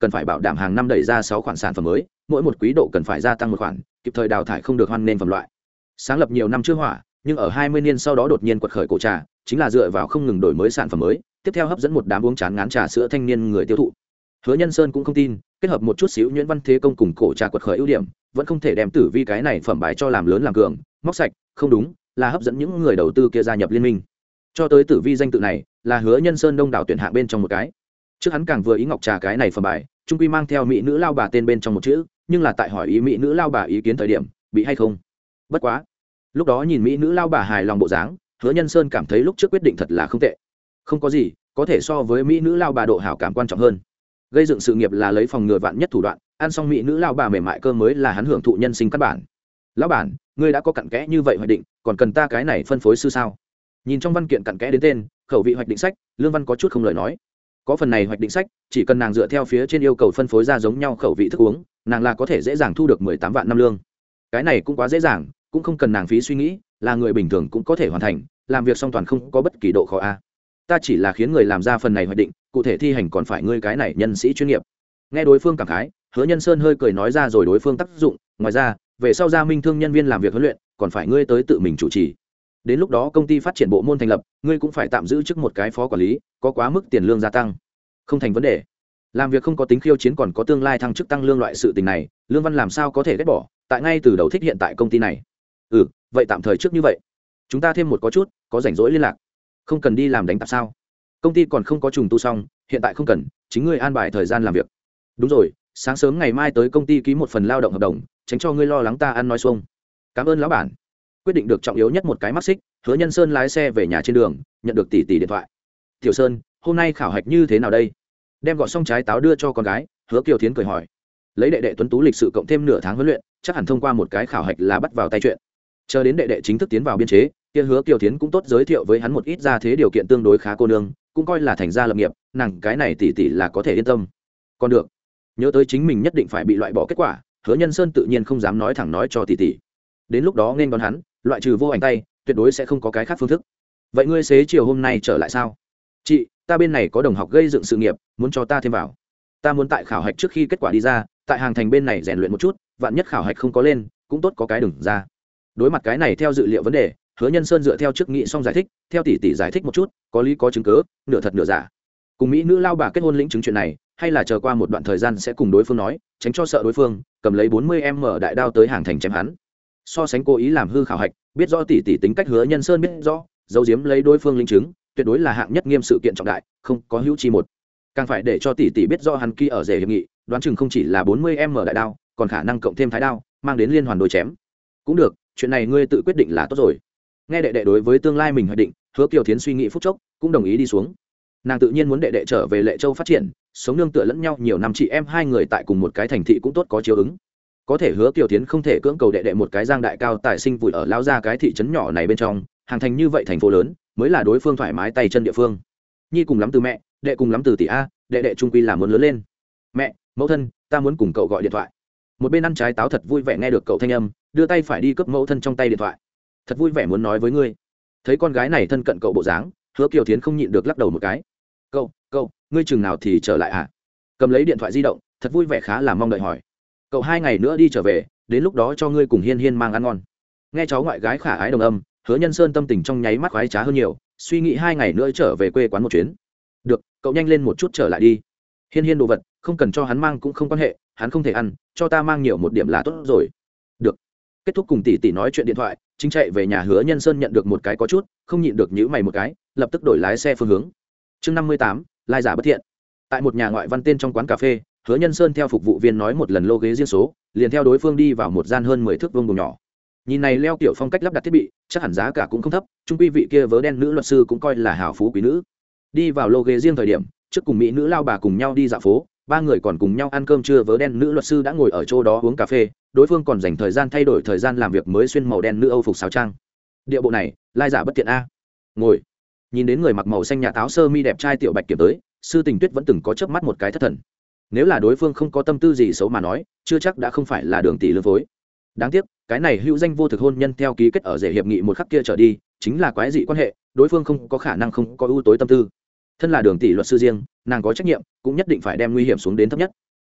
cần phải bảo đảm hàng năm đẩy ra sáu khoản sản phẩm mới, mỗi một quý độ cần phải gia tăng một khoản, kịp thời đào thải không được hoan nên phẩm loại. Sáng lập nhiều năm chưa hỏa, nhưng ở hai mươi niên sau đó đột nhiên quật khởi cổ trà, chính là dựa vào không ngừng đổi mới sản phẩm mới, tiếp theo hấp dẫn một đám uống chán ngán trà sữa thanh niên người tiêu thụ. Hứa Nhân Sơn cũng không tin, kết hợp một chút xíu nhuyễn văn thế công cùng cổ trà quật khởi ưu điểm, vẫn không thể đem Tử Vi cái này phẩm bài cho làm lớn làm cường, móc sạch, không đúng, là hấp dẫn những người đầu tư kia gia nhập liên minh. Cho tới Tử Vi danh tự này, là Hứa Nhân Sơn đông đảo tuyển hạng bên trong một cái. Trước hắn càng vừa ý ngọc trà cái này phẩm bài, trung quy mang theo mỹ nữ lao bà tên bên trong một chữ, nhưng là tại hỏi ý mỹ nữ lao bà ý kiến thời điểm, bị hay không. Bất quá, lúc đó nhìn mỹ nữ lao bà hài lòng bộ dáng, Hứa Nhân Sơn cảm thấy lúc trước quyết định thật là không tệ. Không có gì có thể so với mỹ nữ lao bà độ hảo cảm quan trọng hơn. Gây dựng sự nghiệp là lấy phòng ngừa vạn nhất thủ đoạn, ăn xong mỹ nữ lao bà mềm mại cơ mới là hắn hưởng thụ nhân sinh căn bản. Lão bản, ngươi đã có cặn kẽ như vậy hoạch định, còn cần ta cái này phân phối sư sao? Nhìn trong văn kiện cặn kẽ đến tên, khẩu vị hoạch định sách, Lương Văn có chút không lời nói. Có phần này hoạch định sách, chỉ cần nàng dựa theo phía trên yêu cầu phân phối ra giống nhau khẩu vị thức uống, nàng là có thể dễ dàng thu được mười tám vạn năm lương. Cái này cũng quá dễ dàng, cũng không cần nàng phí suy nghĩ, là người bình thường cũng có thể hoàn thành, làm việc song toàn không có bất kỳ độ khó a. Ta chỉ là khiến người làm ra phần này hoạch định, cụ thể thi hành còn phải ngươi cái này nhân sĩ chuyên nghiệp. Nghe đối phương cảm khái, Hứa Nhân Sơn hơi cười nói ra rồi đối phương tác dụng, ngoài ra, về sau gia minh thương nhân viên làm việc huấn luyện, còn phải ngươi tới tự mình chủ trì. Đến lúc đó công ty phát triển bộ môn thành lập, ngươi cũng phải tạm giữ chức một cái phó quản lý, có quá mức tiền lương gia tăng, không thành vấn đề. Làm việc không có tính khiêu chiến còn có tương lai thăng chức tăng lương loại sự tình này, Lương Văn làm sao có thể ghét bỏ, tại ngay từ đầu thích hiện tại công ty này. Ừ, vậy tạm thời trước như vậy. Chúng ta thêm một có chút, có rảnh rỗi liên lạc. Không cần đi làm đánh tạp sao? Công ty còn không có trùng tu xong, hiện tại không cần, chính ngươi an bài thời gian làm việc. Đúng rồi, sáng sớm ngày mai tới công ty ký một phần lao động hợp đồng, tránh cho ngươi lo lắng ta ăn nói xuông. Cảm ơn lão bản. Quyết định được trọng yếu nhất một cái mắc xích, Hứa Nhân Sơn lái xe về nhà trên đường, nhận được tỷ tỷ điện thoại. Tiểu Sơn, hôm nay khảo hạch như thế nào đây? Đem gọt xong trái táo đưa cho con gái, Hứa Kiều Thiến cười hỏi. Lấy đệ đệ tuấn tú lịch sự cộng thêm nửa tháng huấn luyện, chắc hẳn thông qua một cái khảo hạch là bắt vào tay chuyện. Chờ đến đệ đệ chính thức tiến vào biên chế, kia Hứa Kiều Thiến cũng tốt giới thiệu với hắn một ít ra thế điều kiện tương đối khá cô nương, cũng coi là thành gia lập nghiệp, nàng cái này tỷ tỷ là có thể yên tâm. Còn được. Nhớ tới chính mình nhất định phải bị loại bỏ kết quả, Hứa Nhân Sơn tự nhiên không dám nói thẳng nói cho tỷ tỷ. Đến lúc đó nên đón hắn, loại trừ vô ảnh tay, tuyệt đối sẽ không có cái khác phương thức. Vậy ngươi xế chiều hôm nay trở lại sao? Chị, ta bên này có đồng học gây dựng sự nghiệp, muốn cho ta thêm vào. Ta muốn tại khảo hạch trước khi kết quả đi ra, tại hàng thành bên này rèn luyện một chút, vạn nhất khảo hạch không có lên, cũng tốt có cái đừng ra. Đối mặt cái này theo dự liệu vấn đề, Hứa Nhân Sơn dựa theo trước nghị xong giải thích, theo tỷ tỷ giải thích một chút, có lý có chứng cứ, nửa thật nửa giả. Cùng mỹ nữ lao bà kết hôn lĩnh chứng chuyện này, hay là chờ qua một đoạn thời gian sẽ cùng đối phương nói, tránh cho sợ đối phương cầm lấy bốn mươi em em đại đao tới hàng thành chém hắn. So sánh cố ý làm hư khảo hạch, biết rõ tỷ tỷ tính cách Hứa Nhân Sơn biết rõ, giấu giếm lấy đối phương lĩnh chứng, tuyệt đối là hạng nhất nghiêm sự kiện trọng đại, không có hữu chi một. Càng phải để cho tỷ tỷ biết rõ hắn kia ở rể hiệp nghị, đoán chừng không chỉ là bốn mươi em em đại đao, còn khả năng cộng thêm thái đao, mang đến liên hoàn đôi chém. Cũng được, chuyện này ngươi tự quyết định là tốt rồi. Nghe đệ đệ đối với tương lai mình hoạch định, Hứa Kiều Thiến suy nghĩ phút chốc, cũng đồng ý đi xuống. Nàng tự nhiên muốn đệ đệ trở về Lệ Châu phát triển, sống nương tựa lẫn nhau nhiều năm chị em hai người tại cùng một cái thành thị cũng tốt có chiếu ứng. Có thể Hứa Kiều Thiến không thể cưỡng cầu đệ đệ một cái giang đại cao tài sinh vùi ở lao ra cái thị trấn nhỏ này bên trong, hàng thành như vậy thành phố lớn, mới là đối phương thoải mái tay chân địa phương. Nhi cùng lắm từ mẹ, đệ cùng lắm từ tỷ a, đệ đệ trung quy là muốn lớn lên. Mẹ, mẫu thân, ta muốn cùng cậu gọi điện thoại. Một bên ăn trái táo thật vui vẻ nghe được cậu thanh âm, đưa tay phải đi cướp mẫu thân trong tay điện thoại. Thật vui vẻ muốn nói với ngươi. Thấy con gái này thân cận cậu bộ dáng, Hứa Kiều Thiến không nhịn được lắc đầu một cái. Cậu, cậu, ngươi chừng nào thì trở lại à? Cầm lấy điện thoại di động, thật vui vẻ khá là mong đợi hỏi. Cậu hai ngày nữa đi trở về, đến lúc đó cho ngươi cùng Hiên Hiên mang ăn ngon. Nghe cháu ngoại gái khả ái đồng âm, Hứa Nhân Sơn tâm tình trong nháy mắt khoái trá hơn nhiều, suy nghĩ hai ngày nữa trở về quê quán một chuyến. Được, cậu nhanh lên một chút trở lại đi. Hiên Hiên đồ vật, không cần cho hắn mang cũng không quan hệ, hắn không thể ăn, cho ta mang nhiều một điểm là tốt rồi. Được. Kết thúc cùng tỷ tỷ nói chuyện điện thoại, chính chạy về nhà Hứa Nhân Sơn nhận được một cái có chút, không nhịn được nhíu mày một cái, lập tức đổi lái xe phương hướng. Chương năm mươi tám, lai giả bất thiện. Tại một nhà ngoại văn tên trong quán cà phê, Hứa Nhân Sơn theo phục vụ viên nói một lần lô ghế riêng số, liền theo đối phương đi vào một gian hơn mười thước vuông buồng nhỏ. Nhìn này leo kiểu phong cách lắp đặt thiết bị, chắc hẳn giá cả cũng không thấp, trung quy vị kia vớ đen nữ luật sư cũng coi là hảo phú quý nữ. Đi vào lô ghế riêng thời điểm, trước cùng mỹ nữ lao bà cùng nhau đi dạo phố, ba người còn cùng nhau ăn cơm trưa, vớ đen nữ luật sư đã ngồi ở chỗ đó uống cà phê, đối phương còn dành thời gian thay đổi thời gian làm việc mới xuyên màu đen nữ Âu phục sáo trang. Địa bộ này, lai giả bất tiện a. Ngồi. Nhìn đến người mặc màu xanh nhà táo sơ mi đẹp trai tiểu bạch kiểm tới, Sư Tình Tuyết vẫn từng có chớp mắt một cái thất thần. Nếu là đối phương không có tâm tư gì xấu mà nói, chưa chắc đã không phải là đường tỷ lương phối. Đáng tiếc, cái này hữu danh vô thực hôn nhân theo ký kết ở rể hiệp nghị một khắc kia trở đi, chính là quái dị quan hệ, đối phương không có khả năng không có ưu tối tâm tư. Thân là đường tỷ luật sư riêng, nàng có trách nhiệm, cũng nhất định phải đem nguy hiểm xuống đến thấp nhất.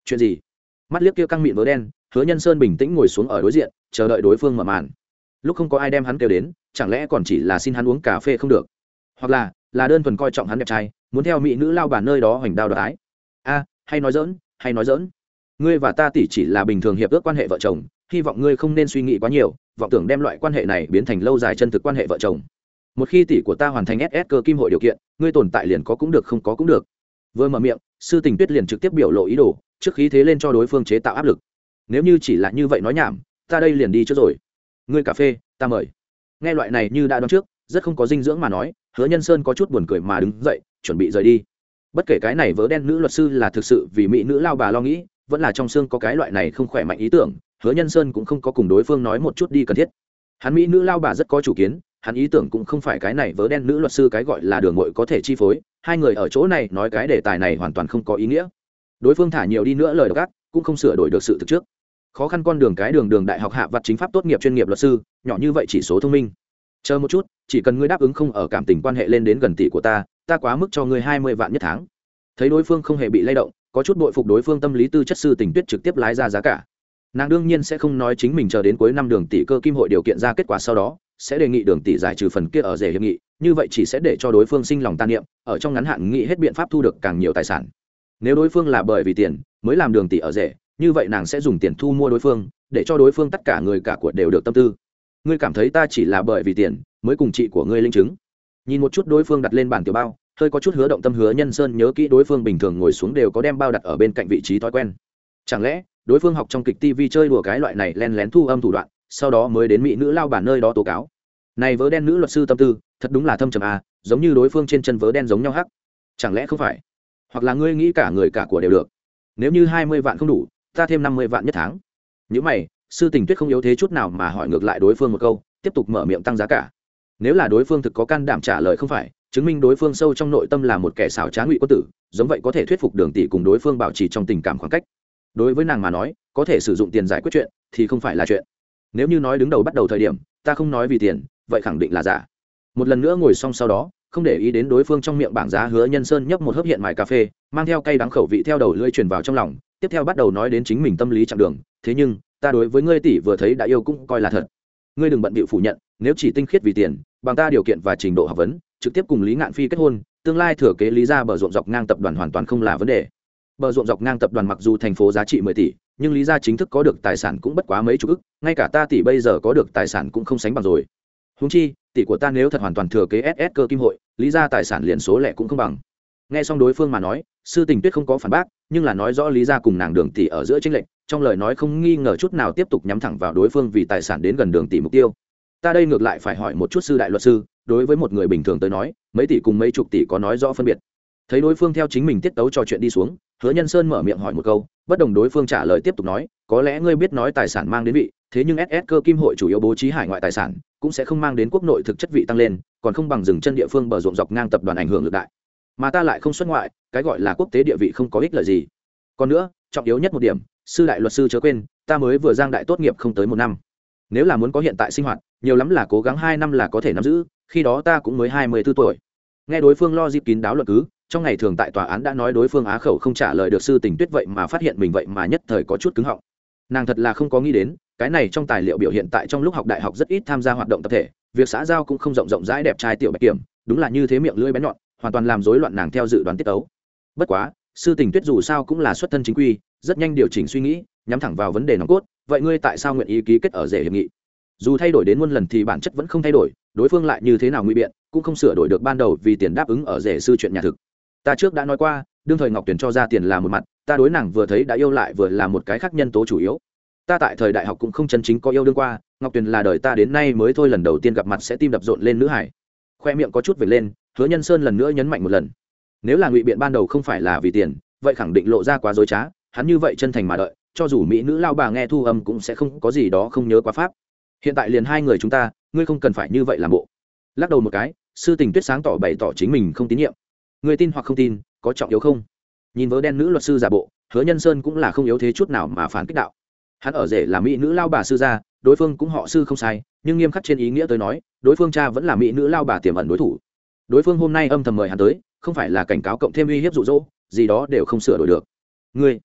chuyện gì? Mắt liếc kia căng mịn vớ đen, Hứa Nhân Sơn bình tĩnh ngồi xuống ở đối diện, chờ đợi đối phương mở màn. Lúc không có ai đem hắn kêu đến, chẳng lẽ còn chỉ là xin hắn uống cà phê không được, hoặc là là đơn thuần coi trọng hắn đẹp trai, muốn theo mỹ nữ lao bản nơi đó hoành đao đoái. A, hay nói dỡn, hay nói dỡn. Ngươi và ta tỷ chỉ là bình thường hiệp ước quan hệ vợ chồng, hy vọng ngươi không nên suy nghĩ quá nhiều, vọng tưởng đem loại quan hệ này biến thành lâu dài chân thực quan hệ vợ chồng. Một khi tỷ của ta hoàn thành ét ét cơ kim hội điều kiện, ngươi tồn tại liền có cũng được không có cũng được. Vừa mở miệng, Sư Tình Tuyết liền trực tiếp biểu lộ ý đồ, trước khí thế lên cho đối phương chế tạo áp lực. Nếu như chỉ là như vậy nói nhảm, ta đây liền đi trước rồi. Ngươi cà phê, ta mời. Nghe loại này như đã đoán trước, rất không có dinh dưỡng mà nói, Hứa Nhân Sơn có chút buồn cười mà đứng dậy, chuẩn bị rời đi. Bất kể cái này vớ đen nữ luật sư là thực sự vì mỹ nữ lao bà lo nghĩ, vẫn là trong xương có cái loại này không khỏe mạnh ý tưởng, Hứa Nhân Sơn cũng không có cùng đối phương nói một chút đi cần thiết. Hắn mỹ nữ lao bà rất có chủ kiến, hắn ý tưởng cũng không phải cái này vớ đen nữ luật sư cái gọi là đường muội có thể chi phối, hai người ở chỗ này nói cái đề tài này hoàn toàn không có ý nghĩa. Đối phương thả nhiều đi nữa lời độc ác, cũng không sửa đổi được sự thực trước. Khó khăn con đường cái đường đường đại học hạ vặt chính pháp tốt nghiệp chuyên nghiệp luật sư, nhỏ như vậy chỉ số thông minh. Chờ một chút, chỉ cần ngươi đáp ứng không ở cảm tình quan hệ lên đến gần tỷ của ta, ta quá mức cho ngươi hai mươi vạn nhất tháng. Thấy đối phương không hề bị lay động, có chút bội phục đối phương tâm lý tư chất, Sư Tình Tuyết trực tiếp lái ra giá cả. Nàng đương nhiên sẽ không nói chính mình chờ đến cuối năm đường tỷ cơ kim hội điều kiện ra kết quả sau đó sẽ đề nghị đường tỷ giải trừ phần kia ở rể hiệp nghị, như vậy chỉ sẽ để cho đối phương sinh lòng tan niệm, ở trong ngắn hạn nghĩ hết biện pháp thu được càng nhiều tài sản. Nếu đối phương là bởi vì tiền mới làm đường tỷ ở rể, như vậy nàng sẽ dùng tiền thu mua đối phương, để cho đối phương tất cả người cả của đều được tâm tư. Ngươi cảm thấy ta chỉ là bởi vì tiền mới cùng chị của ngươi linh chứng? Nhìn một chút đối phương đặt lên bàn tiểu bao, hơi có chút hứa động tâm. Hứa Nhân Sơn nhớ kỹ đối phương bình thường ngồi xuống đều có đem bao đặt ở bên cạnh vị trí thói quen. Chẳng lẽ đối phương học trong kịch ti vi chơi đùa cái loại này len lén thu âm thủ đoạn, sau đó mới đến mỹ nữ lao bản nơi đó tố cáo? Này vớ đen nữ luật sư tâm tư thật đúng là thâm trầm à, giống như đối phương trên chân vớ đen giống nhau hắc. Chẳng lẽ không phải? Hoặc là ngươi nghĩ cả người cả của đều được? Nếu như hai mươi vạn không đủ, ta thêm năm mươi vạn nhất tháng. Những mày, Sư Tình Tuyết không yếu thế chút nào mà hỏi ngược lại đối phương một câu, tiếp tục mở miệng tăng giá cả. Nếu là đối phương thực có can đảm trả lời không phải, chứng minh đối phương sâu trong nội tâm là một kẻ xảo trá ngụy quân tử, giống vậy có thể thuyết phục đường tỷ cùng đối phương bảo trì trong tình cảm khoảng cách. Đối với nàng mà nói, có thể sử dụng tiền giải quyết chuyện thì không phải là chuyện. Nếu như nói đứng đầu bắt đầu thời điểm ta không nói vì tiền, vậy khẳng định là giả. Một lần nữa ngồi xong sau đó, không để ý đến đối phương trong miệng bảng giá, Hứa Nhân Sơn nhấp một hớp hiện mài cà phê, mang theo cay đắng khẩu vị theo đầu lưỡi truyền vào trong lòng, tiếp theo bắt đầu nói đến chính mình tâm lý chặng đường. Thế nhưng ta đối với ngươi tỷ vừa thấy đã yêu cũng coi là thật. Ngươi đừng bận bịu phủ nhận, nếu chỉ tinh khiết vì tiền, bằng ta điều kiện và trình độ học vấn, trực tiếp cùng Lý Ngạn Phi kết hôn, tương lai thừa kế Lý gia bờ ruộng dọc ngang tập đoàn hoàn toàn không là vấn đề. Bờ ruộng dọc ngang tập đoàn mặc dù thành phố giá trị mười tỷ, nhưng Lý gia chính thức có được tài sản cũng bất quá mấy chục ức, ngay cả ta tỷ bây giờ có được tài sản cũng không sánh bằng rồi. Huống chi, tỷ của ta nếu thật hoàn toàn thừa kế ét ét cơ kim hội, Lý gia tài sản liền số lẻ cũng không bằng. Nghe xong đối phương mà nói, Sư Tình Tuyết không có phản bác, nhưng là nói rõ Lý gia cùng nàng Đường tỷ ở giữa chênh lệch, trong lời nói không nghi ngờ chút nào tiếp tục nhắm thẳng vào đối phương vì tài sản đến gần Đường tỷ mục tiêu. Ta đây ngược lại phải hỏi một chút sư đại luật sư, đối với một người bình thường tới nói, mấy tỷ cùng mấy chục tỷ có nói rõ phân biệt? Thấy đối phương theo chính mình tiết tấu trò chuyện đi xuống, Hứa Nhân Sơn mở miệng hỏi một câu, bất đồng đối phương trả lời tiếp tục nói, có lẽ ngươi biết nói tài sản mang đến vị, thế nhưng ét ét cơ kim hội chủ yếu bố trí hải ngoại tài sản, cũng sẽ không mang đến quốc nội thực chất vị tăng lên, còn không bằng dừng chân địa phương bờ ruộng dọc ngang tập đoàn ảnh hưởng lực đại. Mà ta lại không xuất ngoại, cái gọi là quốc tế địa vị không có ích lợi gì. Còn nữa, trọng yếu nhất một điểm, sư đại luật sư chớ quên, ta mới vừa giang đại tốt nghiệp không tới một năm. Nếu là muốn có hiện tại sinh hoạt, nhiều lắm là cố gắng hai năm là có thể nắm giữ, khi đó ta cũng mới hai mươi tư tuổi. Nghe đối phương lo dịp kín đáo luận cứ, trong ngày thường tại tòa án đã nói đối phương á khẩu không trả lời được, Sư Tình Tuyết vậy mà phát hiện mình vậy mà nhất thời có chút cứng họng. Nàng thật là không có nghĩ đến, cái này trong tài liệu biểu hiện tại trong lúc học đại học rất ít tham gia hoạt động tập thể, việc xã giao cũng không rộng rộng rãi đẹp trai tiểu bạch kiểm, đúng là như thế miệng lưỡi bén nhọn, hoàn toàn làm rối loạn nàng theo dự đoán tiết tấu. Bất quá, Sư Tình Tuyết dù sao cũng là xuất thân chính quy, rất nhanh điều chỉnh suy nghĩ, nhắm thẳng vào vấn đề nòng cốt, vậy ngươi tại sao nguyện ý ký kết ở rể hiệp nghị? Dù thay đổi đến muôn lần thì bản chất vẫn không thay đổi, đối phương lại như thế nào nguy biện cũng không sửa đổi được ban đầu vì tiền đáp ứng ở rể sư chuyện nhà thực. Ta trước đã nói qua, đương thời Ngọc Tuyền cho ra tiền là một mặt, ta đối nàng vừa thấy đã yêu lại vừa là một cái khác nhân tố chủ yếu. Ta tại thời đại học cũng không chân chính có yêu đương qua, Ngọc Tuyền là đời ta đến nay mới thôi lần đầu tiên gặp mặt sẽ tim đập rộn lên nữ hải. Khoe miệng có chút về lên, Hứa Nhân Sơn lần nữa nhấn mạnh một lần, nếu là ngụy biện ban đầu không phải là vì tiền, vậy khẳng định lộ ra quá dối trá, hắn như vậy chân thành mà đợi, cho dù mỹ nữ lao bà nghe thu âm cũng sẽ không có gì đó không nhớ quá pháp. Hiện tại liền hai người chúng ta, ngươi không cần phải như vậy làm bộ. Lắc đầu một cái, Sư Tình Tuyết sáng tỏ bày tỏ chính mình không tín nhiệm. Ngươi tin hoặc không tin, có trọng yếu không? Nhìn vớ đen nữ luật sư giả bộ, Hứa Nhân Sơn cũng là không yếu thế chút nào mà phản kích đạo. Hắn ở rể là mỹ nữ lao bà sư gia, đối phương cũng họ Sư không sai, nhưng nghiêm khắc trên ý nghĩa tới nói, đối phương cha vẫn là mỹ nữ lao bà tiềm ẩn đối thủ. Đối phương hôm nay âm thầm mời hắn tới, không phải là cảnh cáo cộng thêm uy hiếp dụ dỗ, gì đó đều không sửa đổi được. Ngươi,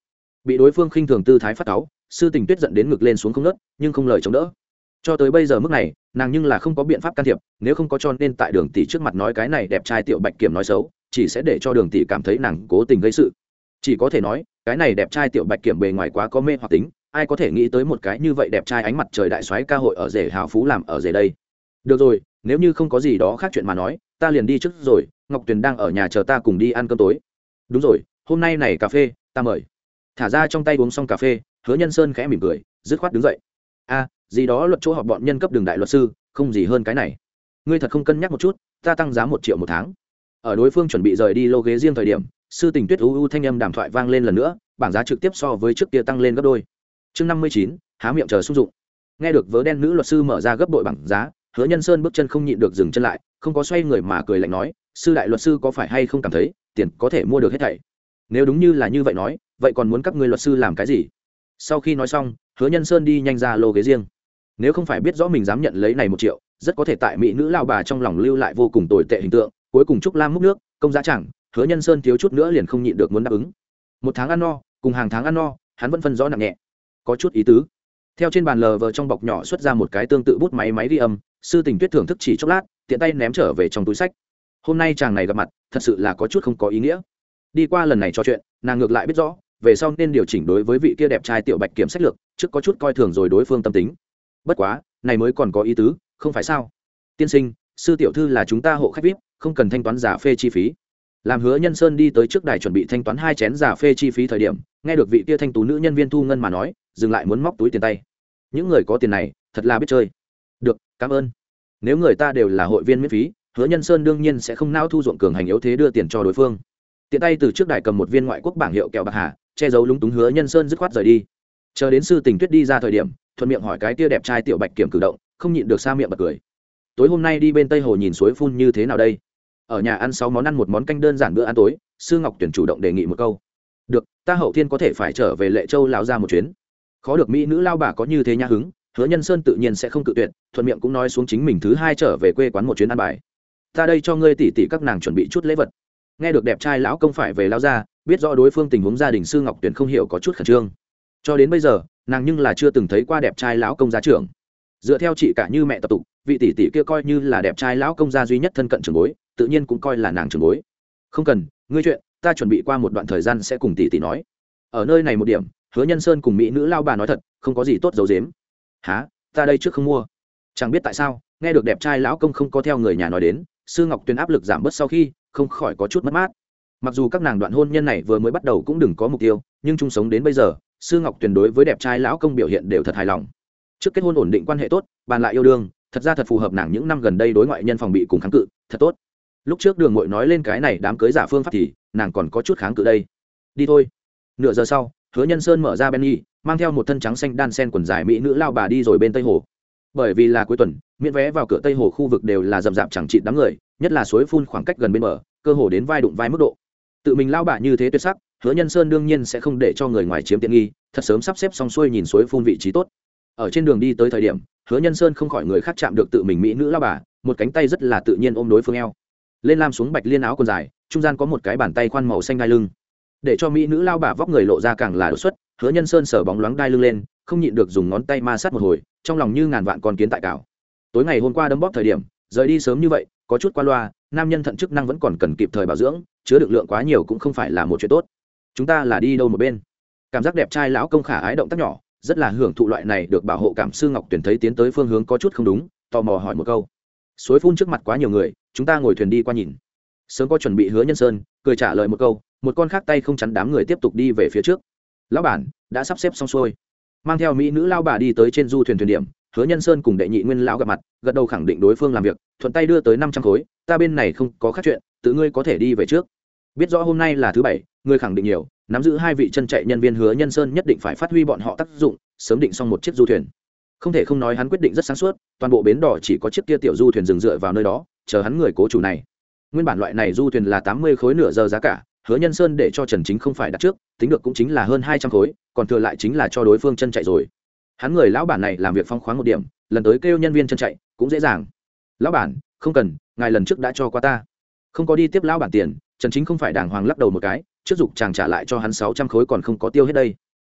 bị đối phương khinh thường tư thái phát cáu, sư tình tuyết giận đến ngực lên xuống không nớt, nhưng không lời chống đỡ. Cho tới bây giờ mức này, nàng nhưng là không có biện pháp can thiệp, nếu không có cho nên tại Đường tỷ trước mặt nói cái này đẹp trai tiểu bạch kiểm nói xấu, chỉ sẽ để cho Đường tỷ cảm thấy nàng cố tình gây sự. Chỉ có thể nói, cái này đẹp trai tiểu bạch kiểm bề ngoài quá có mê hoặc tính, ai có thể nghĩ tới một cái như vậy đẹp trai ánh mặt trời đại soái ca hội ở rể hào phú làm ở rể đây. Được rồi, nếu như không có gì đó khác chuyện mà nói, ta liền đi trước rồi, Ngọc Tuyền đang ở nhà chờ ta cùng đi ăn cơm tối. Đúng rồi, hôm nay này cà phê, ta mời. Thả ra trong tay uống xong cà phê, Hứa Nhân Sơn khẽ mỉm cười, dứt khoát đứng dậy. A, gì đó luật chỗ họp bọn nhân cấp đường đại luật sư, không gì hơn cái này. Ngươi thật không cân nhắc một chút, ta tăng giá một triệu một tháng. Ở đối phương chuẩn bị rời đi lô ghế riêng thời điểm, sư tình tuyết u u thanh âm đàm thoại vang lên lần nữa, bảng giá trực tiếp so với trước kia tăng lên gấp đôi. Chương năm mươi chín, há miệng chờ xung dụng. Nghe được vớ đen nữ luật sư mở ra gấp bội bảng giá, Hứa Nhân Sơn bước chân không nhịn được dừng chân lại, không có xoay người mà cười lạnh nói, sư đại luật sư có phải hay không cảm thấy tiền có thể mua được hết thảy? Nếu đúng như là như vậy nói, vậy còn muốn các ngươi luật sư làm cái gì? Sau khi nói xong, Hứa Nhân Sơn đi nhanh ra lô ghế riêng. Nếu không phải biết rõ mình dám nhận lấy này một triệu, rất có thể tại mỹ nữ lao bà trong lòng lưu lại vô cùng tồi tệ hình tượng. Cuối cùng Trúc Lam múc nước, công giá chẳng, Hứa Nhân Sơn thiếu chút nữa liền không nhịn được muốn đáp ứng. Một tháng ăn no, cùng hàng tháng ăn no, hắn vẫn phân rõ nặng nhẹ, có chút ý tứ. Theo trên bàn lờ vờ trong bọc nhỏ xuất ra một cái tương tự bút máy máy ghi âm, sư tình tuyết thưởng thức chỉ chốc lát, tiện tay ném trở về trong túi sách. Hôm nay chàng này gặp mặt, thật sự là có chút không có ý nghĩa. Đi qua lần này trò chuyện, nàng ngược lại biết rõ, về sau nên điều chỉnh đối với vị kia đẹp trai tiểu bạch kiểm sách lược, trước có chút coi thường rồi đối phương tâm tính. Bất quá, này mới còn có ý tứ, không phải sao? Tiên sinh, sư tiểu thư là chúng ta hộ khách vi ai pi, không cần thanh toán giả phê chi phí. Làm Hứa Nhân Sơn đi tới trước đài chuẩn bị thanh toán hai chén giả phê chi phí thời điểm, nghe được vị kia thanh tú nữ nhân viên thu ngân mà nói, dừng lại muốn móc túi tiền tay. Những người có tiền này, thật là biết chơi. Được, cảm ơn. Nếu người ta đều là hội viên miễn phí, Hứa Nhân Sơn đương nhiên sẽ không nao thu ruộng cường hành yếu thế đưa tiền cho đối phương. Tiện tay từ trước đài cầm một viên ngoại quốc bảng hiệu kẹo bạc hà, che giấu lúng túng Hứa Nhân Sơn dứt khoát rời đi. Chờ đến sư tình tuyết đi ra thời điểm, thuận miệng hỏi cái tia đẹp trai tiểu bạch kiểm cử động, không nhịn được xa miệng bật cười. Tối hôm nay đi bên Tây Hồ nhìn suối phun như thế nào đây? Ở nhà ăn sáu món ăn một món canh đơn giản bữa ăn tối, sư Ngọc Tuyển chủ động đề nghị một câu. Được, ta hậu thiên có thể phải trở về Lệ Châu lão ra một chuyến. Khó được mỹ nữ lao bà có như thế nhã hứng, Hứa Nhân Sơn tự nhiên sẽ không cự tuyệt, thuận miệng cũng nói xuống chính mình thứ hai trở về quê quán một chuyến ăn bài. Ta đây cho ngươi tỉ tỉ các nàng chuẩn bị chút lễ vật. Nghe được đẹp trai lão công phải về lao ra, biết rõ đối phương tình huống gia đình sư Ngọc Tuyển không hiểu có chút khẩn trương. Cho đến bây giờ, nàng nhưng là chưa từng thấy qua đẹp trai lão công gia trưởng. Dựa theo chị cả như mẹ tập tục, vị tỷ tỷ kia coi như là đẹp trai lão công gia duy nhất thân cận trưởng bối, tự nhiên cũng coi là nàng trưởng bối. Không cần, ngươi chuyện, ta chuẩn bị qua một đoạn thời gian sẽ cùng tỷ tỷ nói. Ở nơi này một điểm, Hứa Nhân Sơn cùng mỹ nữ lao bà nói thật, không có gì tốt giấu giếm. Hả, ta đây trước không mua. Chẳng biết tại sao, nghe được đẹp trai lão công không có theo người nhà nói đến, sư Ngọc Tuyên áp lực giảm bớt sau khi, không khỏi có chút mất mát. Mặc dù các nàng đoạn hôn nhân này vừa mới bắt đầu cũng đừng có mục tiêu, nhưng chung sống đến bây giờ, sư Ngọc Tuyên đối với đẹp trai lão công biểu hiện đều thật hài lòng. Trước kết hôn ổn định quan hệ tốt, bàn lại yêu đương, thật ra thật phù hợp nàng những năm gần đây đối ngoại nhân phòng bị cùng kháng cự, thật tốt. Lúc trước Đường Ngụy nói lên cái này đám cưới giả phương pháp thì, nàng còn có chút kháng cự đây. Đi thôi. Nửa giờ sau, Hứa Nhân Sơn mở ra Benny, mang theo một thân trắng xanh đan sen quần dài mỹ nữ lao bà đi rồi bên Tây Hồ. Bởi vì là cuối tuần, miễn vé vào cửa Tây Hồ khu vực đều là rậm rạp chẳng chịt đám người, nhất là suối phun khoảng cách gần bên bờ, cơ hồ đến vai đụng vai mức độ. Tự mình lao bà như thế tuyệt sắc, Hứa Nhân Sơn đương nhiên sẽ không để cho người ngoài chiếm tiện nghi, thật sớm sắp xếp xong xuôi nhìn suối phun vị trí tốt. Ở trên đường đi tới thời điểm, Hứa Nhân Sơn không khỏi người khác chạm được tự mình mỹ nữ lao bà, một cánh tay rất là tự nhiên ôm đối phương eo. Lên lam xuống bạch liên áo quần dài, trung gian có một cái bàn tay khoan màu xanh đai lưng. Để cho mỹ nữ lao bà vóc người lộ ra càng là đột xuất, Hứa Nhân Sơn sờ bóng loáng đai lưng lên, không nhịn được dùng ngón tay ma sát một hồi, trong lòng như ngàn vạn con kiến tại cào. Tối ngày hôm qua đấm bóp thời điểm, rời đi sớm như vậy, có chút qua loa, nam nhân thận chức năng vẫn còn cần kịp thời bảo dưỡng, chứa được lượng quá nhiều cũng không phải là một chuyện tốt. Chúng ta là đi đâu một bên? Cảm giác đẹp trai lão công khả ái động tác nhỏ, rất là hưởng thụ loại này được bảo hộ cảm. Sư Ngọc Tuyển thấy tiến tới phương hướng có chút không đúng, tò mò hỏi một câu. Suối phun trước mặt quá nhiều người, chúng ta ngồi thuyền đi qua nhìn. Sớm có chuẩn bị Hứa Nhân Sơn cười trả lời một câu, một con khác tay không chắn đám người tiếp tục đi về phía trước. Lão bản đã sắp xếp xong xuôi, mang theo mỹ nữ lao bà đi tới trên du thuyền thuyền điểm. Hứa Nhân Sơn cùng đệ nhị nguyên lão gặp mặt, gật đầu khẳng định đối phương làm việc, thuận tay đưa tới năm trăm khối, ta bên này không có khác chuyện, tự ngươi có thể đi về trước. Biết rõ hôm nay là thứ bảy, ngươi khẳng định nhiều, nắm giữ hai vị chân chạy nhân viên Hứa Nhân Sơn nhất định phải phát huy bọn họ tác dụng, sớm định xong một chiếc du thuyền. Không thể không nói hắn quyết định rất sáng suốt, toàn bộ bến đỏ chỉ có chiếc kia tiểu du thuyền dừng dựa vào nơi đó, chờ hắn người cố chủ này. Nguyên bản loại này du thuyền là tám mươi khối nửa giờ giá cả, Hứa Nhân Sơn để cho Trần Chính không phải đặt trước, tính được cũng chính là hơn hai trăm khối, còn thừa lại chính là cho đối phương chân chạy rồi. Hắn người lão bản này làm việc phong khoáng một điểm, lần tới kêu nhân viên chân chạy cũng dễ dàng. Lão bản, không cần, ngài lần trước đã cho qua ta. Không có đi tiếp lão bản tiền, Trần Chính không phải đàng hoàng lắc đầu một cái, trước dục chàng trả lại cho hắn sáu trăm khối còn không có tiêu hết đây.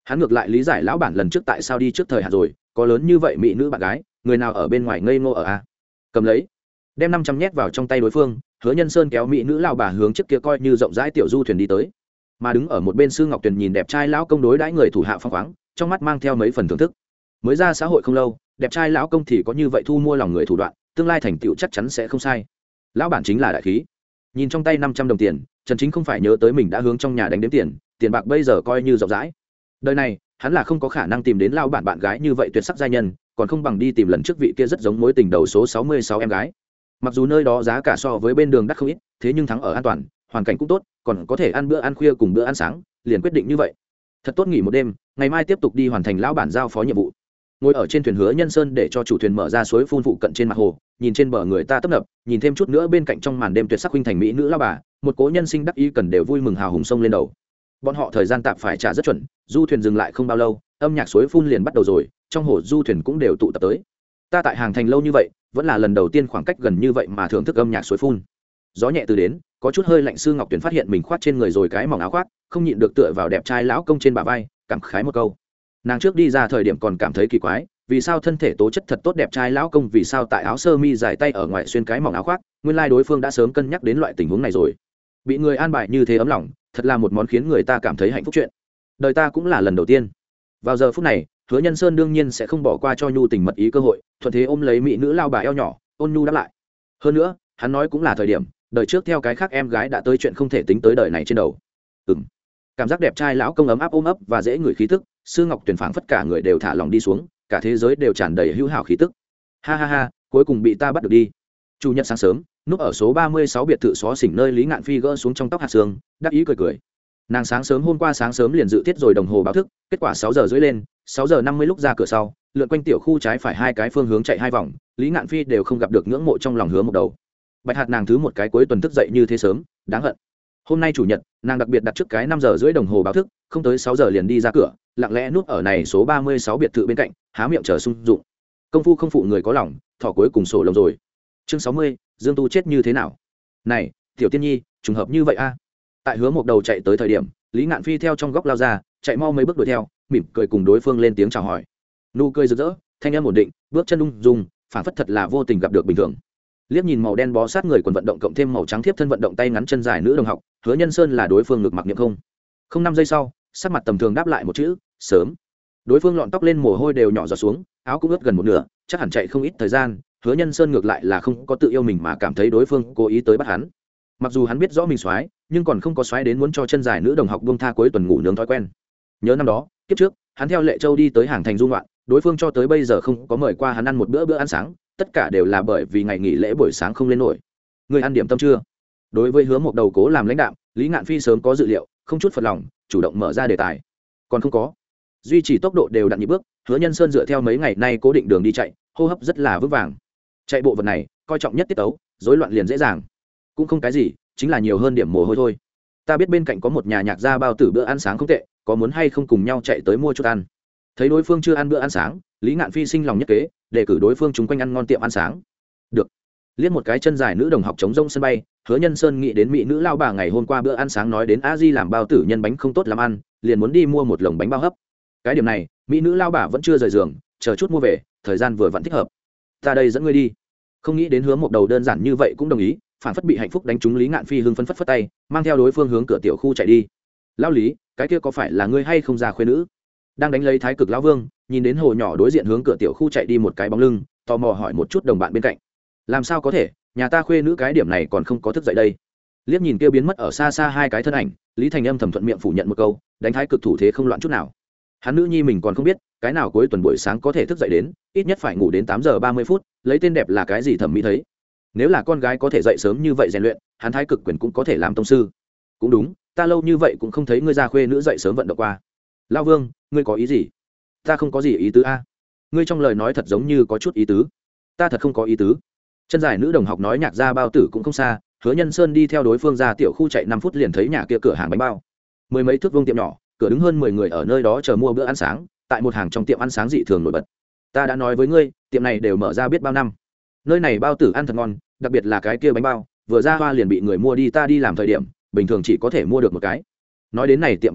Hắn ngược lại lý giải lão bản lần trước tại sao đi trước thời hạn rồi, có lớn như vậy mỹ nữ bạn gái, người nào ở bên ngoài ngây ngô ở a. Cầm lấy, đem năm trăm nhét vào trong tay đối phương, Hứa Nhân Sơn kéo mỹ nữ lão bà hướng trước kia coi như rộng rãi tiểu du thuyền đi tới. Mà đứng ở một bên Sư Ngọc Tuyền nhìn đẹp trai lão công đối đãi người thủ hạ phong khoáng, trong mắt mang theo mấy phần thưởng thức. Mới ra xã hội không lâu, đẹp trai lão công thì có như vậy thu mua lòng người thủ đoạn, tương lai thành tựu chắc chắn sẽ không sai. Lão bản chính là đại khí. Nhìn trong tay năm trăm đồng tiền, Trần Chính không phải nhớ tới mình đã hướng trong nhà đánh đếm tiền, tiền bạc bây giờ coi như rộng rãi. Đời này, hắn là không có khả năng tìm đến lão bản bạn gái như vậy tuyệt sắc giai nhân, còn không bằng đi tìm lần trước vị kia rất giống mối tình đầu số sáu mươi sáu em gái. Mặc dù nơi đó giá cả so với bên đường đắt không ít, thế nhưng thắng ở an toàn, hoàn cảnh cũng tốt, còn có thể ăn bữa ăn khuya cùng bữa ăn sáng, liền quyết định như vậy. Thật tốt nghỉ một đêm, ngày mai tiếp tục đi hoàn thành lão bản giao phó nhiệm vụ. Ngồi ở trên thuyền Hứa Nhân Sơn để cho chủ thuyền mở ra suối phun phụ cận trên mặt hồ, nhìn trên bờ người ta tấp nập, nhìn thêm chút nữa bên cạnh trong màn đêm tuyệt sắc huynh thành mỹ nữ lao bà, một cố nhân sinh đắc ý cần đều vui mừng hào hùng sông lên đầu. Bọn họ thời gian tạm phải trả rất chuẩn, du thuyền dừng lại không bao lâu, âm nhạc suối phun liền bắt đầu rồi, trong hồ du thuyền cũng đều tụ tập tới. Ta tại hàng thành lâu như vậy, vẫn là lần đầu tiên khoảng cách gần như vậy mà thưởng thức âm nhạc suối phun. Gió nhẹ từ đến, có chút hơi lạnh. Sư Ngọc Tuyền phát hiện mình khoác trên người rồi cái mỏng áo khoác, không nhịn được tựa vào đẹp trai lão công trên bả vai, cảm khái một câu. Nàng trước đi ra thời điểm còn cảm thấy kỳ quái, vì sao thân thể tố chất thật tốt đẹp trai lão công vì sao tại áo sơ mi dài tay ở ngoài xuyên cái mỏng áo khoác, nguyên lai đối phương đã sớm cân nhắc đến loại tình huống này rồi. Bị người an bài như thế ấm lòng, thật là một món khiến người ta cảm thấy hạnh phúc chuyện. Đời ta cũng là lần đầu tiên. Vào giờ phút này, Hứa Nhân Sơn đương nhiên sẽ không bỏ qua cho nhu tình mật ý cơ hội, thuận thế ôm lấy mỹ nữ lao bà eo nhỏ, ôn nhu đáp lại. Hơn nữa, hắn nói cũng là thời điểm, đời trước theo cái khác em gái đã tới chuyện không thể tính tới đời này trên đầu. Ừm. Cảm giác đẹp trai lão công ấm áp ôm ấp và dễ ngửi khí tức, Sư Ngọc Tuyền phảng phất cả người đều thả lòng đi xuống, cả thế giới đều tràn đầy hữu hảo khí tức. Ha ha ha, cuối cùng bị ta bắt được đi. Chủ nhật sáng sớm, núp ở số ba mươi sáu biệt thự xó xỉnh nơi Lý Ngạn Phi gỡ xuống trong tóc hạt sương, đắc ý cười cười. Nàng sáng sớm hôm qua sáng sớm liền dự thiết rồi đồng hồ báo thức, kết quả sáu giờ rưỡi lên, sáu giờ năm mươi lúc ra cửa sau, lượn quanh tiểu khu trái phải hai cái phương hướng chạy hai vòng, Lý Ngạn Phi đều không gặp được ngưỡng mộ trong lòng Hứa một đầu. Bạch hạt nàng thứ một cái cuối tuần thức dậy như thế sớm, đáng hận. Hôm nay chủ nhật, nàng đặc biệt đặt trước cái năm giờ rưỡi đồng hồ báo thức, không tới sáu giờ liền đi ra cửa, lặng lẽ núp ở này số ba mươi sáu biệt thự bên cạnh, há miệng chờ sung dụng. Công phu không phụ người có lòng, thỏ cuối cùng sổ lồng rồi. Chương sáu mươi, Dương Tu chết như thế nào? Này, tiểu tiên nhi, trùng hợp như vậy a. Tại Hứa một đầu chạy tới thời điểm, Lý Ngạn Phi theo trong góc lao ra, chạy mau mấy bước đuổi theo, mỉm cười cùng đối phương lên tiếng chào hỏi. Nụ cười rực rỡ, thanh âm ổn định, bước chân ung dung, phản phất thật là vô tình gặp được bình thường. Liếc nhìn màu đen bó sát người quần vận động cộng thêm màu trắng thiếp thân vận động tay ngắn chân dài nữ đồng học, Hứa Nhân Sơn là đối phương ngực mặc niệm không. Không năm giây sau, sắc mặt tầm thường đáp lại một chữ, sớm. Đối phương lọn tóc lên mồ hôi đều nhỏ giọt xuống, áo cũng ướt gần một nửa, chắc hẳn chạy không ít thời gian, Hứa Nhân Sơn ngược lại là không có tự yêu mình mà cảm thấy đối phương cố ý tới bắt hắn. Mặc dù hắn biết rõ mình xoái, nhưng còn không có xoái đến muốn cho chân dài nữ đồng học buông tha cuối tuần ngủ nướng thói quen. Nhớ năm đó, kiếp trước, hắn theo Lệ Châu đi tới hàng thành du ngoạn, đối phương cho tới bây giờ không có mời qua hắn ăn một bữa bữa ăn sáng, tất cả đều là bởi vì ngày nghỉ lễ buổi sáng không lên nổi. Người ăn điểm tâm chưa? Đối với Hứa một đầu cố làm lãnh đạm, Lý Ngạn Phi sớm có dự liệu, không chút phật lòng, chủ động mở ra đề tài. Còn không có. Duy trì tốc độ đều đặn nhịp bước, Hứa Nhân Sơn dựa theo mấy ngày nay cố định đường đi chạy, hô hấp rất là vững vàng. Chạy bộ vật này, coi trọng nhất tiết tấu, rối loạn liền dễ dàng. Cũng không cái gì, chính là nhiều hơn điểm mồ hôi thôi. Ta biết bên cạnh có một nhà nhạc gia bao tử bữa ăn sáng không tệ, có muốn hay không cùng nhau chạy tới mua chút ăn. Thấy đối phương chưa ăn bữa ăn sáng, Lý Ngạn Phi sinh lòng nhất kế, để cử đối phương chúng quanh ăn ngon tiệm ăn sáng. Được. Liếc một cái chân dài nữ đồng học chống rông sân bay, Hứa Nhân Sơn nghĩ đến mỹ nữ lao bà ngày hôm qua bữa ăn sáng nói đến a di làm bao tử nhân bánh không tốt làm ăn, liền muốn đi mua một lồng bánh bao hấp. Cái điểm này, mỹ nữ lao bà vẫn chưa rời giường, chờ chút mua về, thời gian vừa vặn thích hợp. Ta đây dẫn ngươi đi. Không nghĩ đến Hứa một đầu đơn giản như vậy cũng đồng ý, phản phất bị hạnh phúc đánh trúng Lý Ngạn Phi hưng phấn phất phất tay, mang theo đối phương hướng cửa tiểu khu chạy đi. Lão Lý, cái kia có phải là ngươi hay không già khuê nữ? Đang đánh lấy thái cực lão vương, nhìn đến hồ nhỏ đối diện hướng cửa tiểu khu chạy đi một cái bóng lưng, tò mò hỏi một chút đồng bạn bên cạnh. Làm sao có thể, nhà ta khuê nữ cái điểm này còn không có thức dậy đây. Liếc nhìn kia biến mất ở xa xa hai cái thân ảnh, Lý Thành Âm thầm thuận miệng phủ nhận một câu, đánh thái cực thủ thế không loạn chút nào. Hắn nữ nhi mình còn không biết, cái nào cuối tuần buổi sáng có thể thức dậy đến, ít nhất phải ngủ đến tám giờ ba mươi phút, lấy tên đẹp là cái gì thẩm mỹ thấy. Nếu là con gái có thể dậy sớm như vậy rèn luyện, hắn thái cực quyền cũng có thể làm tông sư. Cũng đúng, ta lâu như vậy cũng không thấy ngươi già khuê nữ dậy sớm vận động qua. Lão Vương, ngươi có ý gì? Ta không có gì ý tứ a. Ngươi trong lời nói thật giống như có chút ý tứ. Ta thật không có ý tứ. Chân dài nữ đồng học nói nhạc ra bao tử cũng không xa, Hứa Nhân Sơn đi theo đối phương ra tiểu khu chạy năm phút liền thấy nhà kia cửa hàng bánh bao. Mười mấy thước vuông tiệm nhỏ, cửa đứng hơn mười người ở nơi đó chờ mua bữa ăn sáng, tại một hàng trong tiệm ăn sáng dị thường nổi bật. Ta đã nói với ngươi, tiệm này đều mở ra biết bao năm. Nơi này bao tử ăn thật ngon, đặc biệt là cái kia bánh bao, vừa ra hoa liền bị người mua đi, ta đi làm thời điểm, bình thường chỉ có thể mua được một cái. Nói đến này tiệm bánh bao,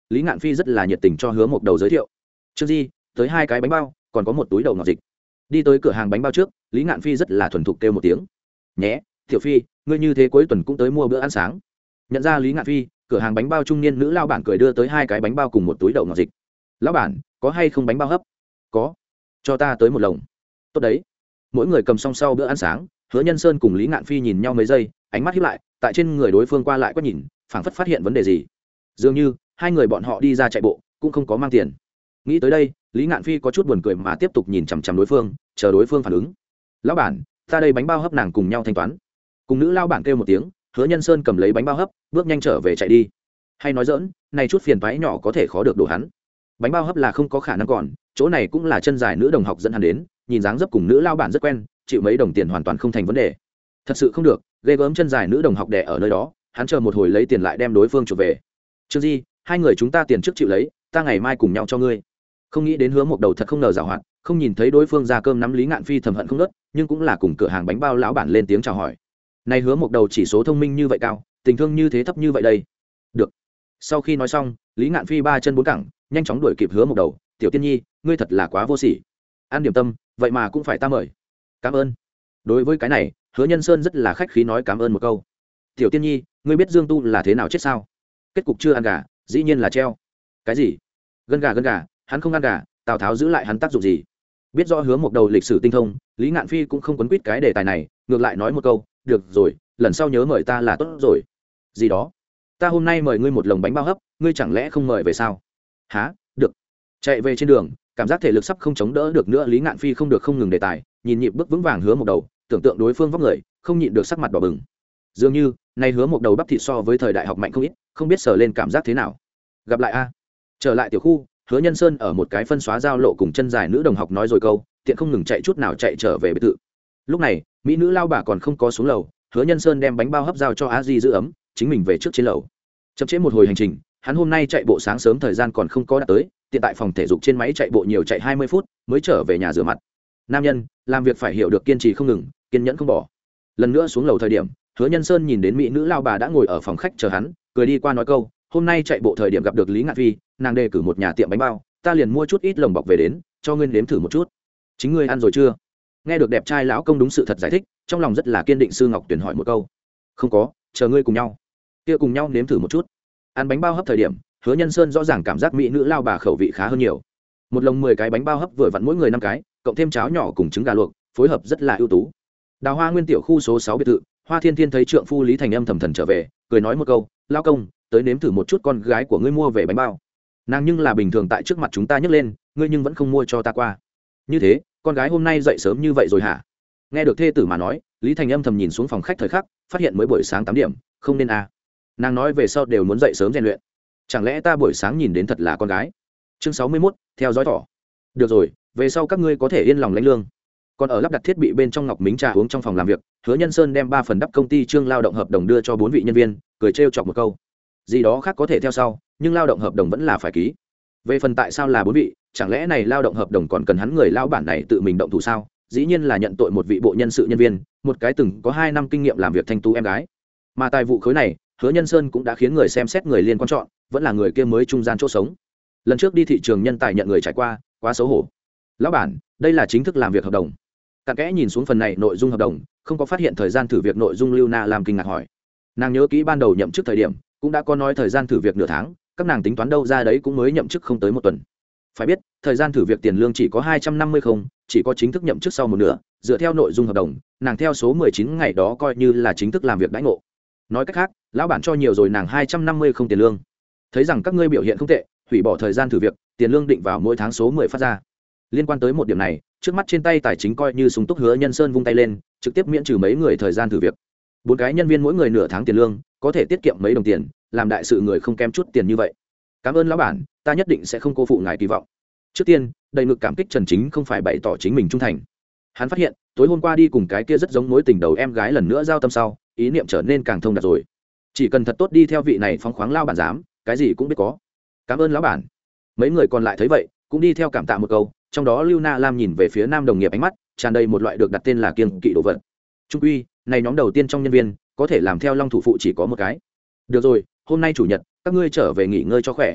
lý ngạn phi rất là nhiệt tình cho hứa một đầu giới thiệu. Trương Di, tới hai cái bánh bao, còn có một túi đậu ngọt dịch. Đi tới cửa hàng bánh bao trước, lý ngạn phi rất là thuần thục kêu một tiếng. Nhé, Tiểu Phi, ngươi như thế cuối tuần cũng tới mua bữa ăn sáng. Nhận ra lý ngạn phi, cửa hàng bánh bao trung niên nữ lao bản cười đưa tới hai cái bánh bao cùng một túi đậu ngọt dịch. Lão bản, có hay không bánh bao hấp? Có, cho ta tới một lồng. Tốt đấy. Mỗi người cầm song sau bữa ăn sáng, Hứa Nhân Sơn cùng Lý Ngạn Phi nhìn nhau mấy giây, ánh mắt híp lại, tại trên người đối phương qua lại quét nhìn, phảng phất phát hiện vấn đề gì. Dường như hai người bọn họ đi ra chạy bộ, cũng không có mang tiền. Nghĩ tới đây, Lý Ngạn Phi có chút buồn cười mà tiếp tục nhìn chằm chằm đối phương, chờ đối phương phản ứng. Lão bản, ta đây bánh bao hấp nàng cùng nhau thanh toán. Cùng nữ lao bản kêu một tiếng, Hứa Nhân Sơn cầm lấy bánh bao hấp, bước nhanh trở về chạy đi. Hay nói dỡn, này chút phiền toái nhỏ có thể khó được đổ hắn. Bánh bao hấp là không có khả năng còn, chỗ này cũng là chân dài nữ đồng học dẫn hắn đến, nhìn dáng dấp cùng nữ lao bản rất quen, chịu mấy đồng tiền hoàn toàn không thành vấn đề. Thật sự không được, ghê gớm chân dài nữ đồng học đẻ ở nơi đó, hắn chờ một hồi lấy tiền lại đem đối phương chuộc về. Trương Di, hai người chúng ta tiền trước chịu lấy, ta ngày mai cùng nhau cho ngươi. Không nghĩ đến Hứa một đầu thật không ngờ giàu hoạt, không nhìn thấy đối phương ra cơm nắm Lý Ngạn Phi thầm hận không nớt, nhưng cũng là cùng cửa hàng bánh bao lão bản lên tiếng chào hỏi. Này Hứa một đầu chỉ số thông minh như vậy cao, tình thương như thế thấp như vậy đây. Được. Sau khi nói xong, Lý Ngạn Phi ba chân bốn cẳng, nhanh chóng đuổi kịp Hứa một đầu, tiểu tiên nhi, ngươi thật là quá vô sỉ. Ăn điểm tâm, vậy mà cũng phải ta mời. Cảm ơn. Đối với cái này, Hứa Nhân Sơn rất là khách khí nói cảm ơn một câu. Tiểu tiên nhi, ngươi biết Dương Tu là thế nào chết sao? Kết cục chưa ăn gà, dĩ nhiên là treo. Cái gì? Gân gà gân gà, hắn không ăn gà, Tào Tháo giữ lại hắn tác dụng gì? Biết rõ Hứa một đầu lịch sử tinh thông, Lý Ngạn Phi cũng không quấn quýt cái đề tài này, ngược lại nói một câu, được rồi, lần sau nhớ mời ta là tốt rồi. Gì đó? Ta hôm nay mời ngươi một lồng bánh bao hấp, ngươi chẳng lẽ không mời về sao? Hả? Được. Chạy về trên đường, cảm giác thể lực sắp không chống đỡ được nữa, Lý Ngạn Phi không được không ngừng đề tài, nhìn nhịp bước vững vàng Hứa một đầu, tưởng tượng đối phương vóc người, không nhịn được sắc mặt đỏ bừng. Dường như này Hứa một đầu bắp thịt so với thời đại học mạnh không ít, không biết sờ lên cảm giác thế nào. Gặp lại a. Trở lại tiểu khu, Hứa Nhân Sơn ở một cái phân xóa giao lộ cùng chân dài nữ đồng học nói rồi câu, tiện không ngừng chạy chút nào chạy trở về biệt thự. Lúc này, mỹ nữ lao bà còn không có xuống lầu, Hứa Nhân Sơn đem bánh bao hấp giao cho A Di giữ ấm, chính mình về trước trên lầu. Chậm trễ một hồi hành trình, hắn hôm nay chạy bộ sáng sớm thời gian còn không có đạt tới, tiện tại phòng thể dục trên máy chạy bộ nhiều chạy hai mươi phút mới trở về nhà rửa mặt. Nam nhân làm việc phải hiểu được kiên trì không ngừng, kiên nhẫn không bỏ. Lần nữa xuống lầu thời điểm, Hứa Nhân Sơn nhìn đến mỹ nữ lao bà đã ngồi ở phòng khách chờ hắn, cười đi qua nói câu, hôm nay chạy bộ thời điểm gặp được Lý Ngạn Phi, nàng đề cử một nhà tiệm bánh bao, ta liền mua chút ít lồng bọc về đến, cho ngươi nếm thử một chút. Chính ngươi ăn rồi chưa? Nghe được đẹp trai lão công đúng sự thật giải thích, trong lòng rất là kiên định, Sư Ngọc Tuyển hỏi một câu. Không có, chờ ngươi cùng nhau. Kia cùng nhau nếm thử một chút. Ăn bánh bao hấp thời điểm, Hứa Nhân Sơn rõ ràng cảm giác mỹ nữ lao bà khẩu vị khá hơn nhiều. Một lồng mười cái bánh bao hấp vừa vặn mỗi người năm cái, cộng thêm cháo nhỏ cùng trứng gà luộc, phối hợp rất là ưu tú. Đào Hoa Nguyên tiểu khu số sáu biệt thự, Hoa Thiên Thiên thấy trượng phu Lý Thành Âm thầm thần trở về, cười nói một câu, lao công, tới nếm thử một chút con gái của ngươi mua về bánh bao. Nàng nhưng là bình thường tại trước mặt chúng ta nhấc lên, ngươi nhưng vẫn không mua cho ta qua. Như thế, con gái hôm nay dậy sớm như vậy rồi hả? Nghe được thê tử mà nói, Lý Thành Âm thầm nhìn xuống phòng khách thời khắc, phát hiện mới buổi sáng tám điểm, không nên à. Nàng nói về sau đều muốn dậy sớm rèn luyện. Chẳng lẽ ta buổi sáng nhìn đến thật là con gái? Chương sáu mươi mốt, theo dõi thỏ. Được rồi, về sau các ngươi có thể yên lòng lãnh lương. Còn ở lắp đặt thiết bị bên trong Ngọc Mính trà uống trong phòng làm việc, Hứa Nhân Sơn đem ba phần đắp công ty trương lao động hợp đồng đưa cho bốn vị nhân viên, cười trêu chọc một câu. Gì đó khác có thể theo sau, nhưng lao động hợp đồng vẫn là phải ký. Về phần tại sao là bốn vị, chẳng lẽ này lao động hợp đồng còn cần hắn người lao bản này tự mình động thủ sao? Dĩ nhiên là nhận tội một vị bộ nhân sự nhân viên, một cái từng có hai năm kinh nghiệm làm việc thanh tú em gái. Mà tài vụ khối này, Hứa Nhân Sơn cũng đã khiến người xem xét người liên quan chọn, vẫn là người kia mới trung gian chỗ sống. Lần trước đi thị trường nhân tài nhận người trải qua, quá xấu hổ. Lão bản, đây là chính thức làm việc hợp đồng. Cặn kẽ nhìn xuống phần này nội dung hợp đồng, không có phát hiện thời gian thử việc nội dung, Lưu Na làm kinh ngạc hỏi. Nàng nhớ kỹ ban đầu nhậm chức thời điểm, cũng đã có nói thời gian thử việc nửa tháng, các nàng tính toán đâu ra đấy cũng mới nhậm chức không tới một tuần. Phải biết, thời gian thử việc tiền lương chỉ có hai trăm năm mươi không, chỉ có chính thức nhậm chức sau một nửa, dựa theo nội dung hợp đồng, nàng theo số mười chín ngày đó coi như là chính thức làm việc đãi ngộ. Nói cách khác, lão bản cho nhiều rồi nàng hai trăm năm mươi không tiền lương. Thấy rằng các ngươi biểu hiện không tệ, hủy bỏ thời gian thử việc, tiền lương định vào mỗi tháng số mười phát ra. Liên quan tới một điểm này, trước mắt trên tay tài chính coi như súng túc, Hứa Nhân Sơn vung tay lên, trực tiếp miễn trừ mấy người thời gian thử việc. Bốn cái nhân viên mỗi người nửa tháng tiền lương, có thể tiết kiệm mấy đồng tiền, làm đại sự người không kém chút tiền như vậy. Cảm ơn lão bản, ta nhất định sẽ không cô phụ ngài kỳ vọng. Trước tiên, đầy ngực cảm kích Trần Chính không phải bày tỏ chính mình trung thành. Hắn phát hiện, tối hôm qua đi cùng cái kia rất giống mối tình đầu em gái lần nữa giao tâm sau, ý niệm trở nên càng thông đạt rồi. Chỉ cần thật tốt đi theo vị này phóng khoáng lao bản giám, cái gì cũng biết có. Cảm ơn lão bản. Mấy người còn lại thấy vậy, cũng đi theo cảm tạ một câu, trong đó Lưu Na Lam nhìn về phía nam đồng nghiệp, ánh mắt tràn đầy một loại được đặt tên là kiêng kỵ đồ vật. Trung quy, này nhóm đầu tiên trong nhân viên, có thể làm theo Long thủ phụ chỉ có một cái. Được rồi, hôm nay chủ nhật, các ngươi trở về nghỉ ngơi cho khỏe.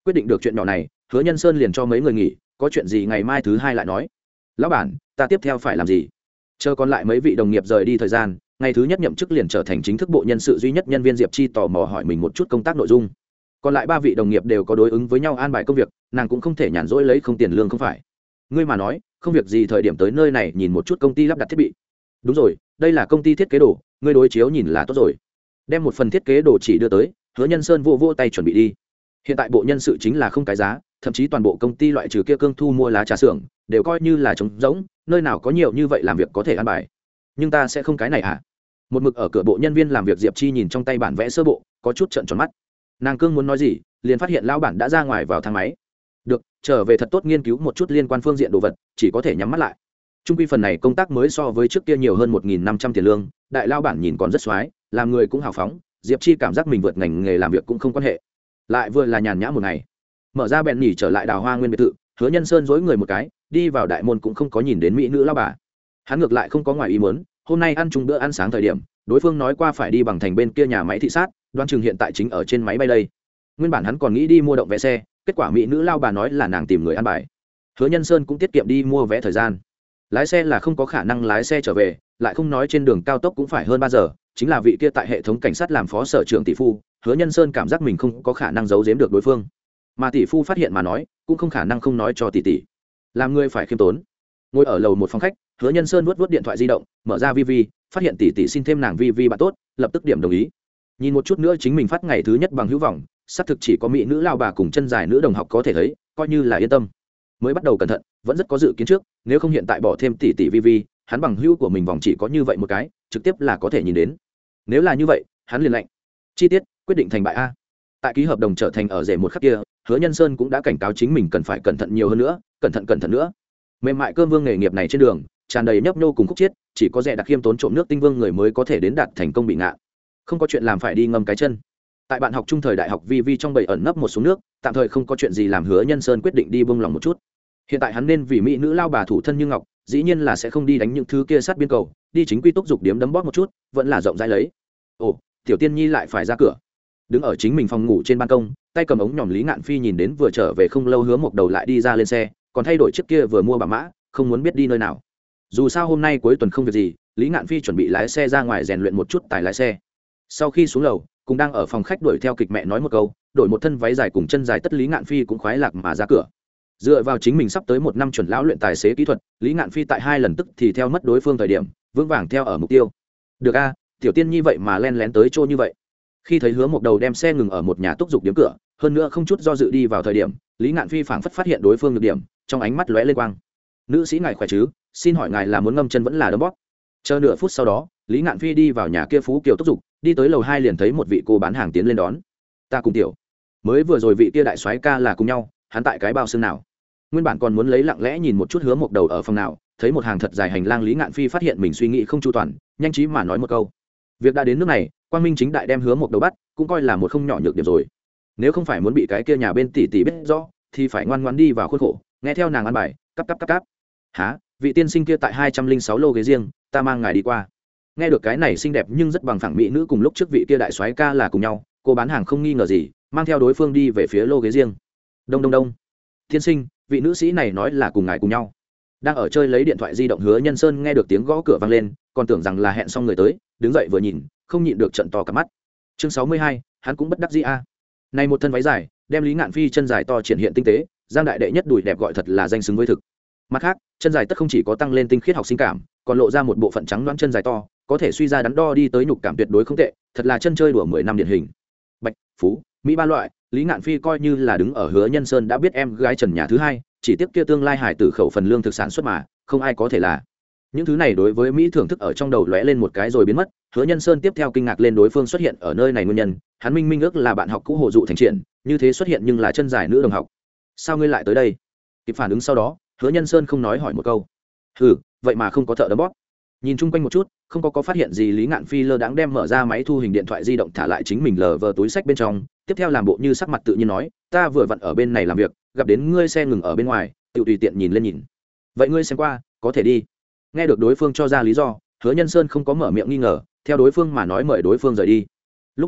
quyết định được chuyện nhỏ này, Hứa Nhân Sơn liền cho mấy người nghỉ, có chuyện gì ngày mai thứ hai lại nói. Lão bản, ta tiếp theo phải làm gì? Chờ còn lại mấy vị đồng nghiệp rời đi thời gian, ngày thứ nhất nhậm chức liền trở thành chính thức bộ nhân sự duy nhất nhân viên Diệp Chi tò mò hỏi mình một chút công tác nội dung. Còn lại ba vị đồng nghiệp đều có đối ứng với nhau an bài công việc, nàng cũng không thể nhàn rỗi lấy không tiền lương không phải. Ngươi mà nói, không việc gì thời điểm tới nơi này nhìn một chút công ty lắp đặt thiết bị. Đúng rồi, đây là công ty thiết kế đồ, ngươi đối chiếu nhìn là tốt rồi. Đem một phần thiết kế đồ chỉ đưa tới, Hứa Nhân Sơn vô vô tay chuẩn bị đi. Hiện tại bộ nhân sự chính là không cái giá, thậm chí toàn bộ công ty loại trừ kia cương thu mua lá trà xưởng đều coi như là trống rỗng, nơi nào có nhiều như vậy làm việc có thể ăn bài. Nhưng ta sẽ không cái này hả? Một mực ở cửa bộ nhân viên làm việc Diệp Chi nhìn trong tay bản vẽ sơ bộ, có chút trợn tròn mắt. Nàng cương muốn nói gì, liền phát hiện lão bản đã ra ngoài vào thang máy. Được, trở về thật tốt nghiên cứu một chút liên quan phương diện đồ vật, chỉ có thể nhắm mắt lại. Trung quy phần này công tác mới so với trước kia nhiều hơn một nghìn năm trăm tiền lương, đại lão bản nhìn còn rất xoái, làm người cũng hào phóng, Diệp Chi cảm giác mình vượt ngành nghề làm việc cũng không quan hệ. Lại vừa là nhàn nhã một ngày. Mở ra bèn nhỉ trở lại Đào Hoa Nguyên biệt thự, Hứa Nhân Sơn dối người một cái, đi vào đại môn cũng không có nhìn đến mỹ nữ lão bà. Hắn ngược lại không có ngoài ý muốn, hôm nay ăn chung bữa ăn sáng thời điểm, đối phương nói qua phải đi bằng thành bên kia nhà máy thị sát, đoán chừng hiện tại chính ở trên máy bay đây. Nguyên bản hắn còn nghĩ đi mua động vé xe, kết quả mỹ nữ lão bà nói là nàng tìm người ăn bài. Hứa Nhân Sơn cũng tiết kiệm đi mua vé thời gian. Lái xe là không có khả năng lái xe trở về, lại không nói trên đường cao tốc cũng phải hơn ba giờ, chính là vị kia tại hệ thống cảnh sát làm phó sở trưởng tỷ phu, Hứa Nhân Sơn cảm giác mình không có khả năng giấu giếm được đối phương. Mà tỷ phu phát hiện mà nói, cũng không khả năng không nói cho tỷ tỷ. Làm người phải khiêm tốn. Ngồi ở lầu một phòng khách, Hứa Nhân Sơn vuốt vuốt điện thoại di động, mở ra vi vi, phát hiện tỷ tỷ xin thêm nàng vi vi bạn tốt, lập tức điểm đồng ý. Nhìn một chút nữa chính mình phát ngày thứ nhất bằng hữu vọng, xác thực chỉ có mỹ nữ lao bà cùng chân dài nữ đồng học có thể thấy, coi như là yên tâm. Mới bắt đầu cẩn thận, vẫn rất có dự kiến trước, nếu không hiện tại bỏ thêm tỷ tỷ vi vi, hắn bằng hữu của mình vòng chỉ có như vậy một cái, trực tiếp là có thể nhìn đến. Nếu là như vậy, hắn liền lệnh. Chi tiết, quyết định thành bại a. Tại ký hợp đồng trở thành ở rể một khắc kia, Hứa Nhân Sơn cũng đã cảnh cáo chính mình cần phải cẩn thận nhiều hơn nữa, cẩn thận cẩn thận nữa. Mềm mại cơm vương nghề nghiệp này trên đường, tràn đầy nhấp nhô cùng khúc chiết, chỉ có rẻ đặc khiêm tốn trộm nước tinh vương người mới có thể đến đạt thành công bị ngạ. Không có chuyện làm phải đi ngâm cái chân. Tại bạn học trung thời đại học vi vi trong bầy ẩn nấp một xuống nước, tạm thời không có chuyện gì làm Hứa Nhân Sơn quyết định đi buông lòng một chút. Hiện tại hắn nên vì mỹ nữ lao bà thủ thân như ngọc, dĩ nhiên là sẽ không đi đánh những thứ kia sát biên cầu, đi chính quy túc dục điếm đấm bóp một chút, vẫn là rộng rãi lấy. Ồ, tiểu tiên nhi lại phải ra cửa. Đứng ở chính mình phòng ngủ trên ban công, tay cầm ống nhòm Lý Ngạn Phi nhìn đến vừa trở về không lâu Hứa Mộc Đầu lại đi ra lên xe, còn thay đổi chiếc kia vừa mua bà mã, không muốn biết đi nơi nào. Dù sao hôm nay cuối tuần không việc gì, Lý Ngạn Phi chuẩn bị lái xe ra ngoài rèn luyện một chút tài lái xe. Sau khi xuống lầu, cùng đang ở phòng khách đuổi theo kịch mẹ nói một câu, đổi một thân váy dài cùng chân dài tất Lý Ngạn Phi cũng khoái lạc mà ra cửa. Dựa vào chính mình sắp tới một năm chuẩn lão luyện tài xế kỹ thuật, Lý Ngạn Phi tại hai lần tức thì theo mất đối phương thời điểm, vững vàng theo ở mục tiêu. Được a, tiểu tiên nhi vậy mà len lén tới chỗ như vậy. Khi thấy Hứa Mộc Đầu đem xe ngừng ở một nhà túc dục điếm cửa, hơn nữa không chút do dự đi vào thời điểm, Lý Ngạn Phi phảng phất phát hiện đối phương nhược điểm, trong ánh mắt lóe lên quang. Nữ sĩ ngài khỏe chứ, xin hỏi ngài là muốn ngâm chân vẫn là đấm bóp? Chờ nửa phút sau đó, Lý Ngạn Phi đi vào nhà kia phú kiều túc dục, đi tới lầu hai liền thấy một vị cô bán hàng tiến lên đón. Ta cùng tiểu, mới vừa rồi vị kia đại soái ca là cùng nhau, hắn tại cái bao xương nào? Nguyên bản còn muốn lấy lặng lẽ nhìn một chút Hứa Mộc Đầu ở phòng nào, thấy một hàng thật dài hành lang, Lý Ngạn Phi phát hiện mình suy nghĩ không chu toàn, nhanh trí mà nói một câu. Việc đã đến nước này, Quang Minh chính đại đem Hứa Mộc Đầu bắt, cũng coi là một không nhỏ nhược điểm rồi. Nếu không phải muốn bị cái kia nhà bên tỷ tỷ biết rõ, thì phải ngoan ngoãn đi vào khuôn khổ, nghe theo nàng ăn bài, cắp cắp cắp cắp. Hả? Vị tiên sinh kia tại hai trăm linh sáu lô ghế riêng, ta mang ngài đi qua. Nghe được cái này xinh đẹp nhưng rất bằng phẳng mỹ nữ cùng lúc trước vị kia đại soái ca là cùng nhau, cô bán hàng không nghi ngờ gì, mang theo đối phương đi về phía lô ghế riêng. Đông đông đông. Tiên sinh, vị nữ sĩ này nói là cùng ngài cùng nhau. Đang ở chơi lấy điện thoại di động Hứa Nhân Sơn nghe được tiếng gõ cửa vang lên, còn tưởng rằng là hẹn xong người tới, đứng dậy vừa nhìn, không nhịn được trận to cả mắt. Chương sáu mươi hai, hắn cũng bất đắc dĩ a. À. Này một thân váy dài, đem Lý Ngạn Phi chân dài to triển hiện tinh tế, giang đại đệ nhất đùi đẹp gọi thật là danh xứng với thực. Mặt khác, chân dài tất không chỉ có tăng lên tinh khiết học sinh cảm, còn lộ ra một bộ phận trắng đoán chân dài to, có thể suy ra đắn đo đi tới nhục cảm tuyệt đối không tệ, thật là chân chơi đùa mười năm điển hình. Bạch, Phú, Mỹ ba loại, Lý Ngạn Phi coi như là đứng ở Hứa Nhân Sơn đã biết em gái trần nhà thứ hai, chỉ tiếc kia tương lai hải tử khẩu phần lương thực sản xuất mà, không ai có thể là. Những thứ này đối với Mỹ thưởng thức ở trong đầu lóe lên một cái rồi biến mất, Hứa Nhân Sơn tiếp theo kinh ngạc lên đối phương xuất hiện ở nơi này nguyên nhân, hắn minh minh ước là bạn học cũ Hồ Dụ thành triển, như thế xuất hiện nhưng là chân dài nữ đồng học. Sao ngươi lại tới đây? Kịp phản ứng sau đó, Hứa Nhân Sơn không nói hỏi một câu. Hừ, vậy mà không có thợ đấm bóp. Nhìn chung quanh một chút, không có có phát hiện gì, Lý Ngạn Phi lơ đãng đem mở ra máy thu hình điện thoại di động thả lại chính mình lờ vờ túi sách bên trong, tiếp theo làm bộ như sắc mặt tự nhiên nói, ta vừa vặn ở bên này làm việc, gặp đến ngươi xe ngừng ở bên ngoài, tự tùy tiện nhìn lên nhìn. Vậy ngươi xem qua, có thể đi. Nghe được đối phương cho ra lý do, Hứa Nhân Sơn không có mở miệng nghi ngờ, theo đối phương mà nói mời đối phương rời đi. Lúc này,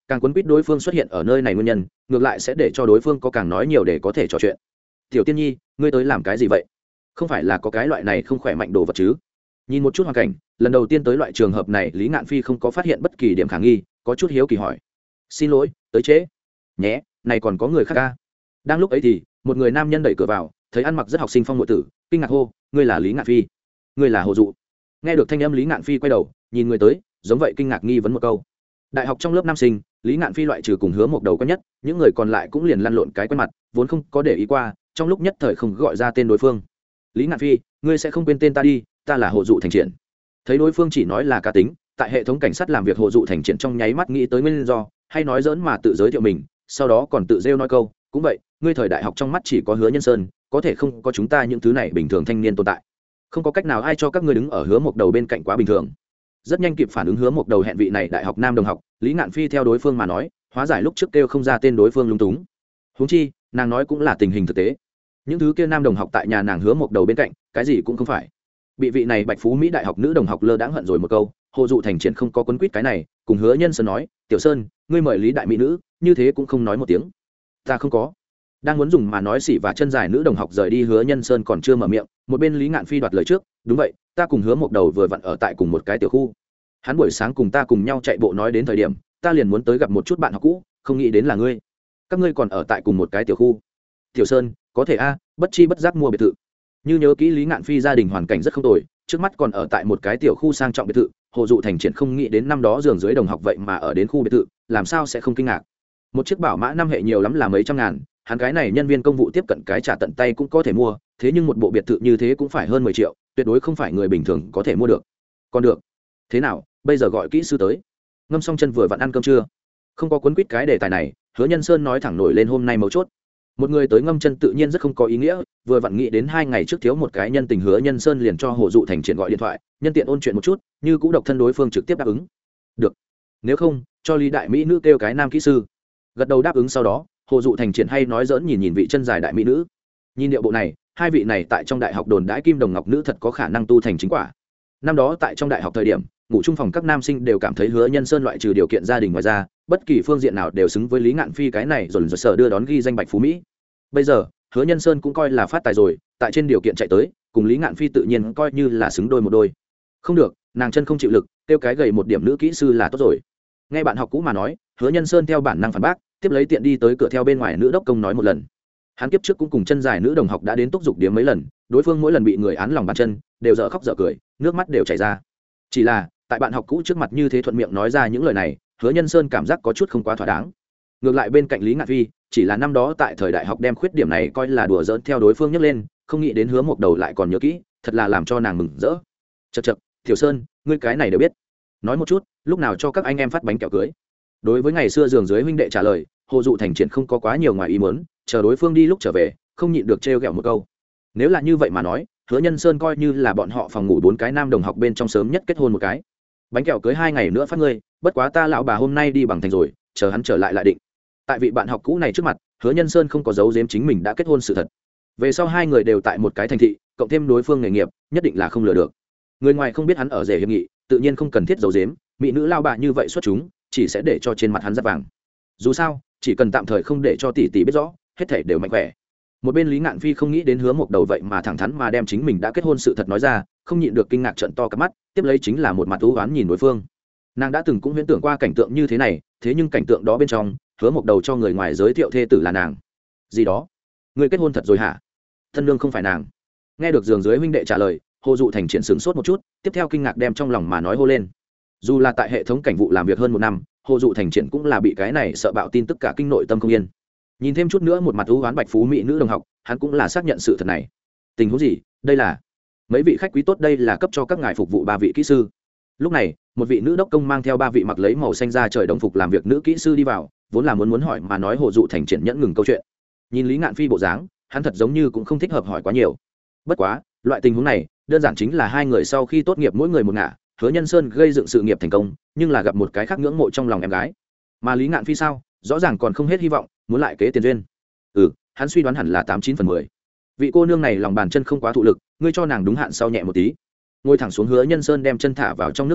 càng quấn quýt đối phương xuất hiện ở nơi này nguyên nhân ngược lại sẽ để cho đối phương có càng nói nhiều để có thể trò chuyện. Tiểu tiên nhi, ngươi tới làm cái gì vậy? Không phải là có cái loại này không khỏe mạnh đồ vật chứ? Nhìn một chút hoàn cảnh, lần đầu tiên tới loại trường hợp này Lý Ngạn Phi không có phát hiện bất kỳ điểm khả nghi, có chút hiếu kỳ hỏi. Xin lỗi, tới trễ. Nhé, này còn có người khác ca. Đang lúc ấy thì một người nam nhân đẩy cửa vào, thấy ăn mặc rất học sinh phong ngụy tử, kinh ngạc hô, ngươi là Lý Ngạn Phi? Ngươi là Hồ Dụ? Nghe được thanh âm Lý Ngạn Phi quay đầu, nhìn người tới, giống vậy kinh ngạc nghi vấn một câu. Đại học trong lớp nam sinh, Lý Ngạn Phi loại trừ cùng Hứa Mộc Đầu quen nhất, những người còn lại cũng liền lăn lộn cái quen mặt, vốn không có để ý qua, trong lúc nhất thời không gọi ra tên đối phương. Lý Ngạn Phi, ngươi sẽ không quên tên ta đi, ta là Hồ Dụ Thành Triển. Thấy đối phương chỉ nói là cá tính, tại hệ thống cảnh sát làm việc Hồ Dụ Thành Triển trong nháy mắt nghĩ tới nguyên do, hay nói dỡn mà tự giới thiệu mình, sau đó còn tự rêu nói câu, cũng vậy, ngươi thời đại học trong mắt chỉ có Hứa Nhân Sơn, có thể không có chúng ta những thứ này bình thường thanh niên tồn tại. Không có cách nào ai cho các ngươi đứng ở Hứa Mộc Đầu bên cạnh quá bình thường. Rất nhanh kịp phản ứng Hứa Mộc Đầu hẹn vị này đại học nam đồng học, Lý Ngạn Phi theo đối phương mà nói, hóa giải lúc trước kêu không ra tên đối phương lung túng. Huống chi, nàng nói cũng là tình hình thực tế. Những thứ kia nam đồng học tại nhà nàng Hứa Mộc Đầu bên cạnh, cái gì cũng không phải. Bị vị này Bạch Phú Mỹ đại học nữ đồng học lơ đãng hận rồi một câu, Hồ Dụ Thành Triển không có quấn quýt cái này, cùng Hứa Nhân Sơn nói, "Tiểu Sơn, ngươi mời Lý đại mỹ nữ, như thế cũng không nói một tiếng." "Ta không có." Đang muốn dùng mà nói xỉ và chân dài nữ đồng học rời đi, Hứa Nhân Sơn còn chưa mở miệng, một bên Lý Ngạn Phi đoạt lời trước, "Đúng vậy, ta cùng Hứa Mộc Đầu vừa vặn ở tại cùng một cái tiểu khu. Hắn buổi sáng cùng ta cùng nhau chạy bộ nói đến thời điểm, ta liền muốn tới gặp một chút bạn học cũ, không nghĩ đến là ngươi. Các ngươi còn ở tại cùng một cái tiểu khu." "Tiểu Sơn, có thể a, bất chi bất giác mua biệt thự." Như nhớ kỹ Lý Ngạn Phi gia đình hoàn cảnh rất không tồi, trước mắt còn ở tại một cái tiểu khu sang trọng biệt thự, Hồ Dụ Thành Triển không nghĩ đến năm đó giường dưới đồng học vậy mà ở đến khu biệt thự, làm sao sẽ không kinh ngạc. Một chiếc bảo mã năm hệ nhiều lắm là mấy trăm ngàn, hắn cái này nhân viên công vụ tiếp cận cái trả tận tay cũng có thể mua, thế nhưng một bộ biệt thự như thế cũng phải hơn mười triệu, tuyệt đối không phải người bình thường có thể mua được. Còn được. Thế nào, bây giờ gọi kỹ sư tới. Ngâm xong chân vừa vặn ăn cơm trưa. Không có cuốn quýt cái đề tài này, Hứa Nhân Sơn nói thẳng nổi lên hôm nay mấu chốt. Một người tới ngâm chân tự nhiên rất không có ý nghĩa, vừa vặn nghĩ đến hai ngày trước thiếu một cái nhân tình, Hứa Nhân Sơn liền cho Hồ Dụ Thành Triển gọi điện thoại, nhân tiện ôn chuyện một chút, như cũ độc thân đối phương trực tiếp đáp ứng. Được. Nếu không, cho Lý đại mỹ nữ kêu cái nam kỹ sư. Gật đầu đáp ứng, sau đó, Hồ Dụ Thành Triển hay nói dỡn nhìn nhìn vị chân dài đại mỹ nữ. Nhìn điệu bộ này, hai vị này tại trong đại học đồn đãi kim đồng ngọc nữ thật có khả năng tu thành chính quả. Năm đó tại trong đại học thời điểm, ngủ chung phòng các nam sinh đều cảm thấy Hứa Nhân Sơn loại trừ điều kiện gia đình ngoài ra, bất kỳ phương diện nào đều xứng với Lý Ngạn Phi cái này rồi rồi sở đưa đón ghi danh Bạch Phú Mỹ. Bây giờ, Hứa Nhân Sơn cũng coi là phát tài rồi, tại trên điều kiện chạy tới, cùng Lý Ngạn Phi tự nhiên coi như là xứng đôi một đôi. Không được, nàng chân không chịu lực, tiêu cái gầy một điểm nữ kỹ sư là tốt rồi. Nghe bạn học cũ mà nói, Hứa Nhân Sơn theo bản năng phản bác, tiếp lấy tiện đi tới cửa theo bên ngoài nữ đốc công nói một lần. Hắn kiếp trước cũng cùng chân dài nữ đồng học đã đến túc dục điểm mấy lần, đối phương mỗi lần bị người án lòng bàn chân, đều dở khóc dở cười, nước mắt đều chảy ra. Chỉ là, tại bạn học cũ trước mặt như thế thuận miệng nói ra những lời này, Hứa Nhân Sơn cảm giác có chút không quá thỏa đáng. Ngược lại bên cạnh Lý Ngạn Phi, chỉ là năm đó tại thời đại học đem khuyết điểm này coi là đùa giỡn theo đối phương nhắc lên, không nghĩ đến Hứa Mộc Đầu lại còn nhớ kỹ, thật là làm cho nàng mừng rỡ. Chậc chậc, Tiểu Sơn, ngươi cái này đều biết. Nói một chút, lúc nào cho các anh em phát bánh kẹo cưới. Đối với ngày xưa giường dưới huynh đệ trả lời, Hồ Dụ Thành Triển không có quá nhiều ngoài ý muốn, chờ đối phương đi lúc trở về, không nhịn được trêu ghẹo một câu. Nếu là như vậy mà nói, Hứa Nhân Sơn coi như là bọn họ phòng ngủ bốn cái nam đồng học bên trong sớm nhất kết hôn một cái. Bánh kẹo cưới hai ngày nữa phát ngươi, bất quá ta lão bà hôm nay đi bằng thành rồi, chờ hắn trở lại lại định. Tại vị bạn học cũ này trước mặt, Hứa Nhân Sơn không có giấu giếm chính mình đã kết hôn sự thật. Về sau hai người đều tại một cái thành thị, cộng thêm đối phương nghề nghiệp, nhất định là không lừa được. Người ngoài không biết hắn ở rể hiệp nghị, tự nhiên không cần thiết giấu giếm, mỹ nữ lao bà như vậy xuất chúng, chỉ sẽ để cho trên mặt hắn rất vàng. Dù sao, chỉ cần tạm thời không để cho tỷ tỷ biết rõ, hết thảy đều mạnh khỏe. Một bên Lý Ngạn Phi không nghĩ đến Hứa Mộc Đầu vậy mà thẳng thắn mà đem chính mình đã kết hôn sự thật nói ra, không nhịn được kinh ngạc trợn to cả mắt, tiếp lấy chính là một mặt u uất nhìn đối phương. Nàng đã từng cũng huyễn tưởng qua cảnh tượng như thế này, thế nhưng cảnh tượng đó bên trong, Hứa Mộc Đầu cho người ngoài giới thiệu thê tử là nàng. Gì đó? Người kết hôn thật rồi hả? Thân nương không phải nàng. Nghe được giường dưới huynh đệ trả lời, Hồ Dụ Thành Triển sửng sốt một chút, tiếp theo kinh ngạc đem trong lòng mà nói hô lên. Dù là tại hệ thống cảnh vụ làm việc hơn một năm, Hồ Dụ Thành Triển cũng là bị cái này sợ bạo tin tất cả kinh nội tâm không yên. Nhìn thêm chút nữa một mặt ưu oán Bạch Phú Mỹ nữ đồng học, hắn cũng là xác nhận sự thật này. Tình huống gì? Đây là mấy vị khách quý tốt, đây là cấp cho các ngài phục vụ ba vị kỹ sư. Lúc này, một vị nữ đốc công mang theo ba vị mặc lấy màu xanh da trời đồng phục làm việc nữ kỹ sư đi vào, vốn là muốn muốn hỏi mà nói Hồ Dụ Thành Triển nhẫn ngừng câu chuyện. Nhìn Lý Ngạn Phi bộ dáng, hắn thật giống như cũng không thích hợp hỏi quá nhiều. Bất quá, loại tình huống này, đơn giản chính là hai người sau khi tốt nghiệp mỗi người một ngả, Hứa Nhân Sơn gây dựng sự nghiệp thành công, nhưng là gặp một cái khác ngưỡng mộ trong lòng em gái. Mà Lý Ngạn Phi sao, rõ ràng còn không hết hy vọng, muốn lại kế tiền duyên. Ừ, hắn suy đoán hẳn là tám chín phần mười. Vị cô nương này lòng bàn chân không quá thụ lực, ngươi cho nàng đúng hạn sau nhẹ một tí. Ngồi thẳng xuống, Hứa Nhân Sơn đem chân thả vào trong nước ấm,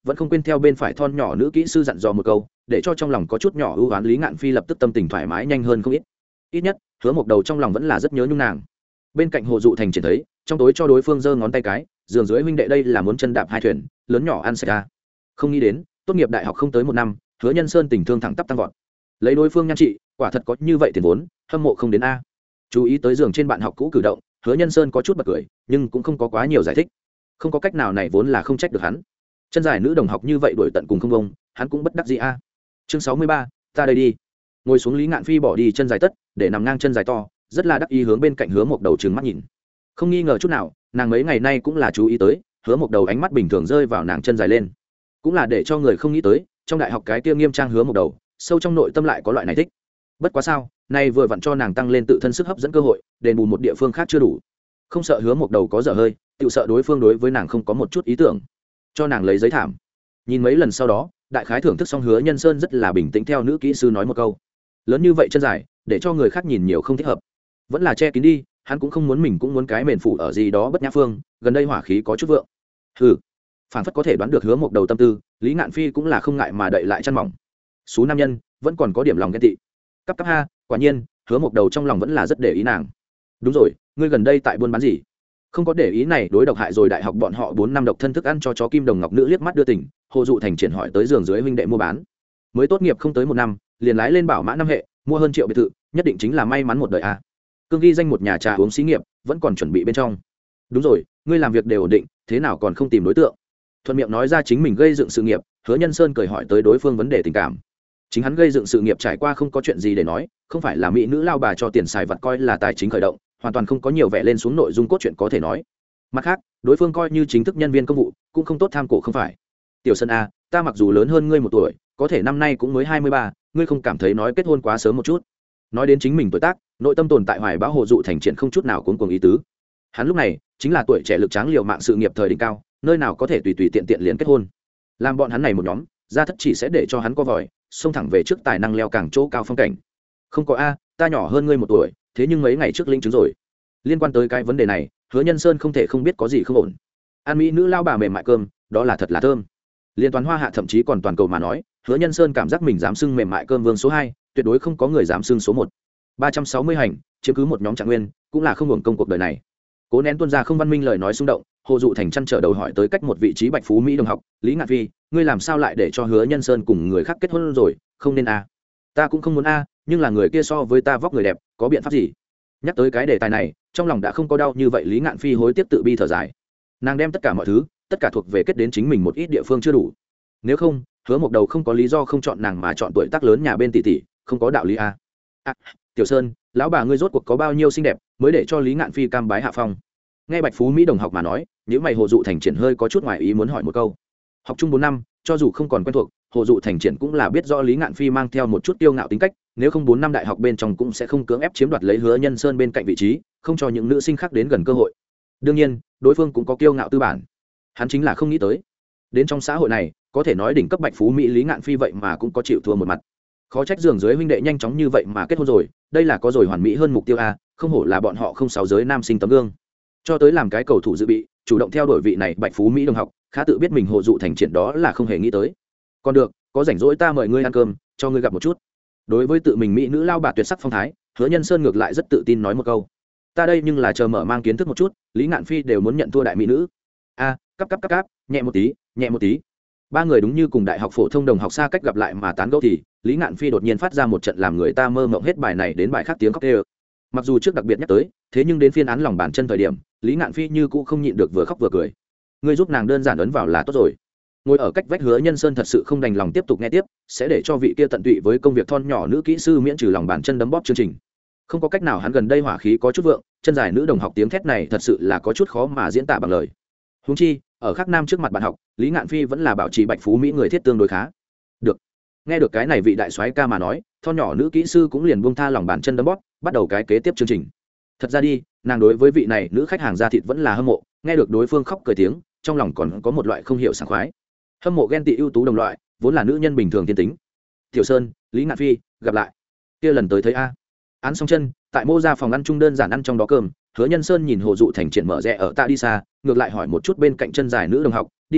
vẫn không quên theo bên phải thon nhỏ nữ kỹ sư dặn dò một câu, để cho trong lòng có chút nhỏ ưu oán Lý Ngạn Phi lập tức tâm tình thoải mái nhanh hơn không ít. Ít nhất Hứa Mộc Đầu trong lòng vẫn là rất nhớ nhung nàng. Bên cạnh Hồ Dụ Thành triển thấy trong tối cho đối phương giơ ngón tay cái, giường dưới huynh đệ đây là muốn chân đạp hai thuyền, lớn nhỏ ăn sạch ra. Không nghĩ đến tốt nghiệp đại học không tới một năm, Hứa Nhân Sơn tình thương thẳng tắp tăng vọt. Lấy đối phương nhan trị, quả thật có như vậy tiền vốn, hâm mộ không đến a. Chú ý tới giường trên bạn học cũ cử động, Hứa Nhân Sơn có chút bật cười, nhưng cũng không có quá nhiều giải thích. Không có cách nào này vốn là không trách được hắn. Chân dài nữ đồng học như vậy đuổi tận cùng không bông, hắn cũng bất đắc dĩ a. Chương sáu mươi ba, ta đây đi. Ngồi xuống Lý Ngạn Phi bỏ đi chân dài tất, để nằm ngang chân dài to, rất là đắc ý hướng bên cạnh Hứa Mộc Đầu trừng mắt nhìn. Không nghi ngờ chút nào, nàng mấy ngày nay cũng là chú ý tới, Hứa Mộc Đầu ánh mắt bình thường rơi vào nàng chân dài lên, cũng là để cho người không nghĩ tới, trong đại học cái kia nghiêm trang Hứa Mộc Đầu, sâu trong nội tâm lại có loại này thích. Bất quá sao, nay vừa vặn cho nàng tăng lên tự thân sức hấp dẫn cơ hội, đền bù một địa phương khác chưa đủ. Không sợ Hứa Mộc Đầu có dở hơi, tự sợ đối phương đối với nàng không có một chút ý tưởng. Cho nàng lấy giấy thảm. Nhìn mấy lần sau đó, đại khái thưởng thức xong Hứa Nhân Sơn rất là bình tĩnh theo nữ kỹ sư nói một câu. Lớn như vậy chân dài, để cho người khác nhìn nhiều không thích hợp. Vẫn là che kín đi, hắn cũng không muốn mình cũng muốn cái mền phủ ở gì đó bất nhã phương, gần đây hỏa khí có chút vượng. Hừ. Phản phất có thể đoán được Hứa Mộc Đầu tâm tư, Lý Ngạn Phi cũng là không ngại mà đậy lại chăn mỏng. Số nam nhân, vẫn còn có điểm lòng ghen tị. Cấp cấp ha, quả nhiên, Hứa Mộc Đầu trong lòng vẫn là rất để ý nàng. Đúng rồi, ngươi gần đây tại buôn bán gì? Không có để ý này đối độc hại rồi đại học bọn họ bốn năm độc thân thức ăn cho chó kim đồng ngọc nữ liếc mắt đưa tỉnh, Hồ Dụ Thành triển hỏi tới giường dưới huynh đệ mua bán. Mới tốt nghiệp không tới một năm, liền lái lên bảo mã năm hệ, mua hơn triệu biệt thự, nhất định chính là may mắn một đời a. Cương ghi danh một nhà trà uống xí nghiệp, vẫn còn chuẩn bị bên trong. Đúng rồi, ngươi làm việc đều ổn định, thế nào còn không tìm đối tượng? Thuận miệng nói ra chính mình gây dựng sự nghiệp, Hứa Nhân Sơn cười hỏi tới đối phương vấn đề tình cảm. Chính hắn gây dựng sự nghiệp trải qua không có chuyện gì để nói, không phải là mỹ nữ lao bà cho tiền xài vặt coi là tài chính khởi động, hoàn toàn không có nhiều vẻ lên xuống nội dung cốt truyện có thể nói. Mặt khác, đối phương coi như chính thức nhân viên công vụ, cũng không tốt tham cổ không phải. Tiểu Sơn a, ta mặc dù lớn hơn ngươi một tuổi, có thể năm nay cũng mới hai mươi ba, ngươi không cảm thấy nói kết hôn quá sớm một chút? Nói đến chính mình tuổi tác, nội tâm tồn tại hoài bão Hồ Dụ Thành triển không chút nào cuống cuồng ý tứ. Hắn lúc này chính là tuổi trẻ lực tráng liều mạng sự nghiệp thời đỉnh cao, nơi nào có thể tùy tùy tiện tiện liền kết hôn. Làm bọn hắn này một nhóm, gia thất chỉ sẽ để cho hắn co vòi, xông thẳng về trước tài năng leo càng chỗ cao phong cảnh. Không có a, ta nhỏ hơn ngươi một tuổi, thế nhưng mấy ngày trước linh chứng rồi. Liên quan tới cái vấn đề này, Hứa Nhân Sơn không thể không biết có gì không ổn. An mỹ nữ lao bà mềm mại cơm, đó là thật là thơm. Liên toán hoa hạ thậm chí còn toàn cầu mà nói, Hứa Nhân Sơn cảm giác mình dám xưng mềm mại cơm vương số hai, tuyệt đối không có người dám xưng số một. ba trăm sáu mươi hành, chiếm cứ một nhóm trạng nguyên, cũng là không hưởng công cuộc đời này. Cố nén tuôn ra không văn minh lời nói xung động, Hồ Dụ Thành chăn trở đầu hỏi tới cách một vị trí Bạch Phú Mỹ đồng học, Lý Ngạn Phi, ngươi làm sao lại để cho Hứa Nhân Sơn cùng người khác kết hôn rồi, không nên a. Ta cũng không muốn a, nhưng là người kia so với ta vóc người đẹp, có biện pháp gì? Nhắc tới cái đề tài này, trong lòng đã không có đau như vậy, Lý Ngạn Phi hối tiếc tự bi thở dài. Nàng đem tất cả mọi thứ, tất cả thuộc về kết đến chính mình một ít địa phương chưa đủ. Nếu không, Hứa Mộc Đầu không có lý do không chọn nàng mà chọn tuổi tác lớn nhà bên tỷ tỷ, không có đạo lý a. À, Tiểu Sơn, lão bà ngươi rốt cuộc có bao nhiêu xinh đẹp, mới để cho Lý Ngạn Phi cam bái hạ phong? Nghe Bạch Phú Mỹ đồng học mà nói, nếu mày Hồ Dụ Thành triển hơi có chút ngoài ý muốn hỏi một câu. Học chung bốn năm, cho dù không còn quen thuộc, Hồ Dụ Thành triển cũng là biết rõ Lý Ngạn Phi mang theo một chút tiêu ngạo tính cách, nếu không bốn năm đại học bên trong cũng sẽ không cưỡng ép chiếm đoạt lấy Hứa Nhân Sơn bên cạnh vị trí, không cho những nữ sinh khác đến gần cơ hội. Đương nhiên, đối phương cũng có kiêu ngạo tư bản. Hắn chính là không nghĩ tới, đến trong xã hội này, có thể nói đỉnh cấp Bạch Phú Mỹ Lý Ngạn Phi vậy mà cũng có chịu thua một mặt. Khó trách giường dưới huynh đệ nhanh chóng như vậy mà kết hôn rồi, đây là có rồi hoàn mỹ hơn mục tiêu a, không hổ là bọn họ không sáu giới nam sinh tấm gương. Cho tới làm cái cầu thủ dự bị, chủ động theo đuổi vị này Bạch Phú Mỹ đồng học, khá tự biết mình Hồ Dụ Thành triển đó là không hề nghĩ tới. Còn được, có rảnh rỗi ta mời ngươi ăn cơm, cho ngươi gặp một chút. Đối với tự mình mỹ nữ lao bà tuyệt sắc phong thái, Hứa Nhân Sơn ngược lại rất tự tin nói một câu. Ta đây nhưng là chờ mở mang kiến thức một chút, Lý Ngạn Phi đều muốn nhận thua đại mỹ nữ. A, à, cấp cấp cấp cấp, nhẹ một tí, nhẹ một tí. Ba người đúng như cùng đại học phổ thông đồng học xa cách gặp lại mà tán gẫu thì, Lý Ngạn Phi đột nhiên phát ra một trận làm người ta mơ mộng hết bài này đến bài khác tiếng khóc tê. Mặc dù trước đặc biệt nhắc tới, thế nhưng đến phiên án lòng bàn chân thời điểm, Lý Ngạn Phi như cũ không nhịn được vừa khóc vừa cười. Ngươi giúp nàng đơn giản ấn vào là tốt rồi. Ngồi ở cách vách Hứa Nhân Sơn thật sự không đành lòng tiếp tục nghe tiếp, sẽ để cho vị kia tận tụy với công việc thon nhỏ nữ kỹ sư miễn trừ lòng bàn chân đấm bóp chương trình. Không có cách nào, hắn gần đây hỏa khí có chút vượng, chân dài nữ đồng học tiếng thét này thật sự là có chút khó mà diễn tả bằng lời. Huống chi, ở khác nam trước mặt bạn học, Lý Ngạn Phi vẫn là bảo trì Bạch Phú Mỹ người thiết tương đối khá. Được. Nghe được cái này vị đại soái ca mà nói, thon nhỏ nữ kỹ sư cũng liền buông tha lòng bàn chân đấm bóp, bắt đầu cái kế tiếp chương trình. Thật ra đi, nàng đối với vị này nữ khách hàng da thịt vẫn là hâm mộ, nghe được đối phương khóc cười tiếng, trong lòng còn có một loại không hiểu sảng khoái. Hâm mộ ghen tị ưu tú đồng loại, vốn là nữ nhân bình thường tiên tính. Tiểu Sơn, Lý Ngạn Phi, gặp lại. Kia lần tới thấy a. Án xong chân, tại Mô ra phòng ăn chung đơn giản ăn trong đó cơm, Hứa Nhân Sơn nhìn Hồ Dụ Thành triển mở rẽ ở ta đi xa, ngược lại hỏi một chút bên cạnh chân dài nữ đồng học, đi thôi,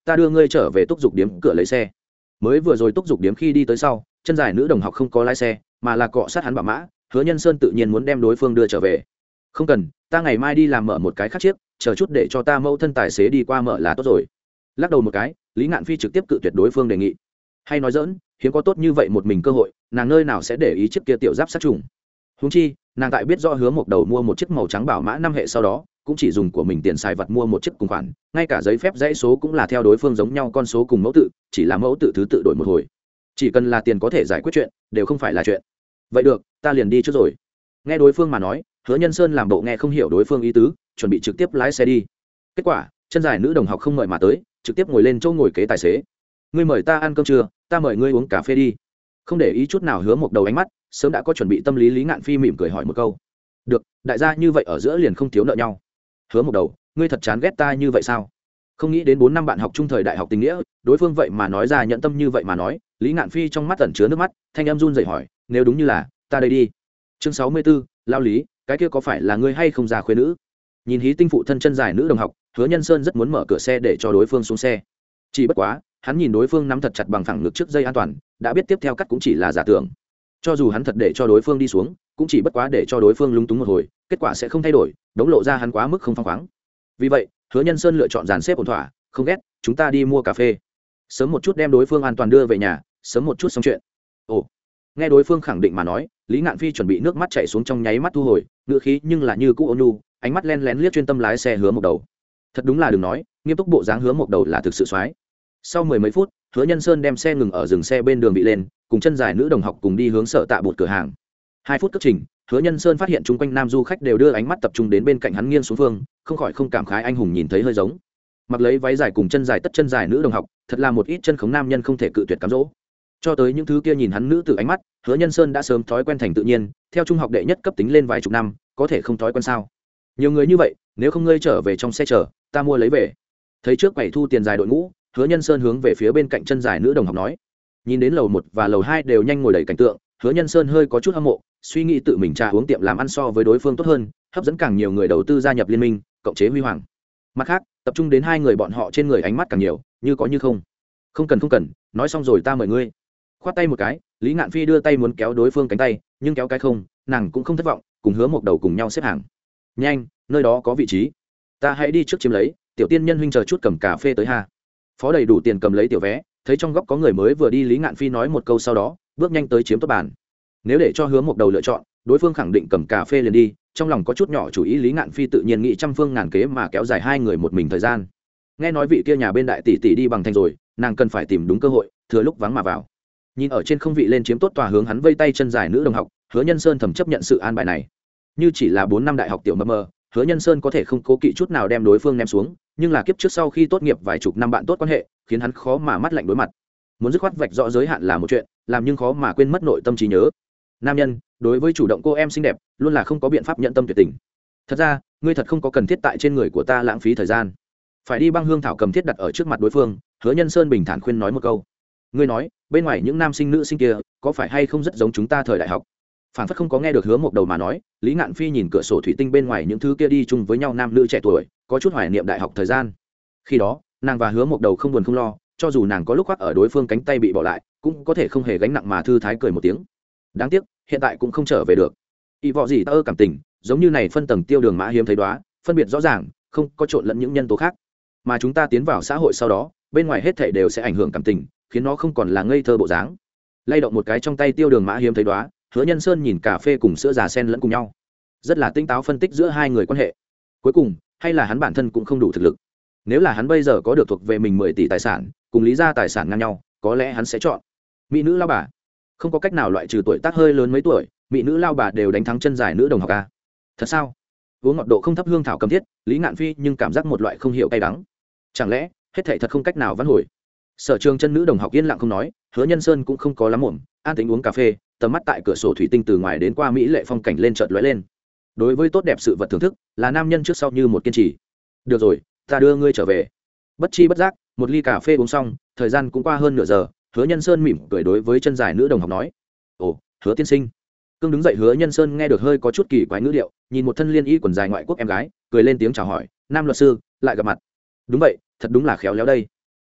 ta đưa ngươi trở về túc dục điếm cửa lấy xe. Mới vừa rồi túc dục điếm khi đi tới sau, chân dài nữ đồng học không có lái xe mà là cọ sát hắn bảo mã. Hứa Nhân Sơn tự nhiên muốn đem đối phương đưa trở về. Không cần, ta ngày mai đi làm mở một cái khác chiếc, chờ chút để cho ta mẫu thân tài xế đi qua mở là tốt rồi. Lắc đầu một cái, Lý Ngạn Phi trực tiếp cự tuyệt đối phương đề nghị. Hay nói dỡn, hiếm có tốt như vậy một mình cơ hội, nàng nơi nào sẽ để ý chiếc kia tiểu giáp sát trùng. Huống chi, nàng tại biết rõ Hứa Mộc Đầu mua một chiếc màu trắng bảo mã năm hệ sau đó, cũng chỉ dùng của mình tiền xài vật mua một chiếc cùng khoản, ngay cả giấy phép dãy số cũng là theo đối phương giống nhau con số cùng mẫu tự, chỉ là mẫu tự thứ tự đổi một hồi. Chỉ cần là tiền có thể giải quyết chuyện, đều không phải là chuyện. Vậy được, ta liền đi trước rồi. Nghe đối phương mà nói, Hứa Nhân Sơn làm bộ nghe không hiểu đối phương ý tứ, chuẩn bị trực tiếp lái xe đi. Kết quả, chân dài nữ đồng học không mời mà tới, trực tiếp ngồi lên chỗ ngồi kế tài xế. Ngươi mời ta ăn cơm trưa, ta mời ngươi uống cà phê đi. Không để ý chút nào Hứa Mộc Đầu ánh mắt, sớm đã có chuẩn bị tâm lý Lý Ngạn Phi mỉm cười hỏi một câu. Được, đại gia như vậy ở giữa liền không thiếu nợ nhau. Hứa Mộc Đầu, ngươi thật chán ghét ta như vậy sao? Không nghĩ đến bốn năm bạn học chung thời đại học tình nghĩa, đối phương vậy mà nói ra nhận tâm như vậy mà nói, Lý Ngạn Phi trong mắt ẩn chứa nước mắt, thanh âm run rẩy hỏi, nếu đúng như là, ta đây đi. Chương sáu mươi 64, lao lý, cái kia có phải là ngươi hay không già khuê nữ? Nhìn hí tinh phụ thân chân dài nữ đồng học, Hứa Nhân Sơn rất muốn mở cửa xe để cho đối phương xuống xe. Chỉ bất quá, hắn nhìn đối phương nắm thật chặt bằng phẳng ngực trước dây an toàn, đã biết tiếp theo cắt cũng chỉ là giả tưởng. Cho dù hắn thật để cho đối phương đi xuống, cũng chỉ bất quá để cho đối phương lúng túng một hồi, kết quả sẽ không thay đổi, đống lộ ra hắn quá mức không phăng khoáng. Vì vậy, Hứa Nhân Sơn lựa chọn dàn xếp ổn thỏa, không ghét, chúng ta đi mua cà phê. Sớm một chút đem đối phương an toàn đưa về nhà, sớm một chút xong chuyện. Ồ, nghe đối phương khẳng định mà nói, Lý Ngạn Phi chuẩn bị nước mắt chảy xuống trong nháy mắt thu hồi, ngựa khí nhưng là như cũ ôn nhu, ánh mắt len lén liếc chuyên tâm lái xe Hứa Mộc Đầu. Thật đúng là đừng nói, nghiêm túc bộ dáng Hứa Mộc Đầu là thực sự xoái. Sau mười mấy phút, Hứa Nhân Sơn đem xe ngừng ở dừng xe bên đường bị lên, cùng chân dài nữ đồng học cùng đi hướng Sở Tạ Bột cửa hàng. Hai phút cất trình, Hứa Nhân Sơn phát hiện chung quanh nam du khách đều đưa ánh mắt tập trung đến bên cạnh hắn nghiêng xuống phương, không khỏi không cảm khái anh hùng nhìn thấy hơi giống. Mặc lấy váy dài cùng chân dài tất chân dài nữ đồng học, thật là một ít chân khống nam nhân không thể cự tuyệt cám dỗ. Cho tới những thứ kia nhìn hắn nữ tử ánh mắt, Hứa Nhân Sơn đã sớm thói quen thành tự nhiên, theo trung học đệ nhất cấp tính lên vài chục năm, có thể không thói quen sao? Nhiều người như vậy, nếu không ngươi trở về trong xe chờ, ta mua lấy về. Thấy trước quầy thu tiền dài đội ngũ, Hứa Nhân Sơn hướng về phía bên cạnh chân dài nữ đồng học nói. Nhìn đến lầu một và lầu hai đều nhanh ngồi đầy cảnh tượng, Hứa Nhân Sơn hơi có chút hâm mộ, suy nghĩ tự mình trà uống tiệm làm ăn so với đối phương tốt hơn, hấp dẫn càng nhiều người đầu tư gia nhập liên minh, cộng chế huy hoàng. Mặt khác, tập trung đến hai người bọn họ trên người ánh mắt càng nhiều, như có như không. Không cần không cần, nói xong rồi ta mời ngươi. Khoát tay một cái, Lý Ngạn Phi đưa tay muốn kéo đối phương cánh tay, nhưng kéo cái không, nàng cũng không thất vọng, cùng Hứa Mộc Đầu cùng nhau xếp hàng. Nhanh, nơi đó có vị trí, ta hãy đi trước chiếm lấy, tiểu tiên nhân huynh chờ chút cầm cà phê tới ha. Phó đầy đủ tiền cầm lấy tiểu vé, thấy trong góc có người mới vừa đi, Lý Ngạn Phi nói một câu sau đó, bước nhanh tới chiếm tốt bàn. Nếu để cho Hứa Mộc Đầu lựa chọn, đối phương khẳng định cầm cà phê liền đi, trong lòng có chút nhỏ chủ ý, Lý Ngạn Phi tự nhiên nghĩ trăm phương ngàn kế mà kéo dài hai người một mình thời gian. Nghe nói vị kia nhà bên đại tỷ tỷ đi bằng thành rồi, nàng cần phải tìm đúng cơ hội, thừa lúc vắng mà vào. Nhìn ở trên không vị lên chiếm tốt tòa hướng hắn vây tay chân dài nữ đồng học, Hứa Nhân Sơn thầm chấp nhận sự an bài này. Như chỉ là bốn năm đại học tiểu mơ mơ, Hứa Nhân Sơn có thể không cố kỵ chút nào đem đối phương ném xuống, nhưng là kiếp trước sau khi tốt nghiệp vài chục năm bạn tốt quan hệ, khiến hắn khó mà mắt lạnh đối mặt. Muốn dứt khoát vạch rõ giới hạn là một chuyện, làm nhưng khó mà quên mất nội tâm trí nhớ. Nam nhân, đối với chủ động cô em xinh đẹp, luôn là không có biện pháp nhận tâm tuyệt tình. Thật ra, ngươi thật không có cần thiết tại trên người của ta lãng phí thời gian. Phải đi băng hương thảo cầm thiết đặt ở trước mặt đối phương, Hứa Nhân Sơn bình thản khuyên nói một câu. Ngươi nói, bên ngoài những nam sinh nữ sinh kia, có phải hay không rất giống chúng ta thời đại học? Phản phất không có nghe được Hứa Mộc Đầu mà nói, Lý Ngạn Phi nhìn cửa sổ thủy tinh bên ngoài những thứ kia đi chung với nhau nam nữ trẻ tuổi, có chút hoài niệm đại học thời gian. Khi đó, nàng và Hứa Mộc Đầu không buồn không lo, cho dù nàng có lúc khoác ở đối phương cánh tay bị bỏ lại, cũng có thể không hề gánh nặng mà thư thái cười một tiếng. Đáng tiếc, hiện tại cũng không trở về được. Y vọ gì ta ơ cảm tình, giống như này phân tầng tiêu đường mã hiếm thấy đóa, phân biệt rõ ràng, không có trộn lẫn những nhân tố khác. Mà chúng ta tiến vào xã hội sau đó, bên ngoài hết thảy đều sẽ ảnh hưởng cảm tình, khiến nó không còn là ngây thơ bộ dáng. Lay động một cái trong tay tiêu đường mã hiếm thấy đóa, Hứa Nhân Sơn nhìn cà phê cùng sữa già sen lẫn cùng nhau, rất là tinh táo phân tích giữa hai người quan hệ. Cuối cùng, hay là hắn bản thân cũng không đủ thực lực. Nếu là hắn bây giờ có được thuộc về mình mười tỷ tài sản, cùng Lý gia tài sản ngang nhau, có lẽ hắn sẽ chọn mỹ nữ lao bà. Không có cách nào loại trừ tuổi tác hơi lớn mấy tuổi, mỹ nữ lao bà đều đánh thắng chân dài nữ đồng học a. Thật sao? Uống ngọt độ không thấp hương thảo cầm thiết, Lý Ngạn Phi nhưng cảm giác một loại không hiểu cay đắng. Chẳng lẽ, hết thảy thật không cách nào vãn hồi? Sở Trường chân nữ đồng học yên lặng không nói, Hứa Nhân Sơn cũng không có lắm mồm, an tĩnh uống cà phê, tầm mắt tại cửa sổ thủy tinh từ ngoài đến qua mỹ lệ phong cảnh lên chợt lóe lên. Đối với tốt đẹp sự vật thưởng thức, là nam nhân trước sau như một kiên trì. Được rồi, ta đưa ngươi trở về. Bất chi bất giác, một ly cà phê uống xong, thời gian cũng qua hơn nửa giờ, Hứa Nhân Sơn mỉm cười đối với chân dài nữ đồng học nói: "Ồ, Hứa tiên sinh." Cương đứng dậy Hứa Nhân Sơn nghe được hơi có chút kỳ quái ngữ điệu, nhìn một thân liên y quần dài ngoại quốc em gái, cười lên tiếng chào hỏi: "Nam luật sư, lại gặp mặt." "Đúng vậy, thật đúng là khéo léo đây."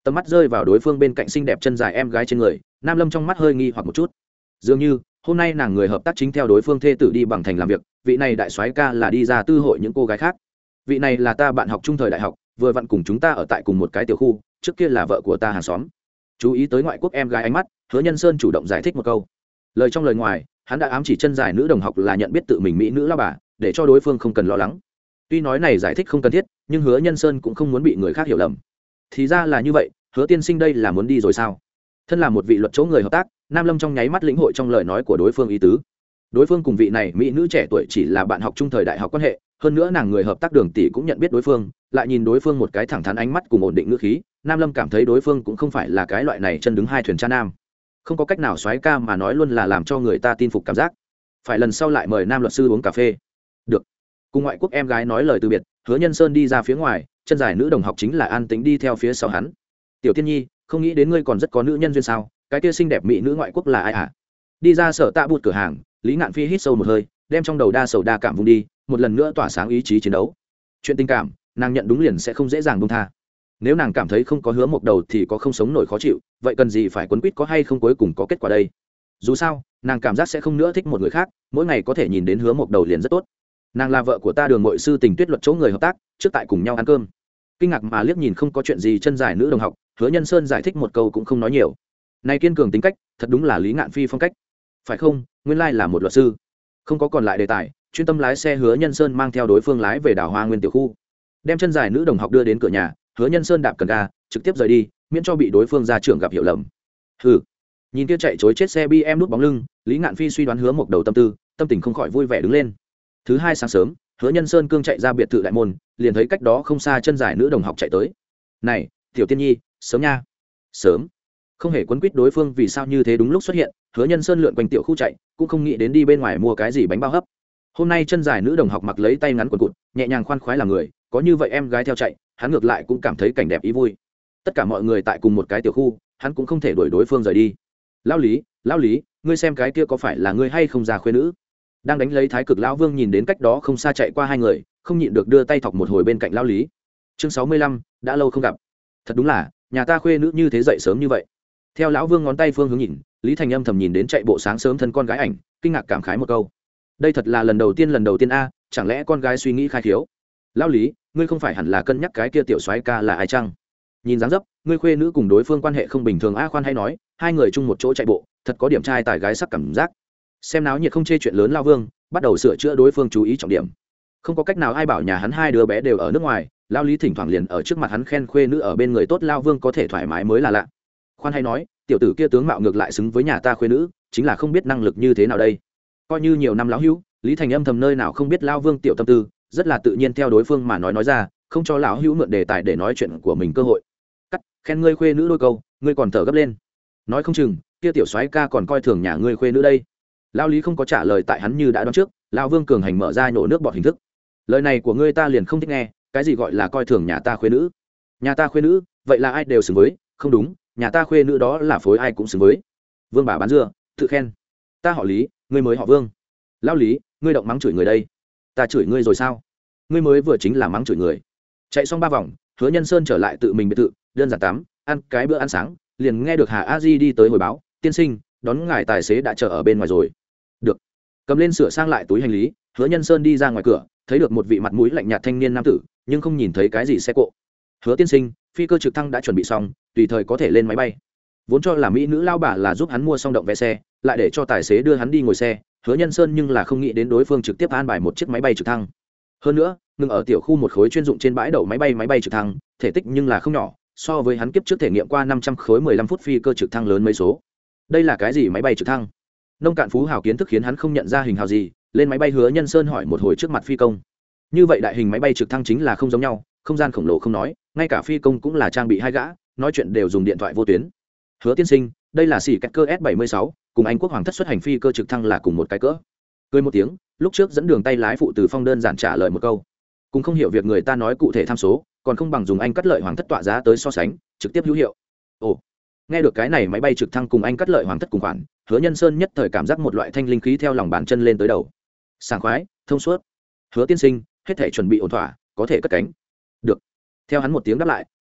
tầm mắt rơi vào đối phương bên cạnh xinh đẹp chân dài em gái trên người, Nam Lâm trong mắt hơi nghi hoặc một chút. Dường như hôm nay nàng người hợp tác chính theo đối phương thê tử đi bằng thành làm việc, vị này đại soái ca là đi ra tư hội những cô gái khác. Vị này là ta bạn học trung thời đại học, vừa vặn cùng chúng ta ở tại cùng một cái tiểu khu, trước kia là vợ của ta hàng xóm. Chú ý tới ngoại quốc em gái ánh mắt, Hứa Nhân Sơn chủ động giải thích một câu. Lời trong lời ngoài, hắn đã ám chỉ chân dài nữ đồng học là nhận biết tự mình mỹ nữ lao bà, để cho đối phương không cần lo lắng. Tuy nói này giải thích không cần thiết, nhưng Hứa Nhân Sơn cũng không muốn bị người khác hiểu lầm. Thì ra là như vậy, Hứa tiên sinh đây là muốn đi rồi sao? Thân là một vị luật chỗ người hợp tác, Nam Lâm trong nháy mắt lĩnh hội trong lời nói của đối phương ý tứ. Đối phương cùng vị này mỹ nữ trẻ tuổi chỉ là bạn học trung thời đại học quan hệ, hơn nữa nàng người hợp tác Đường tỷ cũng nhận biết đối phương, lại nhìn đối phương một cái thẳng thắn ánh mắt cùng ổn định ngữ khí, Nam Lâm cảm thấy đối phương cũng không phải là cái loại này chân đứng hai thuyền cha nam. Không có cách nào soái ca mà nói luôn là làm cho người ta tin phục cảm giác. Phải lần sau lại mời nam luật sư uống cà phê. Được. Cùng ngoại quốc em gái nói lời từ biệt, Hứa Nhân Sơn đi ra phía ngoài, chân dài nữ đồng học chính là an tính đi theo phía sau hắn. Tiểu Tiên Nhi, không nghĩ đến ngươi còn rất có nữ nhân duyên sao? Cái kia xinh đẹp mỹ nữ ngoại quốc là ai hả? Đi ra Sở Tạ Bụt cửa hàng, Lý Ngạn Phi hít sâu một hơi, đem trong đầu đa sầu đa cảm vung đi, một lần nữa tỏa sáng ý chí chiến đấu. Chuyện tình cảm, nàng nhận đúng liền sẽ không dễ dàng buông tha. Nếu nàng cảm thấy không có Hứa Mộc Đầu thì có không sống nổi khó chịu, vậy cần gì phải quấn quýt có hay không cuối cùng có kết quả đây? Dù sao, nàng cảm giác sẽ không nữa thích một người khác, mỗi ngày có thể nhìn đến Hứa Mộc Đầu liền rất tốt. Nàng là vợ của ta Đường Mội sư Tình Tuyết luật chỗ người hợp tác, trước tại cùng nhau ăn cơm. Kinh ngạc mà liếc nhìn không có chuyện gì chân dài nữ đồng học, Hứa Nhân Sơn giải thích một câu cũng không nói nhiều. Này kiên cường tính cách, thật đúng là Lý Ngạn Phi phong cách. Phải không? Nguyên lai là một luật sư. Không có còn lại đề tài, chuyên tâm lái xe Hứa Nhân Sơn mang theo đối phương lái về đảo Hoa Nguyên tiểu khu. Đem chân dài nữ đồng học đưa đến cửa nhà, Hứa Nhân Sơn đạp cần ga, trực tiếp rời đi, miễn cho bị đối phương ra trưởng gặp hiểu lầm. Hừ. Nhìn kia chạy chối chết xe bê em nút bóng lưng, Lý Ngạn Phi suy đoán Hứa Mộc Đầu tâm tư, tâm tình không khỏi vui vẻ đứng lên. Thứ hai sáng sớm, Hứa Nhân Sơn cương chạy ra biệt thự đại môn, liền thấy cách đó không xa chân dài nữ đồng học chạy tới. "Này, Tiểu Tiên Nhi, sớm nha." "Sớm." Không hề quấn quýt đối phương vì sao như thế đúng lúc xuất hiện, Hứa Nhân Sơn lượn quanh tiểu khu chạy, cũng không nghĩ đến đi bên ngoài mua cái gì bánh bao hấp. Hôm nay chân dài nữ đồng học mặc lấy tay ngắn quần cụt, nhẹ nhàng khoan khoái làm người, có như vậy em gái theo chạy, hắn ngược lại cũng cảm thấy cảnh đẹp ý vui. Tất cả mọi người tại cùng một cái tiểu khu, hắn cũng không thể đuổi đối phương rời đi. "Lão Lý, lão Lý, ngươi xem cái kia có phải là ngươi hay không già khuê nữ?" Đang đánh lấy Thái Cực lão Vương nhìn đến cách đó không xa chạy qua hai người, không nhịn được đưa tay thọc một hồi bên cạnh lão Lý. Chương sáu mươi lăm, đã lâu không gặp. Thật đúng là, nhà ta khuê nữ như thế dậy sớm như vậy. Theo lão Vương ngón tay phương hướng nhìn, Lý Thành Âm thầm nhìn đến chạy bộ sáng sớm thân con gái ảnh, kinh ngạc cảm khái một câu. Đây thật là lần đầu tiên lần đầu tiên a, chẳng lẽ con gái suy nghĩ khai thiếu? Lão Lý, ngươi không phải hẳn là cân nhắc cái kia tiểu soái ca là ai chăng? Nhìn dáng dấp, ngươi khuê nữ cùng đối phương quan hệ không bình thường a, khoan hay nói, hai người chung một chỗ chạy bộ, thật có điểm trai tài gái sắc cảm giác. Xem náo nhiệt không chê chuyện lớn lão Vương, bắt đầu sửa chữa đối phương chú ý trọng điểm. Không có cách nào ai bảo nhà hắn hai đứa bé đều ở nước ngoài, lão Lý thỉnh thoảng liền ở trước mặt hắn khen khuê nữ ở bên người tốt, lão Vương có thể thoải mái mới là lạ. Khoan hay nói, tiểu tử kia tướng mạo ngược lại xứng với nhà ta khuê nữ, chính là không biết năng lực như thế nào đây. Coi như nhiều năm lão hữu, Lý Thành Âm thầm nơi nào không biết lão Vương tiểu tâm tư, rất là tự nhiên theo đối phương mà nói nói ra, không cho lão hữu mượn đề tài để nói chuyện của mình cơ hội. Cắt, khen ngươi khuê nữ đôi câu, ngươi còn thở gấp lên. Nói không chừng, kia tiểu soái ca còn coi thường nhà ngươi khuê nữ đây. Lão Lý không có trả lời tại hắn như đã đoán trước, lão Vương cường hành mở ra nhổ nước bọt hình thức. Lời này của ngươi ta liền không thích nghe, cái gì gọi là coi thường nhà ta khuê nữ? Nhà ta khuê nữ, vậy là ai đều xứng với, không đúng, nhà ta khuê nữ đó là phối ai cũng xứng với. Vương bà bán dưa, tự khen. Ta họ Lý, ngươi mới họ Vương. Lão Lý, ngươi động mắng chửi người đây. Ta chửi ngươi rồi sao? Ngươi mới vừa chính là mắng chửi người. Chạy xong ba vòng, Hứa Nhân Sơn trở lại tự mình biệt thự, đơn giản tắm, ăn cái bữa ăn sáng, liền nghe được Hà A Di đi tới hồi báo, tiên sinh, đón ngài tài xế đã chờ ở bên ngoài rồi. Được. Cầm lên sửa sang lại túi hành lý, Hứa Nhân Sơn đi ra ngoài cửa, thấy được một vị mặt mũi lạnh nhạt thanh niên nam tử, nhưng không nhìn thấy cái gì xe cộ. Hứa tiên sinh, phi cơ trực thăng đã chuẩn bị xong, tùy thời có thể lên máy bay. Vốn cho là mỹ nữ lao bà là giúp hắn mua xong động vé xe, lại để cho tài xế đưa hắn đi ngồi xe. Hứa Nhân Sơn nhưng là không nghĩ đến đối phương trực tiếp an bài một chiếc máy bay trực thăng. Hơn nữa, ngừng ở tiểu khu một khối chuyên dụng trên bãi đậu máy bay máy bay trực thăng, thể tích nhưng là không nhỏ, so với hắn kiếp trước thể nghiệm qua năm trăm khối mười lăm phút phi cơ trực thăng lớn mấy số. Đây là cái gì máy bay trực thăng? Nông cạn phú hào kiến thức khiến hắn không nhận ra hình hào gì, lên máy bay Hứa Nhân Sơn hỏi một hồi trước mặt phi công. Như vậy đại hình máy bay trực thăng chính là không giống nhau, không gian khổng lồ không nói, ngay cả phi công cũng là trang bị hai gã, nói chuyện đều dùng điện thoại vô tuyến. Hứa tiên sinh, đây là xỉ kẹt cơ S bảy mươi sáu, cùng Anh quốc hoàng thất xuất hành phi cơ trực thăng là cùng một cái cỡ. Cười một tiếng, lúc trước dẫn đường tay lái phụ Từ Phong đơn giản trả lời một câu. Cũng không hiểu việc người ta nói cụ thể tham số, còn không bằng dùng Anh cắt lợi hoàng thất tọa giá tới so sánh, trực tiếp hữu hiệu. Ồ, nghe được cái này máy bay trực thăng cùng Anh cắt lợi hoàng thất cùng khoản, Hứa Nhân Sơn nhất thời cảm giác một loại thanh linh khí theo lòng bàn chân lên tới đầu. Sảng khoái, thông suốt. Hứa tiên sinh, hết thể chuẩn bị ổn thỏa, có thể cất cánh. Được. Theo hắn một tiếng đáp lại,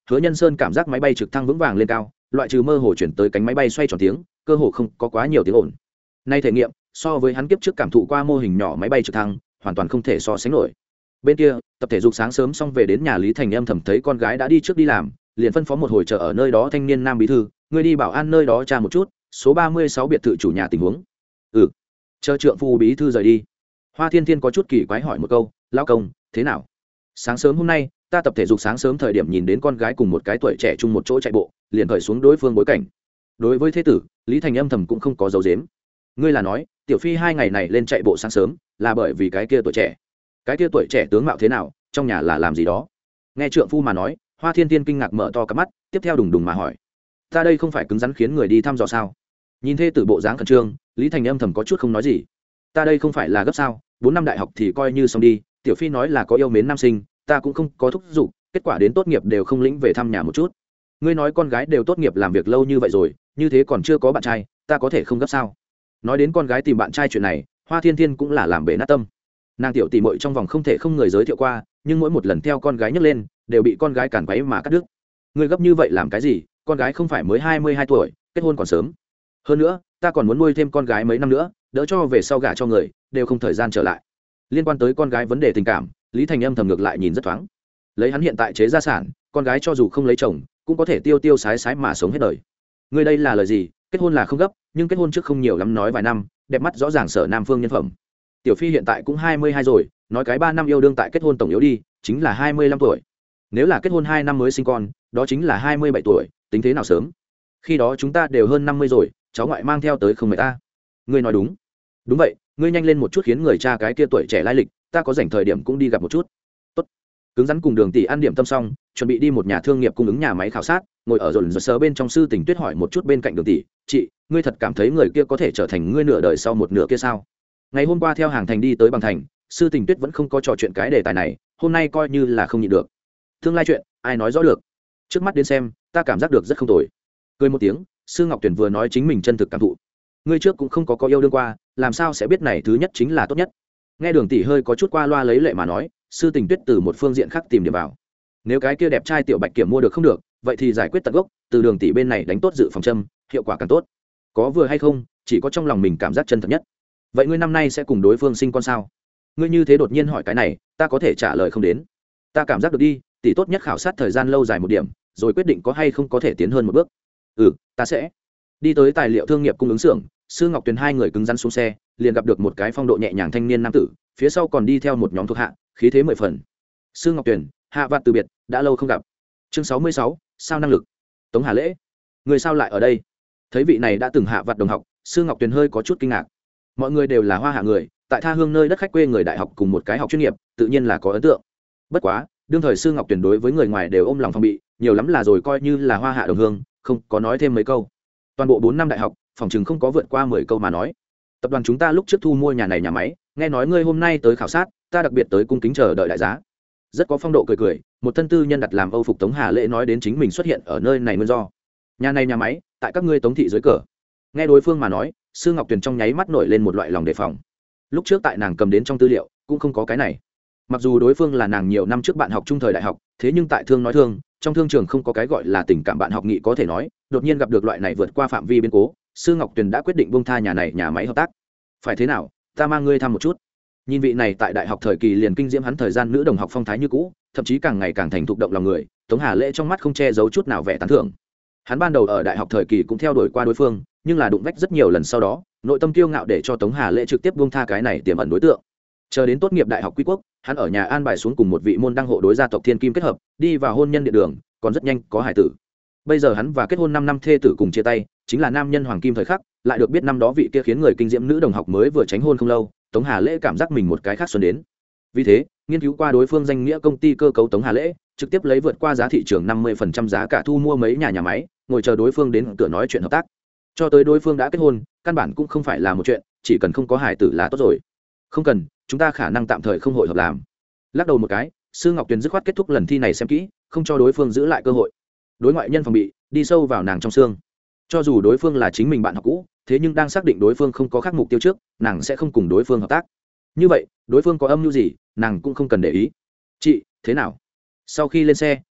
Hứa Nhân Sơn cảm giác máy bay trực thăng vững vàng lên cao, loại trừ mơ hồ chuyển tới cánh máy bay xoay tròn tiếng, cơ hồ không có quá nhiều tiếng ồn. Nay thể nghiệm, so với hắn kiếp trước cảm thụ qua mô hình nhỏ máy bay trực thăng, hoàn toàn không thể so sánh nổi. Bên kia, tập thể dục sáng sớm xong về đến nhà Lý Thành Âm thầm thấy con gái đã đi trước đi làm, liền phân phó một hồi chờ ở nơi đó thanh niên nam bí thư, người đi bảo an nơi đó tra một chút, số ba mươi sáu biệt thự chủ nhà tình huống. Ừ. Chờ trượng phu bí thư rời đi. Hoa Thiên Thiên có chút kỳ quái hỏi một câu, lão công, thế nào? Sáng sớm hôm nay, ta tập thể dục sáng sớm thời điểm nhìn đến con gái cùng một cái tuổi trẻ chung một chỗ chạy bộ, liền khởi xuống đối phương bối cảnh. Đối với thế tử, Lý Thành Âm thầm cũng không có dấu dếm. Ngươi là nói, tiểu phi hai ngày này lên chạy bộ sáng sớm, là bởi vì cái kia tuổi trẻ. Cái kia tuổi trẻ tướng mạo thế nào, trong nhà là làm gì đó? Nghe trượng phu mà nói, Hoa Thiên Thiên kinh ngạc mở to cặp mắt, tiếp theo đùng đùng mà hỏi: ta đây không phải cứng rắn khiến người đi thăm dò sao? Nhìn thê tử bộ dáng khẩn trương, Lý Thành Âm thầm có chút không nói gì. Ta đây không phải là gấp sao? Bốn năm đại học thì coi như xong đi, tiểu phi nói là có yêu mến nam sinh, ta cũng không có thúc giục, kết quả đến tốt nghiệp đều không lĩnh về thăm nhà một chút. Ngươi nói con gái đều tốt nghiệp làm việc lâu như vậy rồi, như thế còn chưa có bạn trai, ta có thể không gấp sao? Nói đến con gái tìm bạn trai chuyện này, Hoa Thiên Thiên cũng là làm bể nát tâm. Nàng tiểu tỷ muội trong vòng không thể không người giới thiệu qua, nhưng mỗi một lần theo con gái nhấc lên, đều bị con gái cản quấy mà cắt đứt. Ngươi gấp như vậy làm cái gì? Con gái không phải mới hai mươi hai tuổi, kết hôn còn sớm. Hơn nữa, ta còn muốn nuôi thêm con gái mấy năm nữa, đỡ cho về sau gả cho người, đều không thời gian trở lại. Liên quan tới con gái vấn đề tình cảm, Lý Thành Âm thầm ngược lại nhìn rất thoáng. Lấy hắn hiện tại chế gia sản, con gái cho dù không lấy chồng, cũng có thể tiêu tiêu sái sái mà sống hết đời. Ngươi đây là lời gì? Kết hôn là không gấp, nhưng kết hôn trước không nhiều lắm nói vài năm, đẹp mắt rõ ràng sở nam phương nhân phẩm. Tiểu phi hiện tại cũng hai mươi hai rồi, nói cái ba năm yêu đương tại kết hôn tổng yếu đi, chính là hai mươi lăm tuổi. Nếu là kết hôn hai năm mới sinh con, đó chính là hai mươi bảy tuổi, tính thế nào sớm? Khi đó chúng ta đều hơn năm mươi rồi, cháu ngoại mang theo tới không mệt ta. Ngươi nói đúng. Đúng vậy, ngươi nhanh lên một chút khiến người cha cái kia tuổi trẻ lai lịch, ta có rảnh thời điểm cũng đi gặp một chút. Tốt. Cứng rắn cùng Đường tỷ ăn điểm tâm xong, chuẩn bị đi một nhà thương nghiệp cung ứng nhà máy khảo sát, ngồi ở rộn rộn sờ bên trong sư Tình Tuyết hỏi một chút bên cạnh Đường tỷ, "Chị, ngươi thật cảm thấy người kia có thể trở thành ngươi nửa đời sau một nửa kia sao?" Ngày hôm qua theo hàng thành đi tới bằng thành, sư Tình Tuyết vẫn không có trò chuyện cái đề tài này, hôm nay coi như là không nhịn được. Tương lai chuyện, ai nói rõ được. Trước mắt đến xem, ta cảm giác được rất không tồi. Cười một tiếng, sư Ngọc Tuyển vừa nói chính mình chân thực cảm thụ. Ngươi trước cũng không có có yêu đương qua, làm sao sẽ biết này thứ nhất chính là tốt nhất? Nghe Đường tỷ hơi có chút qua loa lấy lệ mà nói, sư Tình Tuyết từ một phương diện khác tìm điểm vào. Nếu cái kia đẹp trai tiểu bạch kiểm mua được không được, vậy thì giải quyết tận gốc, từ Đường tỷ bên này đánh tốt dự phòng châm, hiệu quả càng tốt. Có vừa hay không, chỉ có trong lòng mình cảm giác chân thật nhất. Vậy ngươi năm nay sẽ cùng đối phương sinh con sao? Ngươi như thế đột nhiên hỏi cái này, ta có thể trả lời không đến. Ta cảm giác được đi, tỷ tốt nhất khảo sát thời gian lâu dài một điểm, rồi quyết định có hay không có thể tiến hơn một bước. Ừ, ta sẽ. Đi tới tài liệu thương nghiệp cung ứng xưởng, sư Ngọc Tuyền hai người cứng rắn xuống xe, liền gặp được một cái phong độ nhẹ nhàng thanh niên nam tử, phía sau còn đi theo một nhóm thuộc hạ, khí thế mười phần. Sư Ngọc Tuyền, hạ vạt từ biệt, đã lâu không gặp. Chương sáu mươi sáu, sao năng lực. Tống Hà Lễ, người sao lại ở đây? Thấy vị này đã từng hạ vạt đồng học, sư Ngọc Tuyền hơi có chút kinh ngạc. Mọi người đều là Hoa Hạ người, tại tha hương nơi đất khách quê người đại học cùng một cái học chuyên nghiệp, tự nhiên là có ấn tượng. Bất quá, đương thời sư Ngọc Tuyền đối với người ngoài đều ôm lòng phòng bị, nhiều lắm là rồi coi như là Hoa Hạ đồng hương, không có nói thêm mấy câu. Toàn bộ bốn năm đại học, phòng chừng không có vượt qua mười câu mà nói. Tập đoàn chúng ta lúc trước thu mua nhà này nhà máy, nghe nói ngươi hôm nay tới khảo sát, ta đặc biệt tới cung kính chờ đợi đại giá. Rất có phong độ cười cười, một thân tư nhân đặt làm Âu phục Tống Hà Lễ nói đến chính mình xuất hiện ở nơi này nguyên do. Nhà này nhà máy, tại các ngươi Tống thị dưới cờ. Nghe đối phương mà nói, sư Ngọc Tuyền trong nháy mắt nổi lên một loại lòng đề phòng. Lúc trước tại nàng cầm đến trong tư liệu, cũng không có cái này. Mặc dù đối phương là nàng nhiều năm trước bạn học trung thời đại học, thế nhưng tại thương nói thương, trong thương trường không có cái gọi là tình cảm bạn học nghị có thể nói, đột nhiên gặp được loại này vượt qua phạm vi biến cố, sư Ngọc Tuyền đã quyết định buông tha nhà này nhà máy hợp tác. Phải thế nào, ta mang ngươi thăm một chút. Nhìn vị này tại đại học thời kỳ liền kinh diễm hắn thời gian nữ đồng học phong thái như cũ, thậm chí càng ngày càng thành thục động lòng người, Tống Hà Lễ trong mắt không che giấu chút nào vẻ tán thưởng. Hắn ban đầu ở đại học thời kỳ cũng theo đuổi qua đối phương, nhưng là đụng vách rất nhiều lần sau đó, nội tâm kiêu ngạo để cho Tống Hà Lễ trực tiếp buông tha cái này tiềm ẩn đối tượng. Chờ đến tốt nghiệp đại học Quy Quốc, hắn ở nhà an bài xuống cùng một vị môn đăng hộ đối gia tộc Thiên Kim kết hợp, đi vào hôn nhân địa đường, còn rất nhanh có hải tử. Bây giờ hắn và kết hôn năm năm thê tử cùng chia tay, chính là nam nhân hoàng kim thời khắc, lại được biết năm đó vị kia khiến người kinh diễm nữ đồng học mới vừa tránh hôn không lâu, Tống Hà Lễ cảm giác mình một cái khác xuân đến. Vì thế, nghiên cứu qua đối phương danh nghĩa công ty cơ cấu Tống Hà Lễ, trực tiếp lấy vượt qua giá thị trường năm mươi phần trăm giá cả thu mua mấy nhà nhà máy, ngồi chờ đối phương đến cửa nói chuyện hợp tác. Cho tới đối phương đã kết hôn, căn bản cũng không phải là một chuyện, chỉ cần không có hài tử là tốt rồi. Không cần, chúng ta khả năng tạm thời không hội hợp làm. Lắc đầu một cái, sư Ngọc Tuyền dứt khoát kết thúc lần thi này xem kỹ, không cho đối phương giữ lại cơ hội. Đối ngoại nhân phòng bị, đi sâu vào nàng trong xương. Cho dù đối phương là chính mình bạn học cũ, thế nhưng đang xác định đối phương không có khác mục tiêu trước, nàng sẽ không cùng đối phương hợp tác. Như vậy, đối phương có âm mưu gì, nàng cũng không cần để ý. Chị, thế nào? Sau khi lên xe,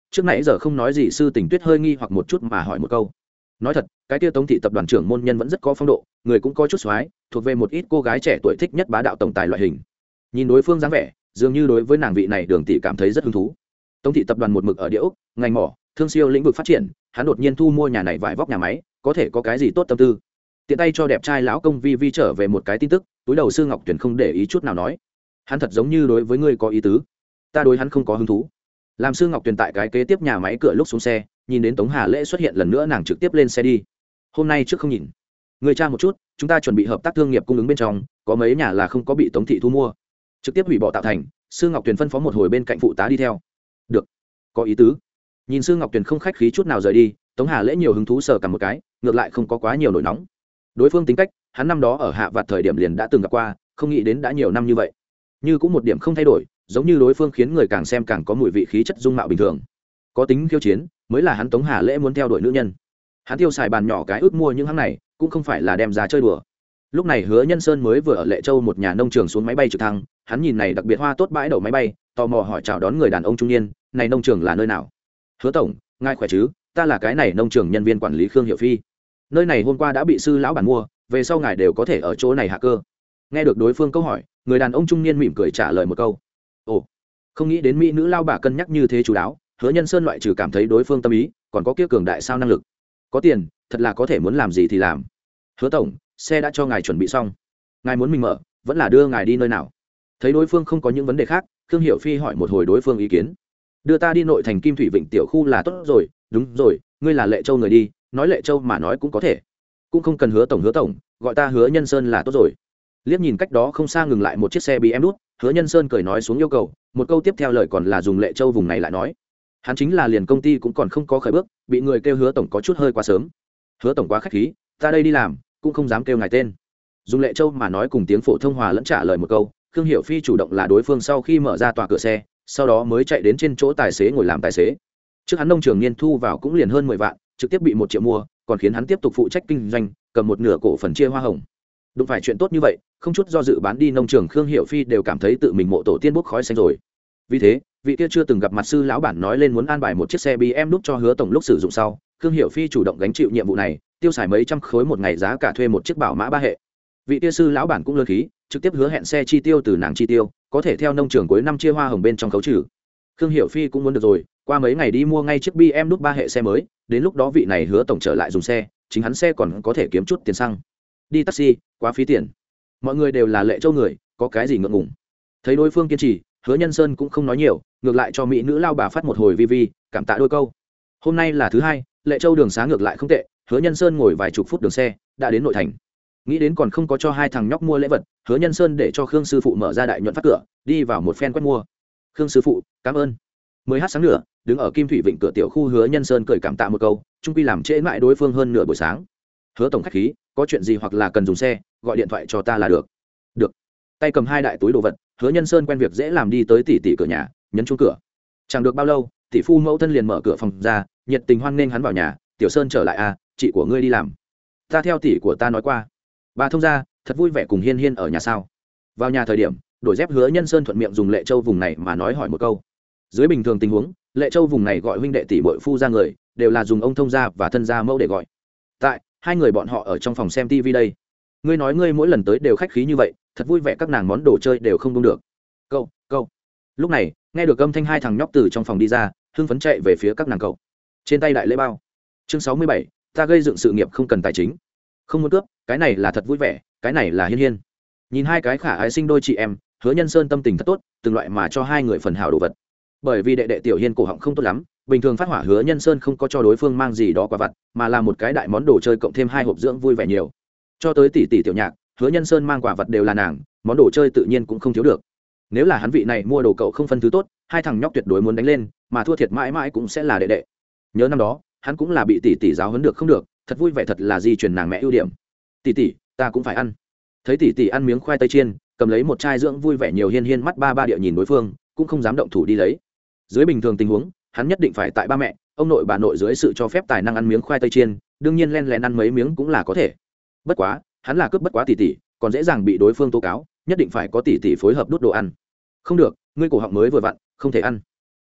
trước nãy giờ không nói gì sư tình tuyết hơi nghi hoặc một chút mà hỏi một câu. Nói thật, cái kia Tống thị tập đoàn trưởng môn nhân vẫn rất có phong độ, người cũng có chút xoái, thuộc về một ít cô gái trẻ tuổi thích nhất bá đạo tổng tài loại hình. Nhìn đối phương dáng vẻ, dường như đối với nàng vị này Đường tỷ cảm thấy rất hứng thú. Tống thị tập đoàn một mực ở địa ốc, ngành mỏ, thương siêu lĩnh vực phát triển, hắn đột nhiên thu mua nhà này vải vóc nhà máy, có thể có cái gì tốt tâm tư. Tiện tay cho đẹp trai lão công Vi Vi trở về một cái tin tức, túi đầu Sư Ngọc Tuyển không để ý chút nào nói, hắn thật giống như đối với ngươi có ý tứ, ta đối hắn không có hứng thú. Làm Sư Ngọc Tuyển tại cái kế tiếp nhà máy cửa lúc xuống xe, nhìn đến Tống Hà Lễ xuất hiện lần nữa, nàng trực tiếp lên xe đi. Hôm nay trước không nhìn, người cha một chút, chúng ta chuẩn bị hợp tác thương nghiệp cung ứng bên trong, có mấy nhà là không có bị Tống thị thu mua, trực tiếp hủy bỏ tạo thành. Sư Ngọc Tuyển phân phó một hồi bên cạnh phụ tá đi theo. Được, có ý tứ. Nhìn Sư Ngọc Tuyển không khách khí chút nào rời đi, Tống Hà Lễ nhiều hứng thú sờ cầm một cái, ngược lại không có quá nhiều nổi nóng. Đối phương tính cách, hắn năm đó ở Hạ Vạt thời điểm liền đã từng gặp qua, không nghĩ đến đã nhiều năm như vậy, như cũng một điểm không thay đổi, giống như đối phương khiến người càng xem càng có mùi vị khí chất dung mạo bình thường. Có tính khiêu chiến mới là hắn Tống Hà Lễ muốn theo đuổi nữ nhân. Hắn tiêu xài bàn nhỏ cái ước mua những hãng này, cũng không phải là đem ra chơi đùa. Lúc này Hứa Nhân Sơn mới vừa ở Lệ Châu một nhà nông trường xuống máy bay trực thăng, hắn nhìn này đặc biệt hoa tốt bãi đậu máy bay, tò mò hỏi chào đón người đàn ông trung niên, này nông trường là nơi nào? Hứa tổng, ngài khỏe chứ? Ta là cái này nông trường nhân viên quản lý Khương Hiểu Phi. Nơi này hôm qua đã bị sư lão bản mua, về sau ngài đều có thể ở chỗ này hạ cơ. Nghe được đối phương câu hỏi, người đàn ông trung niên mỉm cười trả lời một câu. Ồ, không nghĩ đến mỹ nữ lao bà cân nhắc như thế chú đáo. Hứa Nhân Sơn loại trừ cảm thấy đối phương tâm ý, còn có kia cường đại sao năng lực. Có tiền, thật là có thể muốn làm gì thì làm. Hứa tổng, xe đã cho ngài chuẩn bị xong, ngài muốn mình mở, vẫn là đưa ngài đi nơi nào? Thấy đối phương không có những vấn đề khác, Khương Hiểu Phi hỏi một hồi đối phương ý kiến. Đưa ta đi nội thành Kim Thủy Vịnh tiểu khu là tốt rồi. Đúng rồi, ngươi là Lệ Châu người đi, nói Lệ Châu mà nói cũng có thể, cũng không cần hứa tổng hứa tổng, gọi ta Hứa Nhân Sơn là tốt rồi. Liếc nhìn cách đó không xa ngừng lại một chiếc xe bê em đút, Hứa Nhân Sơn cười nói xuống yêu cầu, một câu tiếp theo lời còn là dùng Lệ Châu vùng này lại nói. Hắn chính là liền công ty cũng còn không có khởi bước, bị người kêu Hứa tổng có chút hơi quá sớm. Hứa tổng quá khách khí, ta đây đi làm, cũng không dám kêu ngài tên. Dùng Lệ Châu mà nói cùng tiếng phổ thông hòa lẫn trả lời một câu, Khương Hiểu Phi chủ động là đối phương sau khi mở ra tòa cửa xe, sau đó mới chạy đến trên chỗ tài xế ngồi làm tài xế. Trước hắn nông trường niên thu vào cũng liền hơn mười vạn, trực tiếp bị một triệu mua, còn khiến hắn tiếp tục phụ trách kinh doanh, cầm một nửa cổ phần chia hoa hồng. Đúng phải chuyện tốt như vậy, không chút do dự bán đi nông trường, Khương Hiểu Phi đều cảm thấy tự mình mộ tổ tiên bốc khói xanh rồi. Vì thế, vị kia chưa từng gặp mặt sư lão bản nói lên muốn an bài một chiếc xe bê em đúc cho Hứa tổng lúc sử dụng sau, Khương Hiểu Phi chủ động gánh chịu nhiệm vụ này, tiêu xài mấy trăm khối một ngày giá cả thuê một chiếc bảo mã ba hệ. Vị kia sư lão bản cũng lớn khí, trực tiếp hứa hẹn xe chi tiêu từ nàng chi tiêu, có thể theo nông trường cuối năm chia hoa hồng bên trong khấu trừ. Khương Hiểu Phi cũng muốn được rồi, qua mấy ngày đi mua ngay chiếc bê em đúc ba hệ xe mới, đến lúc đó vị này Hứa tổng trở lại dùng xe, chính hắn xe còn có thể kiếm chút tiền xăng. Đi taxi, quá phí tiền. Mọi người đều là Lệ Châu người, có cái gì ngượng ngùng. Thấy đối phương kiên trì, Hứa Nhân Sơn cũng không nói nhiều, ngược lại cho mỹ nữ lao bà phát một hồi vi vi, cảm tạ đôi câu. Hôm nay là thứ hai, Lệ Châu đường xá ngược lại không tệ, Hứa Nhân Sơn ngồi vài chục phút đường xe, đã đến nội thành. Nghĩ đến còn không có cho hai thằng nhóc mua lễ vật, Hứa Nhân Sơn để cho Khương sư phụ mở ra đại nhuận phát cửa, đi vào một phen quét mua. Khương sư phụ, cảm ơn. Mới hát sáng nửa, đứng ở Kim Thủy Vịnh cửa tiểu khu, Hứa Nhân Sơn cười cảm tạ một câu, chung quy làm trễ mãi đối phương hơn nửa buổi sáng. Hứa tổng khách khí, có chuyện gì hoặc là cần dùng xe, gọi điện thoại cho ta là được. Được. Tay cầm hai đại túi đồ vật, Hứa Nhân Sơn quen việc dễ làm đi tới tỷ tỷ cửa nhà, nhấn chuông cửa. Chẳng được bao lâu, tỷ phu mẫu thân liền mở cửa phòng ra, nhiệt tình hoan nghênh hắn vào nhà. Tiểu Sơn trở lại à, chị của ngươi đi làm. Ta theo tỷ của ta nói qua. Bà thông ra, thật vui vẻ cùng Hiên Hiên ở nhà sao? Vào nhà thời điểm, đổi dép Hứa Nhân Sơn thuận miệng dùng Lệ Châu vùng này mà nói hỏi một câu. Dưới bình thường tình huống, Lệ Châu vùng này gọi huynh đệ tỷ muội phu ra người, đều là dùng ông thông gia và thân gia mẫu để gọi. Tại hai người bọn họ ở trong phòng xem tivi đây. Ngươi nói ngươi mỗi lần tới đều khách khí như vậy, thật vui vẻ, các nàng món đồ chơi đều không buông được. Câu, câu. Lúc này, nghe được âm thanh hai thằng nhóc từ trong phòng đi ra, hưng phấn chạy về phía các nàng cậu. Trên tay đại lễ bao. Chương sáu mươi bảy, ta gây dựng sự nghiệp không cần tài chính. Không muốn cướp, cái này là thật vui vẻ, cái này là Hiên Hiên. Nhìn hai cái khả ái sinh đôi chị em, Hứa Nhân Sơn tâm tình thật tốt, từng loại mà cho hai người phần hảo đồ vật. Bởi vì đệ đệ Tiểu Hiên cổ họng không tốt lắm, bình thường phát hỏa, Hứa Nhân Sơn không có cho đối phương mang gì đó quà vặt, mà là một cái đại món đồ chơi cộng thêm hai hộp dưỡng vui vẻ nhiều. Cho tới tỷ tỷ Tiểu Nhạc, Hứa Nhân Sơn mang quà vật đều là nàng, món đồ chơi tự nhiên cũng không thiếu được. Nếu là hắn vị này mua đồ cậu không phân thứ tốt, hai thằng nhóc tuyệt đối muốn đánh lên, mà thua thiệt mãi mãi cũng sẽ là đệ đệ. Nhớ năm đó, hắn cũng là bị tỷ tỷ giáo huấn được không được, thật vui vẻ, thật là di truyền nàng mẹ ưu điểm. Tỷ tỷ, ta cũng phải ăn. Thấy tỷ tỷ ăn miếng khoai tây chiên, cầm lấy một chai dưỡng vui vẻ nhiều, Hiên Hiên mắt ba ba địa nhìn đối phương, cũng không dám động thủ đi lấy. Dưới bình thường tình huống, hắn nhất định phải tại ba mẹ, ông nội bà nội dưới sự cho phép tài năng ăn miếng khoai tây chiên, đương nhiên len lén ăn mấy miếng cũng là có thể. Bất quá, hắn là cướp bất quá tỷ tỷ, còn dễ dàng bị đối phương tố cáo, nhất định phải có tỷ tỷ phối hợp đút đồ ăn. Không được, ngươi cổ họng mới vừa vặn, không thể ăn.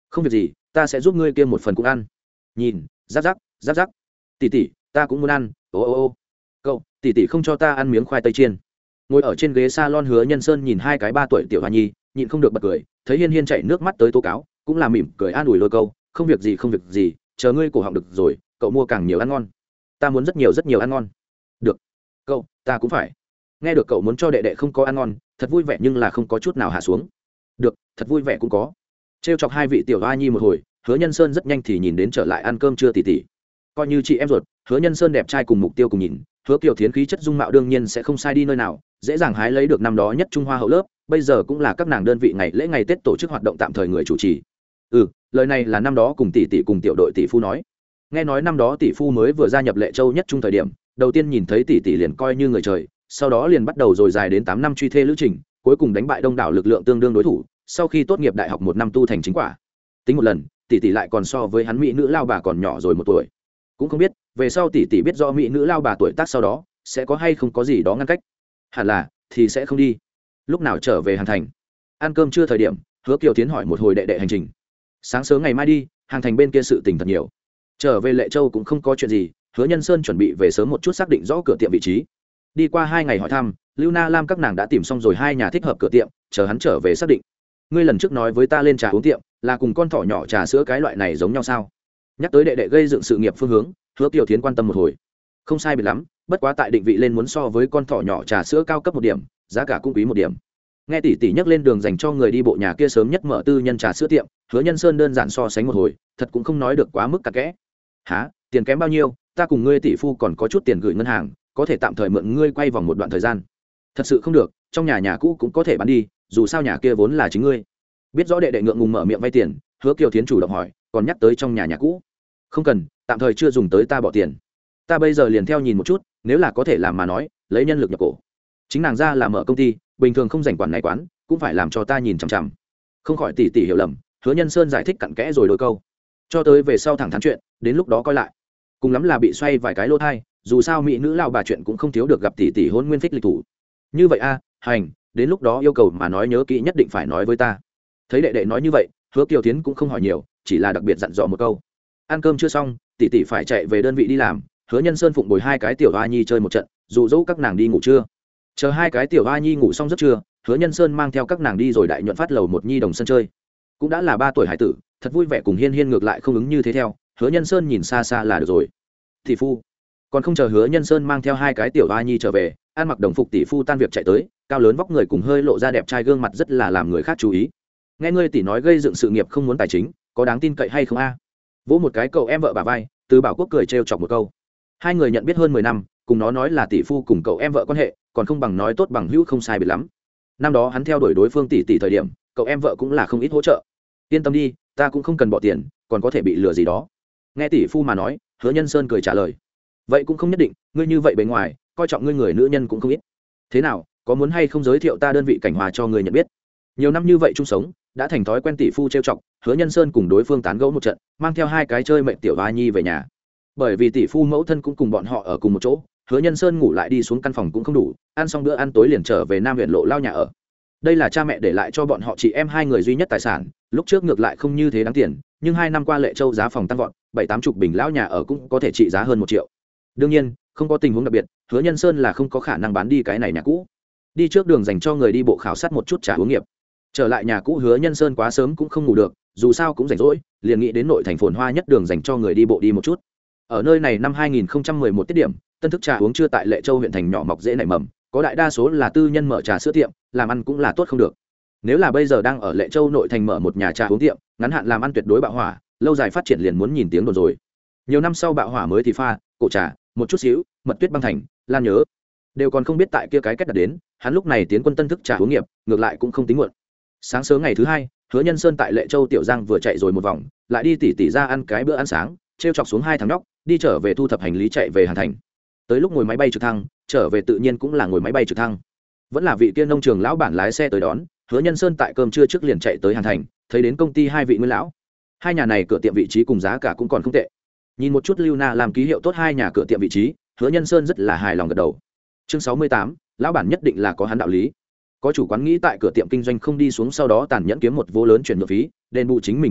không việc gì, ta sẽ giúp ngươi kia một phần cũng ăn. Nhìn, giáp giáp, giáp giáp. Tỷ tỷ, ta cũng muốn ăn. Ô ô ô. Cậu, tỷ tỷ không cho ta ăn miếng khoai tây chiên. Ngồi ở trên ghế salon Hứa Nhân Sơn nhìn hai cái ba tuổi tiểu hoa nhi, nhịn không được bật cười, thấy Hiên Hiên chảy nước mắt tới tố cáo, cũng là mỉm cười an ủi lôi câu, không việc gì không việc gì, chờ ngươi cổ họng được rồi, cậu mua càng nhiều ăn ngon. Ta muốn rất nhiều rất nhiều ăn ngon. Được. Cậu, ta cũng phải. Nghe được cậu muốn cho đệ đệ không có ăn ngon, thật vui vẻ nhưng là không có chút nào hạ xuống. Được, thật vui vẻ cũng có. Trêu chọc hai vị tiểu hoa nhi một hồi, Hứa Nhân Sơn rất nhanh thì nhìn đến trở lại ăn cơm trưa tỷ tỷ. Coi như chị em ruột, Hứa Nhân Sơn đẹp trai cùng mục tiêu cùng nhìn, Hứa Kiều Thiến khí chất dung mạo đương nhiên sẽ không sai đi nơi nào, dễ dàng hái lấy được năm đó nhất Trung Hoa hậu lớp, bây giờ cũng là các nàng đơn vị ngày lễ ngày Tết tổ chức hoạt động tạm thời người chủ trì. Ừ, lời này là năm đó cùng tỷ tỷ cùng tiểu đội tỷ phu nói. Nghe nói năm đó tỷ phu mới vừa gia nhập Lệ Châu nhất Trung thời điểm, đầu tiên nhìn thấy tỷ tỷ liền coi như người trời, sau đó liền bắt đầu rồi dài đến tám năm truy thê lữ trình, cuối cùng đánh bại đông đảo lực lượng tương đương đối thủ, sau khi tốt nghiệp đại học một năm tu thành chính quả. Tính một lần, tỷ tỷ lại còn so với hắn mỹ nữ lao bà còn nhỏ rồi một tuổi. Cũng không biết về sau tỷ tỷ biết rõ mỹ nữ lao bà tuổi tác sau đó sẽ có hay không có gì đó ngăn cách. Hẳn là thì sẽ không đi. Lúc nào trở về Hàn Thành? Ăn cơm trưa thời điểm, Hứa Kiều Tiến hỏi một hồi đệ đệ hành trình. Sáng sớm ngày mai đi, Hàn Thành bên kia sự tình thật nhiều. Trở về Lệ Châu cũng không có chuyện gì, Hứa Nhân Sơn chuẩn bị về sớm một chút xác định rõ cửa tiệm vị trí. Đi qua hai ngày hỏi thăm, Lưu Na Lam các nàng đã tìm xong rồi hai nhà thích hợp cửa tiệm, chờ hắn trở về xác định. Ngươi lần trước nói với ta lên trà uống tiệm, là cùng con thỏ nhỏ trà sữa cái loại này giống nhau sao? Nhắc tới đệ đệ gây dựng sự nghiệp phương hướng, Hứa Kiều Thiến quan tâm một hồi. Không sai biệt lắm, bất quá tại định vị lên muốn so với con thỏ nhỏ trà sữa cao cấp một điểm, giá cả cũng quý một điểm. Nghe tỷ tỷ nhắc lên đường dành cho người đi bộ nhà kia sớm nhất mở tư nhân trà sữa tiệm, Hứa Nhân Sơn đơn giản so sánh một hồi, thật cũng không nói được quá mức cặn kẽ. Hả? Tiền kém bao nhiêu? Ta cùng ngươi tỷ phu còn có chút tiền gửi ngân hàng, có thể tạm thời mượn ngươi quay vòng một đoạn thời gian. Thật sự không được, trong nhà nhà cũ cũng có thể bán đi, dù sao nhà kia vốn là chính ngươi. Biết rõ đệ đệ ngượng ngùng mở miệng vay tiền, Hứa Kiều Thiến chủ động hỏi, còn nhắc tới trong nhà nhà cũ. Không cần, tạm thời chưa dùng tới ta bỏ tiền. Ta bây giờ liền theo nhìn một chút, nếu là có thể làm mà nói, lấy nhân lực nhập cổ. Chính nàng ra là mở công ty, bình thường không rảnh quản này quán, cũng phải làm cho ta nhìn chằm chằm. Không khỏi tỷ tỷ hiểu lầm, Hứa Nhân Sơn giải thích cặn kẽ rồi đôi câu. Cho tới về sau thẳng thắn chuyện, đến lúc đó coi lại. Cùng lắm là bị xoay vài cái lỗ thai, dù sao mỹ nữ lao bà chuyện cũng không thiếu được gặp tỷ tỷ hôn nguyên phích lịch thủ. Như vậy a, hành, đến lúc đó yêu cầu mà nói nhớ kỹ nhất định phải nói với ta. Thấy đệ đệ nói như vậy, Hứa Kiều Thiến cũng không hỏi nhiều, chỉ là đặc biệt dặn dò một câu. Ăn cơm chưa xong, tỷ tỷ phải chạy về đơn vị đi làm, Hứa Nhân Sơn phụng bồi hai cái tiểu hoa nhi chơi một trận, dụ dỗ các nàng đi ngủ trưa. Chờ hai cái tiểu hoa nhi ngủ xong giấc trưa, Hứa Nhân Sơn mang theo các nàng đi rồi đại nhuận phát lầu một nhi đồng sân chơi. Cũng đã là ba tuổi hải tử, thật vui vẻ cùng Hiên Hiên ngược lại không ứng như thế theo, Hứa Nhân Sơn nhìn xa xa là được rồi. Tỷ phu, còn không chờ Hứa Nhân Sơn mang theo hai cái tiểu hoa nhi trở về, ăn mặc đồng phục tỷ phu tan việc chạy tới, cao lớn vóc người cùng hơi lộ ra đẹp trai gương mặt rất là làm người khác chú ý. Nghe ngươi tỷ nói gây dựng sự nghiệp không muốn tài chính, có đáng tin cậy hay không a? Vỗ một cái cậu em vợ bà vai, Từ Bảo Quốc cười trêu chọc một câu. Hai người nhận biết hơn mười năm, cùng nó nói là tỷ phu cùng cậu em vợ quan hệ, còn không bằng nói tốt bằng hữu không sai biệt lắm. Năm đó hắn theo đuổi đối phương tỷ tỷ thời điểm, cậu em vợ cũng là không ít hỗ trợ. Yên tâm đi, ta cũng không cần bỏ tiền, còn có thể bị lừa gì đó. Nghe tỷ phu mà nói, Hứa Nhân Sơn cười trả lời. Vậy cũng không nhất định, ngươi như vậy bề ngoài, coi trọng ngươi người nữ nhân cũng không ít. Thế nào, có muốn hay không giới thiệu ta đơn vị cảnh hòa cho người nhận biết? Nhiều năm như vậy chung sống, đã thành thói quen tỷ phu trêu chọc, Hứa Nhân Sơn cùng đối phương tán gẫu một trận, mang theo hai cái chơi mệnh tiểu hoa nhi về nhà. Bởi vì tỷ phu mẫu thân cũng cùng bọn họ ở cùng một chỗ, Hứa Nhân Sơn ngủ lại đi xuống căn phòng cũng không đủ, ăn xong bữa ăn tối liền trở về Nam huyện lộ lao nhà ở. Đây là cha mẹ để lại cho bọn họ chị em hai người duy nhất tài sản, lúc trước ngược lại không như thế đáng tiền, nhưng hai năm qua Lệ Châu giá phòng tăng vọt, bảy tám chục bình lão nhà ở cũng có thể trị giá hơn một triệu. Đương nhiên, không có tình huống đặc biệt, Hứa Nhân Sơn là không có khả năng bán đi cái này nhà cũ. Đi trước đường dành cho người đi bộ khảo sát một chút trà uống nghiệp. Trở lại nhà cũ Hứa Nhân Sơn quá sớm cũng không ngủ được, dù sao cũng rảnh rỗi, liền nghĩ đến nội thành phồn hoa nhất đường dành cho người đi bộ đi một chút. Ở nơi này năm hai nghìn không trăm mười một tiết điểm, tân thức trà uống chưa tại Lệ Châu huyện thành nhỏ mọc dễ nảy mầm, có đại đa số là tư nhân mở trà sữa tiệm, làm ăn cũng là tốt không được. Nếu là bây giờ đang ở Lệ Châu nội thành mở một nhà trà uống tiệm, ngắn hạn làm ăn tuyệt đối bạo hỏa, lâu dài phát triển liền muốn nhìn tiếng đồn rồi. Nhiều năm sau bạo hỏa mới thì pha, cổ trà, một chút xíu, mật tuyết băng thành, lan nhớ, đều còn không biết tại kia cái cách đặt đến, hắn lúc này tiến quân tân thức trà uống nghiệp, ngược lại cũng không tính muộn. Sáng sớm ngày thứ hai, Hứa Nhân Sơn tại Lệ Châu tiểu Giang vừa chạy rồi một vòng, lại đi tỉ tỉ ra ăn cái bữa ăn sáng, trêu chọc xuống hai thằng nhóc, đi trở về thu thập hành lý chạy về Hàn Thành. Tới lúc ngồi máy bay trực thăng, trở về tự nhiên cũng là ngồi máy bay trực thăng. Vẫn là vị kia nông trường lão bản lái xe tới đón, Hứa Nhân Sơn tại cơm trưa trước liền chạy tới Hàn Thành, thấy đến công ty hai vị nguyên lão. Hai nhà này cửa tiệm vị trí cùng giá cả cũng còn không tệ. Nhìn một chút Lưu Na làm ký hiệu tốt hai nhà cửa tiệm vị trí, Hứa Nhân Sơn rất là hài lòng gật đầu. Chương sáu mươi tám, lão bản nhất định là có hắn đạo lý. Có chủ quán nghĩ tại cửa tiệm kinh doanh không đi xuống sau đó tàn nhẫn kiếm một vô lớn chuyển nhượng phí, đền bù chính mình tổn thất,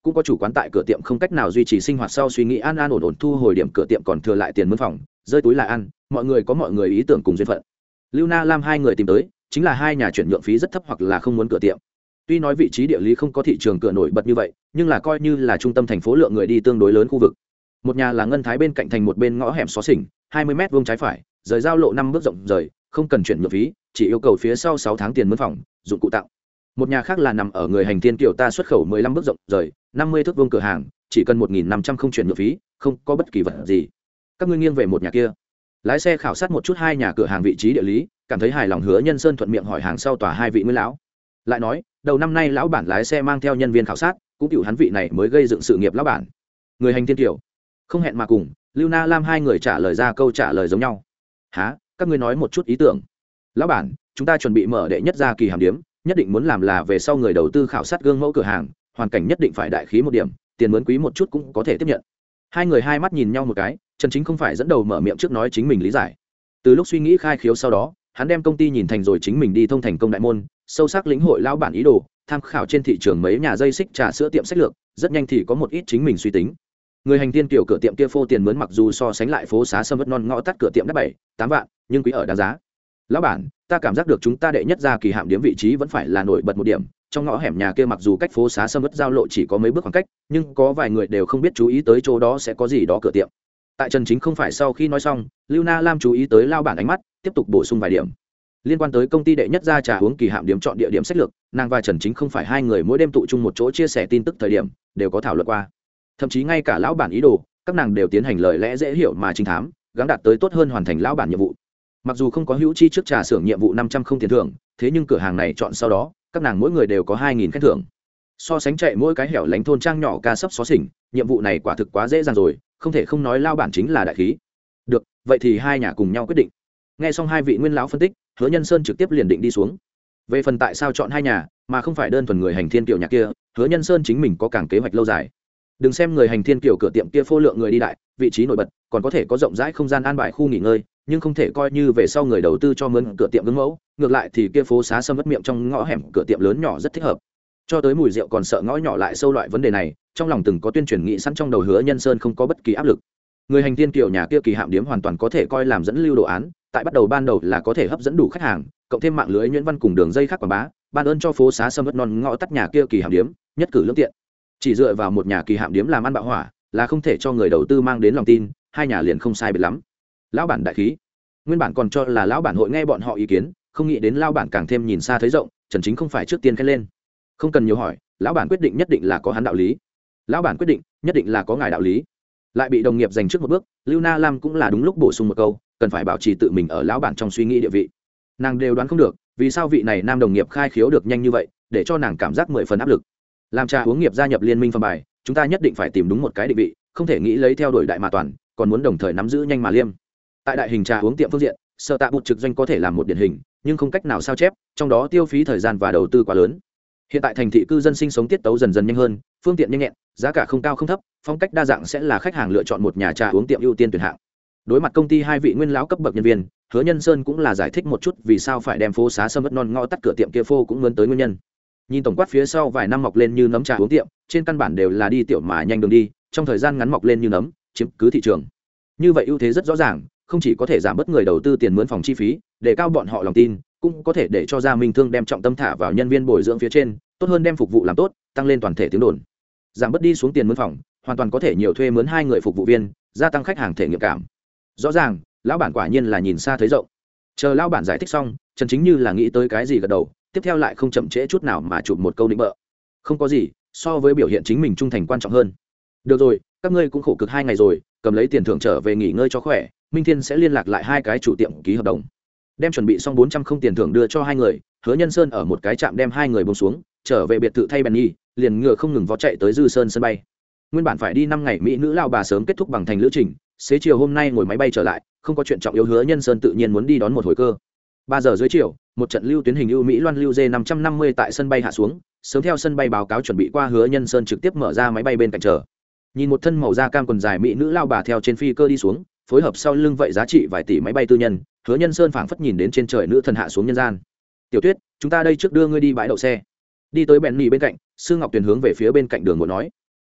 cũng có chủ quán tại cửa tiệm không cách nào duy trì sinh hoạt sau suy nghĩ an an ổn ổn thu hồi điểm cửa tiệm còn thừa lại tiền mướn phòng rơi túi là ăn, mọi người có mọi người ý tưởng cùng duyên phận. Lưu Na Lam hai người tìm tới chính là hai nhà chuyển nhượng phí rất thấp hoặc là không muốn cửa tiệm. Tuy nói vị trí địa lý không có thị trường cửa nổi bật như vậy, nhưng là coi như là trung tâm thành phố lượng người đi tương đối lớn khu vực. Một nhà là Ngân Thái bên cạnh thành một bên ngõ hẻm xó xỉnh, hai mươi mét vuông trái phải, rời giao lộ năm bước rộng rời, không cần chuyển nhượng phí, chỉ yêu cầu phía sau sáu tháng tiền mướn phòng, dụng cụ tặng. Một nhà khác là nằm ở người hành thiên kiểu ta xuất khẩu mười lăm bước rộng rời, năm mươi thước vuông cửa hàng, chỉ cần một nghìn năm trăm không chuyển nhượng phí, không có bất kỳ vật gì. Các ngươi nghiêng về một nhà kia. Lái xe khảo sát một chút hai nhà cửa hàng vị trí địa lý, cảm thấy hài lòng Hứa Nhân Sơn thuận miệng hỏi hàng sau tòa hai vị nguyên lão. Lại nói, đầu năm nay lão bản lái xe mang theo nhân viên khảo sát, cũng cựu hắn vị này mới gây dựng sự nghiệp lão bản. Người hành thiên kiểu. Không hẹn mà cùng, Lưu Na Lam hai người trả lời ra câu trả lời giống nhau. Hả, các ngươi nói một chút ý tưởng. Lão bản, chúng ta chuẩn bị mở đệ nhất gia kỳ hàm điếm, nhất định muốn làm là về sau người đầu tư khảo sát gương mẫu cửa hàng, hoàn cảnh nhất định phải đại khí một điểm, tiền mướn quý một chút cũng có thể tiếp nhận. Hai người hai mắt nhìn nhau một cái, Trần Chính không phải dẫn đầu mở miệng trước nói chính mình lý giải. Từ lúc suy nghĩ khai khiếu sau đó, hắn đem công ty nhìn thành rồi chính mình đi thông thành công đại môn, sâu sắc lĩnh hội lão bản ý đồ, tham khảo trên thị trường mấy nhà dây xích trà sữa tiệm sách lược, rất nhanh thì có một ít chính mình suy tính. Người hành tiên kiểu cửa tiệm kia phô tiền mướn mặc dù so sánh lại phố xá sâm vất non ngõ tắt cửa tiệm đắt bảy tám vạn, nhưng quý ở đáng giá. Lão bản, ta cảm giác được chúng ta đệ nhất gia kỳ hạm điếm vị trí vẫn phải là nổi bật một điểm, trong ngõ hẻm nhà kia mặc dù cách phố xá sâm vất giao lộ chỉ có mấy bước khoảng cách, nhưng có vài người đều không biết chú ý tới chỗ đó sẽ có gì đó cửa tiệm. Tại Trần Chính không phải sau khi nói xong, Lưu Na Lam chú ý tới lao bản ánh mắt, tiếp tục bổ sung vài điểm liên quan tới công ty đệ nhất gia trà uống kỳ hạm điểm chọn địa điểm sách lược. Nàng và Trần Chính không phải hai người mỗi đêm tụ chung một chỗ chia sẻ tin tức thời điểm đều có thảo luận qua, thậm chí ngay cả lão bản ý đồ các nàng đều tiến hành lời lẽ dễ hiểu mà trinh thám, gắng đạt tới tốt hơn hoàn thành lão bản nhiệm vụ. Mặc dù không có hữu chi trước trà xưởng nhiệm vụ năm trăm không tiền thưởng, thế nhưng cửa hàng này chọn sau đó các nàng mỗi người đều có hai nghìn khen thưởng. So sánh chạy mỗi cái hẻo lánh thôn trang nhỏ ca sấp xó xỉnh, nhiệm vụ này quả thực quá dễ dàng rồi, không thể không nói lao bản chính là đại khí. Được, vậy thì hai nhà cùng nhau quyết định. Nghe xong hai vị nguyên lão phân tích, Hứa Nhân Sơn trực tiếp liền định đi xuống. Về phần tại sao chọn hai nhà mà không phải đơn thuần người hành thiên kiểu nhà kia, Hứa Nhân Sơn chính mình có càng kế hoạch lâu dài. Đừng xem người hành thiên kiểu cửa tiệm kia phô lượng người đi đại, vị trí nổi bật, còn có thể có rộng rãi không gian an bài khu nghỉ ngơi, nhưng không thể coi như về sau người đầu tư cho mướn cửa tiệm gương mẫu, ngược lại thì kia phố xá sâm vất miệng trong ngõ hẻm cửa tiệm lớn nhỏ rất thích hợp. Cho tới mùi rượu còn sợ ngõ nhỏ lại sâu loại vấn đề này, trong lòng từng có tuyên truyền nghị sẵn trong đầu Hứa Nhân Sơn không có bất kỳ áp lực. Người hành thiên kiểu nhà kia kỳ hạm điếm hoàn toàn có thể coi làm dẫn lưu đồ án, tại bắt đầu ban đầu là có thể hấp dẫn đủ khách hàng, cộng thêm mạng lưới nhuyễn văn cùng đường dây khác quảng bá, ban ơn cho phố xá sâm vất non ngõ tắt nhà kia kỳ hạm điếm, nhất cử lưỡng tiện. Chỉ dựa vào một nhà kỳ hạm điếm làm ăn bạo hỏa, là không thể cho người đầu tư mang đến lòng tin, hai nhà liền không sai biệt lắm. Lão bản đại khí. Nguyên bản còn cho là lão bản hội nghe bọn họ ý kiến, không nghĩ đến lão bản càng thêm nhìn xa thấy rộng, Trần Chính không phải trước tiên khen lên. Không cần nhiều hỏi, lão bản quyết định nhất định là có hắn đạo lý. Lão bản quyết định, nhất định là có ngài đạo lý. Lại bị đồng nghiệp giành trước một bước, Lưu Na Lam cũng là đúng lúc bổ sung một câu, cần phải bảo trì tự mình ở lão bản trong suy nghĩ địa vị. Nàng đều đoán không được, vì sao vị này nam đồng nghiệp khai khiếu được nhanh như vậy, để cho nàng cảm giác mười phần áp lực. Làm trà uống nghiệp gia nhập liên minh phẩm bài, chúng ta nhất định phải tìm đúng một cái định vị, không thể nghĩ lấy theo đuổi đại mà toàn, còn muốn đồng thời nắm giữ nhanh mà liêm. Tại đại hình trà uống tiệm phương diện, Sở Tạ Bụt trực doanh có thể làm một điển hình, nhưng không cách nào sao chép, trong đó tiêu phí thời gian và đầu tư quá lớn. Hiện tại thành thị cư dân sinh sống tiết tấu dần dần nhanh hơn, phương tiện nhanh nhẹn, giá cả không cao không thấp, phong cách đa dạng sẽ là khách hàng lựa chọn một nhà trà uống tiệm ưu tiên tuyển hạng. Đối mặt công ty hai vị nguyên lão cấp bậc nhân viên, Hứa Nhân Sơn cũng là giải thích một chút vì sao phải đem phố xá sâm vất non ngõ tắt cửa tiệm kia phô cũng muốn tới nguyên nhân. Nhìn tổng quát phía sau vài năm mọc lên như nấm trà uống tiệm, trên căn bản đều là đi tiểu mà nhanh đường đi, trong thời gian ngắn mọc lên như nấm, chiếm cứ thị trường. Như vậy ưu thế rất rõ ràng, không chỉ có thể giảm bớt người đầu tư tiền mướn phòng chi phí, để cao bọn họ lòng tin, cũng có thể để cho gia minh thương đem trọng tâm thả vào nhân viên bồi dưỡng phía trên, tốt hơn đem phục vụ làm tốt, tăng lên toàn thể tiếng đồn. Giảm bớt đi xuống tiền mướn phòng, hoàn toàn có thể nhiều thuê mướn hai người phục vụ viên, gia tăng khách hàng thể nghiệm cảm. Rõ ràng, lão bản quả nhiên là nhìn xa thấy rộng. Chờ lão bản giải thích xong, Trần Chính như là nghĩ tới cái gì gật đầu, tiếp theo lại không chậm trễ chút nào mà chụp một câu định bợ. Không có gì, so với biểu hiện chính mình trung thành quan trọng hơn. Được rồi, các ngươi cũng khổ cực hai ngày rồi, cầm lấy tiền thưởng trở về nghỉ ngơi cho khỏe, Minh Thiên sẽ liên lạc lại hai cái chủ tiệm ký hợp đồng. Đem chuẩn bị xong bốn trăm không tiền thưởng đưa cho hai người, Hứa Nhân Sơn ở một cái trạm đem hai người buông xuống, trở về biệt thự thay Benny, liền ngựa không ngừng vó chạy tới Dư Sơn sân bay. Nguyên bản phải đi năm ngày mỹ nữ lao bà sớm kết thúc bằng thành lữ trình, xế chiều hôm nay ngồi máy bay trở lại, không có chuyện trọng yếu Hứa Nhân Sơn tự nhiên muốn đi đón một hồi cơ. ba giờ dưới chiều, một trận lưu tuyến hình ưu mỹ loan lưu D năm trăm năm mươi tại sân bay hạ xuống, sớm theo sân bay báo cáo chuẩn bị qua Hứa Nhân Sơn trực tiếp mở ra máy bay bên cạnh chờ. Nhìn một thân màu da cam quần dài mỹ nữ lao bà theo trên phi cơ đi xuống, phối hợp sau lưng vậy giá trị vài tỷ máy bay tư nhân, Hứa Nhân Sơn phảng phất nhìn đến trên trời nữ thần hạ xuống nhân gian. Tiểu Tuyết, chúng ta đây trước đưa ngươi đi bãi đậu xe. Đi tới Benny bên cạnh, Sư Ngọc Tuyền hướng về phía bên cạnh đường bộ nói.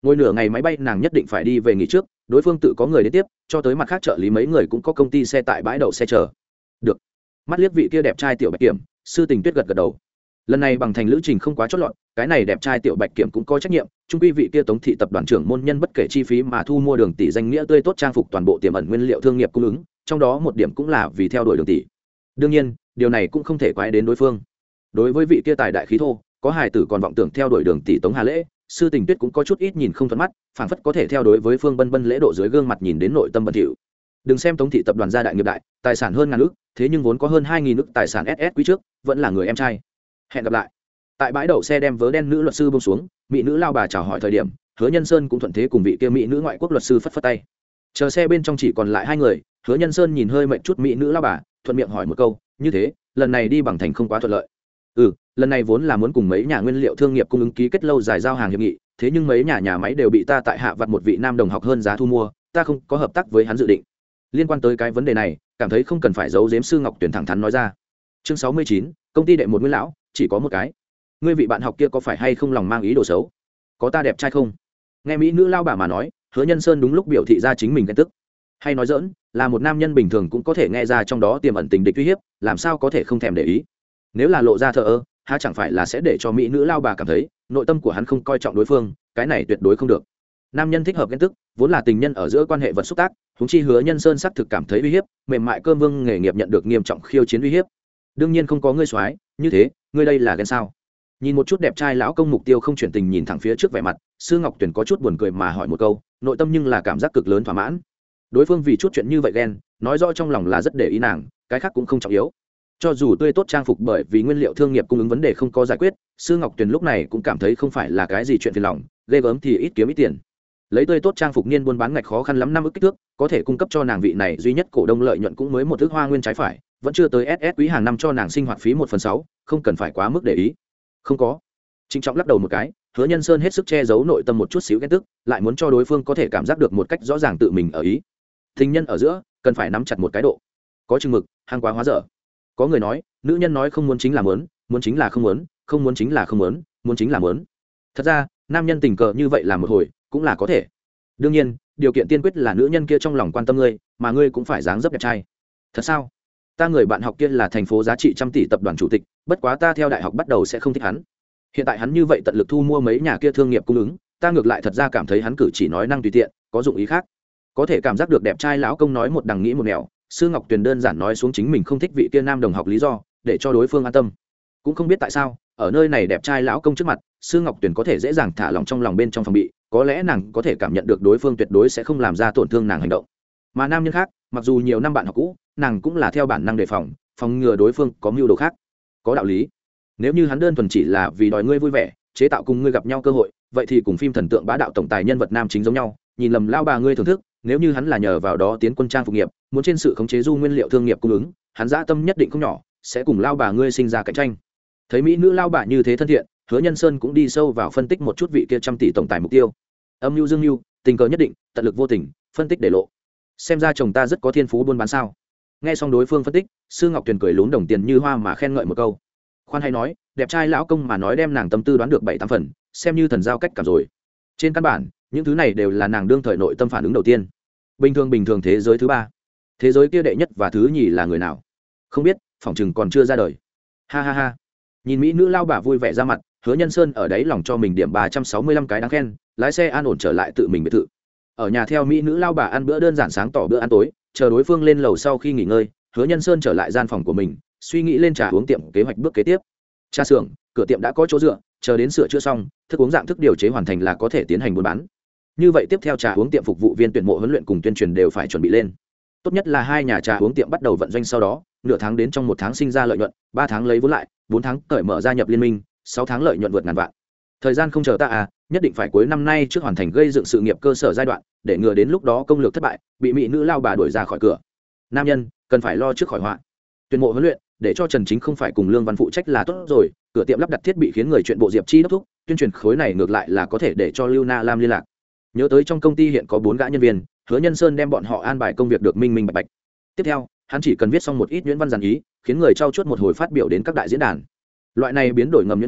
ngồi nửa ngày máy bay nàng nhất định phải đi về nghỉ trước, đối phương tự có người đến tiếp, cho tới mặt khác trợ lý mấy người cũng có công ty xe tại bãi đậu xe chờ. Được. Mắt liếc vị kia đẹp trai tiểu Bạch Kiểm, Sư Tình Tuyết gật gật đầu. Lần này bằng thành lữ trình không quá chót lọt, cái này đẹp trai tiểu Bạch Kiểm cũng có trách nhiệm, trung quy vị kia Tống thị tập đoàn trưởng môn nhân bất kể chi phí mà thu mua Đường tỷ danh nghĩa tươi tốt trang phục toàn bộ tiềm ẩn nguyên liệu thương nghiệp cung ứng, trong đó một điểm cũng là vì theo đuổi Đường tỷ. Đương nhiên, điều này cũng không thể quái đến đối phương. Đối với vị kia tài đại khí thô, có hài tử còn vọng tưởng theo đuổi Đường tỷ Tống Hà Lễ, Sư Tình Tuyết cũng có chút ít nhìn không thuận mắt, phảng phất có thể theo đối với Phương Bân Bân lễ độ dưới gương mặt nhìn đến nội tâm bẩn thỉu. Đừng xem Tống thị tập đoàn gia đại nghiệp đại, tài sản hơn ngàn ức, thế nhưng vốn có hơn hai nghìn ức tài sản ét ét quý trước, vẫn là người em trai. Hẹn gặp lại. Tại bãi đậu xe đem vớ đen nữ luật sư buông xuống, mỹ nữ lao bà chào hỏi thời điểm, Hứa Nhân Sơn cũng thuận thế cùng vị kia mỹ nữ ngoại quốc luật sư phất phất tay. Chờ xe bên trong chỉ còn lại hai người, Hứa Nhân Sơn nhìn hơi mệt chút mỹ nữ lao bà, thuận miệng hỏi một câu, như thế, lần này đi bằng thành không quá thuận lợi. Ừ, lần này vốn là muốn cùng mấy nhà nguyên liệu thương nghiệp cung ứng ký kết lâu dài giao hàng hiệp nghị, thế nhưng mấy nhà nhà máy đều bị ta tại hạ vặt một vị nam đồng học hơn giá thu mua, ta không có hợp tác với hắn dự định. Liên quan tới cái vấn đề này, cảm thấy không cần phải giấu giếm Sư Ngọc Tuyển thẳng thắn nói ra. Chương sáu mươi chín, công ty đệ một nguyên lão, chỉ có một cái. Ngươi vị bạn học kia có phải hay không lòng mang ý đồ xấu? Có ta đẹp trai không? Nghe mỹ nữ lao bà mà nói, Hứa Nhân Sơn đúng lúc biểu thị ra chính mình ghen tức. Hay nói dỡn, là một nam nhân bình thường cũng có thể nghe ra trong đó tiềm ẩn tình địch uy hiếp, làm sao có thể không thèm để ý. Nếu là lộ ra thờ ơ, há chẳng phải là sẽ để cho mỹ nữ lao bà cảm thấy nội tâm của hắn không coi trọng đối phương, cái này tuyệt đối không được. Nam nhân thích hợp ghen tức, vốn là tình nhân ở giữa quan hệ vật xúc tác, huống chi Hứa Nhân Sơn xác thực cảm thấy uy hiếp, mềm mại cơm vương nghề nghiệp nhận được nghiêm trọng khiêu chiến uy hiếp. Đương nhiên không có ngươi soái, như thế, ngươi đây là ghen sao? Nhìn một chút đẹp trai lão công mục tiêu không chuyển tình nhìn thẳng phía trước vẻ mặt, Sư Ngọc Tuyển có chút buồn cười mà hỏi một câu, nội tâm nhưng là cảm giác cực lớn thỏa mãn. Đối phương vì chút chuyện như vậy ghen, nói rõ trong lòng là rất để ý nàng, cái khác cũng không trọng yếu. Cho dù tươi tốt trang phục bởi vì nguyên liệu thương nghiệp cung ứng vấn đề không có giải quyết, Sư Ngọc Tuyền lúc này cũng cảm thấy không phải là cái gì chuyện phiền lòng, ghê gớm thì ít kiếm ít tiền. Lấy tươi tốt trang phục niên buôn bán ngạch khó khăn lắm năm ức kích thước, có thể cung cấp cho nàng vị này duy nhất cổ đông lợi nhuận cũng mới một thước hoa nguyên trái phải, vẫn chưa tới ét ét quý hàng năm cho nàng sinh hoạt phí một phần sáu, không cần phải quá mức để ý. Không có. Trịnh Trọng lắc đầu một cái, Hứa Nhân Sơn hết sức che giấu nội tâm một chút xíu ghen tức, lại muốn cho đối phương có thể cảm giác được một cách rõ ràng tự mình ở ý. Tình nhân ở giữa, cần phải nắm chặt một cái độ. Có chừng mực, hàng quá hóa dở. Có người nói, nữ nhân nói không muốn chính là muốn, muốn chính là không muốn, không muốn chính là không muốn, muốn chính là muốn. Thật ra, nam nhân tình cờ như vậy làm một hồi, cũng là có thể. Đương nhiên, điều kiện tiên quyết là nữ nhân kia trong lòng quan tâm ngươi, mà ngươi cũng phải dáng dấp đẹp trai. Thật sao? Ta người bạn học kia là thành phố giá trị trăm tỷ tập đoàn chủ tịch, bất quá ta theo đại học bắt đầu sẽ không thích hắn. Hiện tại hắn như vậy tận lực thu mua mấy nhà kia thương nghiệp cung ứng, ta ngược lại thật ra cảm thấy hắn cử chỉ nói năng tùy tiện, có dụng ý khác. Có thể cảm giác được đẹp trai lão công nói một đằng nghĩ một nẻo, Sư Ngọc Tuyền đơn giản nói xuống chính mình không thích vị kia nam đồng học lý do, để cho đối phương an tâm. Cũng không biết tại sao, ở nơi này đẹp trai lão công trước mặt, Sư Ngọc Tuyền có thể dễ dàng thả lòng trong lòng bên trong phòng bị, có lẽ nàng có thể cảm nhận được đối phương tuyệt đối sẽ không làm ra tổn thương nàng hành động. Mà nam nhân khác, mặc dù nhiều năm bạn học cũ, nàng cũng là theo bản năng đề phòng, phòng ngừa đối phương có mưu đồ khác. Có đạo lý. Nếu như hắn đơn thuần chỉ là vì đòi ngươi vui vẻ, chế tạo cùng ngươi gặp nhau cơ hội, vậy thì cùng phim thần tượng bá đạo tổng tài nhân vật nam chính giống nhau, nhìn lầm lao bà ngươi thưởng thức. Nếu như hắn là nhờ vào đó tiến quân trang phục nghiệp, muốn trên sự khống chế du nguyên liệu thương nghiệp cung ứng, hắn dã tâm nhất định không nhỏ, sẽ cùng lao bà ngươi sinh ra cạnh tranh. Thấy mỹ nữ lao bà như thế thân thiện, Hứa Nhân Sơn cũng đi sâu vào phân tích một chút vị kia trăm tỷ tổng tài mục tiêu. Âm mưu dương mưu, tình cờ nhất định, tận lực vô tình, phân tích để lộ. Xem ra chồng ta rất có thiên phú buôn bán sao? Nghe xong đối phương phân tích, Sư Ngọc Tuyền cười lún đồng tiền như hoa mà khen ngợi một câu. Khoan hay nói, đẹp trai lão công mà nói đem nàng tâm tư đoán được bảy tám phần, xem như thần giao cách cảm rồi. Trên căn bản, những thứ này đều là nàng đương thời nội tâm phản ứng đầu tiên. Bình thường bình thường thế giới thứ ba, thế giới kia đệ nhất và thứ nhì là người nào? Không biết, phỏng chừng còn chưa ra đời. Ha ha ha. Nhìn mỹ nữ lao bà vui vẻ ra mặt, Hứa Nhân Sơn ở đấy lòng cho mình điểm ba trăm sáu mươi lăm cái đáng khen, lái xe an ổn trở lại tự mình biệt thự. Ở nhà theo mỹ nữ lao bà ăn bữa đơn giản sáng tỏ bữa ăn tối, chờ đối phương lên lầu sau khi nghỉ ngơi, Hứa Nhân Sơn trở lại gian phòng của mình, suy nghĩ lên trà uống tiệm kế hoạch bước kế tiếp. Trà xưởng, cửa tiệm đã có chỗ dựa, chờ đến sửa chữa xong, thức uống dạng thức điều chế hoàn thành là có thể tiến hành buôn bán. Như vậy tiếp theo trà uống tiệm phục vụ viên tuyển mộ huấn luyện cùng tuyên truyền đều phải chuẩn bị lên. Tốt nhất là hai nhà trà uống tiệm bắt đầu vận doanh sau đó, nửa tháng đến trong một tháng sinh ra lợi nhuận, ba tháng lấy vốn lại, bốn tháng cởi mở gia nhập liên minh, sáu tháng lợi nhuận vượt ngàn vạn. Thời gian không chờ ta à, nhất định phải cuối năm nay trước hoàn thành gây dựng sự nghiệp cơ sở giai đoạn, để ngừa đến lúc đó công lược thất bại, bị mỹ nữ lao bà đuổi ra khỏi cửa. Nam nhân cần phải lo trước khỏi họa. Tuyển mộ huấn luyện, để cho Trần Chính không phải cùng Lương Văn phụ trách là tốt rồi, cửa tiệm lắp đặt thiết bị khiến người chuyện bộ Diệp Chi đốc thúc, tuyên truyền khối này ngược lại là có thể để cho Lưu Na Lam liên lạc. Nhớ tới trong công ty hiện có bốn gã nhân viên, Hứa Nhân Sơn đem bọn họ an bài công việc được minh minh bạch bạch. Tiếp theo, hắn chỉ cần viết xong một ít nhuyễn văn giản ý, khiến người trau chuốt một hồi phát biểu đến các đại diễn đàn. Loại này biến đổi ngầm nhuyễn văn,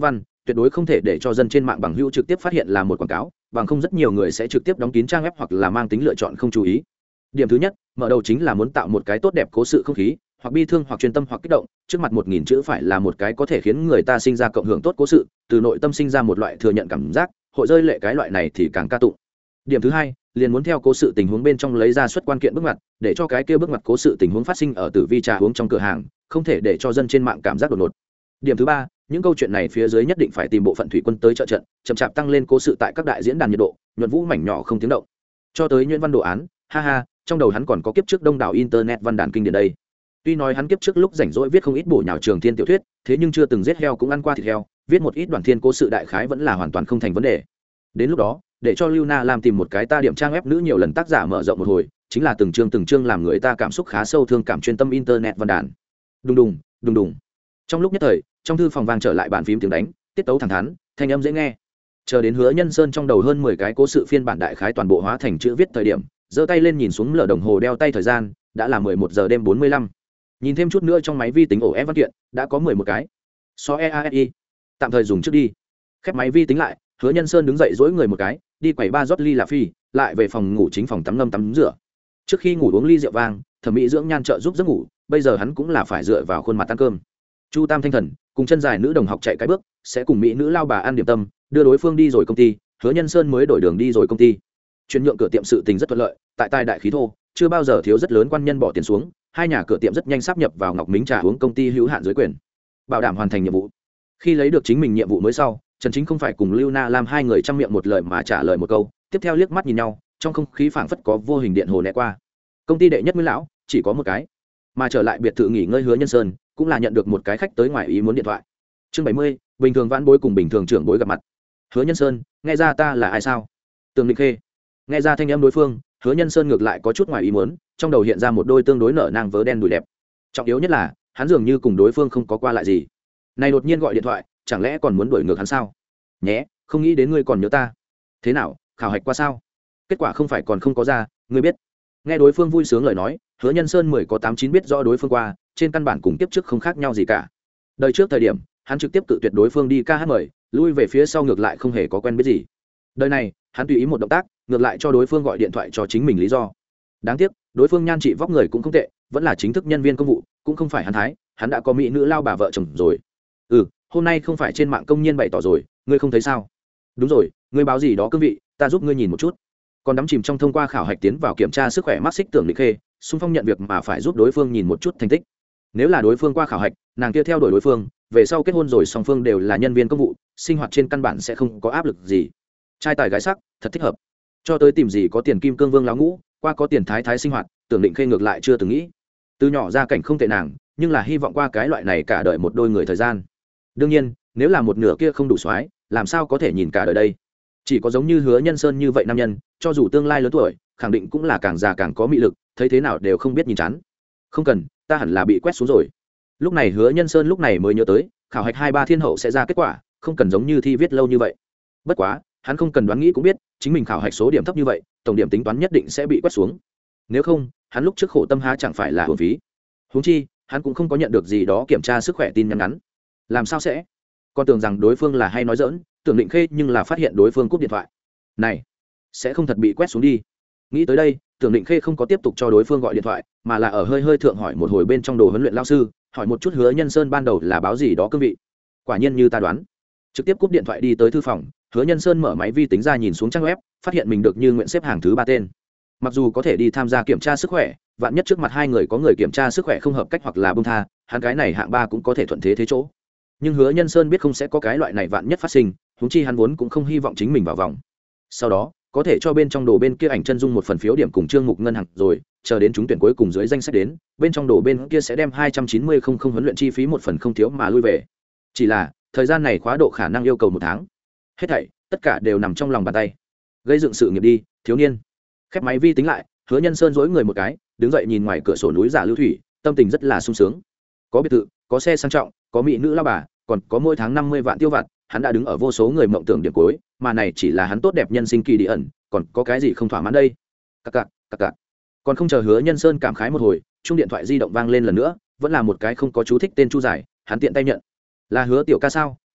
tuyệt đối không thể để cho dân trên mạng bằng hữu trực tiếp phát hiện là một quảng cáo, bằng không rất nhiều người sẽ trực tiếp đóng kín trang web hoặc là mang tính lựa chọn không chú ý. Điểm thứ nhất, mở đầu chính là muốn tạo một cái tốt đẹp cố sự không khí, hoặc bi thương hoặc chuyên tâm hoặc kích động, trước mặt một nghìn chữ phải là một cái có thể khiến người ta sinh ra cộng hưởng tốt cố sự, từ nội tâm sinh ra một loại thừa nhận cảm giác, hội rơi lệ cái loại này thì càng ca tụng. Điểm thứ hai, liền muốn theo cố sự tình huống bên trong lấy ra xuất quan kiện bước ngoặt, để cho cái kia bước ngoặt cố sự tình huống phát sinh ở tử vi trà uống trong cửa hàng, không thể để cho dân trên mạng cảm giác đột ngột. Điểm thứ ba, những câu chuyện này phía dưới nhất định phải tìm bộ phận thủy quân tới trợ trận, chậm chạp tăng lên cố sự tại các đại diễn đàn nhiệt độ, nhuận vũ mảnh nhỏ không tiếng động. Cho tới Nguyễn Văn đồ án, ha ha, trong đầu hắn còn có kiếp trước đông đảo internet văn đàn kinh điển đây. Tuy nói hắn kiếp trước lúc rảnh rỗi viết không ít bổ nhào trường thiên tiểu thuyết, thế nhưng chưa từng giết heo cũng ăn qua thịt heo, viết một ít đoạn thiên cố sự đại khái vẫn là hoàn toàn không thành vấn đề. Đến lúc đó, để cho Lưu Na làm tìm một cái ta điểm trang web nữ nhiều lần tác giả mở rộng một hồi, chính là từng chương từng chương làm người ta cảm xúc khá sâu thương cảm chuyên tâm internet văn đàn. Đùng đùng, đùng đùng. Trong lúc nhất thời, trong thư phòng vang trở lại bàn phím tiếng đánh, tiết tấu thẳng thắn, thanh âm dễ nghe. Chờ đến Hứa Nhân Sơn trong đầu hơn mười cái cố sự phiên bản đại khái toàn bộ hóa thành chữ viết thời điểm, giơ tay lên nhìn xuống lờ đồng hồ đeo tay thời gian, đã là mười một giờ đêm bốn mươi lăm. Nhìn thêm chút nữa trong máy vi tính ổ ép văn kiện, đã có mười một cái. So e a i, tạm thời dùng trước đi. Khép máy vi tính lại, Hứa Nhân Sơn đứng dậy duỗi người một cái, đi quầy ba rót ly là phi, lại về phòng ngủ chính phòng tắm ngâm tắm rửa. Trước khi ngủ uống ly rượu vang, thẩm mỹ dưỡng nhan trợ giúp giấc ngủ, bây giờ hắn cũng là phải dựa vào khuôn mặt ăn cơm. Chu Tam thanh thần cùng chân dài nữ đồng học chạy cái bước, sẽ cùng mỹ nữ lao bà ăn điểm tâm, đưa đối phương đi rồi công ty, Hứa Nhân Sơn mới đổi đường đi rồi công ty. Chuyển nhượng cửa tiệm sự tình rất thuận lợi, tại tài đại khí thô, chưa bao giờ thiếu rất lớn quan nhân bỏ tiền xuống, hai nhà cửa tiệm rất nhanh sáp nhập vào Ngọc Mính trà uống công ty hữu hạn dưới quyền, bảo đảm hoàn thành nhiệm vụ. Khi lấy được chính mình nhiệm vụ mới sau, Trần Chính không phải cùng Lưu Na Lam hai người trăm miệng một lời mà trả lời một câu, tiếp theo liếc mắt nhìn nhau, trong không khí phảng phất có vô hình điện hồ né qua. Công ty đệ nhất Nguyên lão chỉ có một cái, mà trở lại biệt thự nghỉ ngơi Hứa Nhân Sơn cũng là nhận được một cái khách tới ngoài ý muốn điện thoại. Chương bảy mươi, bình thường vãn bối cùng bình thường trưởng bối gặp mặt. Hứa Nhân Sơn, nghe ra ta là ai sao? Tường Lịch Khê. Nghe ra thanh âm đối phương, Hứa Nhân Sơn ngược lại có chút ngoài ý muốn, trong đầu hiện ra một đôi tương đối nở nang vớ đen đùi đẹp. Trọng yếu nhất là, hắn dường như cùng đối phương không có qua lại gì. Này đột nhiên gọi điện thoại, chẳng lẽ còn muốn đuổi ngược hắn sao? Nhé, không nghĩ đến ngươi còn nhớ ta. Thế nào, khảo hạch qua sao? Kết quả không phải còn không có ra, ngươi biết. Nghe đối phương vui sướng lời nói, Hứa Nhân Sơn mười có tám chín biết rõ đối phương qua, trên căn bản cùng tiếp trước không khác nhau gì cả. Đời trước thời điểm, hắn trực tiếp cự tuyệt đối phương đi ca hát mời, lui về phía sau ngược lại không hề có quen biết gì. Đời này, hắn tùy ý một động tác, ngược lại cho đối phương gọi điện thoại cho chính mình lý do. Đáng tiếc, đối phương nhan trị vóc người cũng không tệ, vẫn là chính thức nhân viên công vụ, cũng không phải hắn thái, hắn đã có mỹ nữ lao bà vợ chồng rồi. Ừ, hôm nay không phải trên mạng công nhân bày tỏ rồi, ngươi không thấy sao? Đúng rồi, ngươi báo gì đó cương vị, ta giúp ngươi nhìn một chút. Còn đắm chìm trong thông qua khảo hạch tiến vào kiểm tra sức khỏe mắc xích Tưởng Lịch Khê, xung phong nhận việc mà phải giúp đối phương nhìn một chút thành tích. Nếu là đối phương qua khảo hạch, nàng kia theo đuổi đối phương, về sau kết hôn rồi song phương đều là nhân viên công vụ, sinh hoạt trên căn bản sẽ không có áp lực gì. Trai tài gái sắc, thật thích hợp. Cho tới tìm gì có tiền kim cương vương láo ngũ, qua có tiền thái thái sinh hoạt, Tưởng Định Khê ngược lại chưa từng nghĩ. Từ nhỏ gia cảnh không tệ nàng, nhưng là hy vọng qua cái loại này cả đời một đôi người thời gian. Đương nhiên, nếu là một nửa kia không đủ soái, làm sao có thể nhìn cả đời đây? Chỉ có giống như Hứa Nhân Sơn như vậy nam nhân, cho dù tương lai lớn tuổi, khẳng định cũng là càng già càng có mị lực, thấy thế nào đều không biết nhìn chán. Không cần, ta hẳn là bị quét xuống rồi. Lúc này Hứa Nhân Sơn lúc này mới nhớ tới, khảo hạch hai ba thiên hậu sẽ ra kết quả, không cần giống như thi viết lâu như vậy. Bất quá, hắn không cần đoán nghĩ cũng biết, chính mình khảo hạch số điểm thấp như vậy, tổng điểm tính toán nhất định sẽ bị quét xuống. Nếu không, hắn lúc trước khổ tâm há chẳng phải là uổng phí. Huống chi, hắn cũng không có nhận được gì đó kiểm tra sức khỏe tin nhắn ngắn. Làm sao sẽ? Con tưởng rằng đối phương là hay nói giỡn, Tưởng Định Khê nhưng là phát hiện đối phương cúp điện thoại. Này, sẽ không thật bị quét xuống đi. Nghĩ tới đây, Tưởng Định Khê không có tiếp tục cho đối phương gọi điện thoại, mà là ở hơi hơi thượng hỏi một hồi bên trong đồ huấn luyện lao sư, hỏi một chút Hứa Nhân Sơn ban đầu là báo gì đó cương vị. Quả nhiên như ta đoán, trực tiếp cúp điện thoại đi tới thư phòng, Hứa Nhân Sơn mở máy vi tính ra nhìn xuống trang web, phát hiện mình được Như Nguyện xếp hàng thứ ba tên. Mặc dù có thể đi tham gia kiểm tra sức khỏe, vạn nhất trước mặt hai người có người kiểm tra sức khỏe không hợp cách hoặc là buông tha, hắn cái này hạng ba cũng có thể thuận thế thế chỗ. Nhưng Hứa Nhân Sơn biết không sẽ có cái loại này vạn nhất phát sinh, huống chi hắn vốn cũng không hy vọng chính mình vào vòng. Sau đó, có thể cho bên trong đồ bên kia ảnh chân dung một phần phiếu điểm cùng chương mục ngân hàng rồi, chờ đến trúng tuyển cuối cùng dưới danh sách đến, bên trong đồ bên kia sẽ đem hai trăm chín mươi không không huấn luyện chi phí một phần không thiếu mà lui về. Chỉ là, thời gian này khóa độ khả năng yêu cầu một tháng. Hết thảy, tất cả đều nằm trong lòng bàn tay. Gây dựng sự nghiệp đi, thiếu niên. Khép máy vi tính lại, Hứa Nhân Sơn dối người một cái, đứng dậy nhìn ngoài cửa sổ núi giả lưu thủy, tâm tình rất là sung sướng. Có biệt thự, có xe sang trọng, có mỹ nữ lao bà, còn có mỗi tháng năm mươi vạn tiêu vặt, hắn đã đứng ở vô số người mộng tưởng điểm cuối, mà này chỉ là hắn tốt đẹp nhân sinh kỳ đi ẩn, còn có cái gì không thỏa mãn đây? Cặc cặc, cặc cặc. Còn không chờ Hứa Nhân Sơn cảm khái một hồi, chuông điện thoại di động vang lên lần nữa, vẫn là một cái không có chú thích tên Chu Giải, hắn tiện tay nhận. Là Hứa tiểu ca sao?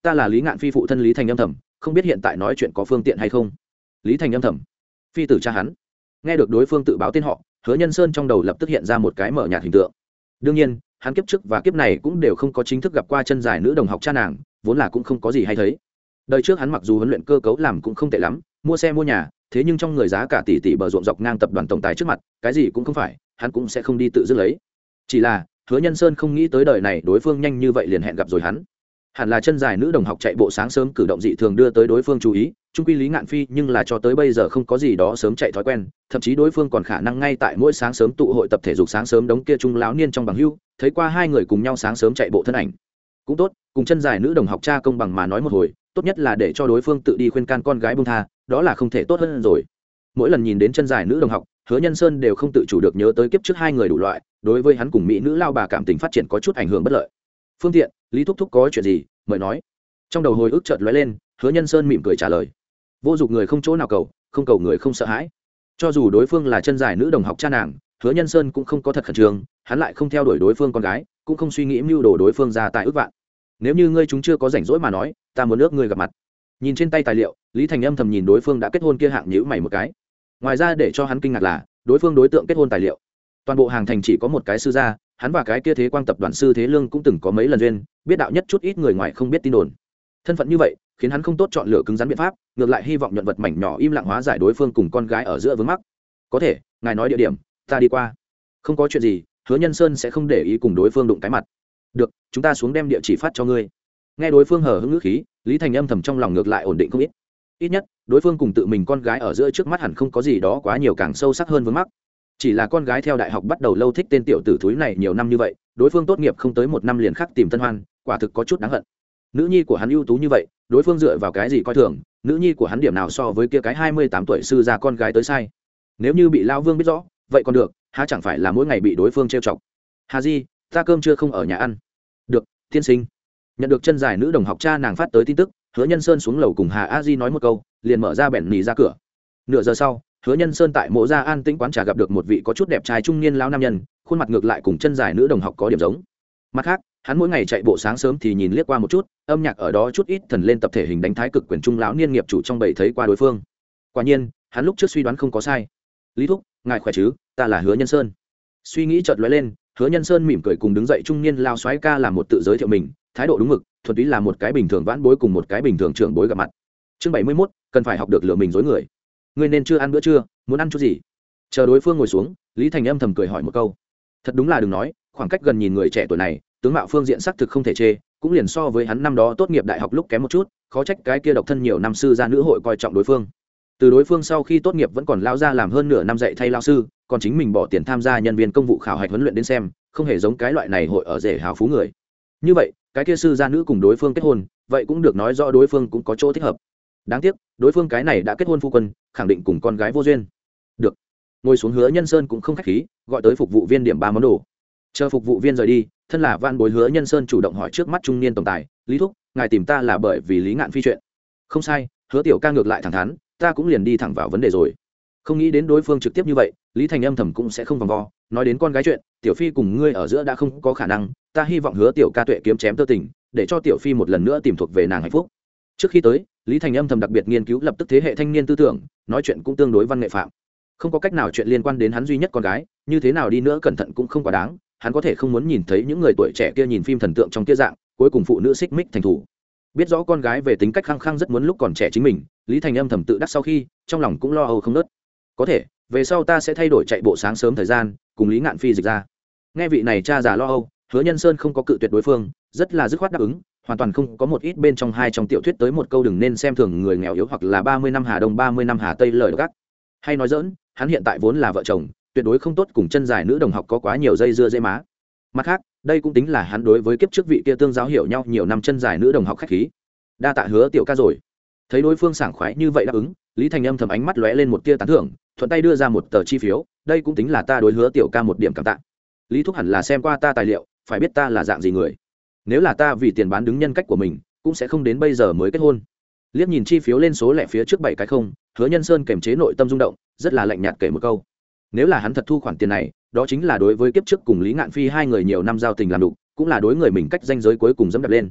ta là lý ngạn phi phụ thân Lý Thành âm thầm, không biết hiện tại nói chuyện có phương tiện hay không. Lý Thành âm thầm, phi tử cha hắn. Nghe được đối phương tự báo tên họ, Hứa Nhân Sơn trong đầu lập tức hiện ra một cái mở nhạt hình tượng. Đương nhiên, hắn kiếp trước và kiếp này cũng đều không có chính thức gặp qua chân dài nữ đồng học cha nàng, vốn là cũng không có gì hay thấy. Đời trước hắn mặc dù huấn luyện cơ cấu làm cũng không tệ lắm, mua xe mua nhà, thế nhưng trong người giá cả tỷ tỷ bờ ruộng dọc ngang tập đoàn tổng tài trước mặt, cái gì cũng không phải, hắn cũng sẽ không đi tự dứt lấy. Chỉ là, Hứa Nhân Sơn không nghĩ tới đời này đối phương nhanh như vậy liền hẹn gặp rồi hắn. Hẳn là chân dài nữ đồng học chạy bộ sáng sớm cử động dị thường đưa tới đối phương chú ý, trung quy Lý Ngạn Phi nhưng là cho tới bây giờ không có gì đó sớm chạy thói quen, thậm chí đối phương còn khả năng ngay tại mỗi sáng sớm tụ hội tập thể dục sáng sớm đống kia trung lão niên trong bằng hưu, thấy qua hai người cùng nhau sáng sớm chạy bộ thân ảnh. Cũng tốt, cùng chân dài nữ đồng học cha công bằng mà nói một hồi, tốt nhất là để cho đối phương tự đi khuyên can con gái buông tha, đó là không thể tốt hơn rồi. Mỗi lần nhìn đến chân dài nữ đồng học, Hứa Nhân Sơn đều không tự chủ được nhớ tới kiếp trước hai người đủ loại, đối với hắn cùng mỹ nữ lao bà cảm tình phát triển có chút ảnh hưởng bất lợi. Phương tiện, Lý thúc thúc có chuyện gì, mời nói. Trong đầu hồi ức chợt lóe lên, Hứa Nhân Sơn mỉm cười trả lời. Vô dụng người không chỗ nào cầu, không cầu người không sợ hãi. Cho dù đối phương là chân dài nữ đồng học cha nàng, Hứa Nhân Sơn cũng không có thật khẩn trương, hắn lại không theo đuổi đối phương con gái, cũng không suy nghĩ mưu đồ đối phương ra tại ước vạn. Nếu như ngươi chúng chưa có rảnh rỗi mà nói, ta muốn ước ngươi gặp mặt. Nhìn trên tay tài liệu, Lý Thành âm thầm nhìn đối phương đã kết hôn kia hạng nhíu mày một cái. Ngoài ra để cho hắn kinh ngạc là, đối phương đối tượng kết hôn tài liệu, toàn bộ hàng thành chỉ có một cái sư gia, hắn và cái kia Thế Quang tập đoàn sư Thế Lương cũng từng có mấy lần duyên, biết đạo nhất chút ít người ngoài không biết tin đồn. Thân phận như vậy, khiến hắn không tốt chọn lựa cứng rắn biện pháp, ngược lại hy vọng nhuận vật mảnh nhỏ im lặng hóa giải đối phương cùng con gái ở giữa vướng mắc. Có thể, ngài nói địa điểm, ta đi qua. Không có chuyện gì, Hứa Nhân Sơn sẽ không để ý cùng đối phương đụng cái mặt. Được, chúng ta xuống đem địa chỉ phát cho ngươi. Nghe đối phương hờ hững ngữ khí, Lý Thành âm thầm trong lòng ngược lại ổn định không ít. Ít nhất, đối phương cùng tự mình con gái ở giữa trước mắt hẳn không có gì đó quá nhiều càng sâu sắc hơn vướng mắc. Chỉ là con gái theo đại học bắt đầu lâu thích tên tiểu tử thúi này nhiều năm như vậy, đối phương tốt nghiệp không tới một năm liền khắc tìm tân hoan, quả thực có chút đáng hận. Nữ nhi của hắn ưu tú như vậy, đối phương dựa vào cái gì coi thường, nữ nhi của hắn điểm nào so với kia cái hai mươi tám tuổi sư già con gái tới sai. Nếu như bị lão Vương biết rõ, vậy còn được, há chẳng phải là mỗi ngày bị đối phương trêu chọc. Hà Di, ta cơm chưa không ở nhà ăn. Được, tiên sinh. Nhận được chân dài nữ đồng học cha nàng phát tới tin tức, Hứa Nhân Sơn xuống lầu cùng Hà A Di nói một câu, liền mở ra bẻn nỉ ra cửa. Nửa giờ sau, Hứa Nhân Sơn tại Mộ Gia An tĩnh quán trà gặp được một vị có chút đẹp trai trung niên lão nam nhân, khuôn mặt ngược lại cùng chân dài nữ đồng học có điểm giống. Mặt khác, hắn mỗi ngày chạy bộ sáng sớm thì nhìn liếc qua một chút, âm nhạc ở đó chút ít thần lên tập thể hình đánh thái cực quyền trung lão niên nghiệp chủ trong bầy thấy qua đối phương. Quả nhiên, hắn lúc trước suy đoán không có sai. Lý thúc, ngài khỏe chứ, ta là Hứa Nhân Sơn. Suy nghĩ chợt lóe lên, Hứa Nhân Sơn mỉm cười cùng đứng dậy trung niên lao soái ca làm một tự giới thiệu mình, thái độ đúng mực, thuần túy là một cái bình thường vãn bối cùng một cái bình thường trưởng bối gặp mặt. Chương bảy mươi mốt, cần phải học được lừa mình dối người. Ngươi nên chưa ăn bữa trưa, muốn ăn chút gì? Chờ đối phương ngồi xuống, Lý Thành âm thầm cười hỏi một câu. Thật đúng là đừng nói, khoảng cách gần nhìn người trẻ tuổi này, tướng mạo phương diện sắc thực không thể chê, cũng liền so với hắn năm đó tốt nghiệp đại học lúc kém một chút, khó trách cái kia độc thân nhiều năm sư gia nữ hội coi trọng đối phương. Từ đối phương sau khi tốt nghiệp vẫn còn lao ra làm hơn nửa năm dạy thay lao sư, còn chính mình bỏ tiền tham gia nhân viên công vụ khảo hạch huấn luyện đến xem, không hề giống cái loại này hội ở rể hào phú người. Như vậy, cái kia sư gia nữ cùng đối phương kết hôn, vậy cũng được nói rõ đối phương cũng có chỗ thích hợp. Đáng tiếc, đối phương cái này đã kết hôn phu quân, khẳng định cùng con gái vô duyên. Được. Ngồi xuống Hứa Nhân Sơn cũng không khách khí, gọi tới phục vụ viên điểm ba món đồ. Chờ phục vụ viên rời đi, thân là van bối Hứa Nhân Sơn chủ động hỏi trước mắt trung niên tổng tài, Lý thúc, ngài tìm ta là bởi vì Lý Ngạn Phi chuyện. Không sai, Hứa tiểu ca ngược lại thẳng thắn, ta cũng liền đi thẳng vào vấn đề rồi. Không nghĩ đến đối phương trực tiếp như vậy, Lý Thành âm thầm cũng sẽ không vòng vo, nói đến con gái chuyện, tiểu phi cùng ngươi ở giữa đã không có khả năng, ta hy vọng Hứa tiểu ca tuệ kiếm chém tơ tình, để cho tiểu phi một lần nữa tìm thuộc về nàng hạnh phúc. Trước khi tới, Lý Thành âm thầm đặc biệt nghiên cứu lập tức thế hệ thanh niên tư tưởng, nói chuyện cũng tương đối văn nghệ phạm. Không có cách nào chuyện liên quan đến hắn duy nhất con gái, như thế nào đi nữa cẩn thận cũng không quá đáng, hắn có thể không muốn nhìn thấy những người tuổi trẻ kia nhìn phim thần tượng trong kia dạng, cuối cùng phụ nữ xích mích thành thủ. Biết rõ con gái về tính cách khăng khăng rất muốn lúc còn trẻ chính mình, Lý Thành âm thầm tự đắc sau khi, trong lòng cũng lo âu không nớt. Có thể, về sau ta sẽ thay đổi chạy bộ sáng sớm thời gian, cùng Lý Ngạn Phi dịch ra. Nghe vị này cha già lo âu, Hứa Nhân Sơn không có cự tuyệt đối phương, rất là dứt khoát đáp ứng, hoàn toàn không có một ít bên trong hai trong tiểu thuyết tới một câu đừng nên xem thường người nghèo yếu hoặc là ba mươi năm hà đông ba mươi năm hà tây lời gác. Hay nói dỡn, hắn hiện tại vốn là vợ chồng, tuyệt đối không tốt cùng chân dài nữ đồng học có quá nhiều dây dưa dễ má. Mặt khác, đây cũng tính là hắn đối với kiếp trước vị kia tương giáo hiểu nhau nhiều năm chân dài nữ đồng học khách khí. Đa tạ Hứa tiểu ca rồi. Thấy đối phương sảng khoái như vậy đáp ứng, Lý Thành âm thầm ánh mắt lóe lên một tia tán thưởng, thuận tay đưa ra một tờ chi phiếu, đây cũng tính là ta đối Hứa tiểu ca một điểm cảm tạ. Lý thúc hẳn là xem qua ta tài liệu, phải biết ta là dạng gì người. Nếu là ta vì tiền bán đứng nhân cách của mình, cũng sẽ không đến bây giờ mới kết hôn. Liếc nhìn chi phiếu lên số lẻ phía trước bảy cái không, Hứa Nhân Sơn kềm chế nội tâm rung động, rất là lạnh nhạt kể một câu. Nếu là hắn thật thu khoản tiền này, đó chính là đối với kiếp trước cùng Lý Ngạn Phi hai người nhiều năm giao tình làm đủ, cũng là đối người mình cách danh giới cuối cùng dẫm đạp lên.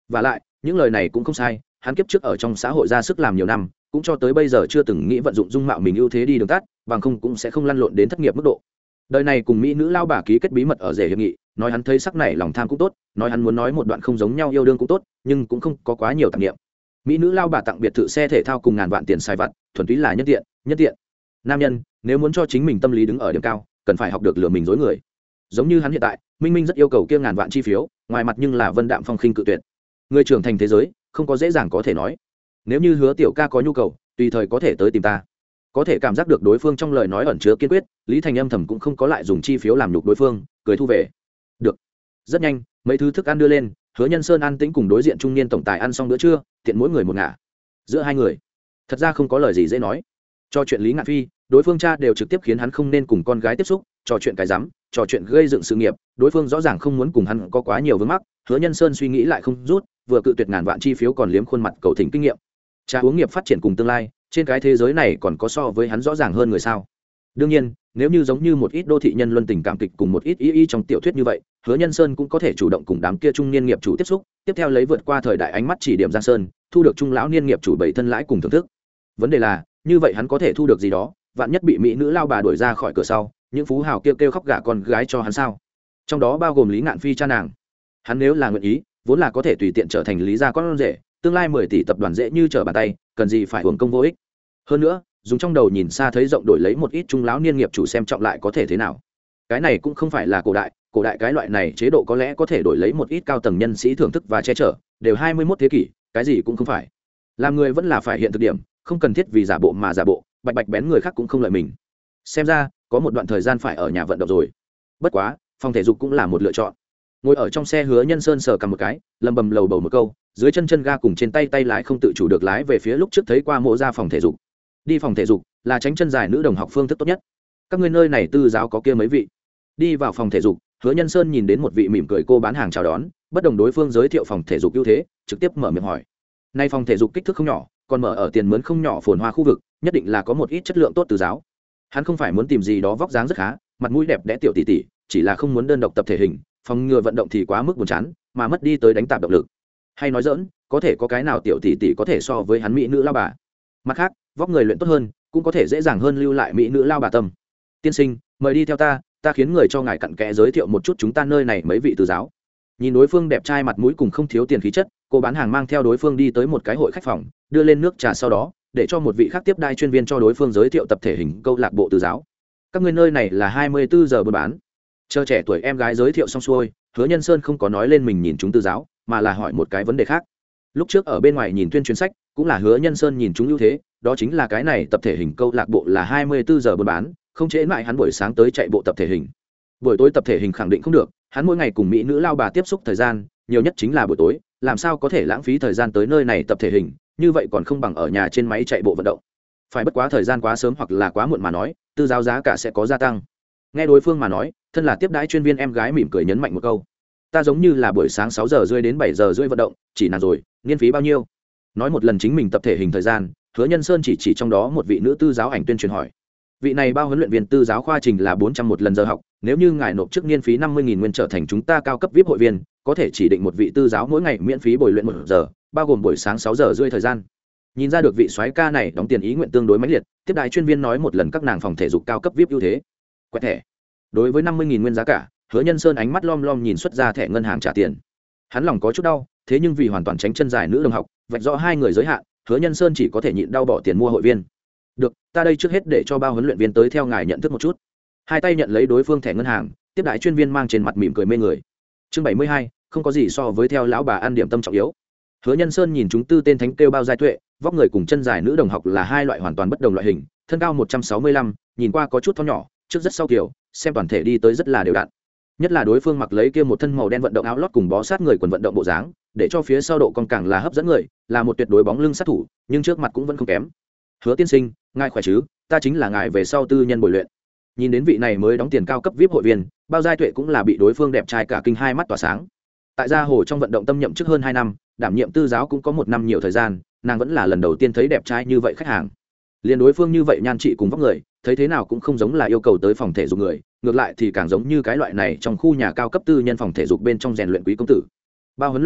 Và lại những lời này cũng không sai, hắn kiếp trước ở trong xã hội ra sức làm nhiều năm, cũng cho tới bây giờ chưa từng nghĩ vận dụng dung mạo mình ưu thế đi đường tắt, bằng không cũng sẽ không lăn lộn đến thất nghiệp mức độ. Đời này cùng mỹ nữ lao bà ký kết bí mật ở rể hiệp nghị, nói hắn thấy sắc này lòng tham cũng tốt, nói hắn muốn nói một đoạn không giống nhau yêu đương cũng tốt, nhưng cũng không có quá nhiều tạp niệm. Mỹ nữ lao bà tặng biệt thự xe thể thao cùng ngàn vạn tiền xài vặt, thuần túy là nhân tiện, nhân tiện. Nam nhân nếu muốn cho chính mình tâm lý đứng ở điểm cao, cần phải học được lừa mình dối người. Giống như hắn hiện tại, minh minh rất yêu cầu kia ngàn vạn chi phiếu, ngoài mặt nhưng là vân đạm phong khinh cự tuyệt. Người trưởng thành thế giới không có dễ dàng có thể nói, nếu như Hứa tiểu ca có nhu cầu tùy thời có thể tới tìm ta. Có thể cảm giác được đối phương trong lời nói ẩn chứa kiên quyết, Lý Thành âm thầm cũng không có lại dùng chi phiếu làm nhục đối phương, cười thu về. Được. Rất nhanh mấy thứ thức ăn đưa lên, Hứa Nhân Sơn ăn tĩnh cùng đối diện trung niên tổng tài ăn xong bữa trưa, tiện mỗi người một ngả. Giữa hai người thật ra không có lời gì dễ nói. Cho chuyện Lý Ngạn Phi, đối phương cha đều trực tiếp khiến hắn không nên cùng con gái tiếp xúc, trò chuyện cái rắm, trò chuyện gây dựng sự nghiệp, đối phương rõ ràng không muốn cùng hắn có quá nhiều vướng mắc. Hứa Nhân Sơn suy nghĩ lại không rút, vừa cự tuyệt ngàn vạn chi phiếu còn liếm khuôn mặt cầu thỉnh kinh nghiệm. Cha uống nghiệp phát triển cùng tương lai, trên cái thế giới này còn có so với hắn rõ ràng hơn người sao? Đương nhiên, nếu như giống như một ít đô thị nhân luân tình cảm kịch cùng một ít ý ý trong tiểu thuyết như vậy, Hứa Nhân Sơn cũng có thể chủ động cùng đám kia trung niên nghiệp chủ tiếp xúc, tiếp theo lấy vượt qua thời đại ánh mắt chỉ điểm Giang Sơn, thu được trung lão niên nghiệp chủ bảy thân lãi cùng thưởng thức. Vấn đề là, như vậy hắn có thể thu được gì đó, vạn nhất bị mỹ nữ lao bà đuổi ra khỏi cửa sau, những phú hào kêu kêu khóc gả con gái cho hắn sao? Trong đó bao gồm Lý Ngạn Phi cha nàng. Hắn nếu là nguyện ý, vốn là có thể tùy tiện trở thành Lý gia con rể, tương lai mười tỷ tập đoàn dễ như trở bàn tay, cần gì phải hưởng công vô ích. Hơn nữa, dùng trong đầu nhìn xa thấy rộng đổi lấy một ít trung lão niên nghiệp chủ xem trọng lại có thể thế nào? Cái này cũng không phải là cổ đại, cổ đại cái loại này chế độ có lẽ có thể đổi lấy một ít cao tầng nhân sĩ thưởng thức và che chở, đều hai mươi mốt thế kỷ, cái gì cũng không phải. Làm người vẫn là phải hiện thực điểm, không cần thiết vì giả bộ mà giả bộ, bạch bạch bén người khác cũng không lợi mình. Xem ra, có một đoạn thời gian phải ở nhà vận động rồi. Bất quá, phòng thể dục cũng là một lựa chọn. Ngồi ở trong xe Hứa Nhân Sơn sờ cầm một cái, lầm bầm lầu bầu một câu, dưới chân chân ga cùng trên tay tay lái không tự chủ được lái về phía lúc trước thấy qua mộ ra phòng thể dục. Đi phòng thể dục là tránh chân dài nữ đồng học phương thức tốt nhất. Các ngươi nơi này tư giáo có kia mấy vị? Đi vào phòng thể dục, Hứa Nhân Sơn nhìn đến một vị mỉm cười cô bán hàng chào đón, bất đồng đối phương giới thiệu phòng thể dục ưu thế, trực tiếp mở miệng hỏi. Nay phòng thể dục kích thước không nhỏ, còn mở ở tiền mướn không nhỏ phồn hoa khu vực, nhất định là có một ít chất lượng tốt tư giáo. Hắn không phải muốn tìm gì đó vóc dáng rất khá, mặt mũi đẹp đẽ tiểu tỷ tỷ, chỉ là không muốn đơn độc tập thể hình, phòng ngừa vận động thì quá mức buồn chán, mà mất đi tới đánh tạp động lực. Hay nói dỡn, có thể có cái nào tiểu tỷ tỷ có thể so với hắn mỹ nữ lao bà. Mặt khác, vóc người luyện tốt hơn, cũng có thể dễ dàng hơn lưu lại mỹ nữ lao bà tâm. Tiên sinh, mời đi theo ta, ta khiến người cho ngài cặn kẽ giới thiệu một chút chúng ta nơi này mấy vị từ giáo. Nhìn đối phương đẹp trai mặt mũi cùng không thiếu tiền khí chất, cô bán hàng mang theo đối phương đi tới một cái hội khách phòng, đưa lên nước trà sau đó, để cho một vị khác tiếp đai chuyên viên cho đối phương giới thiệu tập thể hình câu lạc bộ từ giáo. Các ngươi nơi này là hai mươi bốn giờ buôn bán. Chờ trẻ tuổi em gái giới thiệu xong xuôi, Hứa Nhân Sơn không có nói lên mình nhìn chúng tư giáo, mà là hỏi một cái vấn đề khác. Lúc trước ở bên ngoài nhìn tuyên truyền sách, cũng là Hứa Nhân Sơn nhìn chúng ưu thế, đó chính là cái này tập thể hình câu lạc bộ là hai mươi bốn giờ buôn bán, không trễ mãi hắn buổi sáng tới chạy bộ tập thể hình. Buổi tối tập thể hình khẳng định không được, hắn mỗi ngày cùng mỹ nữ lao bà tiếp xúc thời gian, nhiều nhất chính là buổi tối, làm sao có thể lãng phí thời gian tới nơi này tập thể hình, như vậy còn không bằng ở nhà trên máy chạy bộ vận động. Phải bất quá thời gian quá sớm hoặc là quá muộn mà nói, tư giáo giá cả sẽ có gia tăng. Nghe đối phương mà nói, thân là tiếp đãi chuyên viên em gái mỉm cười nhấn mạnh một câu. Ta giống như là buổi sáng sáu giờ rưỡi đến bảy giờ rưỡi vận động, chỉ là rồi, niên phí bao nhiêu? Nói một lần chính mình tập thể hình thời gian, Hứa Nhân Sơn chỉ chỉ trong đó một vị nữ tư giáo ảnh tuyên truyền hỏi. Vị này bao huấn luyện viên tư giáo khoa trình là bốn trăm một lần giờ học, nếu như ngài nộp trước niên phí năm mươi nghìn nguyên trở thành chúng ta cao cấp vi ai pi hội viên, có thể chỉ định một vị tư giáo mỗi ngày miễn phí bồi luyện một giờ, bao gồm buổi sáng sáu giờ rưỡi thời gian. Nhìn ra được vị soái ca này đóng tiền ý nguyện tương đối mãnh liệt, tiếp đại chuyên viên nói một lần các nàng phòng thể dục cao cấp vi ai pi ưu thế. Quẹt thẻ. Đối với năm mươi nghìn nguyên giá cả, Hứa Nhân Sơn ánh mắt lom lom nhìn xuất ra thẻ ngân hàng trả tiền. Hắn lòng có chút đau, thế nhưng vì hoàn toàn tránh chân dài nữ đồng học, vạch rõ hai người giới hạn, Hứa Nhân Sơn chỉ có thể nhịn đau bỏ tiền mua hội viên. Được, ta đây trước hết để cho bao huấn luyện viên tới theo ngài nhận thức một chút. Hai tay nhận lấy đối phương thẻ ngân hàng, tiếp đại chuyên viên mang trên mặt mỉm cười mê người. Chương bảy mươi hai, không có gì so với theo lão bà ăn điểm tâm trọng yếu. Hứa Nhân Sơn nhìn chúng tư tên thánh kêu bao giai tuệ, vóc người cùng chân dài nữ đồng học là hai loại hoàn toàn bất đồng loại hình, thân cao một trăm sáu mươi lăm, nhìn qua có chút thon nhỏ, trước rất sau kiểu, xem toàn thể đi tới rất là đều đặn. Nhất là đối phương mặc lấy kia một thân màu đen vận động áo lót cùng bó sát người quần vận động bộ dáng, để cho phía sau độ còn càng là hấp dẫn người, là một tuyệt đối bóng lưng sát thủ, nhưng trước mặt cũng vẫn không kém. Hứa tiên sinh, ngài khỏe chứ? Ta chính là ngài về sau tư nhân bồi luyện. Nhìn đến vị này mới đóng tiền cao cấp vi ai pi hội viên, bao giai tuệ cũng là bị đối phương đẹp trai cả kinh hai mắt tỏa sáng. Tại gia hồ trong vận động tâm nhậm trước hơn hai năm, đảm nhiệm tư giáo cũng có một năm nhiều thời gian, nàng vẫn là lần đầu tiên thấy đẹp trai như vậy khách hàng. Liên đối phương như vậy nhan trị cùng vóc người, thấy thế nào cũng không giống là yêu cầu tới phòng thể dục người, ngược lại thì càng giống như cái loại này trong khu nhà cao cấp tư nhân phòng thể dục bên trong rèn luyện quý công tử. Bao huấn luyện viên,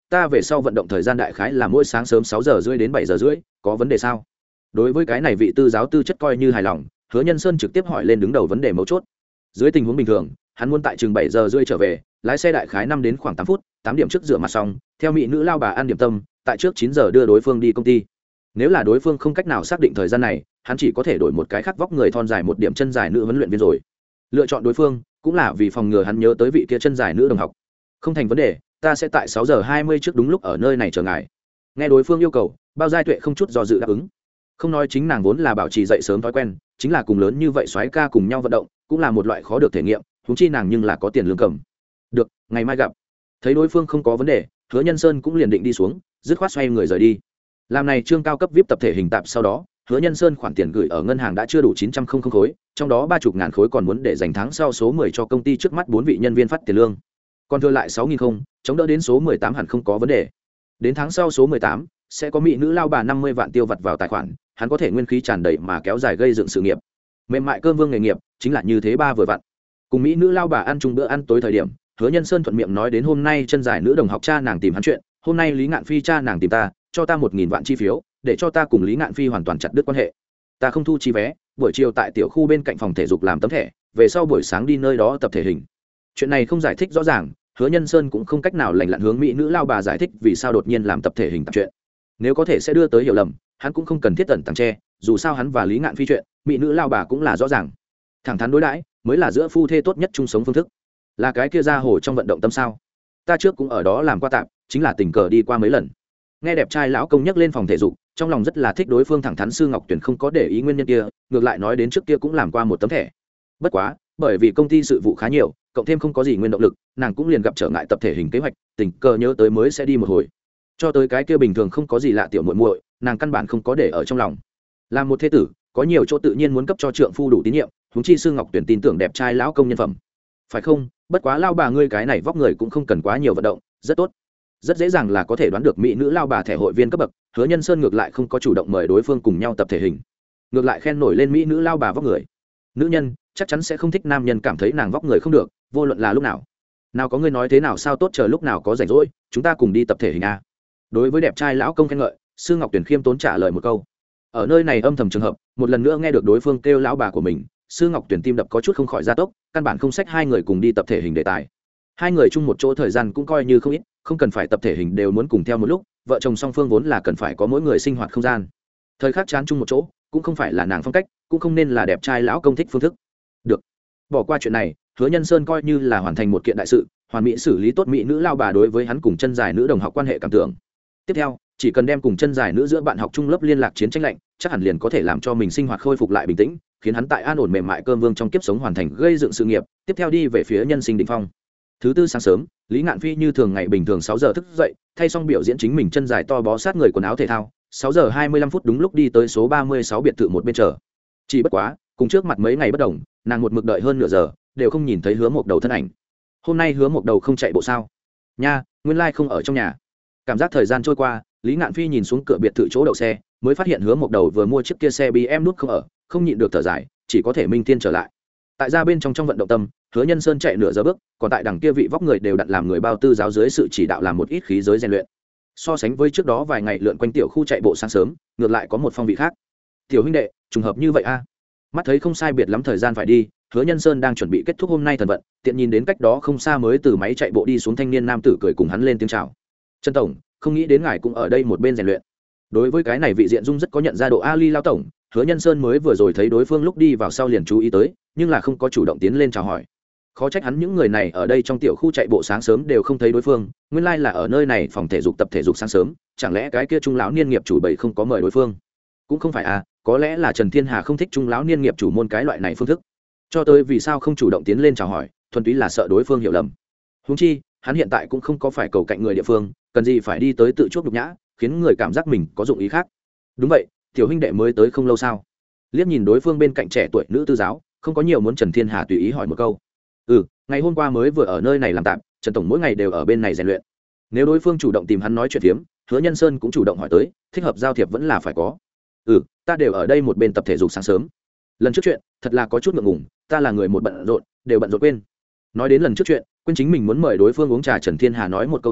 ta về sau vận động thời gian đại khái là mỗi sáng sớm sáu giờ rưỡi đến bảy giờ rưỡi, có vấn đề sao? Đối với cái này vị tư giáo tư chất coi như hài lòng, Hứa Nhân Sơn trực tiếp hỏi lên đứng đầu vấn đề mấu chốt. Dưới tình huống bình thường, hắn muốn tại chừng bảy giờ rưỡi trở về, lái xe đại khái năm đến khoảng tám phút, tám điểm trước rửa mặt xong, theo mỹ nữ lao bà ăn điểm tâm, tại trước chín giờ đưa đối phương đi công ty. Nếu là đối phương không cách nào xác định thời gian này, hắn chỉ có thể đổi một cái khác vóc người thon dài một điểm chân dài nữ huấn luyện viên rồi. Lựa chọn đối phương cũng là vì phòng ngừa hắn nhớ tới vị kia chân dài nữ đồng học. Không thành vấn đề, ta sẽ tại sáu giờ hai mươi trước đúng lúc ở nơi này chờ ngài. Nghe đối phương yêu cầu, Bao Giai Tuệ không chút do dự đáp ứng. Không nói chính nàng vốn là bảo trì dậy sớm thói quen, chính là cùng lớn như vậy soái ca cùng nhau vận động, cũng là một loại khó được thể nghiệm, huống chi nàng nhưng là có tiền lương cầm. Được, ngày mai gặp. Thấy đối phương không có vấn đề, Hứa Nhân Sơn cũng liền định đi xuống, dứt khoát xoay người rời đi. Làm này trương cao cấp vê i pê tập thể hình tạp sau đó, Hứa Nhân Sơn khoản tiền gửi ở ngân hàng đã chưa đủ chín trăm khối, trong đó ba mươi ngàn khối còn muốn để dành tháng sau số mười cho công ty trước mắt bốn vị nhân viên phát tiền lương. Còn thừa lại sáu nghìn không, chống đỡ đến số mười tám hẳn không có vấn đề. Đến tháng sau số mười tám, sẽ có mỹ nữ lao bà năm mươi vạn tiêu vặt vào tài khoản, hắn có thể nguyên khí tràn đầy mà kéo dài gây dựng sự nghiệp. Mềm mại cơm vương nghề nghiệp, chính là như thế ba vừa vặn. Cùng mỹ nữ lao bà ăn chung bữa ăn tối thời điểm, Hứa Nhân Sơn thuận miệng nói đến hôm nay chân dài nữ đồng học cha nàng tìm hắn chuyện, hôm nay Lý Ngạn Phi cha nàng tìm ta, cho ta một nghìn vạn chi phiếu, để cho ta cùng Lý Ngạn Phi hoàn toàn chặt đứt quan hệ. Ta không thu chi vé, buổi chiều tại tiểu khu bên cạnh phòng thể dục làm tấm thẻ, về sau buổi sáng đi nơi đó tập thể hình. Chuyện này không giải thích rõ ràng, Hứa Nhân Sơn cũng không cách nào lành lặn hướng mỹ nữ lao bà giải thích vì sao đột nhiên làm tập thể hình tập chuyện. Nếu có thể sẽ đưa tới hiểu lầm, hắn cũng không cần thiết tẩn tàng che, dù sao hắn và Lý Ngạn Phi chuyện, mỹ nữ lao bà cũng là rõ ràng. Thẳng thắn đối đãi mới là giữa phu thê tốt nhất chung sống phương thức. Là cái kia ra hồ trong vận động tâm sao? Ta trước cũng ở đó làm qua tạm, chính là tình cờ đi qua mấy lần. Nghe đẹp trai lão công nhắc lên phòng thể dục, trong lòng rất là thích đối phương thẳng thắn sư Ngọc Tuyển không có để ý nguyên nhân kia, ngược lại nói đến trước kia cũng làm qua một tấm thẻ. Bất quá, bởi vì công ty sự vụ khá nhiều, cộng thêm không có gì nguyên động lực, nàng cũng liền gặp trở ngại tập thể hình kế hoạch, tình cờ nhớ tới mới sẽ đi một hồi. Cho tới cái kia bình thường không có gì lạ tiểu muội muội, nàng căn bản không có để ở trong lòng. Làm một thế tử, có nhiều chỗ tự nhiên muốn cấp cho trượng phu đủ tín nhiệm, huống chi sư Ngọc Tuyển tin tưởng đẹp trai lão công nhân phẩm. Phải không? Bất quá lao bà ngươi cái này vóc người cũng không cần quá nhiều vận động, rất tốt. Rất dễ dàng là có thể đoán được mỹ nữ lao bà thẻ hội viên cấp bậc. Hứa Nhân Sơn ngược lại không có chủ động mời đối phương cùng nhau tập thể hình, ngược lại khen nổi lên mỹ nữ lao bà vóc người. Nữ nhân chắc chắn sẽ không thích nam nhân cảm thấy nàng vóc người không được, vô luận là lúc nào. Nào có ngươi nói thế nào sao tốt, chờ lúc nào có rảnh rỗi chúng ta cùng đi tập thể hình a. Đối với đẹp trai lão công khen ngợi, sư Ngọc Tuyển khiêm tốn trả lời một câu. Ở nơi này âm thầm trường hợp, một lần nữa nghe được đối phương kêu lão bà của mình, sư Ngọc Tuyển tim đập có chút không khỏi gia tốc, căn bản không xách hai người cùng đi tập thể hình đề tài. Hai người chung một chỗ thời gian cũng coi như không ít, không cần phải tập thể hình đều muốn cùng theo một lúc, vợ chồng song phương vốn là cần phải có mỗi người sinh hoạt không gian. Thời khắc chán chung một chỗ, cũng không phải là nàng phong cách, cũng không nên là đẹp trai lão công thích phương thức. Được, bỏ qua chuyện này, Hứa Nhân Sơn coi như là hoàn thành một kiện đại sự, hoàn mỹ xử lý tốt mỹ nữ lao bà đối với hắn cùng chân dài nữ đồng học quan hệ cảm tưởng. Tiếp theo, chỉ cần đem cùng chân dài nữ giữa bạn học chung lớp liên lạc chiến tranh lạnh, chắc hẳn liền có thể làm cho mình sinh hoạt khôi phục lại bình tĩnh, khiến hắn tại an ổn mềm mại cơm vương trong kiếp sống hoàn thành gây dựng sự nghiệp, tiếp theo đi về phía nhân sinh đỉnh phong. Thứ tư sáng sớm, Lý Ngạn Phi như thường ngày bình thường sáu giờ thức dậy, thay xong biểu diễn chính mình chân dài to bó sát người quần áo thể thao, sáu giờ hai mươi lăm phút đúng lúc đi tới số ba mươi sáu biệt thự một bên chờ. Chỉ bất quá, cùng trước mặt mấy ngày bất đồng, nàng một mực đợi hơn nửa giờ, đều không nhìn thấy Hứa Mộc Đầu thân ảnh. Hôm nay Hứa Mộc Đầu không chạy bộ sao? Nha, nguyên lai like không ở trong nhà. Cảm giác thời gian trôi qua, Lý Ngạn Phi nhìn xuống cửa biệt thự chỗ đậu xe, mới phát hiện Hứa Mộc Đầu vừa mua chiếc kia xe bê em nút không ở, không nhịn được thở dài, chỉ có thể minh thiên trở lại. Tại ra bên trong trong vận động tâm, Hứa Nhân Sơn chạy nửa giờ bước, còn tại đằng kia vị vóc người đều đặn làm người bao tư giáo dưới sự chỉ đạo làm một ít khí giới rèn luyện. So sánh với trước đó vài ngày lượn quanh tiểu khu chạy bộ sáng sớm, ngược lại có một phong vị khác. Tiểu huynh đệ, trùng hợp như vậy a. Mắt thấy không sai biệt lắm thời gian phải đi, Hứa Nhân Sơn đang chuẩn bị kết thúc hôm nay thần vận, tiện nhìn đến cách đó không xa mới từ máy chạy bộ đi xuống thanh niên nam tử cười cùng hắn lên tiếng chào. Trần tổng, không nghĩ đến ngài cũng ở đây một bên rèn luyện. Đối với cái này vị diện dung rất có nhận ra độ Ali lao tổng, Hứa Nhân Sơn mới vừa rồi thấy đối phương lúc đi vào sau liền chú ý tới, nhưng là không có chủ động tiến lên chào hỏi. Khó trách hắn những người này ở đây trong tiểu khu chạy bộ sáng sớm đều không thấy đối phương, nguyên lai là ở nơi này phòng thể dục tập thể dục sáng sớm, chẳng lẽ cái kia trung lão niên nghiệp chủ bảy không có mời đối phương? Cũng không phải à, có lẽ là Trần Thiên Hà không thích trung lão niên nghiệp chủ môn cái loại này phương thức. Cho tới vì sao không chủ động tiến lên chào hỏi, thuần túy là sợ đối phương hiểu lầm. Huống chi, hắn hiện tại cũng không có phải cầu cạnh người địa phương, cần gì phải đi tới tự chuốc nhục nhã, khiến người cảm giác mình có dụng ý khác. Đúng vậy, tiểu huynh đệ mới tới không lâu sao? Liếc nhìn đối phương bên cạnh trẻ tuổi nữ tư giáo, không có nhiều muốn Trần Thiên Hà tùy ý hỏi một câu. Ừ, ngày hôm qua mới vừa ở nơi này làm tạm, Trần tổng mỗi ngày đều ở bên này rèn luyện. Nếu đối phương chủ động tìm hắn nói chuyện phiếm, Hứa Nhân Sơn cũng chủ động hỏi tới, thích hợp giao thiệp vẫn là phải có. Ừ, ta đều ở đây một bên tập thể dục sáng sớm. Lần trước chuyện, thật là có chút ngượng ngùng, ta là người một bận rộn, đều bận rộn quên. Nói đến lần trước chuyện, quên chính mình muốn mời đối phương uống trà, Trần Thiên Hà nói một câu khiêm,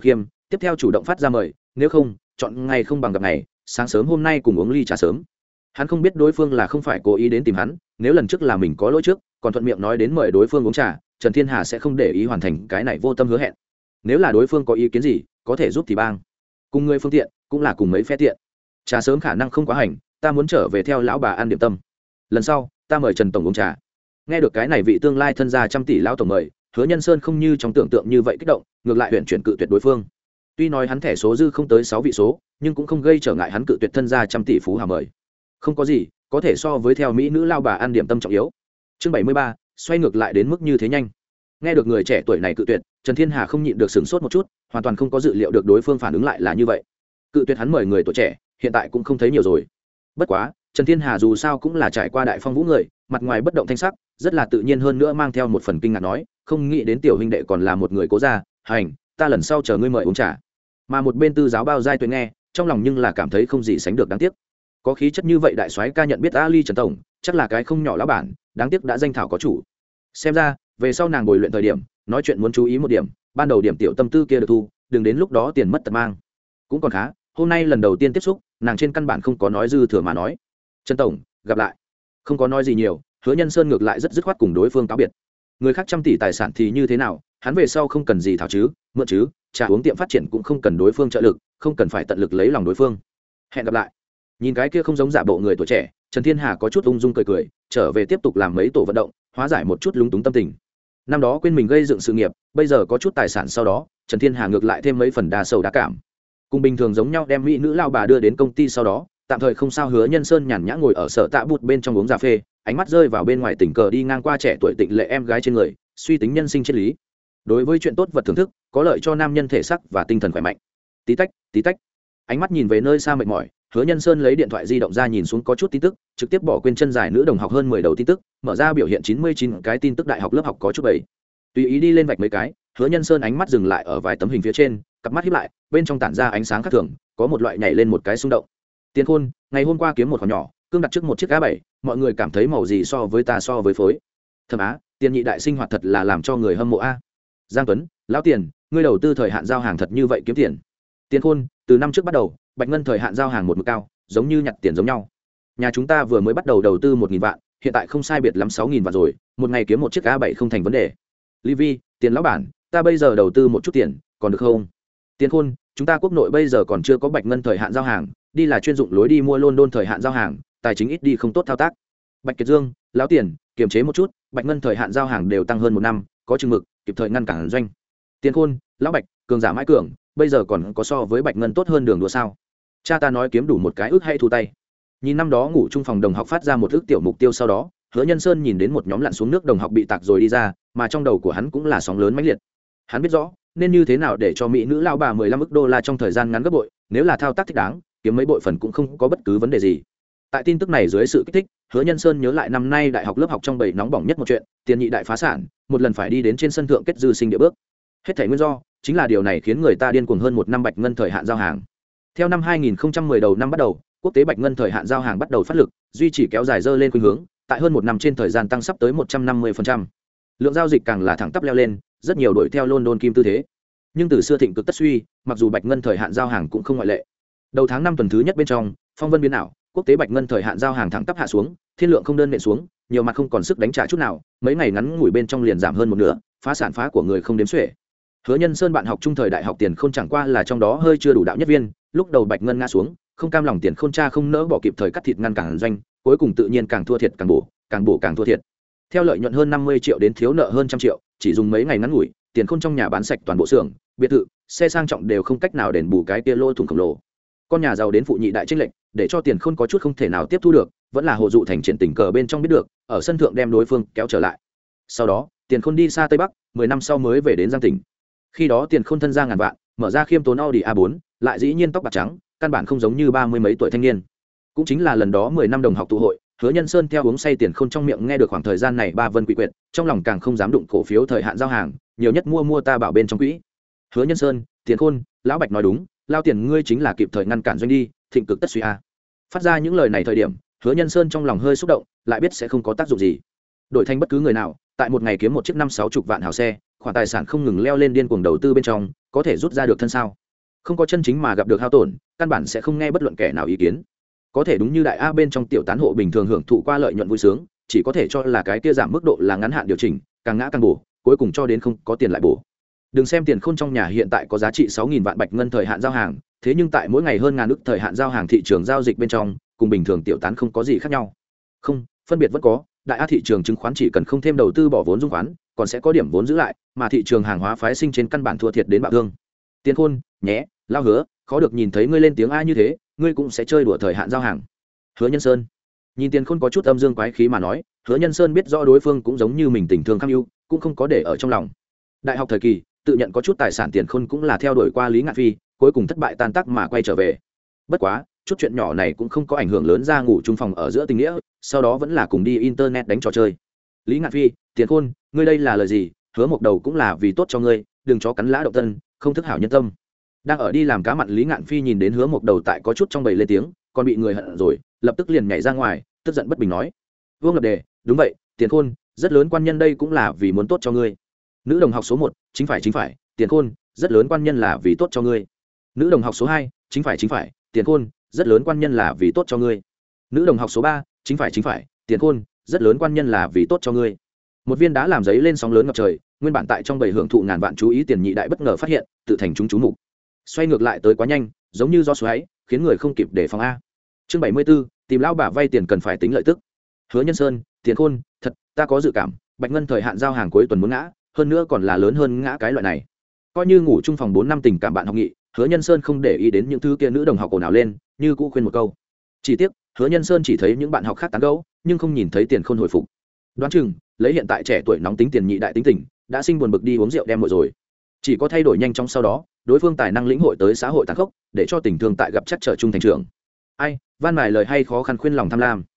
tiếp theo chủ động phát ra mời, nếu không chọn ngày không bằng gặp ngày, sáng sớm hôm nay cùng uống ly trà sớm. Hắn không biết đối phương là không phải cố ý đến tìm hắn, nếu lần trước là mình có lỗi trước còn thuận miệng nói đến mời đối phương uống trà, Trần Thiên Hà sẽ không để ý hoàn thành cái này vô tâm hứa hẹn. Nếu là đối phương có ý kiến gì có thể giúp thì bang, cùng người phương tiện cũng là cùng mấy phe tiện. Trà sớm khả năng không quá hành, ta muốn trở về theo lão bà ăn điểm tâm, lần sau ta mời Trần tổng uống trà. Nghe được cái này vị tương lai thân gia trăm tỷ lão tổng mời, Hứa Nhân Sơn không như trong tưởng tượng như vậy kích động, ngược lại huyện chuyển cự tuyệt đối phương. Tuy nói hắn thẻ số dư không tới sáu vị số, nhưng cũng không gây trở ngại hắn cự tuyệt thân gia trăm tỷ phú hào mời. Không có gì có thể so với theo mỹ nữ lao bà ăn điểm tâm trọng yếu. Chương bảy mươi ba, xoay ngược lại đến mức như thế nhanh. Nghe được người trẻ tuổi này cự tuyệt, Trần Thiên Hà không nhịn được sửng sốt một chút, hoàn toàn không có dự liệu được đối phương phản ứng lại là như vậy. Cự tuyệt hắn mời người tuổi trẻ, hiện tại cũng không thấy nhiều rồi. Bất quá, Trần Thiên Hà dù sao cũng là trải qua đại phong vũ người, mặt ngoài bất động thanh sắc, rất là tự nhiên, hơn nữa mang theo một phần kinh ngạc nói, không nghĩ đến tiểu huynh đệ còn là một người cố gia, hành, ta lần sau chờ ngươi mời uống trà. Mà một bên tư giáo bao giai tuệ nghe, trong lòng nhưng là cảm thấy không gì sánh được đáng tiếc. Có khí chất như vậy đại soái ca nhận biết Ali Trần tổng, chắc là cái không nhỏ lão bản, đáng tiếc đã danh thảo có chủ. Xem ra, về sau nàng bồi luyện thời điểm, nói chuyện muốn chú ý một điểm, ban đầu điểm tiểu tâm tư kia được thu, đừng đến lúc đó tiền mất tật mang. Cũng còn khá, hôm nay lần đầu tiên tiếp xúc, nàng trên căn bản không có nói dư thừa mà nói. Trần tổng, gặp lại. Không có nói gì nhiều, Hứa Nhân Sơn ngược lại rất dứt khoát cùng đối phương cáo biệt. Người khác trăm tỷ tài sản thì như thế nào, hắn về sau không cần gì thảo chứ, mượn chứ, trà uống tiệm phát triển cũng không cần đối phương trợ lực, không cần phải tận lực lấy lòng đối phương. Hẹn gặp lại. Nhìn cái kia không giống giả bộ người tuổi trẻ, Trần Thiên Hà có chút ung dung cười cười, trở về tiếp tục làm mấy tổ vận động, hóa giải một chút lúng túng tâm tình. Năm đó quên mình gây dựng sự nghiệp, bây giờ có chút tài sản sau đó, Trần Thiên Hà ngược lại thêm mấy phần đa sầu đa cảm. Cùng bình thường giống nhau đem mỹ nữ lao bà đưa đến công ty sau đó, tạm thời không sao. Hứa Nhân Sơn nhàn nhã ngồi ở sở tạ bụt bên trong uống cà phê, ánh mắt rơi vào bên ngoài tình cờ đi ngang qua trẻ tuổi tịnh lệ em gái trên người, suy tính nhân sinh triết lý. Đối với chuyện tốt vật thưởng thức, có lợi cho nam nhân thể sắc và tinh thần khỏe mạnh. Tí tách, tí tách. Ánh mắt nhìn về nơi xa mệt mỏi, Hứa Nhân Sơn lấy điện thoại di động ra nhìn xuống có chút tin tức, trực tiếp bỏ quên chân dài nữ đồng học hơn mười đầu tin tức, mở ra biểu hiện chín mươi chín cái tin tức đại học lớp học có chút bảy. Tùy ý đi lên vạch mấy cái, Hứa Nhân Sơn ánh mắt dừng lại ở vài tấm hình phía trên, cặp mắt híp lại, bên trong tản ra ánh sáng khác thường, có một loại nhảy lên một cái xung động. Tiền Khôn, ngày hôm qua kiếm một khoản nhỏ, cương đặt trước một chiếc cá bảy, mọi người cảm thấy màu gì so với ta so với phối. Thẩm Á, Tiền nhị đại sinh hoạt thật là làm cho người hâm mộ a. Giang Tuấn, lão Tiền, ngươi đầu tư thời hạn giao hàng thật như vậy kiếm tiền. Tiền Khôn, từ năm trước bắt đầu, Bạch Ngân thời hạn giao hàng một mực cao, giống như nhặt tiền giống nhau. Nhà chúng ta vừa mới bắt đầu đầu tư một nghìn vạn, hiện tại không sai biệt lắm sáu nghìn vạn rồi, một ngày kiếm một chiếc A bảy không thành vấn đề. Livy, Tiền lão bản, ta bây giờ đầu tư một chút tiền, còn được không? Tiền Khôn, chúng ta quốc nội bây giờ còn chưa có Bạch Ngân thời hạn giao hàng, đi là chuyên dụng lối đi mua London thời hạn giao hàng, tài chính ít đi không tốt thao tác. Bạch Kiệt Dương, lão Tiền, kiềm chế một chút, Bạch Ngân thời hạn giao hàng đều tăng hơn một năm, có chừng mực, kịp thời ngăn cản doanh. Tiền Khôn, lão Bạch, cường giả mãi cường, bây giờ còn có so với Bạch Ngân tốt hơn đường đua sao? Cha ta nói kiếm đủ một cái ước hay thu tay. Nhìn năm đó ngủ chung phòng đồng học phát ra một ước tiểu mục tiêu sau đó, Hứa Nhân Sơn nhìn đến một nhóm lặn xuống nước đồng học bị tạc rồi đi ra, mà trong đầu của hắn cũng là sóng lớn mãnh liệt. Hắn biết rõ nên như thế nào để cho mỹ nữ lao bà mười lăm ức đô la trong thời gian ngắn gấp bội, nếu là thao tác thích đáng, kiếm mấy bội phần cũng không có bất cứ vấn đề gì. Tại tin tức này dưới sự kích thích, Hứa Nhân Sơn nhớ lại năm nay đại học lớp học trong bảy nóng bỏng nhất một chuyện, Tiền nhị đại phá sản, một lần phải đi đến trên sân thượng kết dư sinh địa bước. Hết thảy nguyên do chính là điều này khiến người ta điên cuồng hơn một năm Bạch Ngân thời hạn giao hàng. Theo năm hai nghìn không trăm mười đầu năm bắt đầu, quốc tế Bạch Ngân thời hạn giao hàng bắt đầu phát lực, duy trì kéo dài dơ lên khuynh hướng, tại hơn một năm trên thời gian tăng sắp tới một trăm năm mươi phần trăm. Lượng giao dịch càng là thẳng tắp leo lên, rất nhiều đội theo London kim tư thế. Nhưng từ xưa thịnh cực tất suy, mặc dù Bạch Ngân thời hạn giao hàng cũng không ngoại lệ. Đầu tháng năm tuần thứ nhất bên trong, phong vân biến ảo, quốc tế Bạch Ngân thời hạn giao hàng thẳng tắp hạ xuống, thiên lượng không đơn nện xuống, nhiều mặt không còn sức đánh trả chút nào, mấy ngày ngắn ngủi bên trong liền giảm hơn một nửa, phá sản phá của người không đếm xuể. Hứa Nhân Sơn bạn học trung thời đại học Tiền Khôn chẳng qua là trong đó hơi chưa đủ đạo nhất viên, lúc đầu Bạch Ngân ngã xuống, không cam lòng Tiền Khôn cha không nỡ bỏ kịp thời cắt thịt ngăn cản doanh, cuối cùng tự nhiên càng thua thiệt càng bổ, càng bổ càng thua thiệt. Theo lợi nhuận hơn năm mươi triệu đến thiếu nợ hơn trăm triệu, chỉ dùng mấy ngày ngắn ngủi, Tiền Khôn trong nhà bán sạch toàn bộ xưởng, biệt thự, xe sang trọng đều không cách nào đền bù cái kia lỗ thủng khổng lồ. Con nhà giàu đến phụ nhị đại chênh lệnh, để cho Tiền Khôn có chút không thể nào tiếp thu được, vẫn là hồ dụ thành triển tình cờ bên trong biết được, ở sân thượng đem đối phương kéo trở lại. Sau đó, Tiền Khôn đi xa Tây Bắc, mười năm sau mới về đến Giang tỉnh. Khi đó Tiền Khôn thân ra ngàn vạn, mở ra khiêm tốn Audi a bốn, lại dĩ nhiên tóc bạc trắng, căn bản không giống như ba mươi mấy tuổi thanh niên. Cũng chính là lần đó mười năm đồng học tụ hội, Hứa Nhân Sơn theo uống say Tiền Khôn trong miệng nghe được khoảng thời gian này ba vân quỷ quyệt, trong lòng càng không dám đụng cổ phiếu thời hạn giao hàng, nhiều nhất mua mua ta bảo bên trong quỹ. Hứa Nhân Sơn, Tiền Khôn, lão Bạch nói đúng, lao Tiền ngươi chính là kịp thời ngăn cản doanh đi, thịnh cực tất suy a. Phát ra những lời này thời điểm, Hứa Nhân Sơn trong lòng hơi xúc động, lại biết sẽ không có tác dụng gì. Đổi thành bất cứ người nào, tại một ngày kiếm một chiếc năm sáu chục vạn hào xe, khoản tài sản không ngừng leo lên điên cuồng đầu tư bên trong, có thể rút ra được thân sao? không có chân chính mà gặp được hao tổn, căn bản sẽ không nghe bất luận kẻ nào ý kiến. Có thể đúng như đại A bên trong tiểu tán hộ bình thường hưởng thụ qua lợi nhuận vui sướng, chỉ có thể cho là cái kia giảm mức độ là ngắn hạn điều chỉnh, càng ngã càng bổ, cuối cùng cho đến không có tiền lại bổ. Đừng xem tiền khôn trong nhà hiện tại có giá trị sáu nghìn vạn bạch ngân thời hạn giao hàng, thế nhưng tại mỗi ngày hơn ngàn ức thời hạn giao hàng thị trường giao dịch bên trong, cùng bình thường tiểu tán không có gì khác nhau. Không, phân biệt vẫn có, đại A thị trường chứng khoán chỉ cần không thêm đầu tư bỏ vốn dung khoán, còn sẽ có điểm vốn giữ lại, mà thị trường hàng hóa phái sinh trên căn bản thua thiệt đến bạo thương. Tiền khôn, nhé, lao hứa, khó được nhìn thấy ngươi lên tiếng a như thế, ngươi cũng sẽ chơi đùa thời hạn giao hàng. Hứa Nhân Sơn nhìn Tiền khôn có chút âm dương quái khí mà nói, Hứa Nhân Sơn biết rõ đối phương cũng giống như mình tình thương kham ưu, cũng không có để ở trong lòng. Đại học thời kỳ tự nhận có chút tài sản Tiền khôn cũng là theo đuổi qua Lý Ngạn Phi, cuối cùng thất bại tan tác mà quay trở về. Bất quá chút chuyện nhỏ này cũng không có ảnh hưởng lớn ra ngủ chung phòng ở giữa tình nghĩa, sau đó vẫn là cùng đi internet đánh trò chơi. Lý Ngạn Phi, Tiền khôn, ngươi đây là lời gì? Hứa Mộc Đầu cũng là vì tốt cho ngươi, đừng chó cắn lã động tân, không thức hảo nhân tâm. Đang ở đi làm cá mặn Lý Ngạn Phi nhìn đến Hứa Mộc Đầu tại có chút trong bầy lên tiếng, còn bị người hận rồi, lập tức liền nhảy ra ngoài, tức giận bất bình nói: "Vương Lập Đề, đúng vậy, Tiền khôn, rất lớn quan nhân đây cũng là vì muốn tốt cho ngươi." Nữ đồng học số một, chính phải chính phải, Tiền khôn, rất lớn quan nhân là vì tốt cho ngươi. Nữ đồng học số hai, chính phải chính phải, Tiền khôn, rất lớn quan nhân là vì tốt cho ngươi. Nữ đồng học số ba, chính phải chính phải, Tiền khôn, rất lớn quan nhân là vì tốt cho ngươi. Một viên đá làm giấy lên sóng lớn ngập trời, nguyên bản tại trong bầy hưởng thụ ngàn vạn chú ý Tiền Nhị đại bất ngờ phát hiện, tự thành chúng chú mục. Xoay ngược lại tới quá nhanh, giống như gió xoáy, khiến người không kịp đề phòng a. Chương bảy mươi 74, tìm lão bà vay tiền cần phải tính lợi tức. Hứa Nhân Sơn, Tiền khôn, thật, ta có dự cảm, Bạch Ngân thời hạn giao hàng cuối tuần muốn ngã, hơn nữa còn là lớn hơn ngã cái loại này. Coi như ngủ chung phòng bốn năm tình cảm bạn học nghị, Hứa Nhân Sơn không để ý đến những thứ kia nữ đồng học ồn ào lên, như cũ khuyên một câu. Chỉ tiếc, Hứa Nhân Sơn chỉ thấy những bạn học khác tán gẫu, nhưng không nhìn thấy Tiền khôn hồi phục. Đoán chừng, lấy hiện tại trẻ tuổi nóng tính Tiền Nhị đại tính tình, đã sinh buồn bực đi uống rượu đem muội rồi. Chỉ có thay đổi nhanh trong sau đó, đối phương tài năng lĩnh hội tới xã hội tàn khốc, để cho tình thương tại gặp chắc trở trung thành trường. Ai, van mài lời hay khó khăn khuyên lòng tham lam.